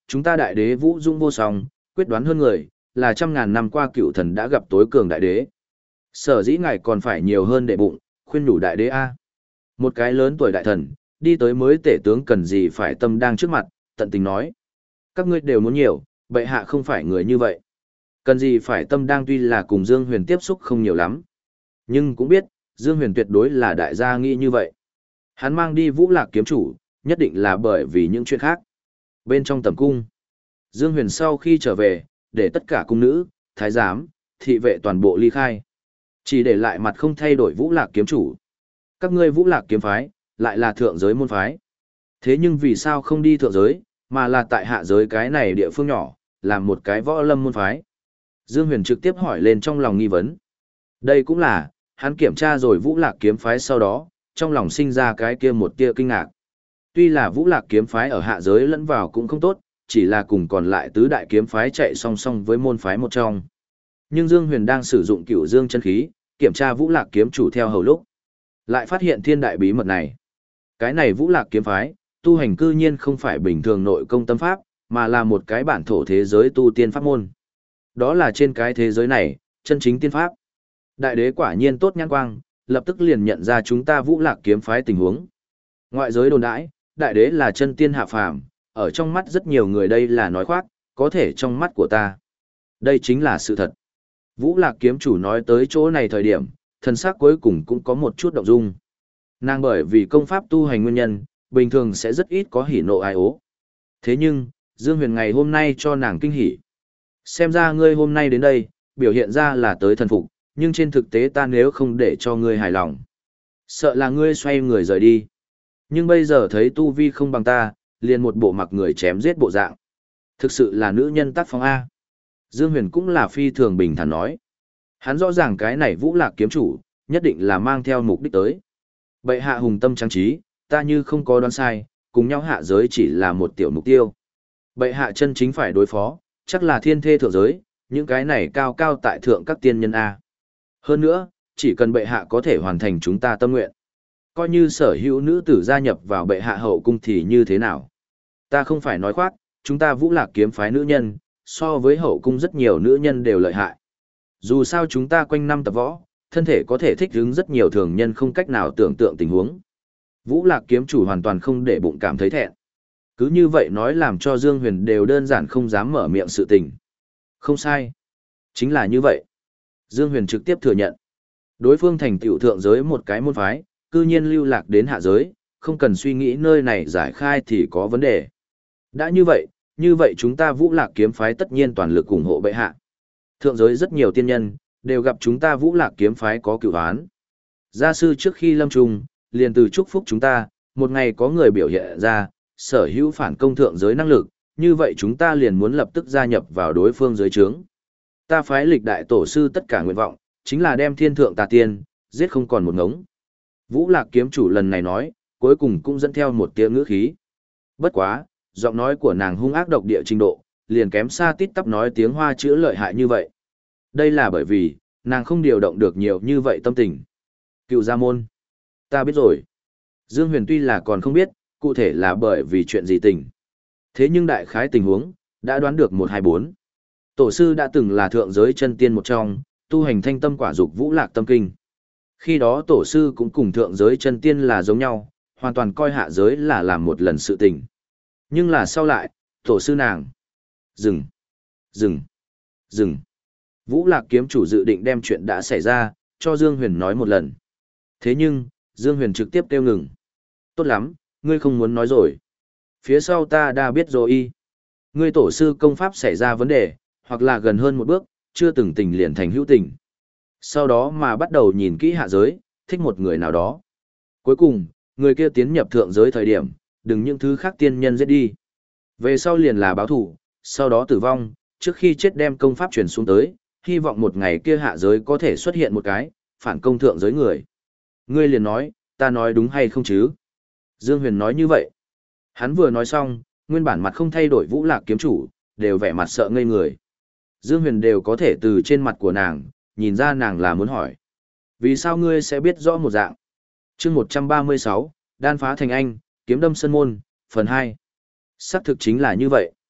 chúng ta đại đế vũ dung vô song, quyết đoán hơn người, là trăm ngàn năm qua cựu thần đã gặp tối cường đại đế. Sở dĩ ngài còn phải nhiều hơn đệ bụng, khuyên nhủ đại đế A. Một cái lớn tuổi đại thần, đi tới mới tể tướng cần gì phải tâm đang trước mặt, tận tình nói. Các ngươi đều muốn nhiều, bệ hạ không phải người như vậy. Cần gì phải tâm đang tuy là cùng Dương Huyền tiếp xúc không nhiều lắm. Nhưng cũng biết, Dương Huyền tuyệt đối là đại gia nghĩ như vậy. Hắn mang đi Vũ Lạc kiếm chủ, nhất định là bởi vì những chuyện khác. Bên trong tầm cung, Dương Huyền sau khi trở về, để tất cả cung nữ, thái giám, thị vệ toàn bộ ly khai. Chỉ để lại mặt không thay đổi Vũ Lạc kiếm chủ. Các ngươi Vũ Lạc kiếm phái, lại là thượng giới môn phái. Thế nhưng vì sao không đi thượng giới, mà là tại hạ giới cái này địa phương nhỏ, làm một cái võ lâm môn phái? Dương Huyền trực tiếp hỏi lên trong lòng nghi vấn. Đây cũng là, hắn kiểm tra rồi Vũ Lạc kiếm phái sau đó, trong lòng sinh ra cái kia một tia kinh ngạc. Tuy là Vũ Lạc kiếm phái ở hạ giới lẫn vào cũng không tốt, chỉ là cùng còn lại tứ đại kiếm phái chạy song song với môn phái một trong. Nhưng Dương Huyền đang sử dụng Cửu Dương chân khí, kiểm tra Vũ Lạc kiếm chủ theo hầu lúc, lại phát hiện thiên đại bí mật này. Cái này Vũ Lạc kiếm phái, tu hành cư nhiên không phải bình thường nội công tâm pháp, mà là một cái bản thổ thế giới tu tiên pháp môn. Đó là trên cái thế giới này, chân chính tiên pháp. Đại đế quả nhiên tốt nhãn quang, lập tức liền nhận ra chúng ta Vũ Lạc kiếm phái tình huống. Ngoại giới đồn đãi, đại đế là chân tiên hạ phàm, ở trong mắt rất nhiều người đây là nói khoác, có thể trong mắt của ta. Đây chính là sự thật. Vũ Lạc kiếm chủ nói tới chỗ này thời điểm, thần sắc cuối cùng cũng có một chút động dung. Nàng bởi vì công pháp tu hành nguyên nhân, bình thường sẽ rất ít có hỉ nộ ai ố. Thế nhưng, Dương Huyền ngày hôm nay cho nàng kinh hỉ. Xem ra ngươi hôm nay đến đây, biểu hiện ra là tới thần phục, nhưng trên thực tế ta nếu không để cho ngươi hài lòng. Sợ là ngươi xoay người rời đi. Nhưng bây giờ thấy tu vi không bằng ta, liền một bộ mặc người chém giết bộ dạng. Thực sự là nữ nhân tác phong A. Dương Huyền cũng là phi thường bình thản nói. Hắn rõ ràng cái này Vũ Lạc kiếm chủ, nhất định là mang theo mục đích tới. Bệ hạ hùng tâm trang trí, ta như không có đoán sai, cùng nhau hạ giới chỉ là một tiểu mục tiêu. Bệ hạ chân chính phải đối phó, chắc là thiên thê thượng giới, những cái này cao cao tại thượng các tiên nhân A. Hơn nữa, chỉ cần bệ hạ có thể hoàn thành chúng ta tâm nguyện. Coi như sở hữu nữ tử gia nhập vào bệ hạ hậu cung thì như thế nào? Ta không phải nói khoác, chúng ta Vũ Lạc kiếm phái nữ nhân, so với hậu cung rất nhiều nữ nhân đều lợi hại. Dù sao chúng ta quanh năm tập võ, thân thể có thể thích ứng rất nhiều thường nhân không cách nào tưởng tượng tình huống. Vũ Lạc kiếm chủ hoàn toàn không để bụng cảm thấy thẹn. Cứ như vậy nói làm cho Dương Huyền đều đơn giản không dám mở miệng sự tình. Không sai. Chính là như vậy. Dương Huyền trực tiếp thừa nhận. Đối phương thành tựu thượng giới một cái môn phái, cư nhiên lưu lạc đến hạ giới, không cần suy nghĩ nơi này giải khai thì có vấn đề. Đã như vậy, như vậy chúng ta Vũ Lạc kiếm phái tất nhiên toàn lực ủng hộ bệ hạ. Thượng giới rất nhiều tiên nhân, đều gặp chúng ta Vũ Lạc kiếm phái có cửu án. Gia sư trước khi lâm trùng, liền từ chúc phúc chúng ta, một ngày có người biểu hiện ra, sở hữu phản công thượng giới năng lực, như vậy chúng ta liền muốn lập tức gia nhập vào đối phương giới trướng. Ta phái lịch đại tổ sư tất cả nguyện vọng, chính là đem thiên thượng tà tiên, giết không còn một ngống. Vũ Lạc kiếm chủ lần này nói, cuối cùng cũng dẫn theo một tiếng ngữ khí. Bất quá, giọng nói của nàng hung ác độc địa trình độ, liền kém xa tít tắp nói tiếng hoa chữa lợi hại như vậy. Đây là bởi vì, nàng không điều động được nhiều như vậy tâm tình. Cựu gia môn. Ta biết rồi. Dương Huyền tuy là còn không biết, cụ thể là bởi vì chuyện gì tình. Thế nhưng đại khái tình huống, đã đoán được một hai bốn. Tổ sư đã từng là thượng giới chân tiên một trong, tu hành thanh tâm quả dục Vũ Lạc tâm kinh. Khi đó tổ sư cũng cùng thượng giới chân tiên là giống nhau, hoàn toàn coi hạ giới là làm một lần sự tình. Nhưng là sau lại, tổ sư nàng. Dừng. Dừng. Dừng. Vũ Lạc kiếm chủ dự định đem chuyện đã xảy ra, cho Dương Huyền nói một lần. Thế nhưng, Dương Huyền trực tiếp kêu ngừng. Tốt lắm, ngươi không muốn nói rồi. Phía sau ta đã biết rồi y. Ngươi tổ sư công pháp xảy ra vấn đề, hoặc là gần hơn một bước, chưa từng tình liền thành hữu tình. Sau đó mà bắt đầu nhìn kỹ hạ giới, thích một người nào đó. Cuối cùng, người kia tiến nhập thượng giới thời điểm, đừng những thứ khác tiên nhân giết đi. Về sau liền là báo thủ, sau đó tử vong, trước khi chết đem công pháp truyền xuống tới, hy vọng một ngày kia hạ giới có thể xuất hiện một cái, phản công thượng giới người. Ngươi liền nói, ta nói đúng hay không chứ? Dương Huyền nói như vậy. Hắn vừa nói xong, nguyên bản mặt không thay đổi Vũ Lạc kiếm chủ, đều vẻ mặt sợ ngây người. Dương Huyền đều có thể từ trên mặt của nàng, nhìn ra nàng là muốn hỏi. Vì sao ngươi sẽ biết rõ một dạng? chương một trăm ba mươi sáu, đan phá thành anh, kiếm đâm sân môn, phần hai. Xác thực chính là như vậy.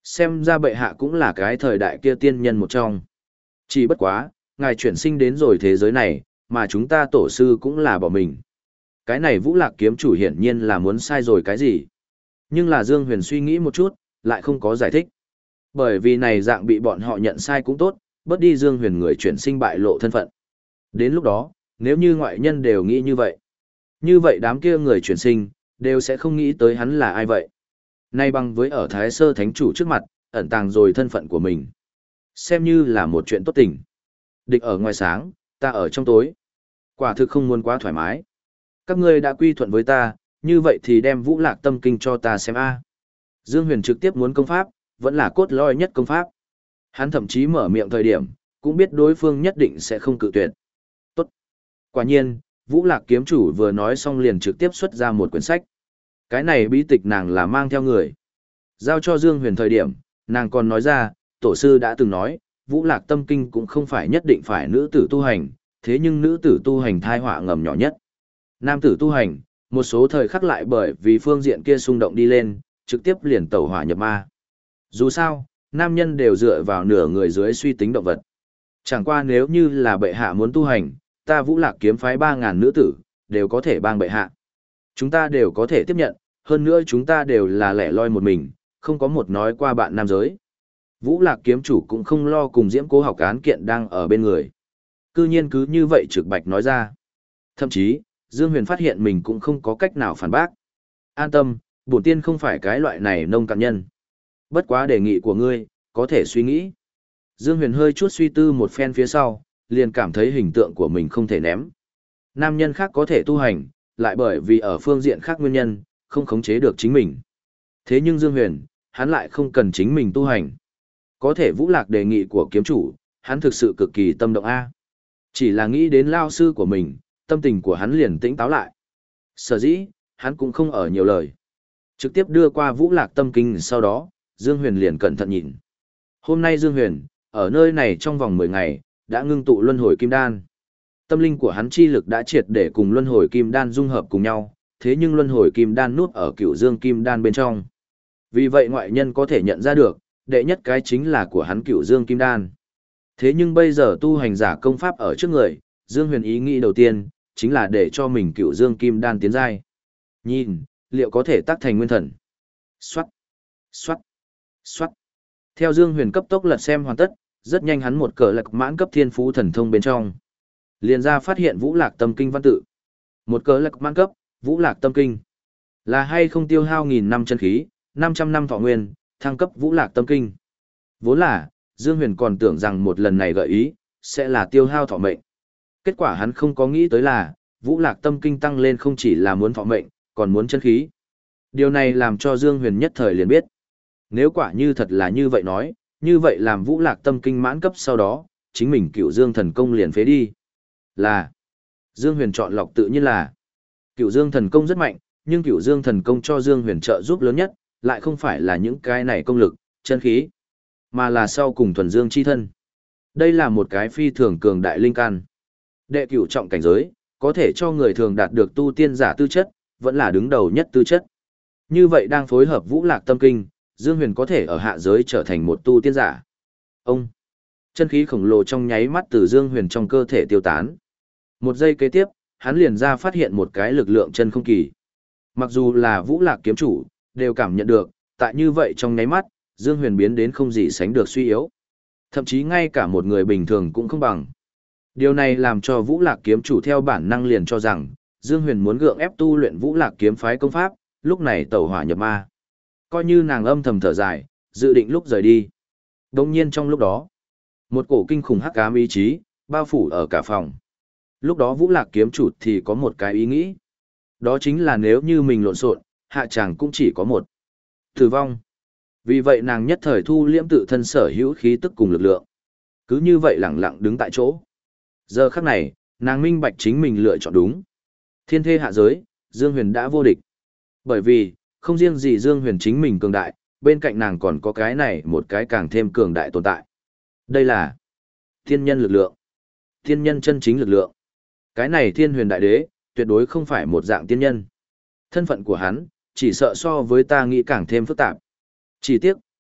Xem ra bệ hạ cũng là cái thời đại kia tiên nhân một trong. Chỉ bất quá, ngài chuyển sinh đến rồi thế giới này, mà chúng ta tổ sư cũng là bỏ mình. Cái này Vũ Lạc kiếm chủ hiển nhiên là muốn sai rồi cái gì. Nhưng là Dương Huyền suy nghĩ một chút, lại không có giải thích. Bởi vì này dạng bị bọn họ nhận sai cũng tốt, bớt đi Dương Huyền người chuyển sinh bại lộ thân phận. Đến lúc đó, nếu như ngoại nhân đều nghĩ như vậy, như vậy đám kia người chuyển sinh, đều sẽ không nghĩ tới hắn là ai vậy. Nay bằng với ở Thái Sơ Thánh Chủ trước mặt, ẩn tàng rồi thân phận của mình. Xem như là một chuyện tốt tình. Địch ở ngoài sáng, ta ở trong tối. Quả thực không muốn quá thoải mái. Các ngươi đã quy thuận với ta, như vậy thì đem Vũ Lạc Tâm Kinh cho ta xem a. Dương Huyền trực tiếp muốn công pháp, vẫn là cốt lõi nhất công pháp. Hắn thậm chí mở miệng thời điểm, cũng biết đối phương nhất định sẽ không cự tuyệt. Tốt. Quả nhiên, Vũ Lạc kiếm chủ vừa nói xong liền trực tiếp xuất ra một quyển sách. Cái này bí tịch nàng là mang theo người. Giao cho Dương Huyền thời điểm, nàng còn nói ra, tổ sư đã từng nói, Vũ Lạc Tâm Kinh cũng không phải nhất định phải nữ tử tu hành, thế nhưng nữ tử tu hành thai họa ngầm nhỏ nhất. Nam tử tu hành, một số thời khắc lại bởi vì phương diện kia xung động đi lên, trực tiếp liền tẩu hỏa nhập ma. Dù sao, nam nhân đều dựa vào nửa người dưới suy tính động vật. Chẳng qua nếu như là bệ hạ muốn tu hành, ta Vũ Lạc kiếm phái ba ngàn nữ tử, đều có thể bang bệ hạ. Chúng ta đều có thể tiếp nhận, hơn nữa chúng ta đều là lẻ loi một mình, không có một nói qua bạn nam giới. Vũ Lạc kiếm chủ cũng không lo cùng Diễm Cố học án kiện đang ở bên người. Cư nhiên cứ như vậy trực bạch nói ra. Thậm chí, Dương Huyền phát hiện mình cũng không có cách nào phản bác. An tâm, bổn tiên không phải cái loại này nông cạn nhân. Bất quá đề nghị của ngươi, có thể suy nghĩ. Dương Huyền hơi chút suy tư một phen phía sau, liền cảm thấy hình tượng của mình không thể ném. Nam nhân khác có thể tu hành, lại bởi vì ở phương diện khác nguyên nhân, không khống chế được chính mình. Thế nhưng Dương Huyền, hắn lại không cần chính mình tu hành. Có thể Vũ Lạc đề nghị của kiếm chủ, hắn thực sự cực kỳ tâm động A. Chỉ là nghĩ đến lao sư của mình, tâm tình của hắn liền tĩnh táo lại. Sở dĩ, hắn cũng không ở nhiều lời. Trực tiếp đưa qua Vũ Lạc Tâm Kinh sau đó, Dương Huyền liền cẩn thận nhìn. Hôm nay Dương Huyền, ở nơi này trong vòng mười ngày, đã ngưng tụ luân hồi kim đan. Tâm linh của hắn chi lực đã triệt để cùng luân hồi kim đan dung hợp cùng nhau, thế nhưng luân hồi kim đan núp ở cựu dương kim đan bên trong. Vì vậy ngoại nhân có thể nhận ra được, đệ nhất cái chính là của hắn cựu dương kim đan. Thế nhưng bây giờ tu hành giả công pháp ở trước người, Dương Huyền ý nghĩ đầu tiên, chính là để cho mình cựu dương kim đan tiến giai. Nhìn, liệu có thể tác thành nguyên thần. Xoát, xoát, xoát. Theo Dương Huyền cấp tốc lật xem hoàn tất, rất nhanh hắn một cờ lạc mãn cấp thiên phú thần thông bên trong. Liền ra phát hiện Vũ Lạc Tâm Kinh văn tự. Một cờ lạc mãn cấp, Vũ Lạc Tâm Kinh. Là hay không tiêu hao nghìn năm chân khí, năm trăm năm thọ nguyên, thăng cấp Vũ Lạc Tâm Kinh. Vốn là, Dương Huyền còn tưởng rằng một lần này gợi ý, sẽ là tiêu hao thọ mệnh. Kết quả hắn không có nghĩ tới là, Vũ Lạc Tâm Kinh tăng lên không chỉ là muốn thọ mệnh, còn muốn chân khí. Điều này làm cho Dương Huyền nhất thời liền biết. Nếu quả như thật là như vậy nói, như vậy làm Vũ Lạc Tâm Kinh mãn cấp sau đó, chính mình Cựu Dương Thần Công liền phế đi. Là, Dương Huyền chọn lọc tự nhiên là, Cựu Dương Thần Công rất mạnh, nhưng Cựu Dương Thần Công cho Dương Huyền trợ giúp lớn nhất, lại không phải là những cái này công lực, chân khí, mà là sau cùng thuần dương chi thân. Đây là một cái phi thường cường đại linh căn. Đệ cửu trọng cảnh giới, có thể cho người thường đạt được tu tiên giả tư chất, vẫn là đứng đầu nhất tư chất. Như vậy đang phối hợp Vũ Lạc Tâm Kinh, Dương Huyền có thể ở hạ giới trở thành một tu tiên giả. Ông, chân khí khổng lồ trong nháy mắt từ Dương Huyền trong cơ thể tiêu tán. Một giây kế tiếp, hắn liền ra phát hiện một cái lực lượng chân không kỳ. Mặc dù là Vũ Lạc kiếm chủ, đều cảm nhận được, tại như vậy trong nháy mắt, Dương Huyền biến đến không gì sánh được suy yếu. Thậm chí ngay cả một người bình thường cũng không bằng. Điều này làm cho Vũ Lạc kiếm chủ theo bản năng liền cho rằng, Dương Huyền muốn gượng ép tu luyện Vũ Lạc kiếm phái công pháp, lúc này tẩu hỏa nhập ma. Coi như nàng âm thầm thở dài, dự định lúc rời đi. Đồng nhiên trong lúc đó, một cổ kinh khủng hắc ám ý chí, bao phủ ở cả phòng. Lúc đó Vũ Lạc kiếm chủ thì có một cái ý nghĩ. Đó chính là nếu như mình lộn xộn, hạ chàng cũng chỉ có một tử vong. Vì vậy nàng nhất thời thu liễm tự thân sở hữu khí tức cùng lực lượng. Cứ như vậy lẳng lặng đứng tại chỗ. Giờ khắc này, nàng minh bạch chính mình lựa chọn đúng. Thiên thê hạ giới, Dương Huyền đã vô địch. Bởi vì, không riêng gì Dương Huyền chính mình cường đại, bên cạnh nàng còn có cái này một cái càng thêm cường đại tồn tại. Đây là thiên nhân lực lượng. Thiên nhân chân chính lực lượng. Cái này thiên huyền đại đế, tuyệt đối không phải một dạng tiên nhân. Thân phận của hắn, chỉ sợ so với ta nghĩ càng thêm phức tạp. Chỉ tiếc,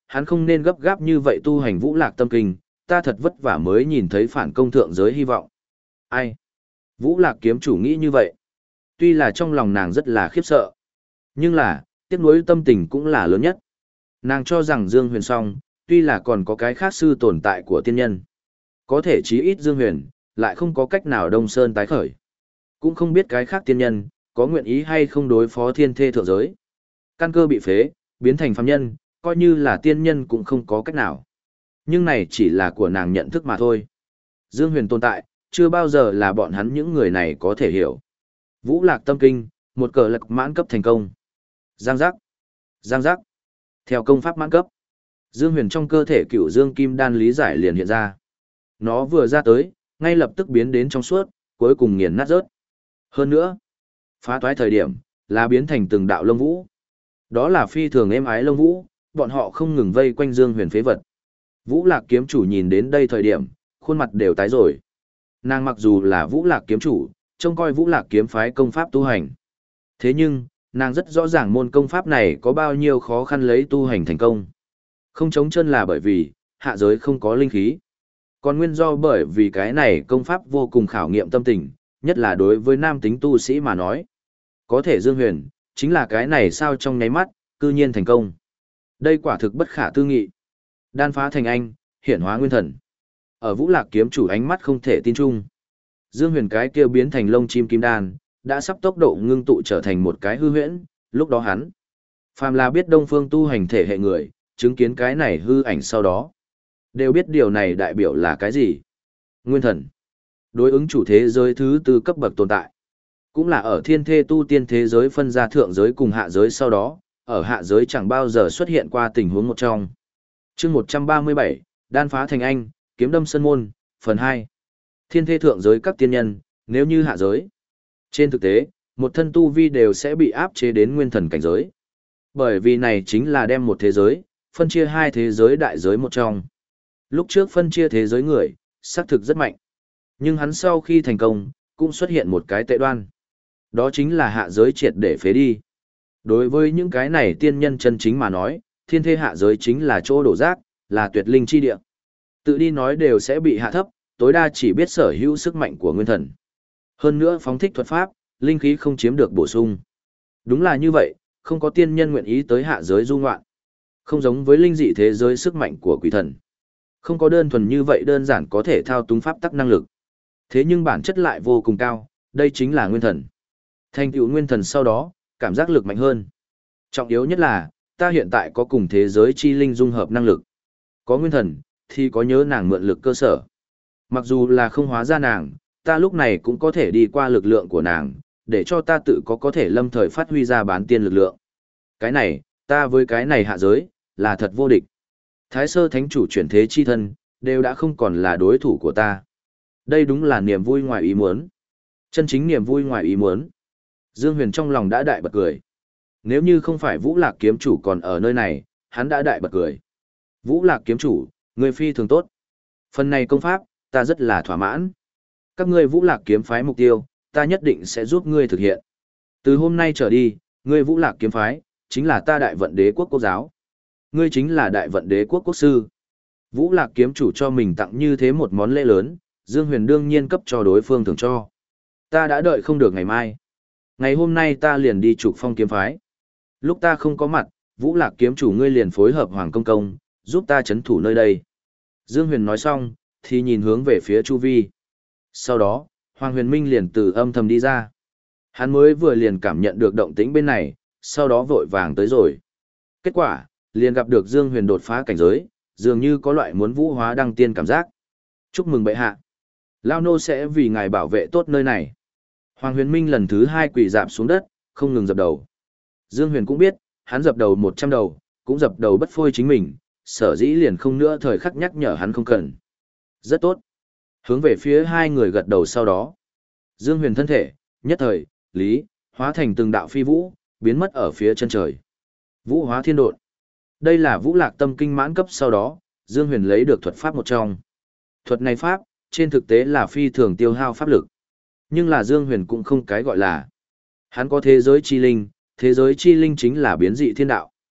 hắn không nên gấp gáp như vậy tu hành Vũ Lạc Tâm Kinh, ta thật vất vả mới nhìn thấy phản công thượng giới hy vọng. Ai? Vũ Lạc kiếm chủ nghĩ như vậy. Tuy là trong lòng nàng rất là khiếp sợ, nhưng là, tiếc nuối tâm tình cũng là lớn nhất. Nàng cho rằng Dương Huyền song, tuy là còn có cái khác sư tồn tại của tiên nhân. Có thể chí ít Dương Huyền, lại không có cách nào Đông Sơn tái khởi. Cũng không biết cái khác tiên nhân, có nguyện ý hay không đối phó thiên thê thượng giới. Căn cơ bị phế, biến thành phàm nhân, coi như là tiên nhân cũng không có cách nào. Nhưng này chỉ là của nàng nhận thức mà thôi. Dương Huyền tồn tại, chưa bao giờ là bọn hắn những người này có thể hiểu. Vũ Lạc Tâm Kinh, một cờ lực mãn cấp thành công. Giang giác. Giang giác. Theo công pháp mãn cấp, Dương Huyền trong cơ thể cựu Dương Kim Đan lý giải liền hiện ra. Nó vừa ra tới, ngay lập tức biến đến trong suốt, cuối cùng nghiền nát rớt. Hơn nữa, phá toái thời điểm, là biến thành từng đạo lông vũ. Đó là phi thường êm ái lông vũ, bọn họ không ngừng vây quanh Dương Huyền phế vật. Vũ Lạc kiếm chủ nhìn đến đây thời điểm, khuôn mặt đều tái rồi. Nàng mặc dù là Vũ Lạc kiếm chủ, trông coi Vũ Lạc kiếm phái công pháp tu hành. Thế nhưng, nàng rất rõ ràng môn công pháp này có bao nhiêu khó khăn lấy tu hành thành công. Không chống chân là bởi vì, hạ giới không có linh khí. Còn nguyên do bởi vì cái này công pháp vô cùng khảo nghiệm tâm tình, nhất là đối với nam tính tu sĩ mà nói. Có thể Dương Huyền, chính là cái này sao trong nháy mắt, cư nhiên thành công. Đây quả thực bất khả tư nghị. Đan phá thành anh, hiển hóa nguyên thần. Ở Vũ Lạc kiếm chủ ánh mắt không thể tin chung. Dương Huyền cái kia biến thành lông chim kim đan, đã sắp tốc độ ngưng tụ trở thành một cái hư huyễn, lúc đó hắn. Phàm là biết Đông Phương tu hành thể hệ người, chứng kiến cái này hư ảnh sau đó. Đều biết điều này đại biểu là cái gì. Nguyên thần. Đối ứng chủ thế giới thứ tư cấp bậc tồn tại. Cũng là ở thiên thê tu tiên thế giới phân ra thượng giới cùng hạ giới sau đó, ở hạ giới chẳng bao giờ xuất hiện qua tình huống một trong. Chương một trăm ba mươi bảy, đan phá thành anh, kiếm đâm sơn môn, phần hai. Thiên thê thượng giới các tiên nhân, nếu như hạ giới. Trên thực tế, một thân tu vi đều sẽ bị áp chế đến nguyên thần cảnh giới. Bởi vì này chính là đem một thế giới, phân chia hai thế giới đại giới một trong. Lúc trước phân chia thế giới người, xác thực rất mạnh. Nhưng hắn sau khi thành công, cũng xuất hiện một cái tệ đoan. Đó chính là hạ giới triệt để phế đi. Đối với những cái này tiên nhân chân chính mà nói, thiên thê hạ giới chính là chỗ đổ rác, là tuyệt linh chi địa. Tự đi nói đều sẽ bị hạ thấp, tối đa chỉ biết sở hữu sức mạnh của nguyên thần. Hơn nữa phóng thích thuật pháp, linh khí không chiếm được bổ sung. Đúng là như vậy, không có tiên nhân nguyện ý tới hạ giới du ngoạn. Không giống với linh dị thế giới sức mạnh của quỷ thần. Không có đơn thuần như vậy đơn giản có thể thao túng pháp tắc năng lực. Thế nhưng bản chất lại vô cùng cao, đây chính là nguyên thần. Thành tựu nguyên thần sau đó, cảm giác lực mạnh hơn. Trọng yếu nhất là, ta hiện tại có cùng thế giới chi linh dung hợp năng lực. Có nguyên thần, thì có nhớ nàng mượn lực cơ sở. Mặc dù là không hóa ra nàng, ta lúc này cũng có thể đi qua lực lượng của nàng, để cho ta tự có có thể lâm thời phát huy ra bán tiên lực lượng. Cái này, ta với cái này hạ giới, là thật vô địch. Thái sơ thánh chủ chuyển thế chi thân, đều đã không còn là đối thủ của ta. Đây đúng là niềm vui ngoài ý muốn. Chân chính niềm vui ngoài ý muốn. Dương Huyền trong lòng đã đại bật cười. Nếu như không phải Vũ Lạc kiếm chủ còn ở nơi này, hắn đã đại bật cười. Vũ Lạc kiếm chủ, người phi thường tốt. Phần này công pháp, ta rất là thỏa mãn. Các ngươi Vũ Lạc kiếm phái mục tiêu, ta nhất định sẽ giúp ngươi thực hiện. Từ hôm nay trở đi, ngươi Vũ Lạc kiếm phái, chính là ta đại vận đế quốc quốc giáo. Ngươi chính là đại vận đế quốc quốc sư. Vũ Lạc kiếm chủ cho mình tặng như thế một món lễ lớn, Dương Huyền đương nhiên cấp cho đối phương thưởng cho. Ta đã đợi không được ngày mai. Ngày hôm nay ta liền đi trục phong kiếm phái. Lúc ta không có mặt, Vũ Lạc kiếm chủ ngươi liền phối hợp Hoàng Công Công, giúp ta chấn thủ nơi đây. Dương Huyền nói xong, thì nhìn hướng về phía Chu Vi. Sau đó, Hoàng Huyền Minh liền từ âm thầm đi ra. Hắn mới vừa liền cảm nhận được động tĩnh bên này, sau đó vội vàng tới rồi. Kết quả, liền gặp được Dương Huyền đột phá cảnh giới, dường như có loại muốn vũ hóa đăng tiên cảm giác. Chúc mừng bệ hạ. Lao nô sẽ vì ngài bảo vệ tốt nơi này. Hoàng Huyền Minh lần thứ hai quỳ dạp xuống đất, không ngừng dập đầu. Dương Huyền cũng biết, hắn dập đầu một trăm đầu, cũng dập đầu bất phôi chính mình, sở dĩ liền không nữa thời khắc nhắc nhở hắn không cần. Rất tốt. Hướng về phía hai người gật đầu sau đó. Dương Huyền thân thể, nhất thời, lý, hóa thành từng đạo phi vũ, biến mất ở phía chân trời. Vũ hóa thiên độn. Đây là Vũ Lạc tâm kinh mãn cấp sau đó, Dương Huyền lấy được thuật pháp một trong. Thuật này pháp, trên thực tế là phi thường tiêu hao pháp lực. Nhưng là Dương Huyền cũng không cái gọi là. Hắn có thế giới chi linh, thế giới chi linh chính là biến dị thiên đạo.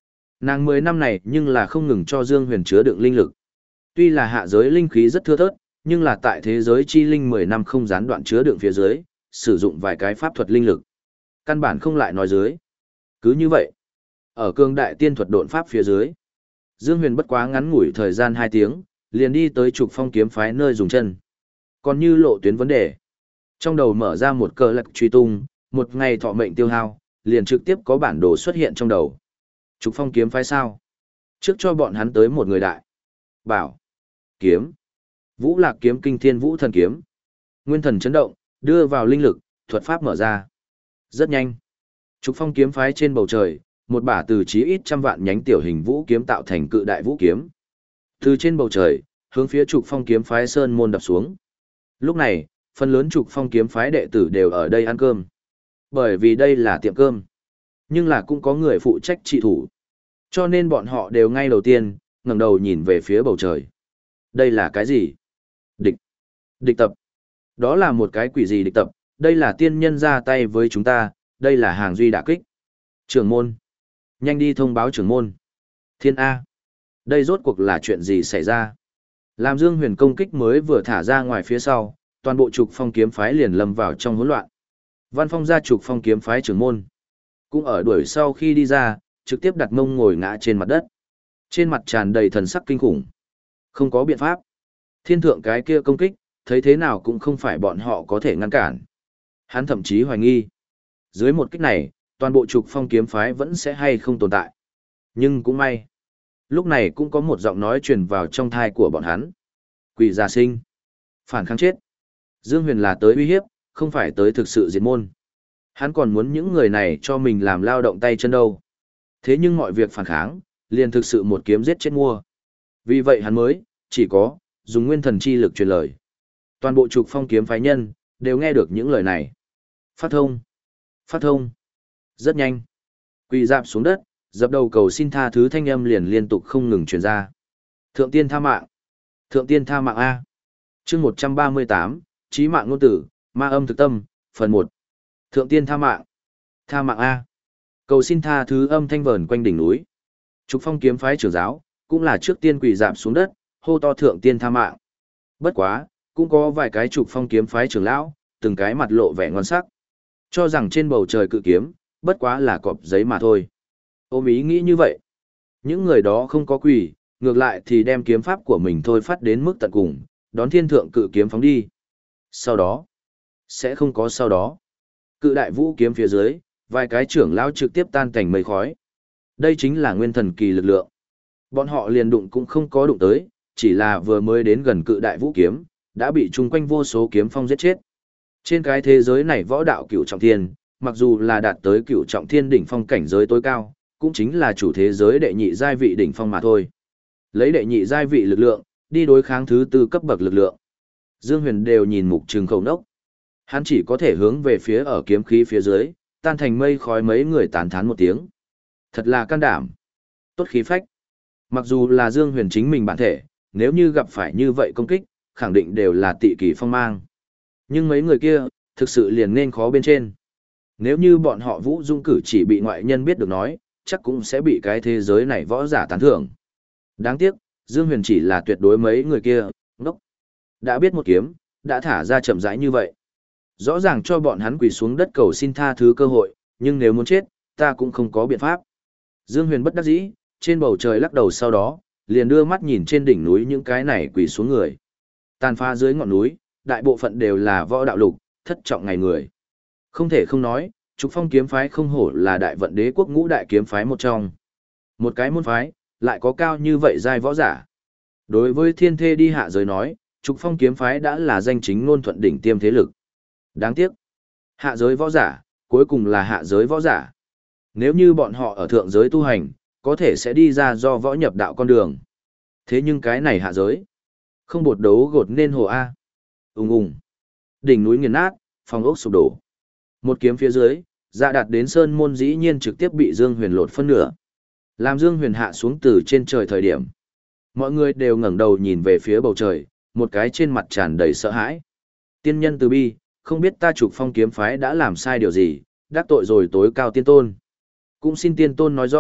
Nàng mười năm này nhưng là không ngừng cho Dương Huyền chứa đựng linh lực. Tuy là hạ giới linh khí rất thưa thớt, nhưng là tại thế giới chi linh mười năm không gián đoạn chứa đựng phía dưới, sử dụng vài cái pháp thuật linh lực. Căn bản không lại nói dưới. Cứ như vậy, ở cương đại tiên thuật độn pháp phía dưới, Dương Huyền bất quá ngắn ngủi thời gian hai tiếng, liền đi tới trục phong kiếm phái nơi dùng chân. Còn như lộ tuyến vấn đề, trong đầu mở ra một cờ lạc truy tung, một ngày thọ mệnh tiêu hao, liền trực tiếp có bản đồ xuất hiện trong đầu. Trục phong kiếm phái sao? Trước cho bọn hắn tới một người đại. Bảo. Kiếm. Vũ lạc kiếm kinh thiên vũ thần kiếm. Nguyên thần chấn động, đưa vào linh lực, thuật pháp mở ra. Rất nhanh. Trục phong kiếm phái trên bầu trời, một bả từ chí ít trăm vạn nhánh tiểu hình vũ kiếm tạo thành cự đại vũ kiếm. Từ trên bầu trời, hướng phía trục phong kiếm phái sơn môn đập xuống. Lúc này, phần lớn trục phong kiếm phái đệ tử đều ở đây ăn cơm. Bởi vì đây là tiệm cơm. Nhưng là cũng có người phụ trách trị thủ. Cho nên bọn họ đều ngay đầu tiên, ngẩng đầu nhìn về phía bầu trời. Đây là cái gì? Địch. Địch tập. Đó là một cái quỷ gì địch tập, đây là tiên nhân ra tay với chúng ta, đây là hàng duy đả kích. Trưởng môn. Nhanh đi thông báo trưởng môn. Thiên A. Đây rốt cuộc là chuyện gì xảy ra? Làm Dương Huyền công kích mới vừa thả ra ngoài phía sau, toàn bộ trục phong kiếm phái liền lâm vào trong hỗn loạn. Văn Phong ra trục phong kiếm phái trưởng môn. Cũng ở đuổi sau khi đi ra, trực tiếp đặt mông ngồi ngã trên mặt đất. Trên mặt tràn đầy thần sắc kinh khủng. Không có biện pháp. Thiên thượng cái kia công kích, thấy thế nào cũng không phải bọn họ có thể ngăn cản. Hắn thậm chí hoài nghi. Dưới một kích này, toàn bộ trục phong kiếm phái vẫn sẽ hay không tồn tại. Nhưng cũng may. Lúc này cũng có một giọng nói truyền vào trong thai của bọn hắn. Quỷ già sinh. Phản kháng chết. Dương Huyền là tới uy hiếp, không phải tới thực sự diệt môn. Hắn còn muốn những người này cho mình làm lao động tay chân đâu. Thế nhưng mọi việc phản kháng, liền thực sự một kiếm giết chết mua. Vì vậy hắn mới, chỉ có, dùng nguyên thần chi lực truyền lời. Toàn bộ trục phong kiếm phái nhân, đều nghe được những lời này. Phát thông. Phát thông. Rất nhanh. Quỳ dạp xuống đất, dập đầu cầu xin tha thứ thanh âm liền liên tục không ngừng truyền ra. Thượng tiên tha mạng. Thượng tiên tha mạng A. chương một trăm ba mươi tám, Chí mạng ngôn tử, ma âm thực tâm, phần một. Thượng tiên tha mạng. Tha mạng A. Cầu xin tha thứ âm thanh vờn quanh đỉnh núi. Trục phong kiếm phái trưởng giáo, cũng là trước tiên quỳ dạp xuống đất, hô to thượng tiên tha mạng. Bất quá, cũng có vài cái trục phong kiếm phái trưởng lão, từng cái mặt lộ vẻ ngon sắc. Cho rằng trên bầu trời cự kiếm, bất quá là cọp giấy mà thôi. Ôm ý nghĩ như vậy. Những người đó không có quỳ, ngược lại thì đem kiếm pháp của mình thôi phát đến mức tận cùng, đón thiên thượng cự kiếm phóng đi. Sau đó, sẽ không có sau đó. Cự đại vũ kiếm phía dưới, vài cái trưởng lão trực tiếp tan thành mây khói. Đây chính là nguyên thần kỳ lực lượng. Bọn họ liền đụng cũng không có đụng tới, chỉ là vừa mới đến gần cự đại vũ kiếm, đã bị chung quanh vô số kiếm phong giết chết. Trên cái thế giới này võ đạo cửu trọng thiên, mặc dù là đạt tới cửu trọng thiên đỉnh phong cảnh giới tối cao, cũng chính là chủ thế giới đệ nhị giai vị đỉnh phong mà thôi. Lấy đệ nhị giai vị lực lượng, đi đối kháng thứ tư cấp bậc lực lượng. Dương Huyền đều nhìn mục trừng khẩu nốc. Hắn chỉ có thể hướng về phía ở kiếm khí phía dưới, tan thành mây khói mấy người tán thán một tiếng. Thật là can đảm. Tốt khí phách. Mặc dù là Dương Huyền chính mình bản thể, nếu như gặp phải như vậy công kích, khẳng định đều là tị kỳ phong mang. Nhưng mấy người kia, thực sự liền nên khó bên trên. Nếu như bọn họ Vũ Dung cử chỉ bị ngoại nhân biết được nói, chắc cũng sẽ bị cái thế giới này võ giả tán thưởng. Đáng tiếc, Dương Huyền chỉ là tuyệt đối mấy người kia, ngốc. Đã biết một kiếm, đã thả ra chậm rãi như vậy. Rõ ràng cho bọn hắn quỳ xuống đất cầu xin tha thứ cơ hội, nhưng nếu muốn chết, ta cũng không có biện pháp. Dương Huyền bất đắc dĩ, trên bầu trời lắc đầu sau đó, liền đưa mắt nhìn trên đỉnh núi những cái này quỳ xuống người. Tàn phá dưới ngọn núi, đại bộ phận đều là võ đạo lục, thất trọng ngày người. Không thể không nói, Trục Phong kiếm phái không hổ là đại vận đế quốc ngũ đại kiếm phái một trong. Một cái môn phái, lại có cao như vậy giai võ giả. Đối với thiên thê đi hạ giới nói, Trục Phong kiếm phái đã là danh chính ngôn thuận đỉnh tiêm thế lực. Đáng tiếc, hạ giới võ giả, cuối cùng là hạ giới võ giả. Nếu như bọn họ ở thượng giới tu hành, có thể sẽ đi ra do võ nhập đạo con đường. Thế nhưng cái này hạ giới, không bột đấu gột nên hồ A. Ung ung. Đỉnh núi nghiền nát, phòng ốc sụp đổ. Một kiếm phía dưới, dạ đạt đến sơn môn dĩ nhiên trực tiếp bị Dương Huyền lột phân nửa. Làm Dương Huyền hạ xuống từ trên trời thời điểm. Mọi người đều ngẩng đầu nhìn về phía bầu trời, một cái trên mặt tràn đầy sợ hãi. Tiên nhân từ bi, không biết ta Trục Phong kiếm phái đã làm sai điều gì, đắc tội rồi tối cao tiên tôn. Cũng xin tiên tôn nói rõ,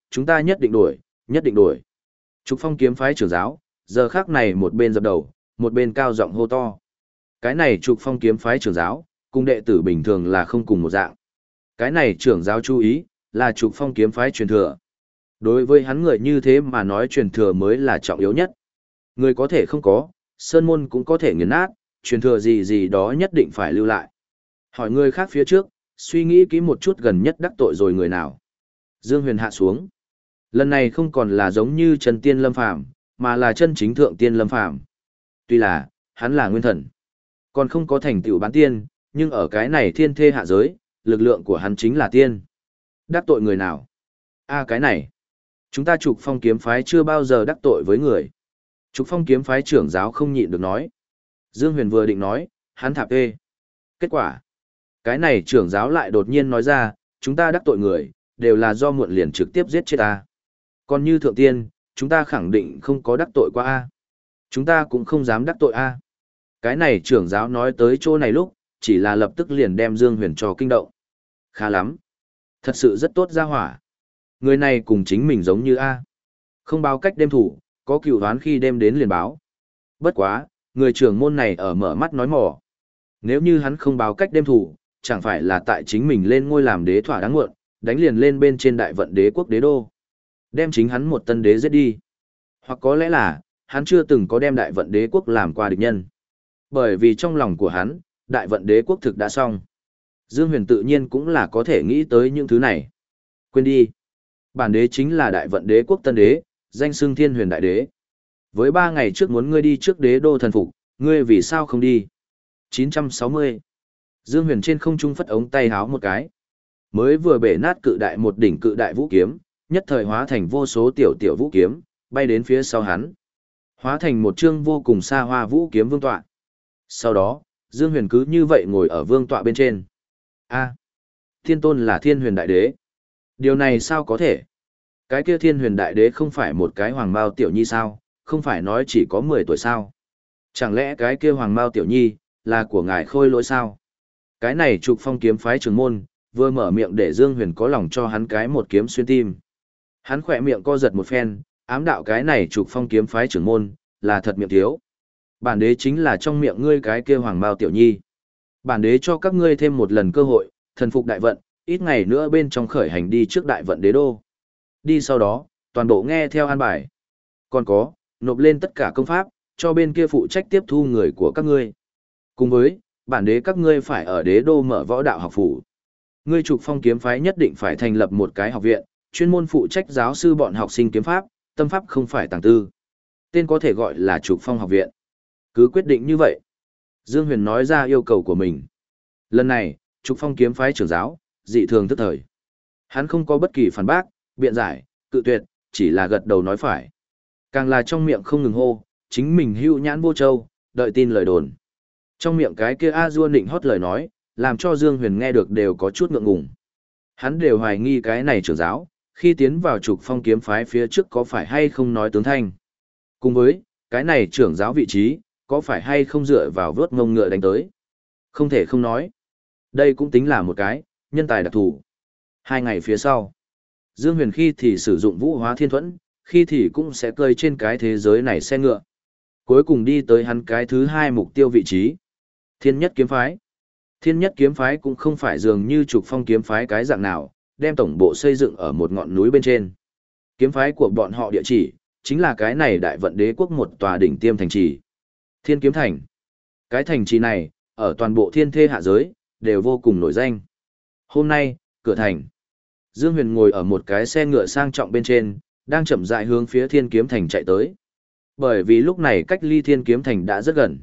chúng ta nhất định đuổi, nhất định đuổi. Trục Phong kiếm phái trưởng giáo, giờ khắc này một bên dập đầu, một bên cao giọng hô to. Cái này Trục Phong kiếm phái trưởng giáo, cùng đệ tử bình thường là không cùng một dạng. Cái này trưởng giáo chú ý, là Trục Phong kiếm phái truyền thừa. Đối với hắn người như thế mà nói truyền thừa mới là trọng yếu nhất. Người có thể không có, sơn môn cũng có thể nghiền nát, truyền thừa gì gì đó nhất định phải lưu lại. Hỏi người khác phía trước, suy nghĩ kỹ một chút gần nhất đắc tội rồi người nào. Dương Huyền hạ xuống. Lần này không còn là giống như Trần Tiên Lâm Phàm, mà là chân chính thượng tiên Lâm Phàm. Tuy là, hắn là nguyên thần, còn không có thành tựu bán tiên, nhưng ở cái này thiên thê hạ giới, lực lượng của hắn chính là tiên. Đắc tội người nào? A cái này, chúng ta Trục Phong kiếm phái chưa bao giờ đắc tội với người. Trục Phong kiếm phái trưởng giáo không nhịn được nói. Dương Huyền vừa định nói, hắn thạp ê. Kết quả, cái này trưởng giáo lại đột nhiên nói ra, chúng ta đắc tội người, đều là do muộn liền trực tiếp giết chết ta. Còn như thượng tiên, chúng ta khẳng định không có đắc tội qua A. Chúng ta cũng không dám đắc tội A. Cái này trưởng giáo nói tới chỗ này lúc, chỉ là lập tức liền đem Dương Huyền cho kinh động. Khá lắm. Thật sự rất tốt ra hỏa. Người này cùng chính mình giống như A. Không báo cách đêm thủ, có cựu đoán khi đêm đến liền báo. Bất quá, người trưởng môn này ở mở mắt nói mỏ. Nếu như hắn không báo cách đêm thủ, chẳng phải là tại chính mình lên ngôi làm đế thỏa đáng muộn, đánh liền lên bên trên đại vận đế quốc đế đô. Đem chính hắn một tân đế giết đi. Hoặc có lẽ là, hắn chưa từng có đem đại vận đế quốc làm qua địch nhân. Bởi vì trong lòng của hắn, đại vận đế quốc thực đã xong. Dương Huyền tự nhiên cũng là có thể nghĩ tới những thứ này. Quên đi. Bản đế chính là đại vận đế quốc tân đế, danh xưng thiên huyền đại đế. Với ba ngày trước muốn ngươi đi trước đế đô thần phục, ngươi vì sao không đi? chín trăm sáu mươi. Dương Huyền trên không trung phất ống tay háo một cái. Mới vừa bể nát cự đại một đỉnh cự đại vũ kiếm, nhất thời hóa thành vô số tiểu tiểu vũ kiếm, bay đến phía sau hắn. Hóa thành một chương vô cùng xa hoa vũ kiếm vương tọa. Sau đó, Dương Huyền cứ như vậy ngồi ở vương tọa bên trên. A, thiên tôn là thiên huyền đại đế. Điều này sao có thể? Cái kia thiên huyền đại đế không phải một cái hoàng mao tiểu nhi sao, không phải nói chỉ có mười tuổi sao? Chẳng lẽ cái kia hoàng mao tiểu nhi, là của ngài Khôi Lỗi sao? Cái này Trục Phong kiếm phái trưởng môn, vừa mở miệng để Dương Huyền có lòng cho hắn cái một kiếm xuyên tim. Hắn khỏe miệng co giật một phen, ám đạo cái này Trục Phong kiếm phái trưởng môn, là thật miệng thiếu. Bản đế chính là trong miệng ngươi cái kia hoàng mao tiểu nhi. Bản đế cho các ngươi thêm một lần cơ hội, thần phục đại vận, ít ngày nữa bên trong khởi hành đi trước đại vận đế đô. Đi sau đó, toàn bộ nghe theo an bài. Còn có, nộp lên tất cả công pháp, cho bên kia phụ trách tiếp thu người của các ngươi. Cùng với, bản đế các ngươi phải ở đế đô mở võ đạo học phủ. Ngươi Trục Phong kiếm phái nhất định phải thành lập một cái học viện, chuyên môn phụ trách giáo sư bọn học sinh kiếm pháp, tâm pháp không phải tàng tư. Tên có thể gọi là Trục Phong học viện. Cứ quyết định như vậy. Dương Huyền nói ra yêu cầu của mình. Lần này, Trục Phong kiếm phái trưởng giáo, dị thường tức thời. Hắn không có bất kỳ phản bác, biện giải, cự tuyệt, chỉ là gật đầu nói phải. Càng là trong miệng không ngừng hô, chính mình hưu nhãn vô châu, đợi tin lời đồn. Trong miệng cái kia A-dua nịnh hót lời nói, làm cho Dương Huyền nghe được đều có chút ngượng ngùng. Hắn đều hoài nghi cái này trưởng giáo, khi tiến vào Trục Phong kiếm phái phía trước có phải hay không nói tướng thanh. Cùng với, cái này trưởng giáo vị trí, có phải hay không dựa vào vớt ngông ngựa đánh tới. Không thể không nói. Đây cũng tính là một cái, nhân tài đặc thù. Hai ngày phía sau, Dương Huyền khi thì sử dụng vũ hóa thiên thuẫn, khi thì cũng sẽ cơi trên cái thế giới này xe ngựa. Cuối cùng đi tới hắn cái thứ hai mục tiêu vị trí. Thiên nhất kiếm phái. Thiên nhất kiếm phái cũng không phải dường như Trục Phong kiếm phái cái dạng nào, đem tổng bộ xây dựng ở một ngọn núi bên trên. Kiếm phái của bọn họ địa chỉ, chính là cái này đại vận đế quốc một tòa đỉnh tiêm thành trì. Thiên kiếm thành. Cái thành trì này, ở toàn bộ thiên thê hạ giới, đều vô cùng nổi danh. Hôm nay, cửa thành. Dương Huyền ngồi ở một cái xe ngựa sang trọng bên trên, đang chậm rãi hướng phía thiên kiếm thành chạy tới. Bởi vì lúc này cách ly thiên kiếm thành đã rất gần.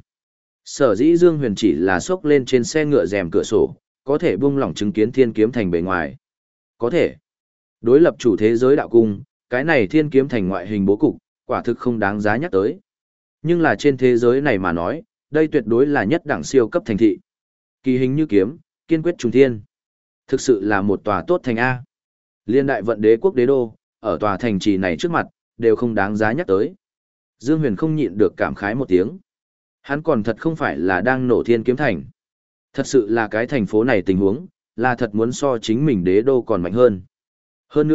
Sở dĩ Dương Huyền chỉ là xốc lên trên xe ngựa rèm cửa sổ, có thể buông lỏng chứng kiến thiên kiếm thành bề ngoài. Có thể. Đối lập chủ thế giới đạo cung, cái này thiên kiếm thành ngoại hình bố cục, quả thực không đáng giá nhắc tới. Nhưng là trên thế giới này mà nói, đây tuyệt đối là nhất đẳng siêu cấp thành thị. Kỳ hình như kiếm, kiên quyết trùng thiên. Thực sự là một tòa tốt thành A. Liên đại vận đế quốc đế đô, ở tòa thành trì này trước mặt, đều không đáng giá nhắc tới. Dương Huyền không nhịn được cảm khái một tiếng. Hắn còn thật không phải là đang nổ thiên kiếm thành. Thật sự là cái thành phố này tình huống, là thật muốn so chính mình đế đô còn mạnh hơn. Hơn nữa,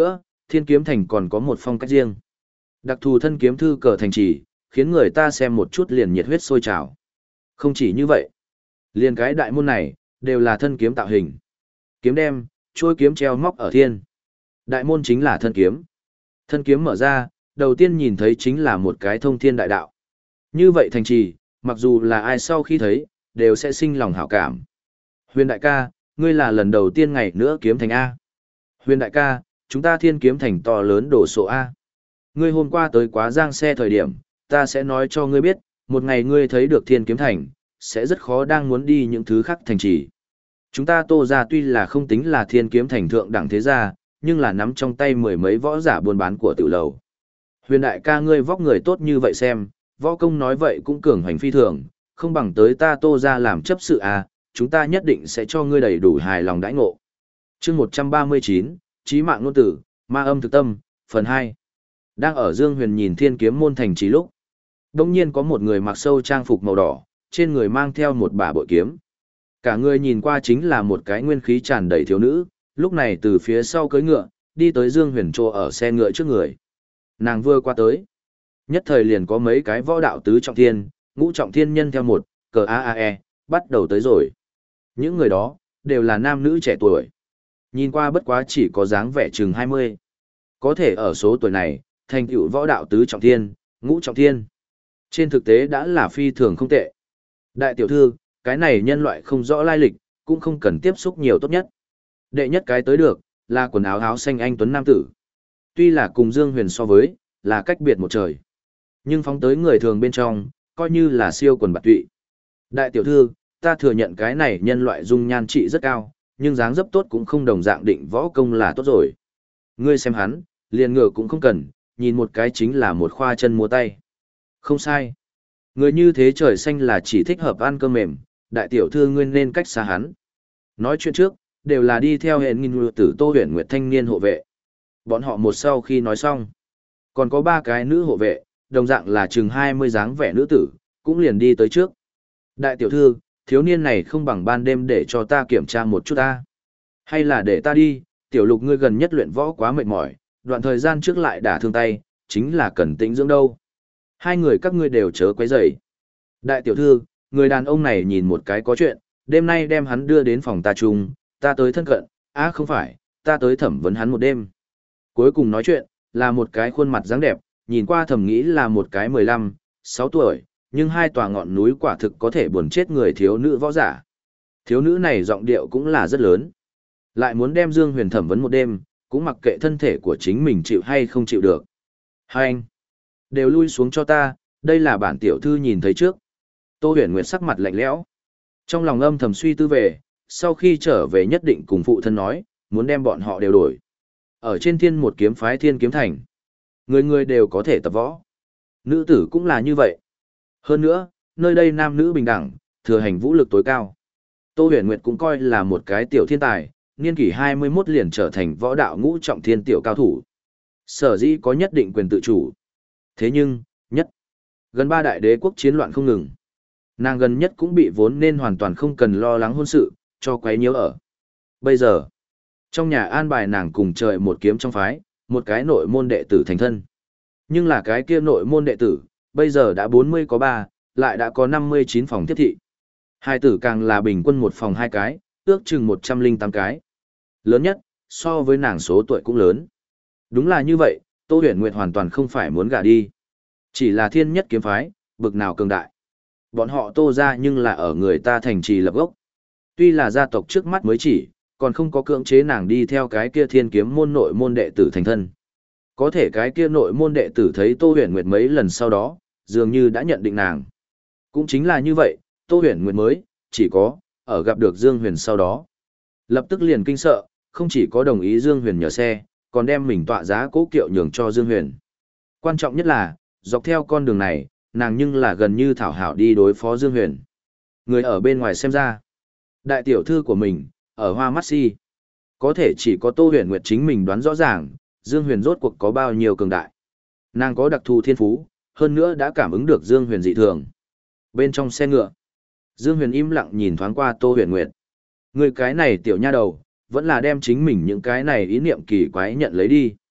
Thiên kiếm thành còn có một phong cách riêng. Đặc thù thân kiếm thư cờ thành trì, khiến người ta xem một chút liền nhiệt huyết sôi trào. Không chỉ như vậy, liền cái đại môn này, đều là thân kiếm tạo hình. Kiếm đem, chuôi kiếm treo móc ở thiên. Đại môn chính là thân kiếm. Thân kiếm mở ra, đầu tiên nhìn thấy chính là một cái thông thiên đại đạo. Như vậy thành trì, mặc dù là ai sau khi thấy, đều sẽ sinh lòng hảo cảm. Huyền đại ca, ngươi là lần đầu tiên ngày nữa kiếm thành A. Huyền đại ca, chúng ta thiên kiếm thành to lớn đổ sộ A. Ngươi hôm qua tới quá giang xe thời điểm, ta sẽ nói cho ngươi biết, một ngày ngươi thấy được thiên kiếm thành, sẽ rất khó đang muốn đi những thứ khác thành trì. Chúng ta Tô gia tuy là không tính là thiên kiếm thành thượng đẳng thế gia, nhưng là nắm trong tay mười mấy võ giả buôn bán của tiểu lầu. Huyền đại ca ngươi vóc người tốt như vậy xem, võ công nói vậy cũng cường hành phi thường, không bằng tới ta Tô gia làm chấp sự à, chúng ta nhất định sẽ cho ngươi đầy đủ hài lòng đãi ngộ. Chương một trăm ba mươi chín, Chí mạng ngôn tử, ma âm thực tâm, phần hai. Đang ở Dương Huyền nhìn thiên kiếm môn thành trì lúc, đột nhiên có một người mặc sâu trang phục màu đỏ, trên người mang theo một bả bội kiếm. Cả người nhìn qua chính là một cái nguyên khí tràn đầy thiếu nữ, lúc này từ phía sau cưỡi ngựa, đi tới Dương Huyền trô ở xe ngựa trước người. Nàng vừa qua tới, nhất thời liền có mấy cái võ đạo tứ trọng thiên, ngũ trọng thiên nhân theo một, cờ a a e, bắt đầu tới rồi. Những người đó, đều là nam nữ trẻ tuổi. Nhìn qua bất quá chỉ có dáng vẻ chừng hai mươi. Có thể ở số tuổi này, thành tựu võ đạo tứ trọng thiên, ngũ trọng thiên. Trên thực tế đã là phi thường không tệ. Đại tiểu thư, cái này nhân loại không rõ lai lịch, cũng không cần tiếp xúc nhiều tốt nhất. Đệ nhất cái tới được, là quần áo áo xanh anh tuấn nam tử. Tuy là cùng Dương Huyền so với, là cách biệt một trời. Nhưng phóng tới người thường bên trong, coi như là siêu quần bạt tụy. Đại tiểu thư, ta thừa nhận cái này nhân loại dung nhan trị rất cao, nhưng dáng dấp tốt cũng không đồng dạng định võ công là tốt rồi. Ngươi xem hắn, liền ngựa cũng không cần, nhìn một cái chính là một khoa chân múa tay. Không sai. Người như thế trời xanh là chỉ thích hợp ăn cơm mềm, đại tiểu thư ngươi nên cách xa hắn. Nói chuyện trước, đều là đi theo hệ nghìn tử Tô Huyền Nguyệt thanh niên hộ vệ. Bọn họ một sau khi nói xong, còn có ba cái nữ hộ vệ, đồng dạng là chừng hai mươi dáng vẻ nữ tử, cũng liền đi tới trước. Đại tiểu thư, thiếu niên này không bằng ban đêm để cho ta kiểm tra một chút ta. Hay là để ta đi, tiểu lục ngươi gần nhất luyện võ quá mệt mỏi, đoạn thời gian trước lại đả thương tay, chính là cần tĩnh dưỡng đâu. Hai người các ngươi đều chớ quấy rầy. Đại tiểu thư, người đàn ông này nhìn một cái có chuyện, đêm nay đem hắn đưa đến phòng ta chung, ta tới thân cận, á không phải, ta tới thẩm vấn hắn một đêm. Cuối cùng nói chuyện, là một cái khuôn mặt dáng đẹp, nhìn qua thầm nghĩ là một cái mười lăm, sáu tuổi, nhưng hai tòa ngọn núi quả thực có thể buồn chết người thiếu nữ võ giả. Thiếu nữ này giọng điệu cũng là rất lớn. Lại muốn đem Dương Huyền thẩm vấn một đêm, cũng mặc kệ thân thể của chính mình chịu hay không chịu được. Hai anh, đều lui xuống cho ta, đây là bản tiểu thư nhìn thấy trước. Tô Huyền Nguyệt sắc mặt lạnh lẽo. Trong lòng âm thầm suy tư về, sau khi trở về nhất định cùng phụ thân nói, muốn đem bọn họ đều đổi. Ở trên thiên một kiếm phái thiên kiếm thành, người người đều có thể tập võ. Nữ tử cũng là như vậy. Hơn nữa, nơi đây nam nữ bình đẳng, thừa hành vũ lực tối cao. Tô Huyền Nguyệt cũng coi là một cái tiểu thiên tài, niên kỷ hai mươi mốt liền trở thành võ đạo ngũ trọng thiên tiểu cao thủ. Sở dĩ có nhất định quyền tự chủ. Thế nhưng, nhất, gần ba đại đế quốc chiến loạn không ngừng. Nàng gần nhất cũng bị vốn nên hoàn toàn không cần lo lắng hôn sự, cho quấy nhiễu ở. Bây giờ, trong nhà an bài nàng cùng trời một kiếm trong phái, một cái nội môn đệ tử thành thân. Nhưng là cái kia nội môn đệ tử, bây giờ đã bốn mươi có ba, lại đã có năm mươi chín phòng tiếp thị. Hai tử càng là bình quân một phòng hai cái, ước chừng một trăm linh tám cái. Lớn nhất, so với nàng số tuổi cũng lớn. Đúng là như vậy, Tô Huyền Nguyệt hoàn toàn không phải muốn gả đi. Chỉ là thiên nhất kiếm phái, bực nào cường đại. Bọn họ Tô ra nhưng là ở người ta thành trì lập gốc. Tuy là gia tộc trước mắt mới chỉ, còn không có cưỡng chế nàng đi theo cái kia thiên kiếm môn nội môn đệ tử thành thân. Có thể cái kia nội môn đệ tử thấy Tô Huyền Nguyệt mấy lần sau đó, dường như đã nhận định nàng. Cũng chính là như vậy, Tô Huyền Nguyệt mới, chỉ có, ở gặp được Dương Huyền sau đó. Lập tức liền kinh sợ, không chỉ có đồng ý Dương Huyền nhờ xe, còn đem mình tọa giá cố kiệu nhường cho Dương Huyền. Quan trọng nhất là, dọc theo con đường này, nàng nhưng là gần như thảo hảo đi đối phó Dương Huyền. Người ở bên ngoài xem ra, đại tiểu thư của mình, ở Hoa Mắt Si. Có thể chỉ có Tô Huyền Nguyệt chính mình đoán rõ ràng, Dương Huyền rốt cuộc có bao nhiêu cường đại. Nàng có đặc thù thiên phú, hơn nữa đã cảm ứng được Dương Huyền dị thường. Bên trong xe ngựa, Dương Huyền im lặng nhìn thoáng qua Tô Huyền Nguyệt. Người cái này tiểu nha đầu, vẫn là đem chính mình những cái này ý niệm kỳ quái nhận lấy đi.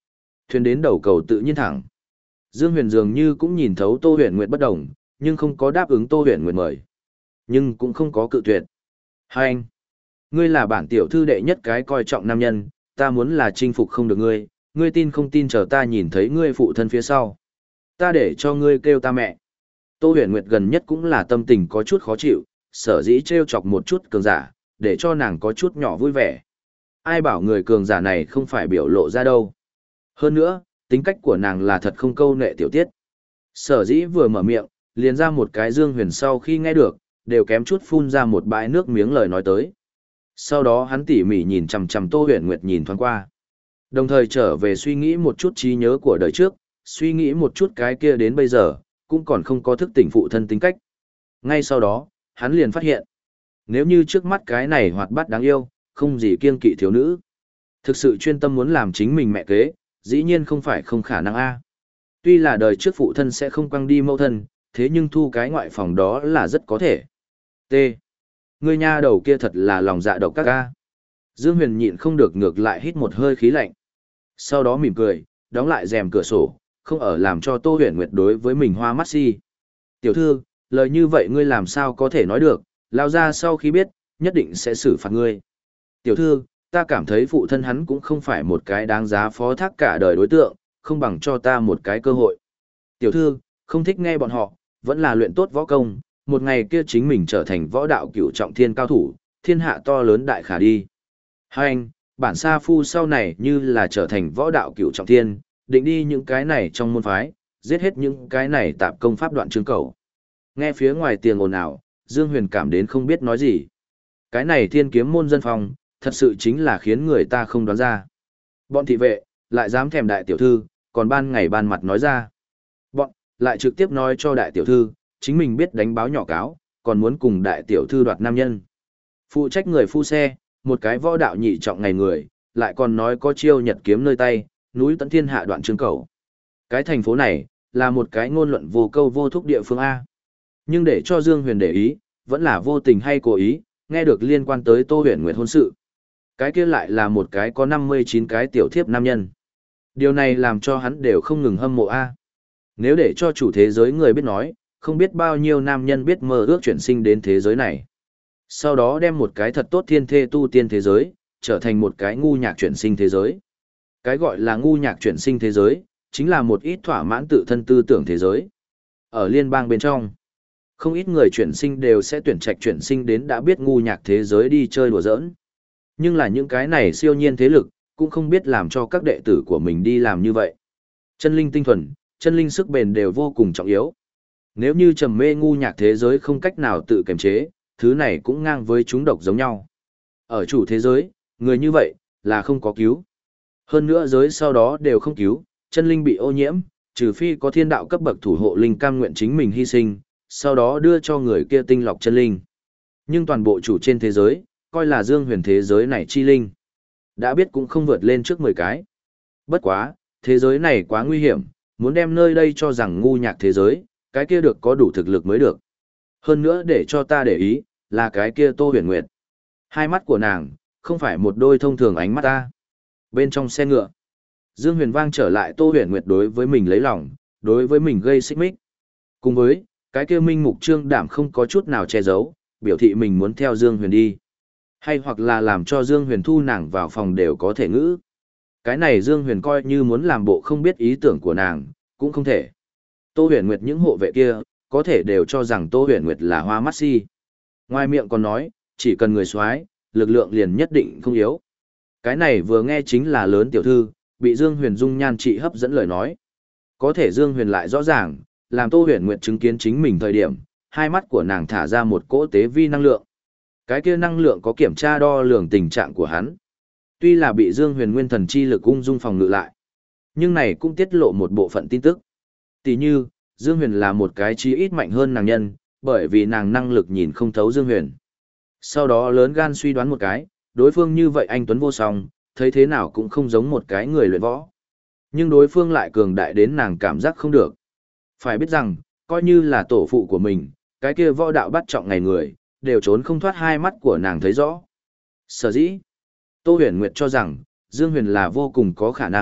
Thuyền đến đầu cầu tự nhiên thẳng. Dương Huyền dường như cũng nhìn thấu Tô Huyền Nguyệt bất đồng, nhưng không có đáp ứng Tô Huyền Nguyệt mời. Nhưng cũng không có cự tuyệt. Hai anh, ngươi là bản tiểu thư đệ nhất cái coi trọng nam nhân, ta muốn là chinh phục không được ngươi, ngươi tin không tin chờ ta nhìn thấy ngươi phụ thân phía sau. Ta để cho ngươi kêu ta mẹ. Tô Huyền Nguyệt gần nhất cũng là tâm tình có chút khó chịu, sở dĩ trêu chọc một chút cường giả, để cho nàng có chút nhỏ vui vẻ. Ai bảo người cường giả này không phải biểu lộ ra đâu. Hơn nữa, tính cách của nàng là thật không câu nệ tiểu tiết. Sở dĩ vừa mở miệng, liền ra một cái Dương Huyền sau khi nghe được, đều kém chút phun ra một bãi nước miếng lời nói tới. Sau đó hắn tỉ mỉ nhìn chằm chằm Tô Huyền Nguyệt nhìn thoáng qua. Đồng thời trở về suy nghĩ một chút trí nhớ của đời trước, suy nghĩ một chút cái kia đến bây giờ, cũng còn không có thức tỉnh phụ thân tính cách. Ngay sau đó, hắn liền phát hiện, nếu như trước mắt cái này hoạt bát đáng yêu, không gì kiêng kỵ thiếu nữ. Thực sự chuyên tâm muốn làm chính mình mẹ kế, dĩ nhiên không phải không khả năng a. Tuy là đời trước phụ thân sẽ không quăng đi mẫu thân, thế nhưng thu cái ngoại phòng đó là rất có thể. T. Ngươi nha đầu kia thật là lòng dạ độc các ca. Dương Huyền nhịn không được ngược lại hít một hơi khí lạnh. Sau đó mỉm cười, đóng lại rèm cửa sổ, không ở làm cho Tô Huyền Nguyệt đối với mình hoa mắt si. Tiểu thư, lời như vậy ngươi làm sao có thể nói được, lao ra sau khi biết, nhất định sẽ xử phạt ngươi. Tiểu thư, ta cảm thấy phụ thân hắn cũng không phải một cái đáng giá phó thác cả đời đối tượng, không bằng cho ta một cái cơ hội. Tiểu thư, không thích nghe bọn họ, vẫn là luyện tốt võ công, một ngày kia chính mình trở thành võ đạo cửu trọng thiên cao thủ, thiên hạ to lớn đại khả đi. Hai anh, bản sa phu sau này như là trở thành võ đạo cửu trọng thiên, định đi những cái này trong môn phái, giết hết những cái này tạp công pháp đoạn chương cầu. Nghe phía ngoài tiếng ồn ào, Dương Huyền cảm đến không biết nói gì. Cái này thiên kiếm môn dân phòng, thật sự chính là khiến người ta không đoán ra. Bọn thị vệ, lại dám thèm đại tiểu thư, còn ban ngày ban mặt nói ra. Bọn, lại trực tiếp nói cho đại tiểu thư, chính mình biết đánh báo nhỏ cáo, còn muốn cùng đại tiểu thư đoạt nam nhân. Phụ trách người phu xe, một cái võ đạo nhị trọng ngày người, lại còn nói có chiêu nhật kiếm nơi tay, núi tận thiên hạ đoạn chương cầu. Cái thành phố này, là một cái ngôn luận vô câu vô thúc địa phương A. Nhưng để cho Dương Huyền để ý, vẫn là vô tình hay cố ý, nghe được liên quan tới Tô Huyền Nguyệt hôn sự. Cái kia lại là một cái có năm mươi chín cái tiểu thiếp nam nhân. Điều này làm cho hắn đều không ngừng hâm mộ A. Nếu để cho chủ thế giới người biết nói, không biết bao nhiêu nam nhân biết mơ ước chuyển sinh đến thế giới này. Sau đó đem một cái thật tốt thiên thê tu tiên thế giới, trở thành một cái ngu nhạc chuyển sinh thế giới. Cái gọi là ngu nhạc chuyển sinh thế giới, chính là một ít thỏa mãn tự thân tư tưởng thế giới. Ở liên bang bên trong, không ít người chuyển sinh đều sẽ tuyển trạch chuyển sinh đến đã biết ngu nhạc thế giới đi chơi đùa giỡn. Nhưng là những cái này siêu nhiên thế lực, cũng không biết làm cho các đệ tử của mình đi làm như vậy. Chân linh tinh thuần, chân linh sức bền đều vô cùng trọng yếu. Nếu như trầm mê ngu nhạc thế giới không cách nào tự kiềm chế, thứ này cũng ngang với chúng độc giống nhau. Ở chủ thế giới, người như vậy, là không có cứu. Hơn nữa giới sau đó đều không cứu, chân linh bị ô nhiễm, trừ phi có thiên đạo cấp bậc thủ hộ linh cam nguyện chính mình hy sinh, sau đó đưa cho người kia tinh lọc chân linh. Nhưng toàn bộ chủ trên thế giới, coi là Dương Huyền thế giới này chi linh. Đã biết cũng không vượt lên trước mười cái. Bất quá, thế giới này quá nguy hiểm, muốn đem nơi đây cho rằng ngu nhạc thế giới, cái kia được có đủ thực lực mới được. Hơn nữa để cho ta để ý, là cái kia Tô Huyền Nguyệt. Hai mắt của nàng, không phải một đôi thông thường ánh mắt ta. Bên trong xe ngựa, Dương Huyền vang trở lại Tô Huyền Nguyệt đối với mình lấy lòng, đối với mình gây xích mích. Cùng với, cái kia minh mục trương đảm không có chút nào che giấu, biểu thị mình muốn theo Dương Huyền đi. Hay hoặc là làm cho Dương Huyền thu nàng vào phòng đều có thể ngữ. Cái này Dương Huyền coi như muốn làm bộ không biết ý tưởng của nàng, cũng không thể. Tô Huyền Nguyệt những hộ vệ kia, có thể đều cho rằng Tô Huyền Nguyệt là hoa mắt si. Ngoài miệng còn nói, chỉ cần người soái, lực lượng liền nhất định không yếu. Cái này vừa nghe chính là lớn tiểu thư, bị Dương Huyền dung nhan trị hấp dẫn lời nói. Có thể Dương Huyền lại rõ ràng, làm Tô Huyền Nguyệt chứng kiến chính mình thời điểm, hai mắt của nàng thả ra một cỗ tế vi năng lượng. Cái kia năng lượng có kiểm tra đo lường tình trạng của hắn. Tuy là bị Dương Huyền nguyên thần chi lực ung dung phòng ngự lại, nhưng này cũng tiết lộ một bộ phận tin tức. Tỷ như, Dương Huyền là một cái chí ít mạnh hơn nàng nhân, bởi vì nàng năng lực nhìn không thấu Dương Huyền. Sau đó lớn gan suy đoán một cái, đối phương như vậy anh tuấn vô song, thấy thế nào cũng không giống một cái người luyện võ. Nhưng đối phương lại cường đại đến nàng cảm giác không được. Phải biết rằng, coi như là tổ phụ của mình, cái kia võ đạo bắt trọng ngày người, đều trốn không thoát hai mắt của nàng thấy rõ. Sở dĩ, Tô Huyền Nguyệt cho rằng, Dương Huyền là vô cùng có khả năng,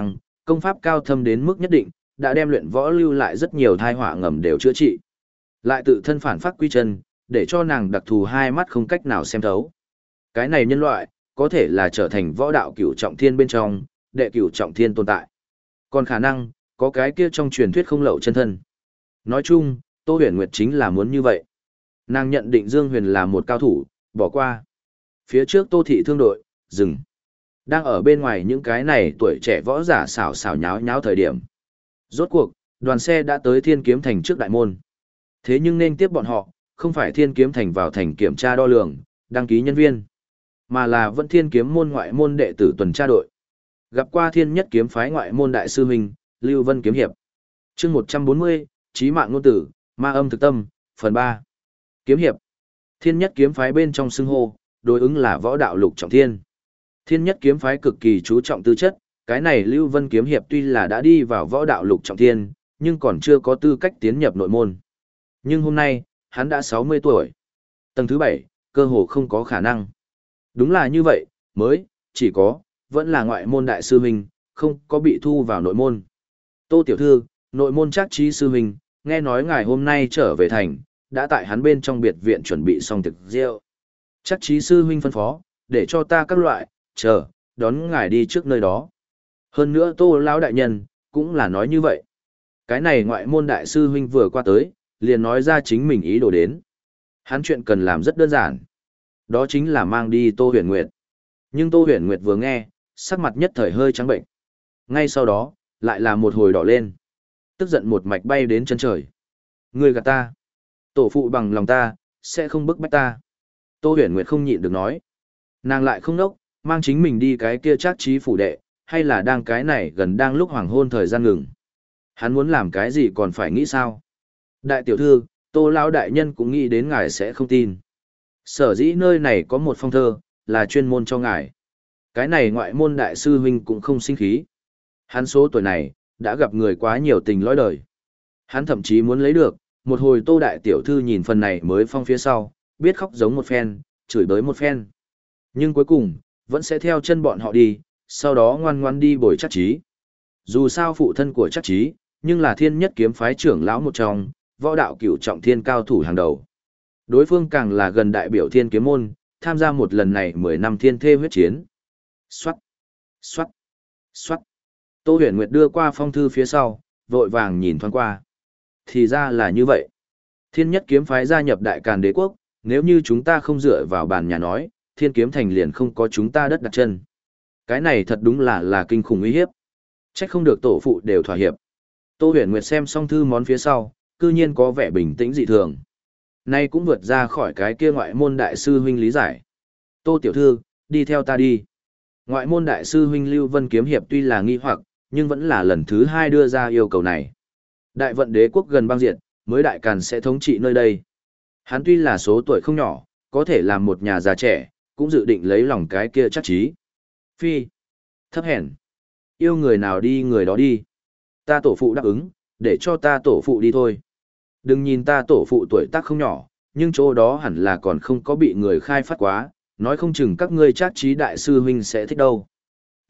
công pháp cao thâm đến mức nhất định, đã đem luyện võ lưu lại rất nhiều thai họa ngầm đều chữa trị. Lại tự thân phản phát quy chân, để cho nàng đặc thù hai mắt không cách nào xem thấu. Cái này nhân loại, có thể là trở thành võ đạo cửu trọng thiên bên trong, đệ cửu trọng thiên tồn tại. Còn khả năng, có cái kia trong truyền thuyết không lậu chân thân. Nói chung, Tô Huyền Nguyệt chính là muốn như vậy. Nàng nhận định Dương Huyền là một cao thủ, bỏ qua. Phía trước Tô Thị thương đội, dừng. Đang ở bên ngoài những cái này tuổi trẻ võ giả xảo xảo nháo nháo thời điểm. Rốt cuộc, đoàn xe đã tới Thiên Kiếm Thành trước đại môn. Thế nhưng nên tiếp bọn họ, không phải Thiên Kiếm Thành vào thành kiểm tra đo lường, đăng ký nhân viên, mà là vẫn Thiên Kiếm môn ngoại môn đệ tử tuần tra đội. Gặp qua Thiên Nhất Kiếm phái ngoại môn đại sư huynh, Lưu Vân kiếm hiệp. Chương một trăm bốn mươi, Chí mạng ngôn tử, ma âm thực tâm, phần ba. Kiếm hiệp. Thiên Nhất kiếm phái bên trong xưng hô, đối ứng là võ đạo lục trọng thiên. Thiên Nhất kiếm phái cực kỳ chú trọng tư chất, cái này Lưu Vân kiếm hiệp tuy là đã đi vào võ đạo lục trọng thiên, nhưng còn chưa có tư cách tiến nhập nội môn. Nhưng hôm nay, hắn đã sáu mươi tuổi. Tầng thứ bảy, cơ hồ không có khả năng. Đúng là như vậy, mới, chỉ có, vẫn là ngoại môn đại sư huynh, không có bị thu vào nội môn. Tô tiểu thư, nội môn Trác Chí sư huynh, nghe nói ngài hôm nay trở về thành, đã tại hắn bên trong biệt viện chuẩn bị xong thực rượu. Trác Chí sư huynh phân phó, để cho ta các loại, chờ, đón ngài đi trước nơi đó. Hơn nữa Tô lão đại nhân, cũng là nói như vậy. Cái này ngoại môn đại sư huynh vừa qua tới, liền nói ra chính mình ý đồ đến. Hắn chuyện cần làm rất đơn giản. Đó chính là mang đi Tô Huyền Nguyệt. Nhưng Tô Huyền Nguyệt vừa nghe, sắc mặt nhất thời hơi trắng bệnh. Ngay sau đó, lại là một hồi đỏ lên. Tức giận một mạch bay đến chân trời. Ngươi gạt ta. Tổ phụ bằng lòng ta, sẽ không bức bách ta. Tô Huyền Nguyệt không nhịn được nói. Nàng lại không nốc, mang chính mình đi cái kia Trác Chí phủ đệ, hay là đang cái này gần đang lúc hoàng hôn thời gian ngừng. Hắn muốn làm cái gì còn phải nghĩ sao? Đại tiểu thư, Tô lão đại nhân cũng nghĩ đến ngài sẽ không tin. Sở dĩ nơi này có một phong thơ, là chuyên môn cho ngài. Cái này ngoại môn đại sư huynh cũng không sinh khí. Hắn số tuổi này, đã gặp người quá nhiều tình lõi đời. Hắn thậm chí muốn lấy được, một hồi Tô đại tiểu thư nhìn phần này mới phong phía sau, biết khóc giống một phen, chửi bới một phen. Nhưng cuối cùng, vẫn sẽ theo chân bọn họ đi, sau đó ngoan ngoan đi bồi Trác Chí. Dù sao phụ thân của Trác Chí, nhưng là Thiên Nhất kiếm phái trưởng lão một trong, võ đạo cửu trọng thiên cao thủ hàng đầu. Đối phương càng là gần đại biểu Thiên kiếm môn, tham gia một lần này mười năm thiên thê huyết chiến. Xoát, xoát, xoát. Tô Huyền Nguyệt đưa qua phong thư phía sau, vội vàng nhìn thoáng qua. Thì ra là như vậy. Thiên Nhất kiếm phái gia nhập Đại Càn Đế quốc, nếu như chúng ta không dựa vào bàn nhà nói, Thiên kiếm thành liền không có chúng ta đất đặt chân. Cái này thật đúng là là kinh khủng uy hiếp. Trách không được tổ phụ đều thỏa hiệp. Tô Huyền Nguyệt xem xong thư món phía sau, cư nhiên có vẻ bình tĩnh dị thường. Nay cũng vượt ra khỏi cái kia ngoại môn đại sư huynh lý giải. Tô tiểu thư, đi theo ta đi. Ngoại môn đại sư huynh Lưu Vân kiếm hiệp tuy là nghi hoặc, nhưng vẫn là lần thứ hai đưa ra yêu cầu này. Đại vận đế quốc gần băng diệt, mới Đại Càn sẽ thống trị nơi đây. Hắn tuy là số tuổi không nhỏ, có thể làm một nhà già trẻ, cũng dự định lấy lòng cái kia Trác Chí. Phi, thấp hèn, yêu người nào đi người đó đi. Ta tổ phụ đáp ứng, để cho ta tổ phụ đi thôi. Đừng nhìn ta tổ phụ tuổi tác không nhỏ, nhưng chỗ đó hẳn là còn không có bị người khai phát quá, nói không chừng các ngươi Trác Chí đại sư huynh sẽ thích đâu. T.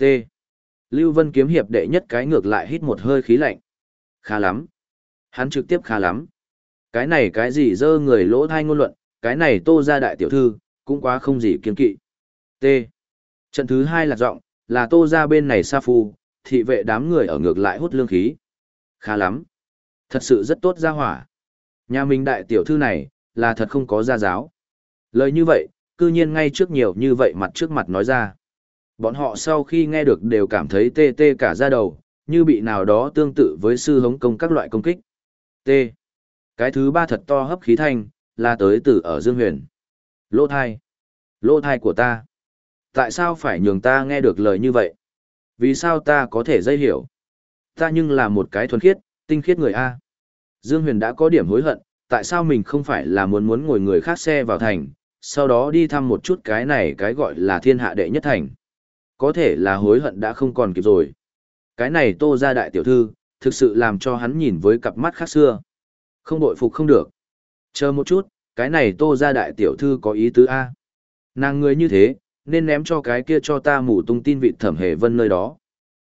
Lưu Vân kiếm hiệp đệ nhất cái ngược lại hít một hơi khí lạnh. Khá lắm. Hắn trực tiếp khá lắm. Cái này cái gì dơ người lỗ thai ngôn luận, cái này Tô gia đại tiểu thư, cũng quá không gì kiên kỵ. T. Trận thứ hai là giọng, là Tô gia bên này sa phu, thị vệ đám người ở ngược lại hút lương khí. Khá lắm. Thật sự rất tốt gia hỏa. Nhà mình đại tiểu thư này, là thật không có gia giáo. Lời như vậy, cư nhiên ngay trước nhiều như vậy mặt trước mặt nói ra. Bọn họ sau khi nghe được đều cảm thấy tê tê cả da đầu, như bị nào đó tương tự với sư hống công các loại công kích. T. Cái thứ ba thật to hấp khí thanh, là tới từ ở Dương Huyền. Lỗ thai. Lỗ thai của ta. Tại sao phải nhường ta nghe được lời như vậy? Vì sao ta có thể dây hiểu? Ta nhưng là một cái thuần khiết, tinh khiết người A. Dương Huyền đã có điểm hối hận, tại sao mình không phải là muốn muốn ngồi người khác xe vào thành, sau đó đi thăm một chút cái này cái gọi là thiên hạ đệ nhất thành. Có thể là hối hận đã không còn kịp rồi. Cái này Tô gia đại tiểu thư, thực sự làm cho hắn nhìn với cặp mắt khác xưa. Không bội phục không được. Chờ một chút, cái này Tô gia đại tiểu thư có ý tứ A. Nàng người như thế, nên ném cho cái kia cho ta mù tung tin vị Thẩm Hề Vân nơi đó.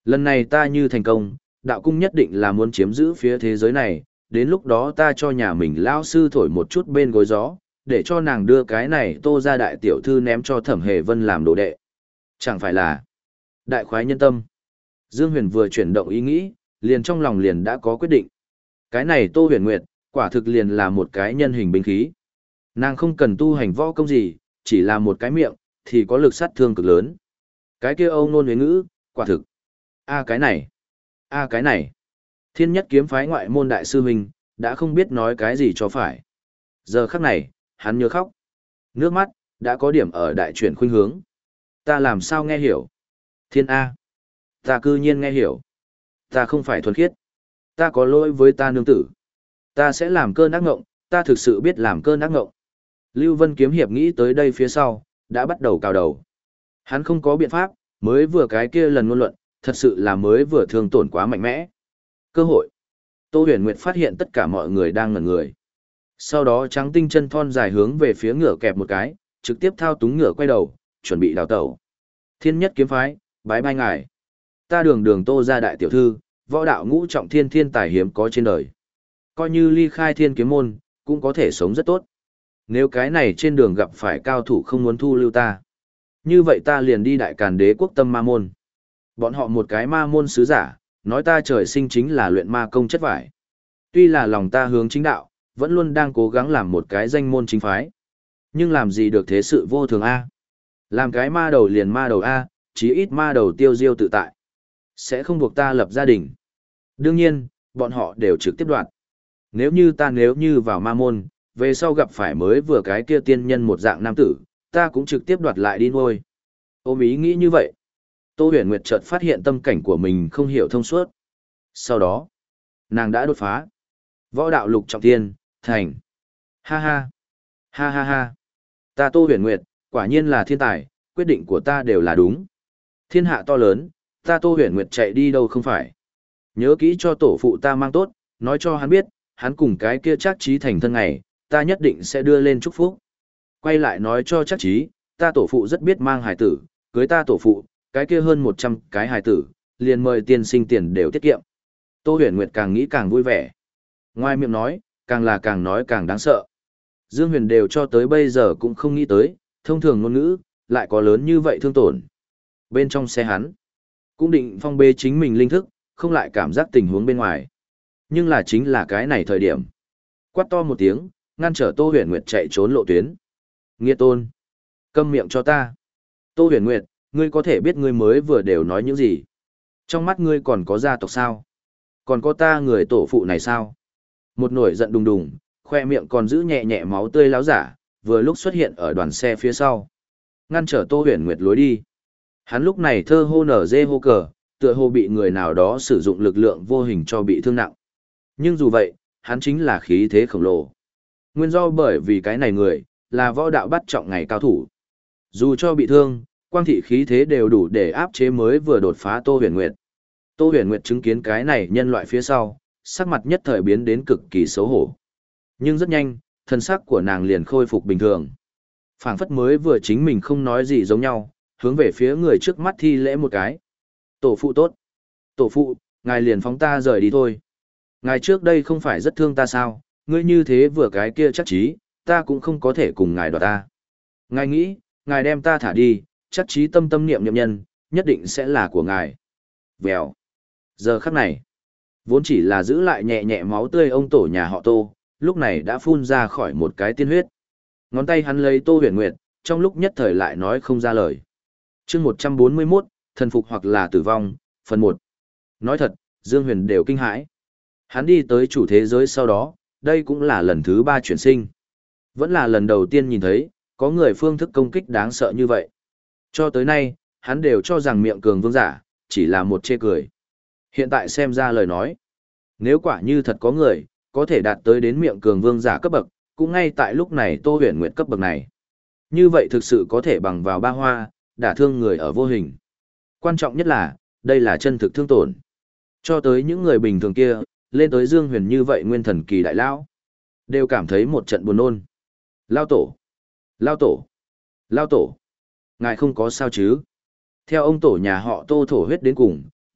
Lần này ta như thành công, đạo cung nhất định là muốn chiếm giữ phía thế giới này, đến lúc đó ta cho nhà mình lao sư thổi một chút bên gối gió, để cho nàng đưa cái này Tô ra đại tiểu thư ném cho Thẩm Hề Vân làm đồ đệ. Chẳng phải là đại khoái nhân tâm. Dương Huyền vừa chuyển động ý nghĩ, liền trong lòng liền đã có quyết định. Cái này Tô Huyền Nguyệt, quả thực liền là một cái nhân hình binh khí. Nàng không cần tu hành võ công gì, chỉ là một cái miệng, thì có lực sát thương cực lớn. Cái kia Âu Nôn Huế Ngữ, quả thực. A cái này, a cái này. Thiên Nhất kiếm phái ngoại môn đại sư huynh, đã không biết nói cái gì cho phải. Giờ khắc này, hắn nhớ khóc. Nước mắt, đã có điểm ở đại chuyển khuynh hướng. Ta làm sao nghe hiểu? Thiên A. Ta cư nhiên nghe hiểu. Ta không phải thuần khiết. Ta có lỗi với ta nương tử. Ta sẽ làm cơn ác ngộng, ta thực sự biết làm cơn ác ngộng. Lưu Vân kiếm hiệp nghĩ tới đây phía sau, đã bắt đầu cào đầu. Hắn không có biện pháp, mới vừa cái kia lần ngôn luận, thật sự là mới vừa thương tổn quá mạnh mẽ. Cơ hội. Tô Huyền Nguyệt phát hiện tất cả mọi người đang ngẩn người. Sau đó trắng tinh chân thon dài hướng về phía ngựa kẹp một cái, trực tiếp thao túng ngựa quay đầu, chuẩn bị đào tẩu. Thiên Nhất kiếm phái, bái bai ngài. Ta đường đường Tô gia đại tiểu thư, võ đạo ngũ trọng thiên thiên tài hiếm có trên đời. Coi như ly khai thiên kiếm môn, cũng có thể sống rất tốt. Nếu cái này trên đường gặp phải cao thủ không muốn thu lưu ta, như vậy ta liền đi đại càn đế quốc tâm ma môn. Bọn họ một cái ma môn sứ giả, nói ta trời sinh chính là luyện ma công chất vải. Tuy là lòng ta hướng chính đạo, vẫn luôn đang cố gắng làm một cái danh môn chính phái. Nhưng làm gì được thế sự vô thường A. Làm cái ma đầu liền ma đầu A, chí ít ma đầu tiêu diêu tự tại. Sẽ không buộc ta lập gia đình. Đương nhiên, bọn họ đều trực tiếp đoạt. Nếu như ta nếu như vào ma môn, về sau gặp phải mới vừa cái kia tiên nhân một dạng nam tử, ta cũng trực tiếp đoạt lại đi nuôi. Ôm ý nghĩ như vậy. Tô Huyền Nguyệt chợt phát hiện tâm cảnh của mình không hiểu thông suốt. Sau đó, nàng đã đột phá. Võ đạo lục trọng thiên, thành. Ha ha. Ha ha ha. Ta Tô Huyền Nguyệt, quả nhiên là thiên tài, quyết định của ta đều là đúng. Thiên hạ to lớn, ta Tô Huyền Nguyệt chạy đi đâu không phải. Nhớ kỹ cho tổ phụ ta mang tốt, nói cho hắn biết, hắn cùng cái kia Trác Chí thành thân ngày, ta nhất định sẽ đưa lên chúc phúc. Quay lại nói cho Trác Chí, ta tổ phụ rất biết mang hài tử, cưới ta tổ phụ, cái kia hơn một trăm cái hài tử, liền mời tiên sinh tiền đều tiết kiệm. Tô Huyền Nguyệt càng nghĩ càng vui vẻ. Ngoài miệng nói, càng là càng nói càng đáng sợ. Dương Huyền đều cho tới bây giờ cũng không nghĩ tới, thông thường ngôn ngữ, lại có lớn như vậy thương tổn. Bên trong xe hắn, cũng định phong bê chính mình linh thức, không lại cảm giác tình huống bên ngoài. Nhưng là chính là cái này thời điểm. Quát to một tiếng, ngăn trở Tô Huyền Nguyệt chạy trốn lộ tuyến. Nghĩa tôn, câm miệng cho ta. Tô Huyền Nguyệt, ngươi có thể biết ngươi mới vừa đều nói những gì? Trong mắt ngươi còn có gia tộc sao? Còn có ta người tổ phụ này sao? Một nổi giận đùng đùng, khoe miệng còn giữ nhẹ nhẹ máu tươi láo giả, vừa lúc xuất hiện ở đoàn xe phía sau. Ngăn trở Tô Huyền Nguyệt lối đi. Hắn lúc này thơ hô nở dê hô cờ, tựa hồ bị người nào đó sử dụng lực lượng vô hình cho bị thương nặng. Nhưng dù vậy, hắn chính là khí thế khổng lồ. Nguyên do bởi vì cái này người, là võ đạo bắt trọng ngày cao thủ. Dù cho bị thương, quang thị khí thế đều đủ để áp chế mới vừa đột phá Tô Huyền Nguyệt. Tô Huyền Nguyệt chứng kiến cái này nhân loại phía sau, sắc mặt nhất thời biến đến cực kỳ xấu hổ. Nhưng rất nhanh, thân sắc của nàng liền khôi phục bình thường. Phảng phất mới vừa chính mình không nói gì giống nhau, hướng về phía người trước mắt thi lễ một cái. Tổ phụ tốt. Tổ phụ, ngài liền phóng ta rời đi thôi. Ngài trước đây không phải rất thương ta sao, ngươi như thế vừa cái kia chắc chí, ta cũng không có thể cùng ngài đoạt ta. Ngài nghĩ, ngài đem ta thả đi, chắc chí tâm tâm niệm niệm nhân, nhất định sẽ là của ngài. Vèo. Giờ khắc này, vốn chỉ là giữ lại nhẹ nhẹ máu tươi ông tổ nhà họ Tô, lúc này đã phun ra khỏi một cái tiên huyết. Ngón tay hắn lấy Tô Huyền Nguyệt, trong lúc nhất thời lại nói không ra lời. Chương một trăm bốn mươi mốt, thần phục hoặc là tử vong, phần một. Nói thật, Dương Huyền đều kinh hãi. Hắn đi tới chủ thế giới sau đó, đây cũng là lần thứ ba chuyển sinh. Vẫn là lần đầu tiên nhìn thấy, có người phương thức công kích đáng sợ như vậy. Cho tới nay, hắn đều cho rằng miệng cường vương giả, chỉ là một chê cười. Hiện tại xem ra lời nói. Nếu quả như thật có người, có thể đạt tới đến miệng cường vương giả cấp bậc, cũng ngay tại lúc này Tô Huyền Nguyệt cấp bậc này. Như vậy thực sự có thể bằng vào ba hoa, đả thương người ở vô hình. Quan trọng nhất là, đây là chân thực thương tổn. Cho tới những người bình thường kia, lên tới Dương Huyền như vậy nguyên thần kỳ đại lão, đều cảm thấy một trận buồn nôn. Lao tổ! Lao tổ! Lao tổ! Ngài không có sao chứ? Theo ông tổ nhà họ Tô thổ huyết đến cùng,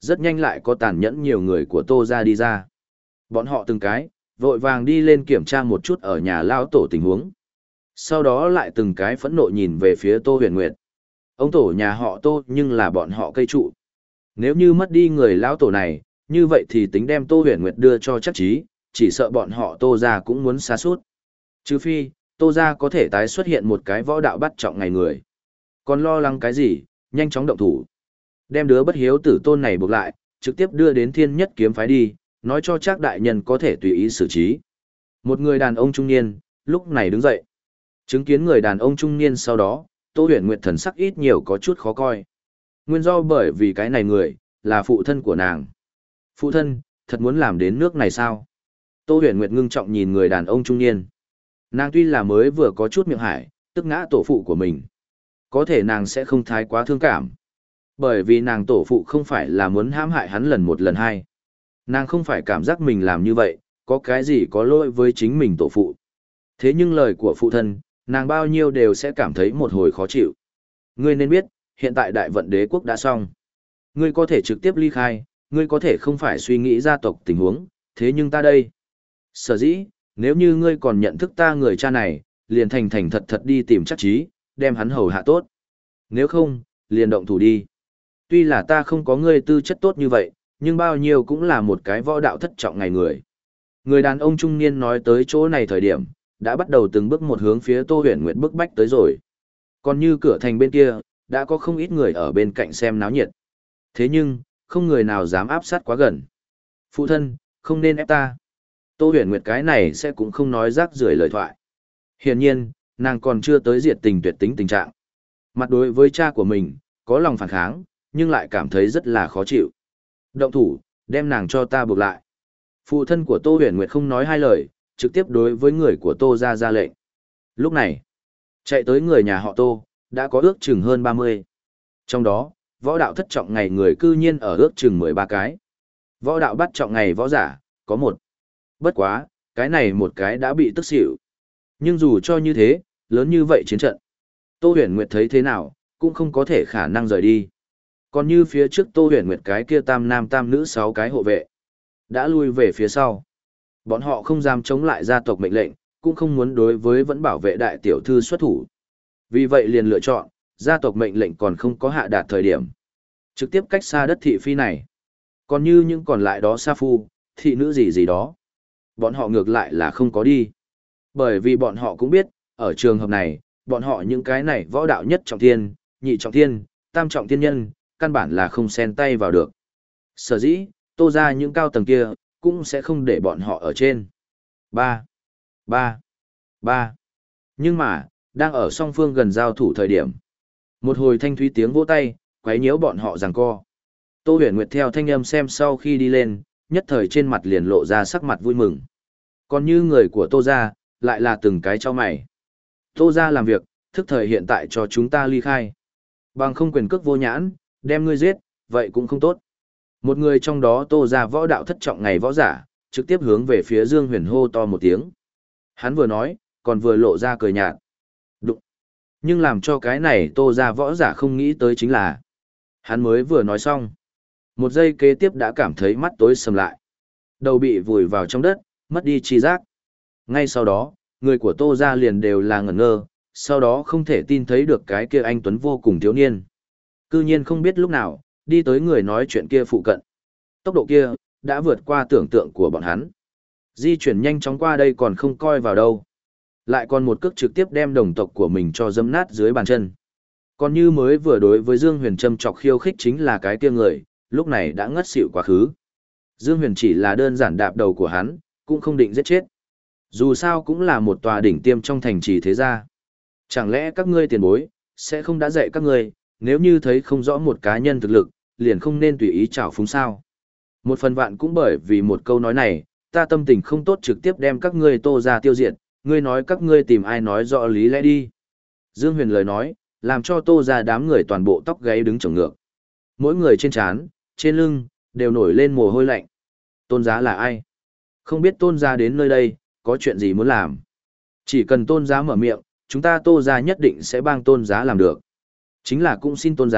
rất nhanh lại có tàn nhẫn nhiều người của Tô gia đi ra. Bọn họ từng cái, vội vàng đi lên kiểm tra một chút ở nhà lao tổ tình huống. Sau đó lại từng cái phẫn nộ nhìn về phía Tô Huyền Nguyệt. Ông tổ nhà họ Tô nhưng là bọn họ cây trụ. Nếu như mất đi người lão tổ này, như vậy thì tính đem Tô Huyền Nguyệt đưa cho chắc chí, chỉ sợ bọn họ Tô gia cũng muốn sa sút. Trừ phi, Tô gia có thể tái xuất hiện một cái võ đạo bắt trọng ngày người. Còn lo lắng cái gì, nhanh chóng động thủ. Đem đứa bất hiếu tử tôn này buộc lại, trực tiếp đưa đến Thiên Nhất kiếm phái đi, nói cho chắc đại nhân có thể tùy ý xử trí. Một người đàn ông trung niên, lúc này đứng dậy. Chứng kiến người đàn ông trung niên sau đó, Tô Huyền Nguyệt thần sắc ít nhiều có chút khó coi. Nguyên do bởi vì cái này người, là phụ thân của nàng. Phụ thân, thật muốn làm đến nước này sao? Tô Huyền Nguyệt ngưng trọng nhìn người đàn ông trung niên. Nàng tuy là mới vừa có chút miệng hải, tức ngã tổ phụ của mình. Có thể nàng sẽ không thái quá thương cảm. Bởi vì nàng tổ phụ không phải là muốn hãm hại hắn lần một lần hai. Nàng không phải cảm giác mình làm như vậy, có cái gì có lỗi với chính mình tổ phụ. Thế nhưng lời của phụ thân, nàng bao nhiêu đều sẽ cảm thấy một hồi khó chịu. Ngươi nên biết, hiện tại đại vận đế quốc đã xong. Ngươi có thể trực tiếp ly khai, ngươi có thể không phải suy nghĩ gia tộc tình huống, thế nhưng ta đây. Sở dĩ, nếu như ngươi còn nhận thức ta người cha này, liền thành thành thật thật đi tìm chắc chí, đem hắn hầu hạ tốt. Nếu không, liền động thủ đi. Tuy là ta không có ngươi tư chất tốt như vậy, nhưng bao nhiêu cũng là một cái võ đạo thất trọng ngày người. Người đàn ông trung niên nói tới chỗ này thời điểm, đã bắt đầu từng bước một hướng phía Tô Huyền Nguyệt bức bách tới rồi. Còn như cửa thành bên kia, đã có không ít người ở bên cạnh xem náo nhiệt. Thế nhưng, không người nào dám áp sát quá gần. Phụ thân, không nên ép ta. Tô Huyền Nguyệt cái này sẽ cũng không nói rác rưởi lời thoại. Hiển nhiên, nàng còn chưa tới diệt tình tuyệt tính tình trạng. Mặt đối với cha của mình, có lòng phản kháng, nhưng lại cảm thấy rất là khó chịu. Động thủ, đem nàng cho ta buộc lại. Phụ thân của Tô Huyền Nguyệt không nói hai lời, trực tiếp đối với người của Tô ra ra lệnh. Lúc này, chạy tới người nhà họ Tô, đã có ước chừng hơn ba mươi. Trong đó, võ đạo thất trọng ngày người cư nhiên ở ước chừng mười ba cái. Võ đạo bắt trọng ngày võ giả, có một. Bất quá, cái này một cái đã bị tức xỉu. Nhưng dù cho như thế, lớn như vậy chiến trận. Tô Huyền Nguyệt thấy thế nào, cũng không có thể khả năng rời đi. Còn như phía trước Tô Huyền Nguyệt cái kia tam nam tam nữ sáu cái hộ vệ, đã lui về phía sau. Bọn họ không dám chống lại gia tộc mệnh lệnh, cũng không muốn đối với vẫn bảo vệ đại tiểu thư xuất thủ. Vì vậy liền lựa chọn, gia tộc mệnh lệnh còn không có hạ đạt thời điểm. Trực tiếp cách xa đất thị phi này. Còn như những còn lại đó sa phu, thị nữ gì gì đó. Bọn họ ngược lại là không có đi. Bởi vì bọn họ cũng biết, ở trường hợp này, bọn họ những cái này võ đạo nhất trọng thiên, nhị trọng thiên, tam trọng thiên nhân, căn bản là không xen tay vào được. Sở dĩ, Tô ra những cao tầng kia, cũng sẽ không để bọn họ ở trên. Ba, ba, ba. Nhưng mà, đang ở song phương gần giao thủ thời điểm. Một hồi thanh thúy tiếng vỗ tay, quấy nhiễu bọn họ giằng co. Tô Huyền Nguyệt theo thanh âm xem sau khi đi lên, nhất thời trên mặt liền lộ ra sắc mặt vui mừng. Còn như người của Tô gia, lại là từng cái cho mày. Tô gia làm việc, thức thời hiện tại cho chúng ta ly khai. Bằng không quyền cước vô nhãn, đem ngươi giết, vậy cũng không tốt. Một người trong đó Tô gia võ đạo thất trọng ngày võ giả, trực tiếp hướng về phía Dương Huyền hô to một tiếng. Hắn vừa nói, còn vừa lộ ra cười nhạt. Đụng. Nhưng làm cho cái này Tô gia võ giả không nghĩ tới chính là, hắn mới vừa nói xong. Một giây kế tiếp đã cảm thấy mắt tối sầm lại. Đầu bị vùi vào trong đất, mất đi tri giác. Ngay sau đó, người của Tô gia liền đều là ngẩn ngơ, sau đó không thể tin thấy được cái kia anh tuấn vô cùng thiếu niên. Cư nhiên không biết lúc nào, đi tới người nói chuyện kia phụ cận. Tốc độ kia, đã vượt qua tưởng tượng của bọn hắn. Di chuyển nhanh chóng qua đây còn không coi vào đâu. Lại còn một cước trực tiếp đem đồng tộc của mình cho dẫm nát dưới bàn chân. Còn như mới vừa đối với Dương Huyền châm chọc khiêu khích chính là cái kia người, lúc này đã ngất xỉu quá khứ. Dương Huyền chỉ là đơn giản đạp đầu của hắn, cũng không định giết chết. Dù sao cũng là một tòa đỉnh tiêm trong thành trì thế gia. Chẳng lẽ các ngươi tiền bối, sẽ không đã dạy các ngươi, nếu như thấy không rõ một cá nhân thực lực, liền không nên tùy ý trào phúng sao. Một phần vạn cũng bởi vì một câu nói này, ta tâm tình không tốt trực tiếp đem các ngươi Tô ra tiêu diệt, ngươi nói các ngươi tìm ai nói rõ lý lẽ đi. Dương Huyền lời nói, làm cho Tô ra đám người toàn bộ tóc gáy đứng trồng ngược. Mỗi người trên trán, trên lưng, đều nổi lên mồ hôi lạnh. Tôn giá là ai? Không biết tôn giá đến nơi đây, có chuyện gì muốn làm? Chỉ cần tôn giá mở miệng, chúng ta Tô ra nhất định sẽ bang tôn giá làm được. Chính là cũng xin tôn giá,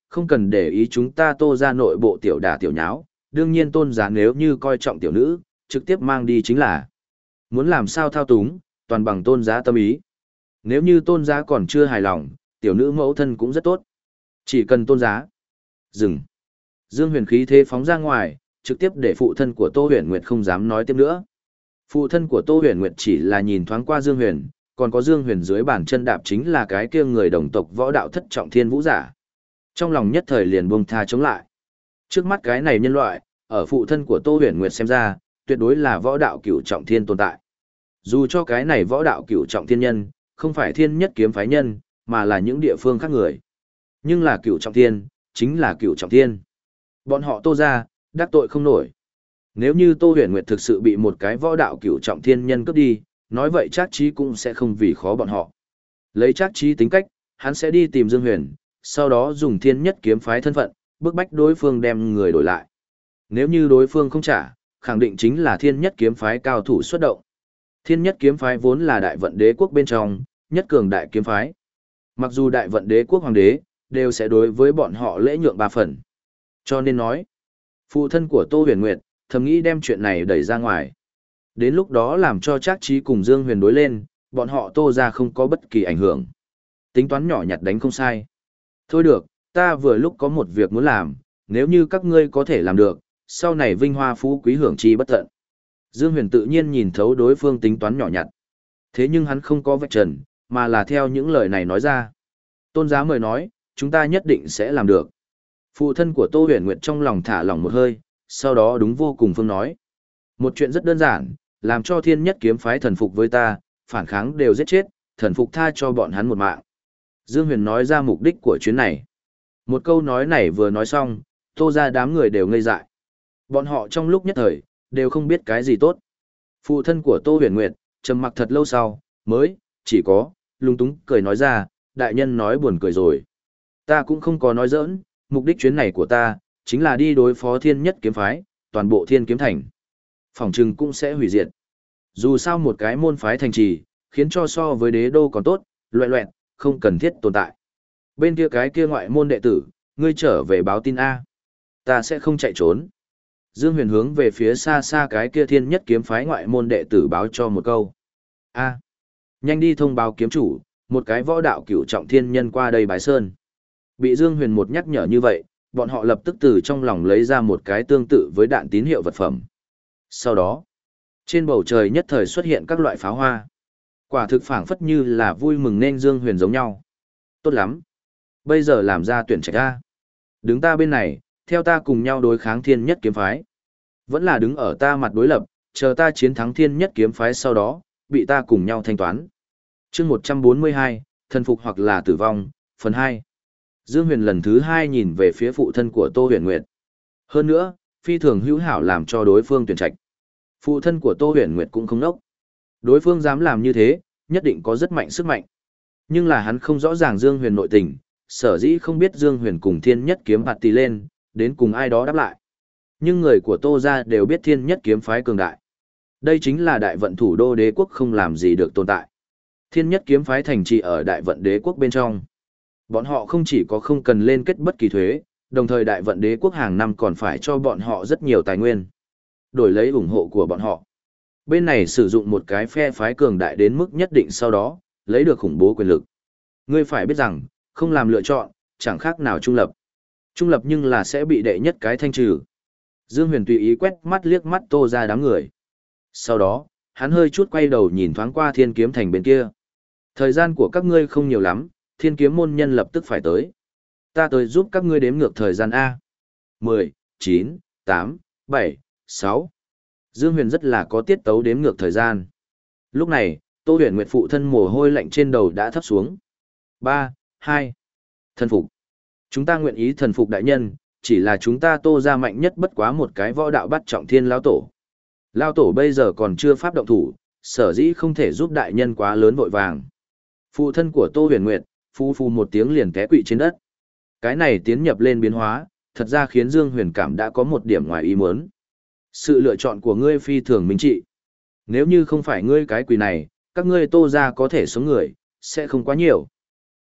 không cần để ý chúng ta Tô ra nội bộ tiểu đả tiểu nháo, đương nhiên tôn giá nếu như coi trọng tiểu nữ, trực tiếp mang đi chính là. Muốn làm sao thao túng, toàn bằng tôn giá tâm ý. Nếu như tôn giá còn chưa hài lòng, tiểu nữ mẫu thân cũng rất tốt. Chỉ cần tôn giá. Dừng. Dương Huyền khí thế phóng ra ngoài, trực tiếp để phụ thân của Tô Huyền Nguyệt không dám nói tiếp nữa. Phụ thân của Tô Huyền Nguyệt chỉ là nhìn thoáng qua Dương Huyền, còn có Dương Huyền dưới bàn chân đạp chính là cái kia người đồng tộc võ đạo thất trọng thiên vũ giả. Trong lòng nhất thời liền buông tha chống lại. Trước mắt cái này nhân loại, ở phụ thân của Tô Huyền Nguyệt xem ra, tuyệt đối là võ đạo cửu trọng thiên tồn tại. Dù cho cái này võ đạo cửu trọng thiên nhân, không phải thiên nhất kiếm phái nhân, mà là những địa phương khác người. Nhưng là cửu trọng thiên, chính là cửu trọng thiên. Bọn họ Tô ra, đắc tội không nổi. Nếu như Tô Huyền Nguyệt thực sự bị một cái võ đạo cửu trọng thiên nhân cướp đi, nói vậy Trác Chí cũng sẽ không vì khó bọn họ. Lấy Trác Chí tính cách, hắn sẽ đi tìm Dương Huyền, sau đó dùng thiên nhất kiếm phái thân phận, bức bách đối phương đem người đổi lại. Nếu như đối phương không trả, khẳng định chính là thiên nhất kiếm phái cao thủ xuất động. Thiên nhất kiếm phái vốn là đại vận đế quốc bên trong, nhất cường đại kiếm phái. Mặc dù đại vận đế quốc hoàng đế, đều sẽ đối với bọn họ lễ nhượng ba phần. Cho nên nói, phụ thân của Tô Huyền Nguyệt, thầm nghĩ đem chuyện này đẩy ra ngoài. Đến lúc đó làm cho Trác Chí cùng Dương Huyền đối lên, bọn họ Tô ra không có bất kỳ ảnh hưởng. Tính toán nhỏ nhặt đánh không sai. Thôi được, ta vừa lúc có một việc muốn làm, nếu như các ngươi có thể làm được, sau này vinh hoa phú quý hưởng chi bất tận. Dương Huyền tự nhiên nhìn thấu đối phương tính toán nhỏ nhặt. Thế nhưng hắn không có vạch trần, mà là theo những lời này nói ra. Tôn giá mời nói, chúng ta nhất định sẽ làm được. Phụ thân của Tô Huyền Nguyệt trong lòng thả lỏng một hơi, sau đó đúng vô cùng phương nói. Một chuyện rất đơn giản, làm cho thiên nhất kiếm phái thần phục với ta, phản kháng đều giết chết, thần phục tha cho bọn hắn một mạng. Dương Huyền nói ra mục đích của chuyến này. Một câu nói này vừa nói xong, Tô ra đám người đều ngây dại. Bọn họ trong lúc nhất thời, đều không biết cái gì tốt. Phụ thân của Tô Huyền Nguyệt, trầm mặc thật lâu sau, mới, chỉ có, lung túng cười nói ra, đại nhân nói buồn cười rồi. Ta cũng không có nói giỡn, mục đích chuyến này của ta, chính là đi đối phó thiên nhất kiếm phái, toàn bộ thiên kiếm thành. Phỏng chừng cũng sẽ hủy diệt. Dù sao một cái môn phái thành trì, khiến cho so với đế đô còn tốt, loẹ loẹt, không cần thiết tồn tại. Bên kia cái kia ngoại môn đệ tử, ngươi trở về báo tin A. Ta sẽ không chạy trốn. Dương Huyền hướng về phía xa xa cái kia thiên nhất kiếm phái ngoại môn đệ tử báo cho một câu. A. Nhanh đi thông báo kiếm chủ, một cái võ đạo cửu trọng thiên nhân qua đây bái sơn. Bị Dương Huyền một nhắc nhở như vậy, bọn họ lập tức từ trong lòng lấy ra một cái tương tự với đạn tín hiệu vật phẩm. Sau đó, trên bầu trời nhất thời xuất hiện các loại pháo hoa. Quả thực phảng phất như là vui mừng nên Dương Huyền giống nhau. Tốt lắm. Bây giờ làm ra tuyển trạch ra. Đứng ta bên này, theo ta cùng nhau đối kháng thiên nhất kiếm phái. Vẫn là đứng ở ta mặt đối lập, chờ ta chiến thắng thiên nhất kiếm phái sau đó, bị ta cùng nhau thanh toán. chương một trăm bốn mươi hai, thần phục hoặc là tử vong, phần hai. Dương Huyền lần thứ hai nhìn về phía phụ thân của Tô Huyền Nguyệt. Hơn nữa, phi thường hữu hảo làm cho đối phương tuyển trạch. Phụ thân của Tô Huyền Nguyệt cũng không nốc. Đối phương dám làm như thế, nhất định có rất mạnh sức mạnh. Nhưng là hắn không rõ ràng Dương Huyền nội tình, sở dĩ không biết Dương Huyền cùng thiên nhất kiếm bạt tì lên, đến cùng ai đó đáp lại. Nhưng người của Tô gia đều biết thiên nhất kiếm phái cường đại. Đây chính là đại vận thủ đô đế quốc không làm gì được tồn tại. Thiên nhất kiếm phái thành trì ở đại vận đế quốc bên trong. Bọn họ không chỉ có không cần lên kết bất kỳ thuế, đồng thời đại vận đế quốc hàng năm còn phải cho bọn họ rất nhiều tài nguyên. Đổi lấy ủng hộ của bọn họ. Bên này sử dụng một cái phe phái cường đại đến mức nhất định sau đó, lấy được khủng bố quyền lực. Ngươi phải biết rằng, không làm lựa chọn, chẳng khác nào trung lập. Trung lập nhưng là sẽ bị đệ nhất cái thanh trừ. Dương Huyền tùy ý quét mắt liếc mắt Tô ra đám người. Sau đó, hắn hơi chút quay đầu nhìn thoáng qua thiên kiếm thành bên kia. Thời gian của các ngươi không nhiều lắm, thiên kiếm môn nhân lập tức phải tới. Ta tới giúp các ngươi đếm ngược thời gian A. mười, chín, tám, bảy, sáu. Dương Huyền rất là có tiết tấu đếm ngược thời gian. Lúc này, Tô Huyền Nguyệt phụ thân mồ hôi lạnh trên đầu đã thấp xuống. ba, hai. Thần phục. Chúng ta nguyện ý thần phục đại nhân, chỉ là chúng ta Tô ra mạnh nhất bất quá một cái võ đạo bắt trọng thiên lão tổ. Lão tổ bây giờ còn chưa pháp động thủ, sở dĩ không thể giúp đại nhân quá lớn vội vàng. Phụ thân của Tô Huyền Nguyệt, phu phu một tiếng liền té quỵ trên đất. Cái này tiến nhập lên biến hóa, thật ra khiến Dương Huyền cảm đã có một điểm ngoài ý muốn. Sự lựa chọn của ngươi phi thường minh trị. Nếu như không phải ngươi cái quỳ này, các ngươi Tô ra có thể sống người, sẽ không quá nhiều.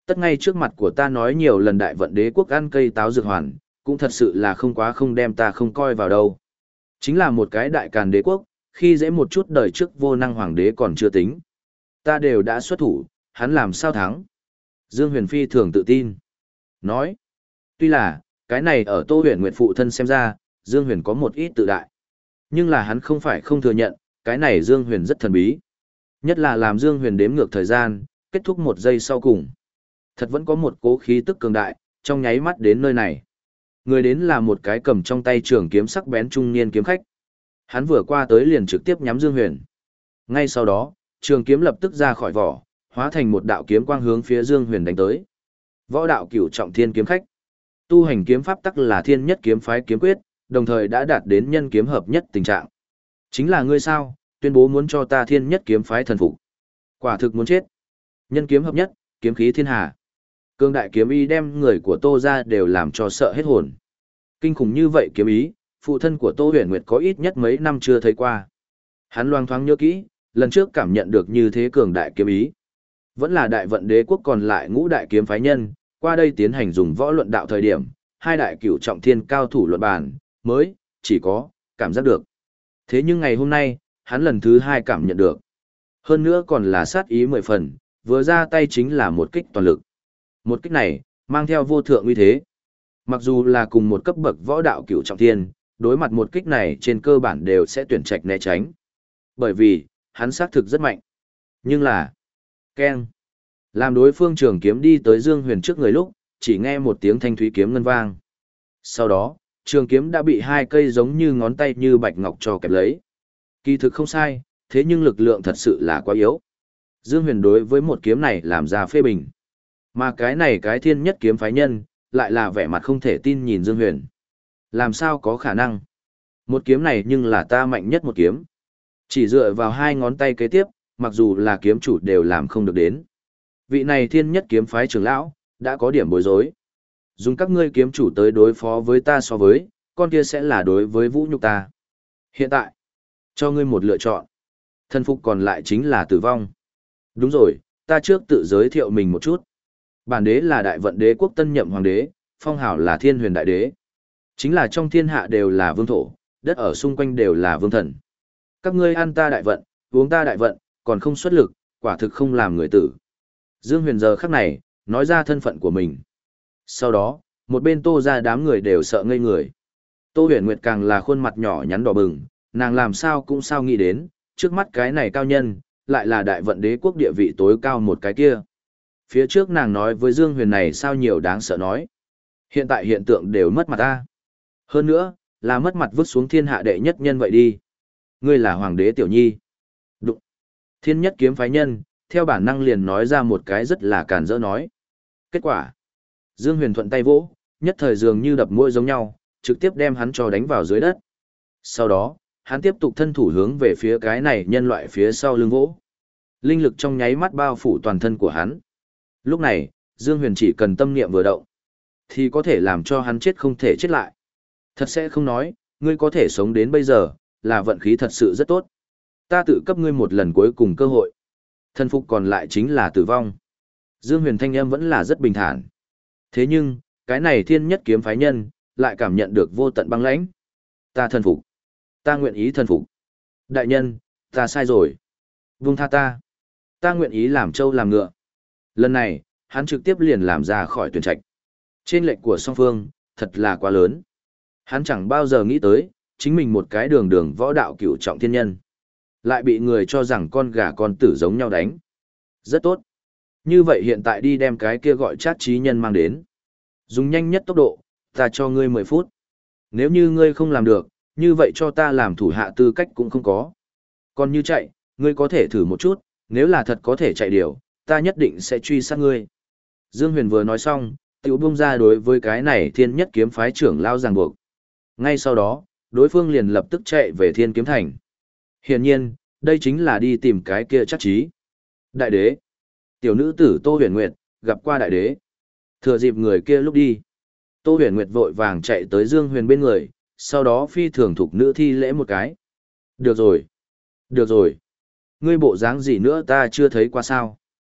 Tất ngay trước mặt của ta nói nhiều lần đại vận đế quốc ăn cây táo dược hoàn, cũng thật sự là không quá không đem ta không coi vào đâu. Chính là một cái đại càn đế quốc, khi dễ một chút đời trước vô năng hoàng đế còn chưa tính. Ta đều đã xuất thủ, hắn làm sao thắng? Dương Huyền Phi thường tự tin. Nói, tuy là, cái này ở Tô Huyền Nguyệt phụ thân xem ra, Dương Huyền có một ít tự đại. Nhưng là hắn không phải không thừa nhận, cái này Dương Huyền rất thần bí. Nhất là làm Dương Huyền đếm ngược thời gian, kết thúc một giây sau cùng. Thật vẫn có một cố khí tức cường đại, trong nháy mắt đến nơi này. Người đến là một cái cầm trong tay trường kiếm sắc bén trung niên kiếm khách. Hắn vừa qua tới liền trực tiếp nhắm Dương Huyền. Ngay sau đó, trường kiếm lập tức ra khỏi vỏ, hóa thành một đạo kiếm quang hướng phía Dương Huyền đánh tới. Võ đạo cửu trọng thiên kiếm khách. Tu hành kiếm pháp tắc là thiên nhất kiếm phái kiếm quyết, đồng thời đã đạt đến nhân kiếm hợp nhất tình trạng. Chính là ngươi sao, tuyên bố muốn cho ta thiên nhất kiếm phái thần phục. Quả thực muốn chết. Nhân kiếm hợp nhất, kiếm khí thiên hà. Cương đại kiếm ý đem người của Tô ra đều làm cho sợ hết hồn. Kinh khủng như vậy kiếm ý, phụ thân của Tô Huyền Nguyệt có ít nhất mấy năm chưa thấy qua. Hắn loang thoáng nhớ kỹ, lần trước cảm nhận được như thế cường đại kiếm ý. Vẫn là đại vận đế quốc còn lại ngũ đại kiếm phái nhân, qua đây tiến hành dùng võ luận đạo thời điểm, hai đại cửu trọng thiên cao thủ luận bàn, mới, chỉ có, cảm giác được. Thế nhưng ngày hôm nay, hắn lần thứ hai cảm nhận được. Hơn nữa còn là sát ý mười phần, vừa ra tay chính là một kích toàn lực. Một kích này, mang theo vô thượng uy thế. Mặc dù là cùng một cấp bậc võ đạo cửu trọng thiên, đối mặt một kích này trên cơ bản đều sẽ tuyển trạch né tránh. Bởi vì, hắn xác thực rất mạnh. Nhưng là, keng. Làm đối phương trường kiếm đi tới Dương Huyền trước người lúc, chỉ nghe một tiếng thanh thúy kiếm ngân vang. Sau đó, trường kiếm đã bị hai cây giống như ngón tay như bạch ngọc cho kẹp lấy. Kỳ thực không sai, thế nhưng lực lượng thật sự là quá yếu. Dương Huyền đối với một kiếm này làm ra phê bình. Mà cái này cái thiên nhất kiếm phái nhân, lại là vẻ mặt không thể tin nhìn Dương Huyền. Làm sao có khả năng? Một kiếm này nhưng là ta mạnh nhất một kiếm. Chỉ dựa vào hai ngón tay kế tiếp, mặc dù là kiếm chủ đều làm không được đến. Vị này thiên nhất kiếm phái trưởng lão, đã có điểm bối rối. Dùng các ngươi kiếm chủ tới đối phó với ta so với, con kia sẽ là đối với vũ nhục ta. Hiện tại, cho ngươi một lựa chọn. Thân phục còn lại chính là tử vong. Đúng rồi, ta trước tự giới thiệu mình một chút. Bản đế là đại vận đế quốc tân nhậm hoàng đế, phong hào là thiên huyền đại đế. Chính là trong thiên hạ đều là vương thổ, đất ở xung quanh đều là vương thần. Các ngươi ăn ta đại vận, uống ta đại vận, còn không xuất lực, quả thực không làm người tử. Dương Huyền giờ khắc này, nói ra thân phận của mình. Sau đó, một bên Tô ra đám người đều sợ ngây người. Tô Huyền Nguyệt càng là khuôn mặt nhỏ nhắn đỏ bừng, nàng làm sao cũng sao nghĩ đến, trước mắt cái này cao nhân, lại là đại vận đế quốc địa vị tối cao một cái kia. Phía trước nàng nói với Dương Huyền này sao nhiều đáng sợ nói. Hiện tại hiện tượng đều mất mặt ta. Hơn nữa, là mất mặt vứt xuống thiên hạ đệ nhất nhân vậy đi. Ngươi là hoàng đế tiểu nhi. Đụng. Thiên nhất kiếm phái nhân, theo bản năng liền nói ra một cái rất là càn rỡ nói. Kết quả. Dương Huyền thuận tay vỗ, nhất thời dường như đập mũi giống nhau, trực tiếp đem hắn cho đánh vào dưới đất. Sau đó, hắn tiếp tục thân thủ hướng về phía cái này nhân loại phía sau lưng vỗ. Linh lực trong nháy mắt bao phủ toàn thân của hắn. Lúc này, Dương Huyền chỉ cần tâm niệm vừa động, thì có thể làm cho hắn chết không thể chết lại. Thật sẽ không nói, ngươi có thể sống đến bây giờ, là vận khí thật sự rất tốt. Ta tự cấp ngươi một lần cuối cùng cơ hội. Thân phục còn lại chính là tử vong. Dương Huyền thanh âm vẫn là rất bình thản. Thế nhưng, cái này thiên nhất kiếm phái nhân, lại cảm nhận được vô tận băng lãnh. Ta thân phục. Ta nguyện ý thân phục. Đại nhân, ta sai rồi. Vung tha ta. Ta nguyện ý làm trâu làm ngựa. Lần này, hắn trực tiếp liền làm ra khỏi tuyển trạch. Trên lệnh của song phương, thật là quá lớn. Hắn chẳng bao giờ nghĩ tới, chính mình một cái đường đường võ đạo cửu trọng thiên nhân. Lại bị người cho rằng con gà con tử giống nhau đánh. Rất tốt. Như vậy hiện tại đi đem cái kia gọi chát trí nhân mang đến. Dùng nhanh nhất tốc độ, ta cho ngươi mười phút. Nếu như ngươi không làm được, như vậy cho ta làm thủ hạ tư cách cũng không có. Còn như chạy, ngươi có thể thử một chút, nếu là thật có thể chạy điều, ta nhất định sẽ truy sát ngươi. Dương Huyền vừa nói xong, tiểu bung ra đối với cái này thiên nhất kiếm phái trưởng lao ràng buộc. Ngay sau đó, đối phương liền lập tức chạy về thiên kiếm thành. Hiển nhiên, đây chính là đi tìm cái kia chắc trí. Đại đế. Tiểu nữ tử Tô Huyền Nguyệt, gặp qua đại đế. Thừa dịp người kia lúc đi. Tô Huyền Nguyệt vội vàng chạy tới Dương Huyền bên người, sau đó phi thường thục nữ thi lễ một cái. Được rồi. Được rồi. Ngươi bộ dáng gì nữa ta chưa thấy qua sao.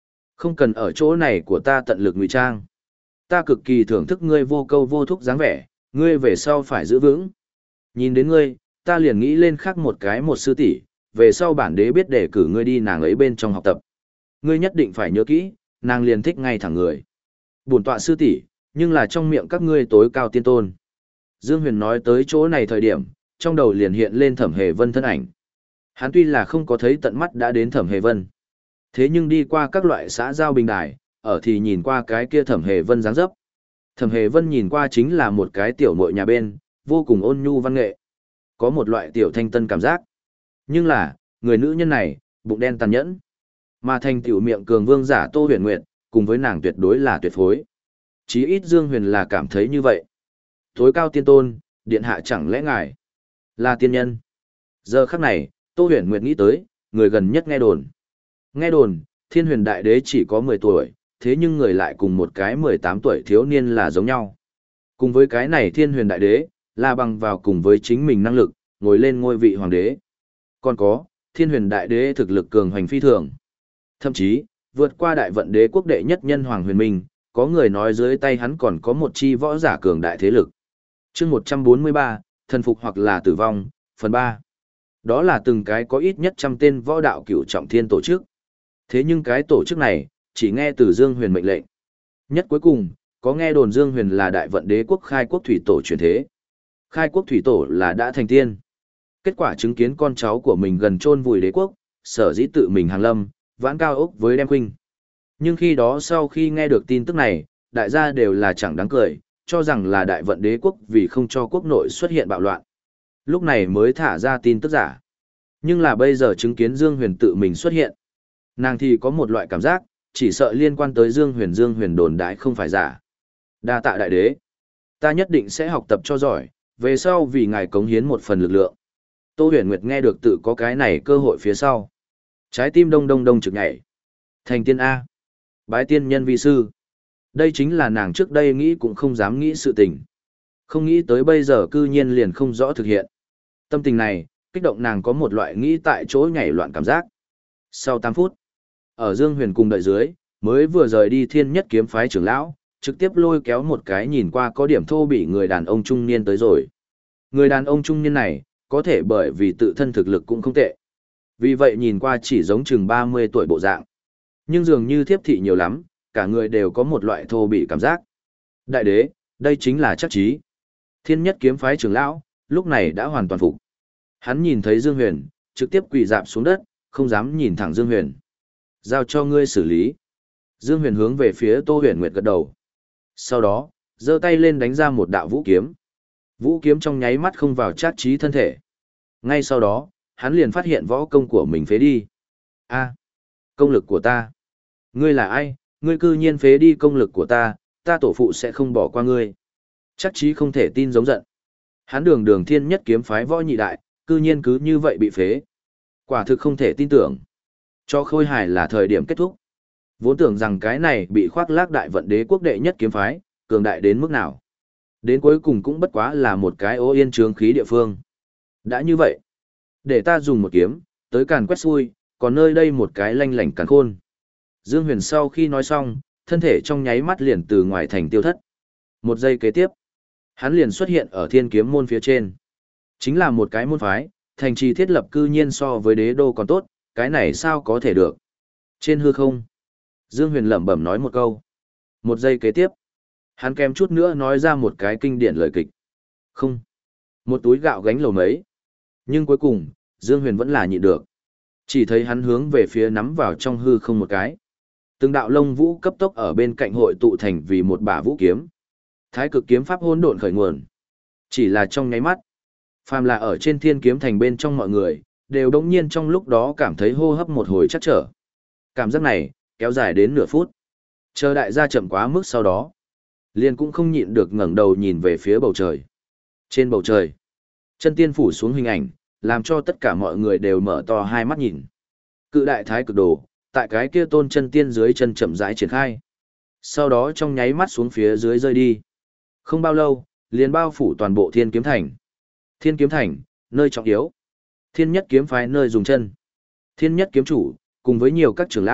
Không cần ở chỗ này của ta tận lực ngụy trang. Ta cực kỳ thưởng thức ngươi vô câu vô thúc dáng vẻ, ngươi về sau phải giữ vững. Nhìn đến ngươi, ta liền nghĩ lên khác một cái một sư tỷ, về sau bản đế biết để cử ngươi đi nàng ấy bên trong học tập. Ngươi nhất định phải nhớ kỹ, nàng liền thích ngay thẳng người. Bổn tọa sư tỷ, nhưng là trong miệng các ngươi tối cao tiên tôn. Dương Huyền nói tới chỗ này thời điểm, trong đầu liền hiện lên Thẩm Hề Vân thân ảnh. Hắn tuy là không có thấy tận mắt đã đến Thẩm Hề Vân, thế nhưng đi qua các loại xã giao bình đài, ở thì nhìn qua cái kia Thẩm Hề Vân dáng dấp. Thẩm Hề Vân nhìn qua chính là một cái tiểu muội nhà bên, vô cùng ôn nhu văn nghệ. Có một loại tiểu thanh tân cảm giác. Nhưng là, người nữ nhân này, bụng đen tàn nhẫn. Mà thành tiểu miệng cường vương giả Tô Huyền Nguyệt, cùng với nàng tuyệt đối là tuyệt phối. Chí ít Dương Huyền là cảm thấy như vậy. Tối cao tiên tôn, điện hạ chẳng lẽ ngài là tiên nhân? Giờ khắc này, Tô Huyền Nguyệt nghĩ tới, người gần nhất nghe đồn. Nghe đồn, Thiên Huyền Đại Đế chỉ có mười tuổi, thế nhưng người lại cùng một cái mười tám tuổi thiếu niên là giống nhau. Cùng với cái này Thiên Huyền Đại Đế, là bằng vào cùng với chính mình năng lực, ngồi lên ngôi vị hoàng đế. Còn có, Thiên Huyền Đại Đế thực lực cường hoành phi thường. Thậm chí, vượt qua đại vận đế quốc đệ nhất nhân Hoàng Huyền Minh, có người nói dưới tay hắn còn có một chi võ giả cường đại thế lực. Chương một trăm bốn mươi ba, thần phục hoặc là tử vong, phần ba. Đó là từng cái có ít nhất trăm tên võ đạo cửu trọng thiên tổ chức. Thế nhưng cái tổ chức này, chỉ nghe từ Dương Huyền mệnh lệnh. Nhất cuối cùng, có nghe đồn Dương Huyền là đại vận đế quốc khai quốc thủy tổ truyền thế. Khai quốc thủy tổ là đã thành tiên. Kết quả chứng kiến con cháu của mình gần chôn vùi đế quốc, sở dĩ tự mình hàng lâm, vãn cao ốc với đem huynh. Nhưng khi đó sau khi nghe được tin tức này, đại gia đều là chẳng đáng cười, cho rằng là đại vận đế quốc vì không cho quốc nội xuất hiện bạo loạn. Lúc này mới thả ra tin tức giả. Nhưng là bây giờ chứng kiến Dương Huyền tự mình xuất hiện. Nàng thì có một loại cảm giác, chỉ sợ liên quan tới Dương Huyền Dương Huyền đồn đại không phải giả. Đa tạ đại đế. Ta nhất định sẽ học tập cho giỏi, về sau vì ngài cống hiến một phần lực lượng. Tô Huyền Nguyệt nghe được tự có cái này cơ hội phía sau. Trái tim đông đông đông trực nhảy. Thành tiên A. Bái tiên nhân vi sư. Đây chính là nàng trước đây nghĩ cũng không dám nghĩ sự tình. Không nghĩ tới bây giờ cư nhiên liền không rõ thực hiện. Tâm tình này, kích động nàng có một loại nghĩ tại chỗ nhảy loạn cảm giác. Sau tám phút, ở Dương Huyền cùng đợi dưới, mới vừa rời đi Thiên Nhất Kiếm phái trưởng lão, trực tiếp lôi kéo một cái nhìn qua có điểm thô bỉ người đàn ông trung niên tới rồi. Người đàn ông trung niên này, có thể bởi vì tự thân thực lực cũng không tệ. Vì vậy nhìn qua chỉ giống chừng ba mươi tuổi bộ dạng. Nhưng dường như thiếp thị nhiều lắm, cả người đều có một loại thô bỉ cảm giác. Đại đế, đây chính là chắc chí. Thiên Nhất Kiếm phái trưởng lão, lúc này đã hoàn toàn phục. Hắn nhìn thấy Dương Huyền, trực tiếp quỳ dạp xuống đất, không dám nhìn thẳng Dương Huyền. Giao cho ngươi xử lý. Dương Huyền hướng về phía Tô Huyền Nguyệt gật đầu. Sau đó, giơ tay lên đánh ra một đạo vũ kiếm. Vũ kiếm trong nháy mắt không vào chát chí thân thể. Ngay sau đó, hắn liền phát hiện võ công của mình phế đi. A, công lực của ta. Ngươi là ai, ngươi cư nhiên phế đi công lực của ta, ta tổ phụ sẽ không bỏ qua ngươi. Chắc chí không thể tin giống giận. Hắn đường đường Thiên Nhất Kiếm phái võ nhị đại, cư nhiên cứ như vậy bị phế. Quả thực không thể tin tưởng. Cho khôi hài là thời điểm kết thúc. Vốn tưởng rằng cái này bị khoác lác đại vận đế quốc đệ nhất kiếm phái, cường đại đến mức nào. Đến cuối cùng cũng bất quá là một cái ô yên trướng khí địa phương. Đã như vậy, để ta dùng một kiếm, tới càn quét xui, còn nơi đây một cái lanh lảnh càn khôn. Dương Huyền sau khi nói xong, thân thể trong nháy mắt liền từ ngoài thành tiêu thất. Một giây kế tiếp, hắn liền xuất hiện ở Thiên Kiếm môn phía trên. Chính là một cái môn phái, thành trì thiết lập cư nhiên so với đế đô còn tốt, cái này sao có thể được. Trên hư không, Dương Huyền lẩm bẩm nói một câu. Một giây kế tiếp, hắn kèm chút nữa nói ra một cái kinh điển lời kịch. Không, một túi gạo gánh lầu mấy. Nhưng cuối cùng, Dương Huyền vẫn là nhịn được. Chỉ thấy hắn hướng về phía nắm vào trong hư không một cái. Từng đạo lông vũ cấp tốc ở bên cạnh hội tụ thành vì một bả vũ kiếm. Thái cực kiếm pháp hỗn độn khởi nguồn. Chỉ là trong nháy mắt, phàm là ở trên Thiên Kiếm thành bên trong mọi người, đều đống nhiên trong lúc đó cảm thấy hô hấp một hồi chắc trở. Cảm giác này, kéo dài đến nửa phút. Chờ đại gia chậm quá mức sau đó. Liền cũng không nhịn được ngẩng đầu nhìn về phía bầu trời. Trên bầu trời, chân tiên phủ xuống hình ảnh, làm cho tất cả mọi người đều mở to hai mắt nhìn. Cự đại thái cực đồ, tại cái kia tôn chân tiên dưới chân chậm rãi triển khai. Sau đó trong nháy mắt xuống phía dưới rơi đi. Không bao lâu, liền bao phủ toàn bộ Thiên Kiếm thành. Thiên Kiếm thành, nơi trọng yếu. Thiên Nhất Kiếm phái nơi dùng chân. Thiên Nhất Kiếm chủ, cùng với nhiều các trưởng lão,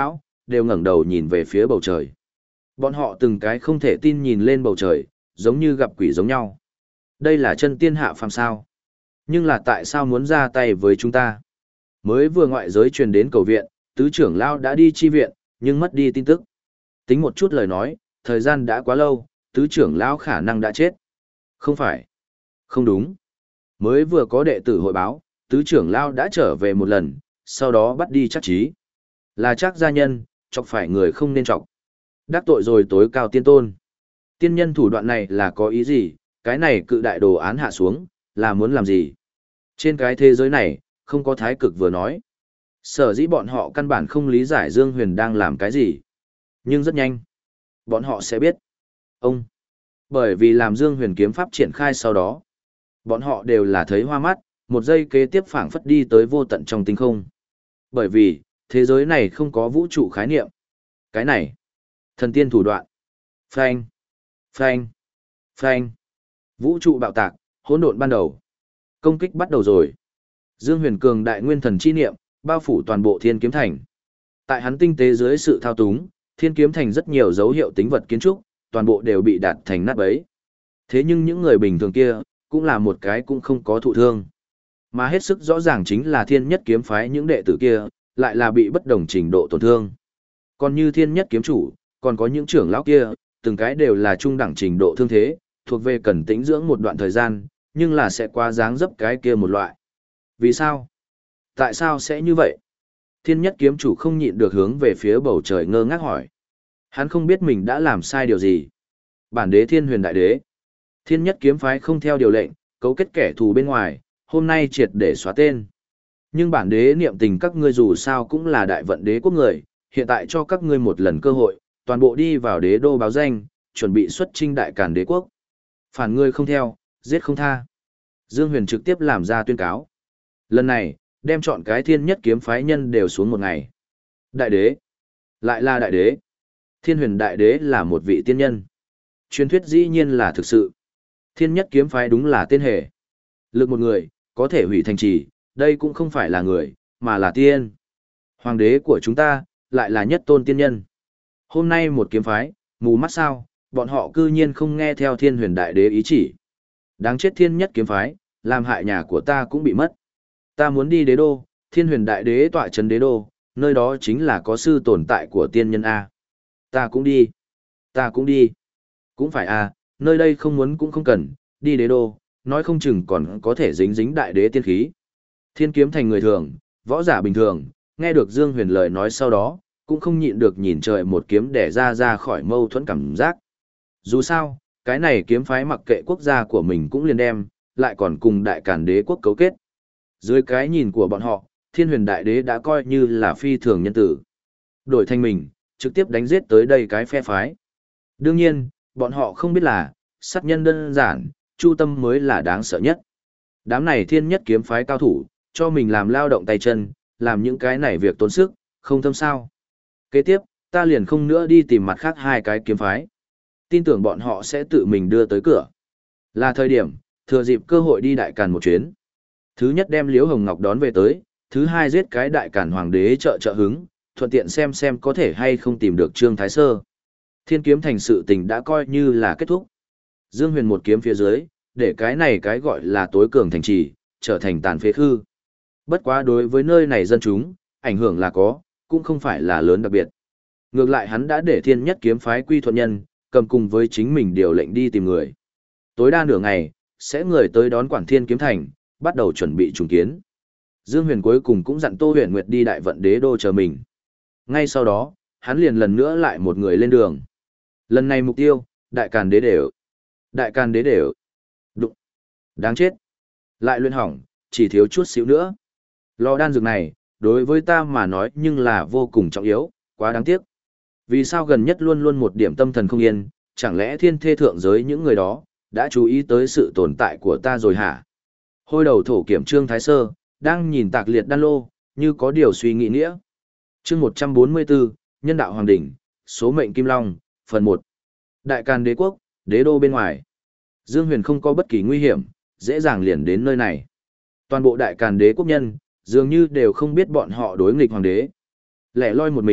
đều ngẩng đầu nhìn về phía bầu trời. Bọn họ từng cái không thể tin nhìn lên bầu trời, giống như gặp quỷ giống nhau. Đây là chân tiên hạ phàm sao? Nhưng là tại sao muốn ra tay với chúng ta? Mới vừa ngoại giới truyền đến cầu viện, tứ trưởng lao đã đi chi viện, nhưng mất đi tin tức. Tính một chút lời nói, thời gian đã quá lâu, tứ trưởng lão khả năng đã chết. Không phải. Không đúng. Mới vừa có đệ tử hội báo, tứ trưởng lão đã trở về một lần, sau đó bắt đi chắc trí. Là chắc gia nhân, chọc phải người không nên chọc. Đắc tội rồi tối cao tiên tôn. Tiên nhân thủ đoạn này là có ý gì, cái này cự đại đồ án hạ xuống, là muốn làm gì? Trên cái thế giới này, không có thái cực vừa nói. Sở dĩ bọn họ căn bản không lý giải Dương Huyền đang làm cái gì. Nhưng rất nhanh, bọn họ sẽ biết. Ông, bởi vì làm Dương Huyền kiếm pháp triển khai sau đó, bọn họ đều là thấy hoa mắt, một giây kế tiếp phảng phất đi tới vô tận trong tinh không. Bởi vì, thế giới này không có vũ trụ khái niệm. Cái này, thần tiên thủ đoạn. Phanh, phanh, phanh. Vũ trụ bạo tạc, hỗn độn ban đầu. Công kích bắt đầu rồi. Dương Huyền cường đại nguyên thần chi niệm, bao phủ toàn bộ Thiên Kiếm Thành. Tại hắn tinh tế dưới sự thao túng, Thiên Kiếm Thành rất nhiều dấu hiệu tính vật kiến trúc, toàn bộ đều bị đạt thành nát bấy. Thế nhưng những người bình thường kia, cũng là một cái cũng không có thụ thương. Mà hết sức rõ ràng chính là Thiên Nhất Kiếm phái những đệ tử kia, lại là bị bất đồng trình độ tổn thương. Còn như Thiên Nhất Kiếm chủ, còn có những trưởng lão kia, từng cái đều là trung đẳng trình độ thương thế, thuộc về cần tĩnh dưỡng một đoạn thời gian, nhưng là sẽ qua dáng dấp cái kia một loại. Vì sao? Tại sao sẽ như vậy? Thiên Nhất Kiếm chủ không nhịn được hướng về phía bầu trời ngơ ngác hỏi. Hắn không biết mình đã làm sai điều gì. Bản đế Thiên Huyền Đại Đế, Thiên Nhất Kiếm phái không theo điều lệnh, cấu kết kẻ thù bên ngoài, hôm nay triệt để xóa tên. Nhưng bản đế niệm tình các ngươi dù sao cũng là đại vận đế quốc người, hiện tại cho các ngươi một lần cơ hội, toàn bộ đi vào đế đô báo danh, chuẩn bị xuất chinh đại càn đế quốc. Phản ngươi không theo, giết không tha. Dương Huyền trực tiếp làm ra tuyên cáo. Lần này, đem chọn cái Thiên Nhất Kiếm phái nhân đều xuống một ngày. Đại đế, lại là đại đế. Thiên Huyền Đại Đế là một vị tiên nhân. Truyền thuyết dĩ nhiên là thực sự. Thiên Nhất Kiếm phái đúng là tên hề. Lực một người, có thể hủy thành trì, đây cũng không phải là người, mà là tiên. Hoàng đế của chúng ta, lại là nhất tôn tiên nhân. Hôm nay một kiếm phái, mù mắt sao, bọn họ cư nhiên không nghe theo Thiên Huyền Đại Đế ý chỉ. Đáng chết Thiên Nhất Kiếm phái, làm hại nhà của ta cũng bị mất. Ta muốn đi đế đô, Thiên Huyền Đại Đế tọa trấn đế đô, nơi đó chính là có sư tồn tại của tiên nhân A. Ta cũng đi. Ta cũng đi. Cũng phải A, nơi đây không muốn cũng không cần, đi đế đô, nói không chừng còn có thể dính dính đại đế tiên khí. Thiên Kiếm Thành người thường, võ giả bình thường, nghe được Dương Huyền lời nói sau đó, cũng không nhịn được nhìn trời một kiếm để ra ra khỏi mâu thuẫn cảm giác. Dù sao, cái này kiếm phái mặc kệ quốc gia của mình cũng liền đem, lại còn cùng đại càn đế quốc cấu kết. Dưới cái nhìn của bọn họ, Thiên Huyền Đại Đế đã coi như là phi thường nhân tử. Đổi thành mình, trực tiếp đánh giết tới đây cái phe phái. Đương nhiên, bọn họ không biết là, sát nhân đơn giản, chu tâm mới là đáng sợ nhất. Đám này Thiên Nhất Kiếm phái cao thủ, cho mình làm lao động tay chân, làm những cái này việc tốn sức, không thâm sao. Kế tiếp, ta liền không nữa đi tìm mặt khác hai cái kiếm phái. Tin tưởng bọn họ sẽ tự mình đưa tới cửa. Là thời điểm, thừa dịp cơ hội đi đại càn một chuyến. Thứ nhất đem Liễu Hồng Ngọc đón về tới, thứ hai giết cái đại càn hoàng đế trợ trợ hứng, thuận tiện xem xem có thể hay không tìm được Trương Thái Sơ. Thiên Kiếm Thành sự tình đã coi như là kết thúc. Dương Huyền một kiếm phía dưới, để cái này cái gọi là tối cường thành trì, trở thành tàn phế khư. Bất quá đối với nơi này dân chúng, ảnh hưởng là có, cũng không phải là lớn đặc biệt. Ngược lại hắn đã để Thiên Nhất Kiếm phái quy thuận nhân, cầm cùng với chính mình điều lệnh đi tìm người. Tối đa nửa ngày, sẽ người tới đón quản Thiên Kiếm Thành, bắt đầu chuẩn bị trùng kiến. Dương Huyền cuối cùng cũng dặn Tô Huyền Nguyệt đi đại vận đế đô chờ mình. Ngay sau đó, hắn liền lần nữa lại một người lên đường. Lần này mục tiêu, đại càn đế đều. Đại càn đế đều. Đụng. Đáng chết. Lại luyện hỏng, chỉ thiếu chút xíu nữa. Lò đan dược này, đối với ta mà nói nhưng là vô cùng trọng yếu, quá đáng tiếc. Vì sao gần nhất luôn luôn một điểm tâm thần không yên, chẳng lẽ thiên thê thượng giới những người đó, đã chú ý tới sự tồn tại của ta rồi hả? Hôi đầu thổ kiểm Trương Thái Sơ, đang nhìn tạc liệt đan lô, như có điều suy nghĩ nghĩa. Chương một trăm bốn mươi bốn, Nhân đạo Hoàng đỉnh, số mệnh Kim Long, phần một. Đại Càn đế quốc, đế đô bên ngoài. Dương Huyền không có bất kỳ nguy hiểm, dễ dàng liền đến nơi này. Toàn bộ Đại Càn đế quốc nhân, dường như đều không biết bọn họ đối nghịch hoàng đế. Lẻ loi một mình,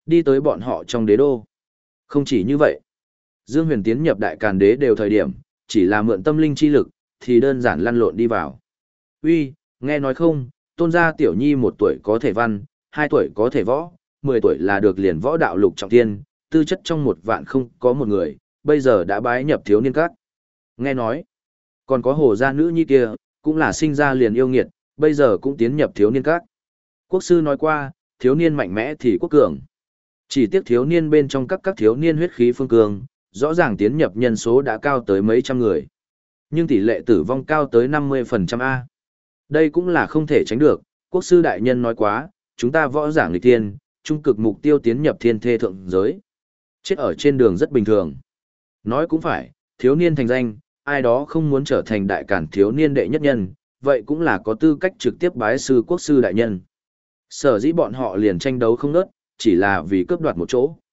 đi tới bọn họ trong đế đô. Không chỉ như vậy, Dương Huyền tiến nhập đại càn đế đều thời điểm, chỉ là mượn tâm linh chi lực, thì đơn giản lăn lộn đi vào. Uy, nghe nói không, tôn gia tiểu nhi một tuổi có thể văn, hai tuổi có thể võ, mười tuổi là được liền võ đạo lục trọng thiên, tư chất trong một vạn không có một người, bây giờ đã bái nhập thiếu niên các. Nghe nói, còn có hồ gia nữ nhi kia, cũng là sinh ra liền yêu nghiệt, bây giờ cũng tiến nhập thiếu niên các. Quốc sư nói qua, thiếu niên mạnh mẽ thì quốc cường. Chỉ tiếc thiếu niên bên trong các các thiếu niên huyết khí phương cường, rõ ràng tiến nhập nhân số đã cao tới mấy trăm người. Nhưng tỷ lệ tử vong cao tới năm mươi phần trăm A. Đây cũng là không thể tránh được, quốc sư đại nhân nói quá, chúng ta võ giả nghịch thiên, trung cực mục tiêu tiến nhập thiên thê thượng giới. Chết ở trên đường rất bình thường. Nói cũng phải, thiếu niên thành danh, ai đó không muốn trở thành đại cản thiếu niên đệ nhất nhân, vậy cũng là có tư cách trực tiếp bái sư quốc sư đại nhân. Sở dĩ bọn họ liền tranh đấu không nớt, chỉ là vì cướp đoạt một chỗ.